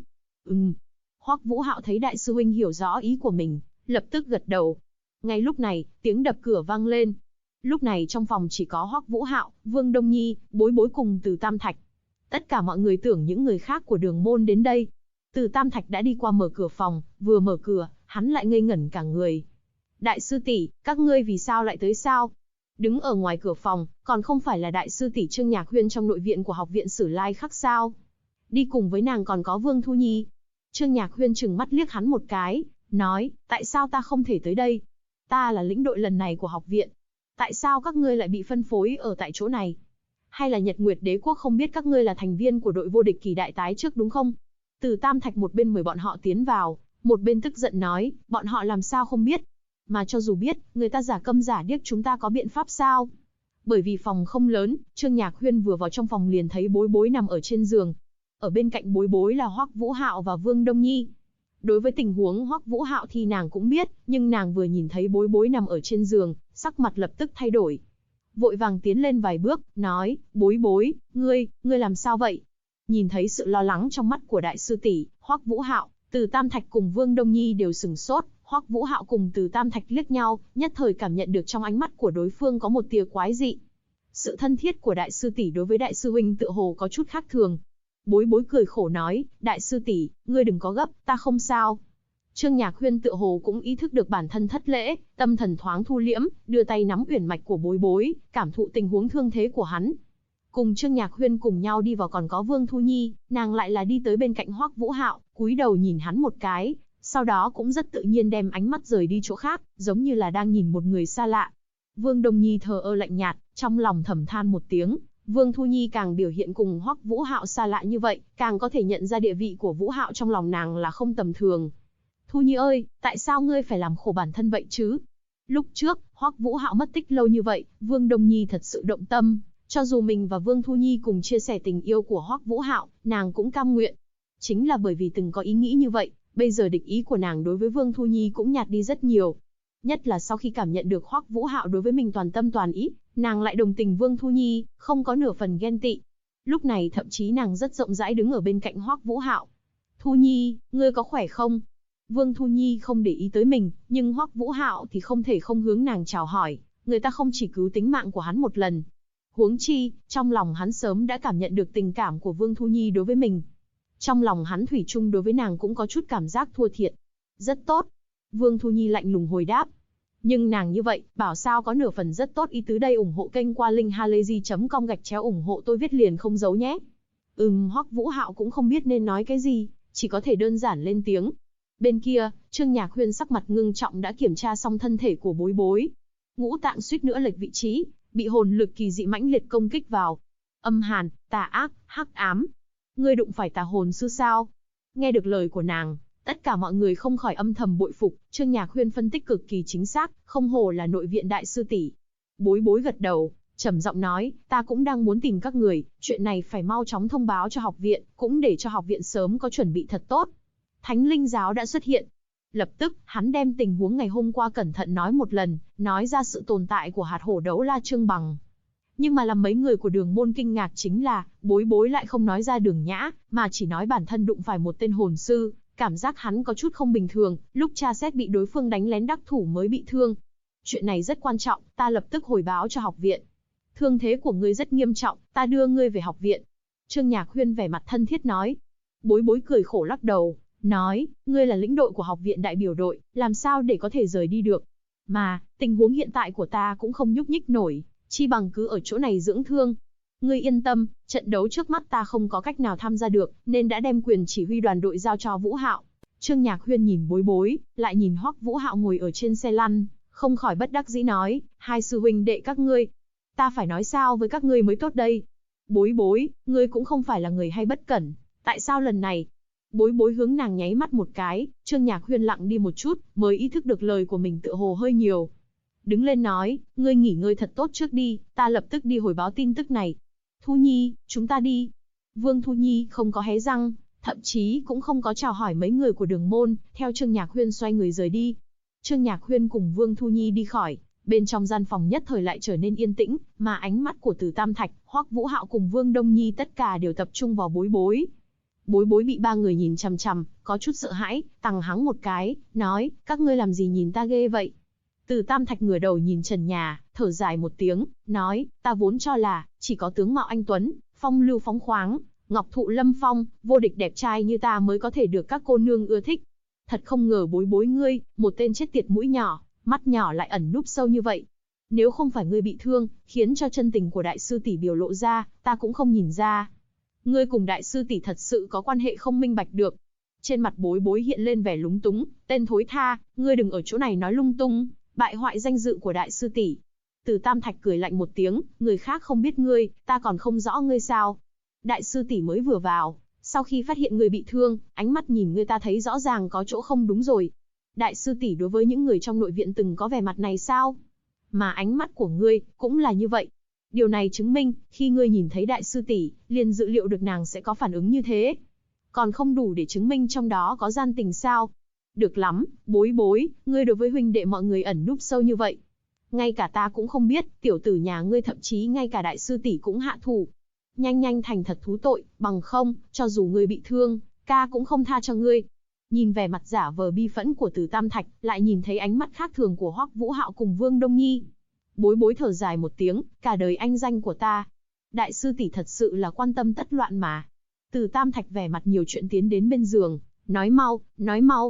Hoắc Vũ Hạo thấy đại sư huynh hiểu rõ ý của mình, lập tức gật đầu. Ngay lúc này, tiếng đập cửa vang lên. Lúc này trong phòng chỉ có Hoắc Vũ Hạo, Vương Đông Nhi, Bối Bối cùng Từ Tam Thạch. Tất cả mọi người tưởng những người khác của đường môn đến đây. Từ Tam Thạch đã đi qua mở cửa phòng, vừa mở cửa, hắn lại ngây ngẩn cả người. Đại sư tỷ, các ngươi vì sao lại tới sao? Đứng ở ngoài cửa phòng, còn không phải là đại sư tỷ Trương Nhạc Huyên trong nội viện của Học viện Sử Lai Khắc sao? Đi cùng với nàng còn có Vương Thu Nhi. Trương Nhạc Huyên trừng mắt liếc hắn một cái, nói, tại sao ta không thể tới đây? Ta là lĩnh đội lần này của học viện. Tại sao các ngươi lại bị phân phối ở tại chỗ này? Hay là Nhật Nguyệt Đế Quốc không biết các ngươi là thành viên của đội vô địch kỳ đại tái trước đúng không? Từ Tam Thạch một bên mời bọn họ tiến vào, một bên tức giận nói, bọn họ làm sao không biết? Mà cho dù biết, người ta giả câm giả điếc chúng ta có biện pháp sao? Bởi vì phòng không lớn, Trương Nhạc Huyên vừa vào trong phòng liền thấy Bối Bối nằm ở trên giường. Ở bên cạnh Bối Bối là Hoắc Vũ Hạo và Vương Đông Nhi. Đối với tình huống Hoắc Vũ Hạo thì nàng cũng biết, nhưng nàng vừa nhìn thấy Bối Bối nằm ở trên giường, sắc mặt lập tức thay đổi. Vội vàng tiến lên vài bước, nói, Bối Bối, ngươi làm sao vậy? Nhìn thấy sự lo lắng trong mắt của đại sư tỷ, Hoắc Vũ Hạo, Từ Tam Thạch cùng Vương Đông Nhi đều sừng sốt. Hoắc Vũ Hạo cùng Từ Tam Thạch liếc nhau, nhất thời cảm nhận được trong ánh mắt của đối phương có một tia quái dị. Sự thân thiết của đại sư tỷ đối với đại sư huynh tựa hồ có chút khác thường. Bối Bối cười khổ nói, đại sư tỷ, ngươi đừng có gấp, ta không sao. Trương Nhạc Huyên tựa hồ cũng ý thức được bản thân thất lễ, tâm thần thoáng thu liễm, đưa tay nắm uyển mạch của Bối Bối, cảm thụ tình huống thương thế của hắn. Cùng Trương Nhạc Huyên cùng nhau đi vào còn có Vương Thu Nhi, nàng lại là đi tới bên cạnh Hoắc Vũ Hạo, cúi đầu nhìn hắn một cái, sau đó cũng rất tự nhiên đem ánh mắt rời đi chỗ khác, giống như là đang nhìn một người xa lạ. Vương Đông Nhi thờ ơ lạnh nhạt, trong lòng thầm than một tiếng. Vương Thu Nhi càng biểu hiện cùng Hoắc Vũ Hạo xa lạ như vậy, càng có thể nhận ra địa vị của Vũ Hạo trong lòng nàng là không tầm thường. Thu Nhi ơi, tại sao ngươi phải làm khổ bản thân vậy chứ? Lúc trước, Hoắc Vũ Hạo mất tích lâu như vậy, Vương Đông Nhi thật sự động tâm, cho dù mình và Vương Thu Nhi cùng chia sẻ tình yêu của Hoắc Vũ Hạo, nàng cũng cam nguyện. Chính là bởi vì từng có ý nghĩ như vậy, bây giờ địch ý của nàng đối với Vương Thu Nhi cũng nhạt đi rất nhiều. Nhất là sau khi cảm nhận được Hoắc Vũ Hạo đối với mình toàn tâm toàn ý, nàng lại đồng tình Vương Thu Nhi, không có nửa phần ghen tị. Lúc này thậm chí nàng rất rộng rãi đứng ở bên cạnh Hoắc Vũ Hạo. Thu Nhi, ngươi có khỏe không? Vương Thu Nhi không để ý tới mình, nhưng Hoắc Vũ Hạo thì không thể không hướng nàng chào hỏi, người ta không chỉ cứu tính mạng của hắn một lần. Huống chi, trong lòng hắn sớm đã cảm nhận được tình cảm của Vương Thu Nhi đối với mình. Trong lòng hắn thủy chung đối với nàng cũng có chút cảm giác thua thiệt. Rất tốt. Vương Thu Nhi lạnh lùng hồi đáp. Nhưng nàng như vậy, bảo sao có nửa phần rất tốt ý tứ đây. Ủng hộ kênh qua linkhalazy.com ủng hộ tôi viết liền không giấu nhé. Hoắc Vũ Hạo cũng không biết nên nói cái gì, chỉ có thể đơn giản lên tiếng. Bên kia, Trương Nhạc Huyên sắc mặt ngưng trọng đã kiểm tra xong thân thể của Bối Bối. Ngũ tạng suýt nữa lệch vị trí, bị hồn lực kỳ dị mãnh liệt công kích vào. Âm hàn, tà ác, hắc ám. Ngươi đụng phải tà hồn sư sao? Nghe được lời của nàng, tất cả mọi người không khỏi âm thầm bội phục. Trương Nhạc Huyên phân tích cực kỳ chính xác, không hổ là nội viện đại sư tỷ. Bối Bối gật đầu, trầm giọng nói, ta cũng đang muốn tìm các người, chuyện này phải mau chóng thông báo cho học viện, cũng để cho học viện sớm có chuẩn bị thật tốt. Thánh linh giáo đã xuất hiện. Lập tức, hắn đem tình huống ngày hôm qua cẩn thận nói một lần, nói ra sự tồn tại của hạt hổ đấu la Trương Bằng. Nhưng mà làm mấy người của Đường môn kinh ngạc chính là, Bối Bối lại không nói ra Đường Nhã, mà chỉ nói bản thân đụng phải một tên hồn sư, cảm giác hắn có chút không bình thường, lúc tra xét bị đối phương đánh lén đắc thủ mới bị thương. Chuyện này rất quan trọng, ta lập tức hồi báo cho học viện. Thương thế của ngươi rất nghiêm trọng, ta đưa ngươi về học viện. Trương Nhạc Huyên vẻ mặt thân thiết nói. Bối Bối cười khổ lắc đầu, nói, ngươi là lĩnh đội của học viện đại biểu đội, làm sao để có thể rời đi được. Mà, tình huống hiện tại của ta cũng không nhúc nhích nổi, chi bằng cứ ở chỗ này dưỡng thương. Ngươi yên tâm, trận đấu trước mắt ta không có cách nào tham gia được, nên đã đem quyền chỉ huy đoàn đội giao cho Vũ Hạo. Trương Nhạc Huyên nhìn Bối Bối, lại nhìn Hoắc Vũ Hạo ngồi ở trên xe lăn, không khỏi bất đắc dĩ nói, hai sư huynh đệ các ngươi, ta phải nói sao với các ngươi mới tốt đây? Bối Bối, ngươi cũng không phải là người hay bất cẩn, tại sao lần này? Bối Bối hướng nàng nháy mắt một cái, Trương Nhạc Huyên lặng đi một chút, mới ý thức được lời của mình tựa hồ hơi nhiều. Đứng lên nói, ngươi nghỉ ngơi thật tốt trước đi, ta lập tức đi hồi báo tin tức này. Thu Nhi, chúng ta đi. Vương Thu Nhi không có hé răng, thậm chí cũng không có chào hỏi mấy người của Đường môn, theo Trương Nhạc Huyên xoay người rời đi. Trương Nhạc Huyên cùng Vương Thu Nhi đi khỏi, bên trong gian phòng nhất thời lại trở nên yên tĩnh, mà ánh mắt của Từ Tam Thạch, Hoắc Vũ Hạo cùng Vương Đông Nhi tất cả đều tập trung vào Bối Bối. Bối Bối bị ba người nhìn chằm chằm, có chút sợ hãi, tằng hắng một cái, nói, các ngươi làm gì nhìn ta ghê vậy? Từ Tam Thạch ngửa đầu nhìn trần nhà, thở dài một tiếng, nói, ta vốn cho là, chỉ có tướng mạo anh tuấn, phong lưu phóng khoáng, ngọc thụ lâm phong, vô địch đẹp trai như ta mới có thể được các cô nương ưa thích. Thật không ngờ Bối Bối ngươi, một tên chết tiệt mũi nhỏ, mắt nhỏ lại ẩn núp sâu như vậy. Nếu không phải ngươi bị thương, khiến cho chân tình của đại sư tỷ biểu lộ ra, ta cũng không nhìn ra. Ngươi cùng đại sư tỷ thật sự có quan hệ không minh bạch được. Trên mặt Bối Bối hiện lên vẻ lúng túng, tên thối tha, ngươi đừng ở chỗ này nói lung tung, bại hoại danh dự của đại sư tỷ. Từ Tam Thạch cười lạnh một tiếng, người khác không biết ngươi, ta còn không rõ ngươi sao? Đại sư tỷ mới vừa vào, sau khi phát hiện ngươi bị thương, ánh mắt nhìn ngươi ta thấy rõ ràng có chỗ không đúng rồi. Đại sư tỷ đối với những người trong nội viện từng có vẻ mặt này sao? Mà ánh mắt của ngươi cũng là như vậy. Điều này chứng minh, khi ngươi nhìn thấy đại sư tỷ, liền dự liệu được nàng sẽ có phản ứng như thế. Còn không đủ để chứng minh trong đó có gian tình sao? Được lắm, Bối Bối, ngươi đối với huynh đệ mọi người ẩn núp sâu như vậy. Ngay cả ta cũng không biết, tiểu tử nhà ngươi thậm chí ngay cả đại sư tỷ cũng hạ thủ. Nhanh nhanh thành thật thú tội, bằng không, cho dù ngươi bị thương, ca cũng không tha cho ngươi. Nhìn vẻ mặt giả vờ bi phẫn của Từ Tam Thạch, lại nhìn thấy ánh mắt khác thường của Hoắc Vũ Hạo cùng Vương Đông Nhi. Bối Bối thở dài một tiếng, cả đời anh danh của ta. Đại sư tỷ thật sự là quan tâm tất loạn mà. Từ Tam Thạch vẻ mặt nhiều chuyện tiến đến bên giường, nói mau, nói mau.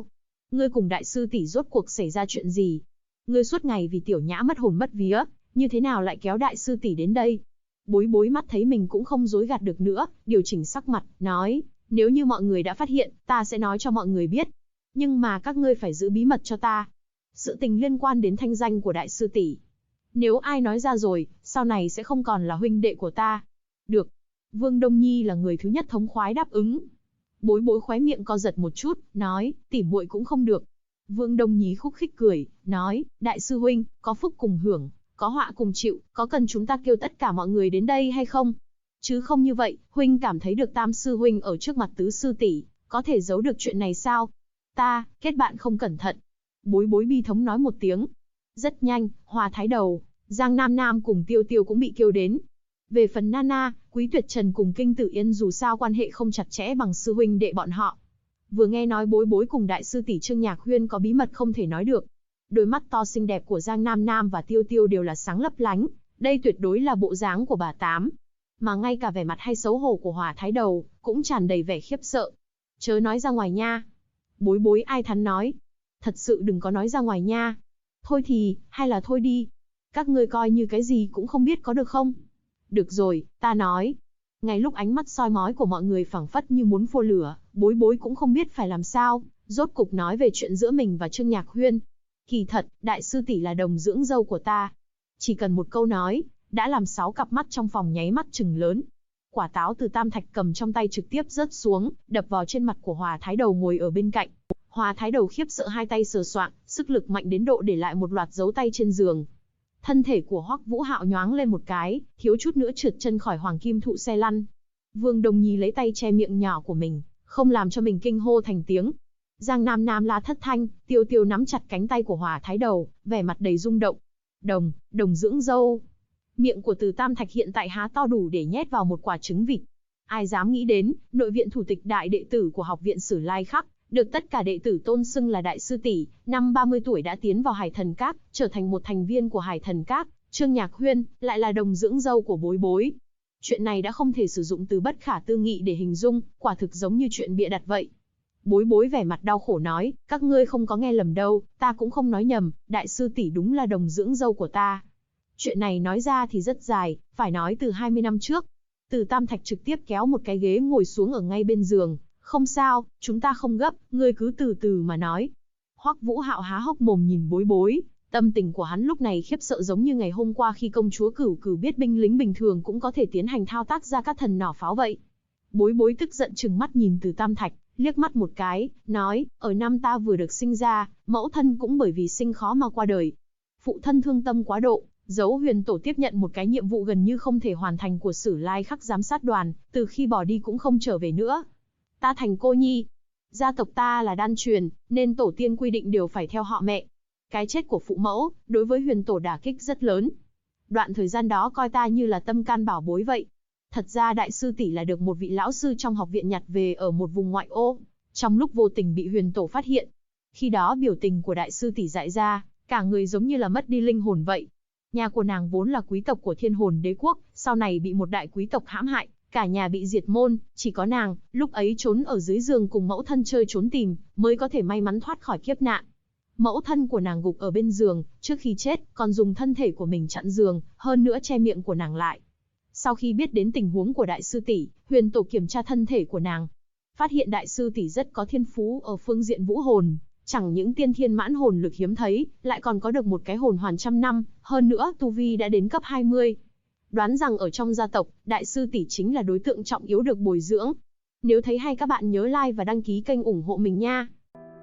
Ngươi cùng đại sư tỷ rốt cuộc xảy ra chuyện gì? Ngươi suốt ngày vì tiểu nhã mất hồn mất vía, như thế nào lại kéo đại sư tỷ đến đây? Bối bối mắt thấy mình cũng không dối gạt được nữa, điều chỉnh sắc mặt, nói, nếu như mọi người đã phát hiện, ta sẽ nói cho mọi người biết. Nhưng mà các ngươi phải giữ bí mật cho ta. Sự tình liên quan đến thanh danh của đại sư tỷ. Nếu ai nói ra rồi, sau này sẽ không còn là huynh đệ của ta. Được. Vương Đông Nhi là người thứ nhất thống khoái đáp ứng. Bối bối khóe miệng co giật một chút, nói, tỉ muội cũng không được. Vương Đông Nhi khúc khích cười, nói, đại sư huynh, có phúc cùng hưởng, có họa cùng chịu, có cần chúng ta kêu tất cả mọi người đến đây hay không? Chứ không như vậy, huynh cảm thấy được tam sư huynh ở trước mặt tứ sư tỷ, có thể giấu được chuyện này sao? Ta, kết bạn không cẩn thận. Bối bối bi thống nói một tiếng. Rất nhanh, Hòa Thái Đầu, Giang Nam Nam cùng Tiêu Tiêu cũng bị kêu đến. Về phần Nana, Quý Tuyệt Trần cùng Kinh Tử Yên dù sao quan hệ không chặt chẽ bằng sư huynh đệ bọn họ. Vừa nghe nói bối bối cùng đại sư tỷ Trương Nhạc Huyên có bí mật không thể nói được. Đôi mắt to xinh đẹp của Giang Nam Nam và Tiêu Tiêu đều là sáng lấp lánh, đây tuyệt đối là bộ dáng của bà Tám. Mà ngay cả vẻ mặt hay xấu hổ của Hòa Thái Đầu, cũng tràn đầy vẻ khiếp sợ. Chớ nói ra ngoài nha. Bối bối ai thắn nói. Thật sự đừng có nói ra ngoài nha. Thôi thì, hay là thôi đi. Các ngươi coi như cái gì cũng không biết có được không? Được rồi, ta nói. Ngay lúc ánh mắt soi mói của mọi người phảng phất như muốn phô lửa, bối bối cũng không biết phải làm sao, rốt cục nói về chuyện giữa mình và Trương Nhạc Huyên. Kỳ thật, đại sư tỷ là đồng dưỡng dâu của ta. Chỉ cần một câu nói, đã làm 6 cặp mắt trong phòng nháy mắt trừng lớn. Quả táo từ tam thạch cầm trong tay trực tiếp rớt xuống, đập vào trên mặt của Hòa Thái Đầu ngồi ở bên cạnh. Hòa Thái Đầu khiếp sợ hai tay sờ soạng, sức lực mạnh đến độ để lại một loạt dấu tay trên giường. Thân thể của Hoắc Vũ Hạo nhoáng lên một cái, thiếu chút nữa trượt chân khỏi hoàng kim thụ xe lăn. Vương Đồng Nhi lấy tay che miệng nhỏ của mình, không làm cho mình kinh hô thành tiếng. Giang Nam Nam la thất thanh, Tiêu Tiêu nắm chặt cánh tay của Hòa Thái Đầu, vẻ mặt đầy rung động. Đồng dưỡng dâu. Miệng của Từ Tam Thạch hiện tại há to đủ để nhét vào một quả trứng vịt. Ai dám nghĩ đến, nội viện thủ tịch đại đệ tử của học viện Sử Lai Khắc, được tất cả đệ tử tôn xưng là đại sư tỷ, năm 30 tuổi đã tiến vào Hải Thần Các, trở thành một thành viên của Hải Thần Các, Trương Nhạc Huyên, lại là đồng dưỡng dâu của bối bối. Chuyện này đã không thể sử dụng từ bất khả tư nghị để hình dung, quả thực giống như chuyện bịa đặt vậy. Bối bối vẻ mặt đau khổ nói, các ngươi không có nghe lầm đâu, ta cũng không nói nhầm, đại sư tỷ đúng là đồng dưỡng dâu của ta. Chuyện này nói ra thì rất dài, phải nói từ 20 năm trước. Từ Tam Thạch trực tiếp kéo một cái ghế ngồi xuống ở ngay bên giường. Không sao, chúng ta không gấp, ngươi cứ từ từ mà nói. Hoắc Vũ Hạo há hốc mồm nhìn bối bối, tâm tình của hắn lúc này khiếp sợ giống như ngày hôm qua khi công chúa Cửu Cửu biết binh lính bình thường cũng có thể tiến hành thao tác ra các thần nỏ pháo vậy. Bối bối tức giận trừng mắt nhìn Từ Tam Thạch, liếc mắt một cái, nói, ở năm ta vừa được sinh ra, mẫu thân cũng bởi vì sinh khó mà qua đời. Phụ thân thương tâm quá độ, Dấu Huyền Tổ tiếp nhận một cái nhiệm vụ gần như không thể hoàn thành của Sử Lai Khắc giám sát đoàn, từ khi bỏ đi cũng không trở về nữa. Ta thành cô nhi. Gia tộc ta là đan truyền, nên tổ tiên quy định đều phải theo họ mẹ. Cái chết của phụ mẫu, đối với Huyền Tổ đả kích rất lớn. Đoạn thời gian đó coi ta như là tâm can bảo bối vậy. Thật ra đại sư tỷ là được một vị lão sư trong học viện nhặt về ở một vùng ngoại ô, trong lúc vô tình bị Huyền Tổ phát hiện. Khi đó biểu tình của đại sư tỷ dại ra, cả người giống như là mất đi linh hồn vậy. Nhà của nàng vốn là quý tộc của Thiên Hồn Đế quốc, sau này bị một đại quý tộc hãm hại, cả nhà bị diệt môn, chỉ có nàng, lúc ấy trốn ở dưới giường cùng mẫu thân chơi trốn tìm, mới có thể may mắn thoát khỏi kiếp nạn. Mẫu thân của nàng gục ở bên giường, trước khi chết, còn dùng thân thể của mình chặn giường, hơn nữa che miệng của nàng lại. Sau khi biết đến tình huống của đại sư tỷ, Huyền Tổ kiểm tra thân thể của nàng, phát hiện đại sư tỷ rất có thiên phú ở phương diện vũ hồn, chẳng những tiên thiên mãn hồn lực hiếm thấy, lại còn có được một cái hồn hoàn trăm năm, hơn nữa tu vi đã đến cấp 20. Đoán rằng ở trong gia tộc, đại sư tỷ chính là đối tượng trọng yếu được bồi dưỡng. Nếu thấy hay các bạn nhớ like và đăng ký kênh ủng hộ mình nha.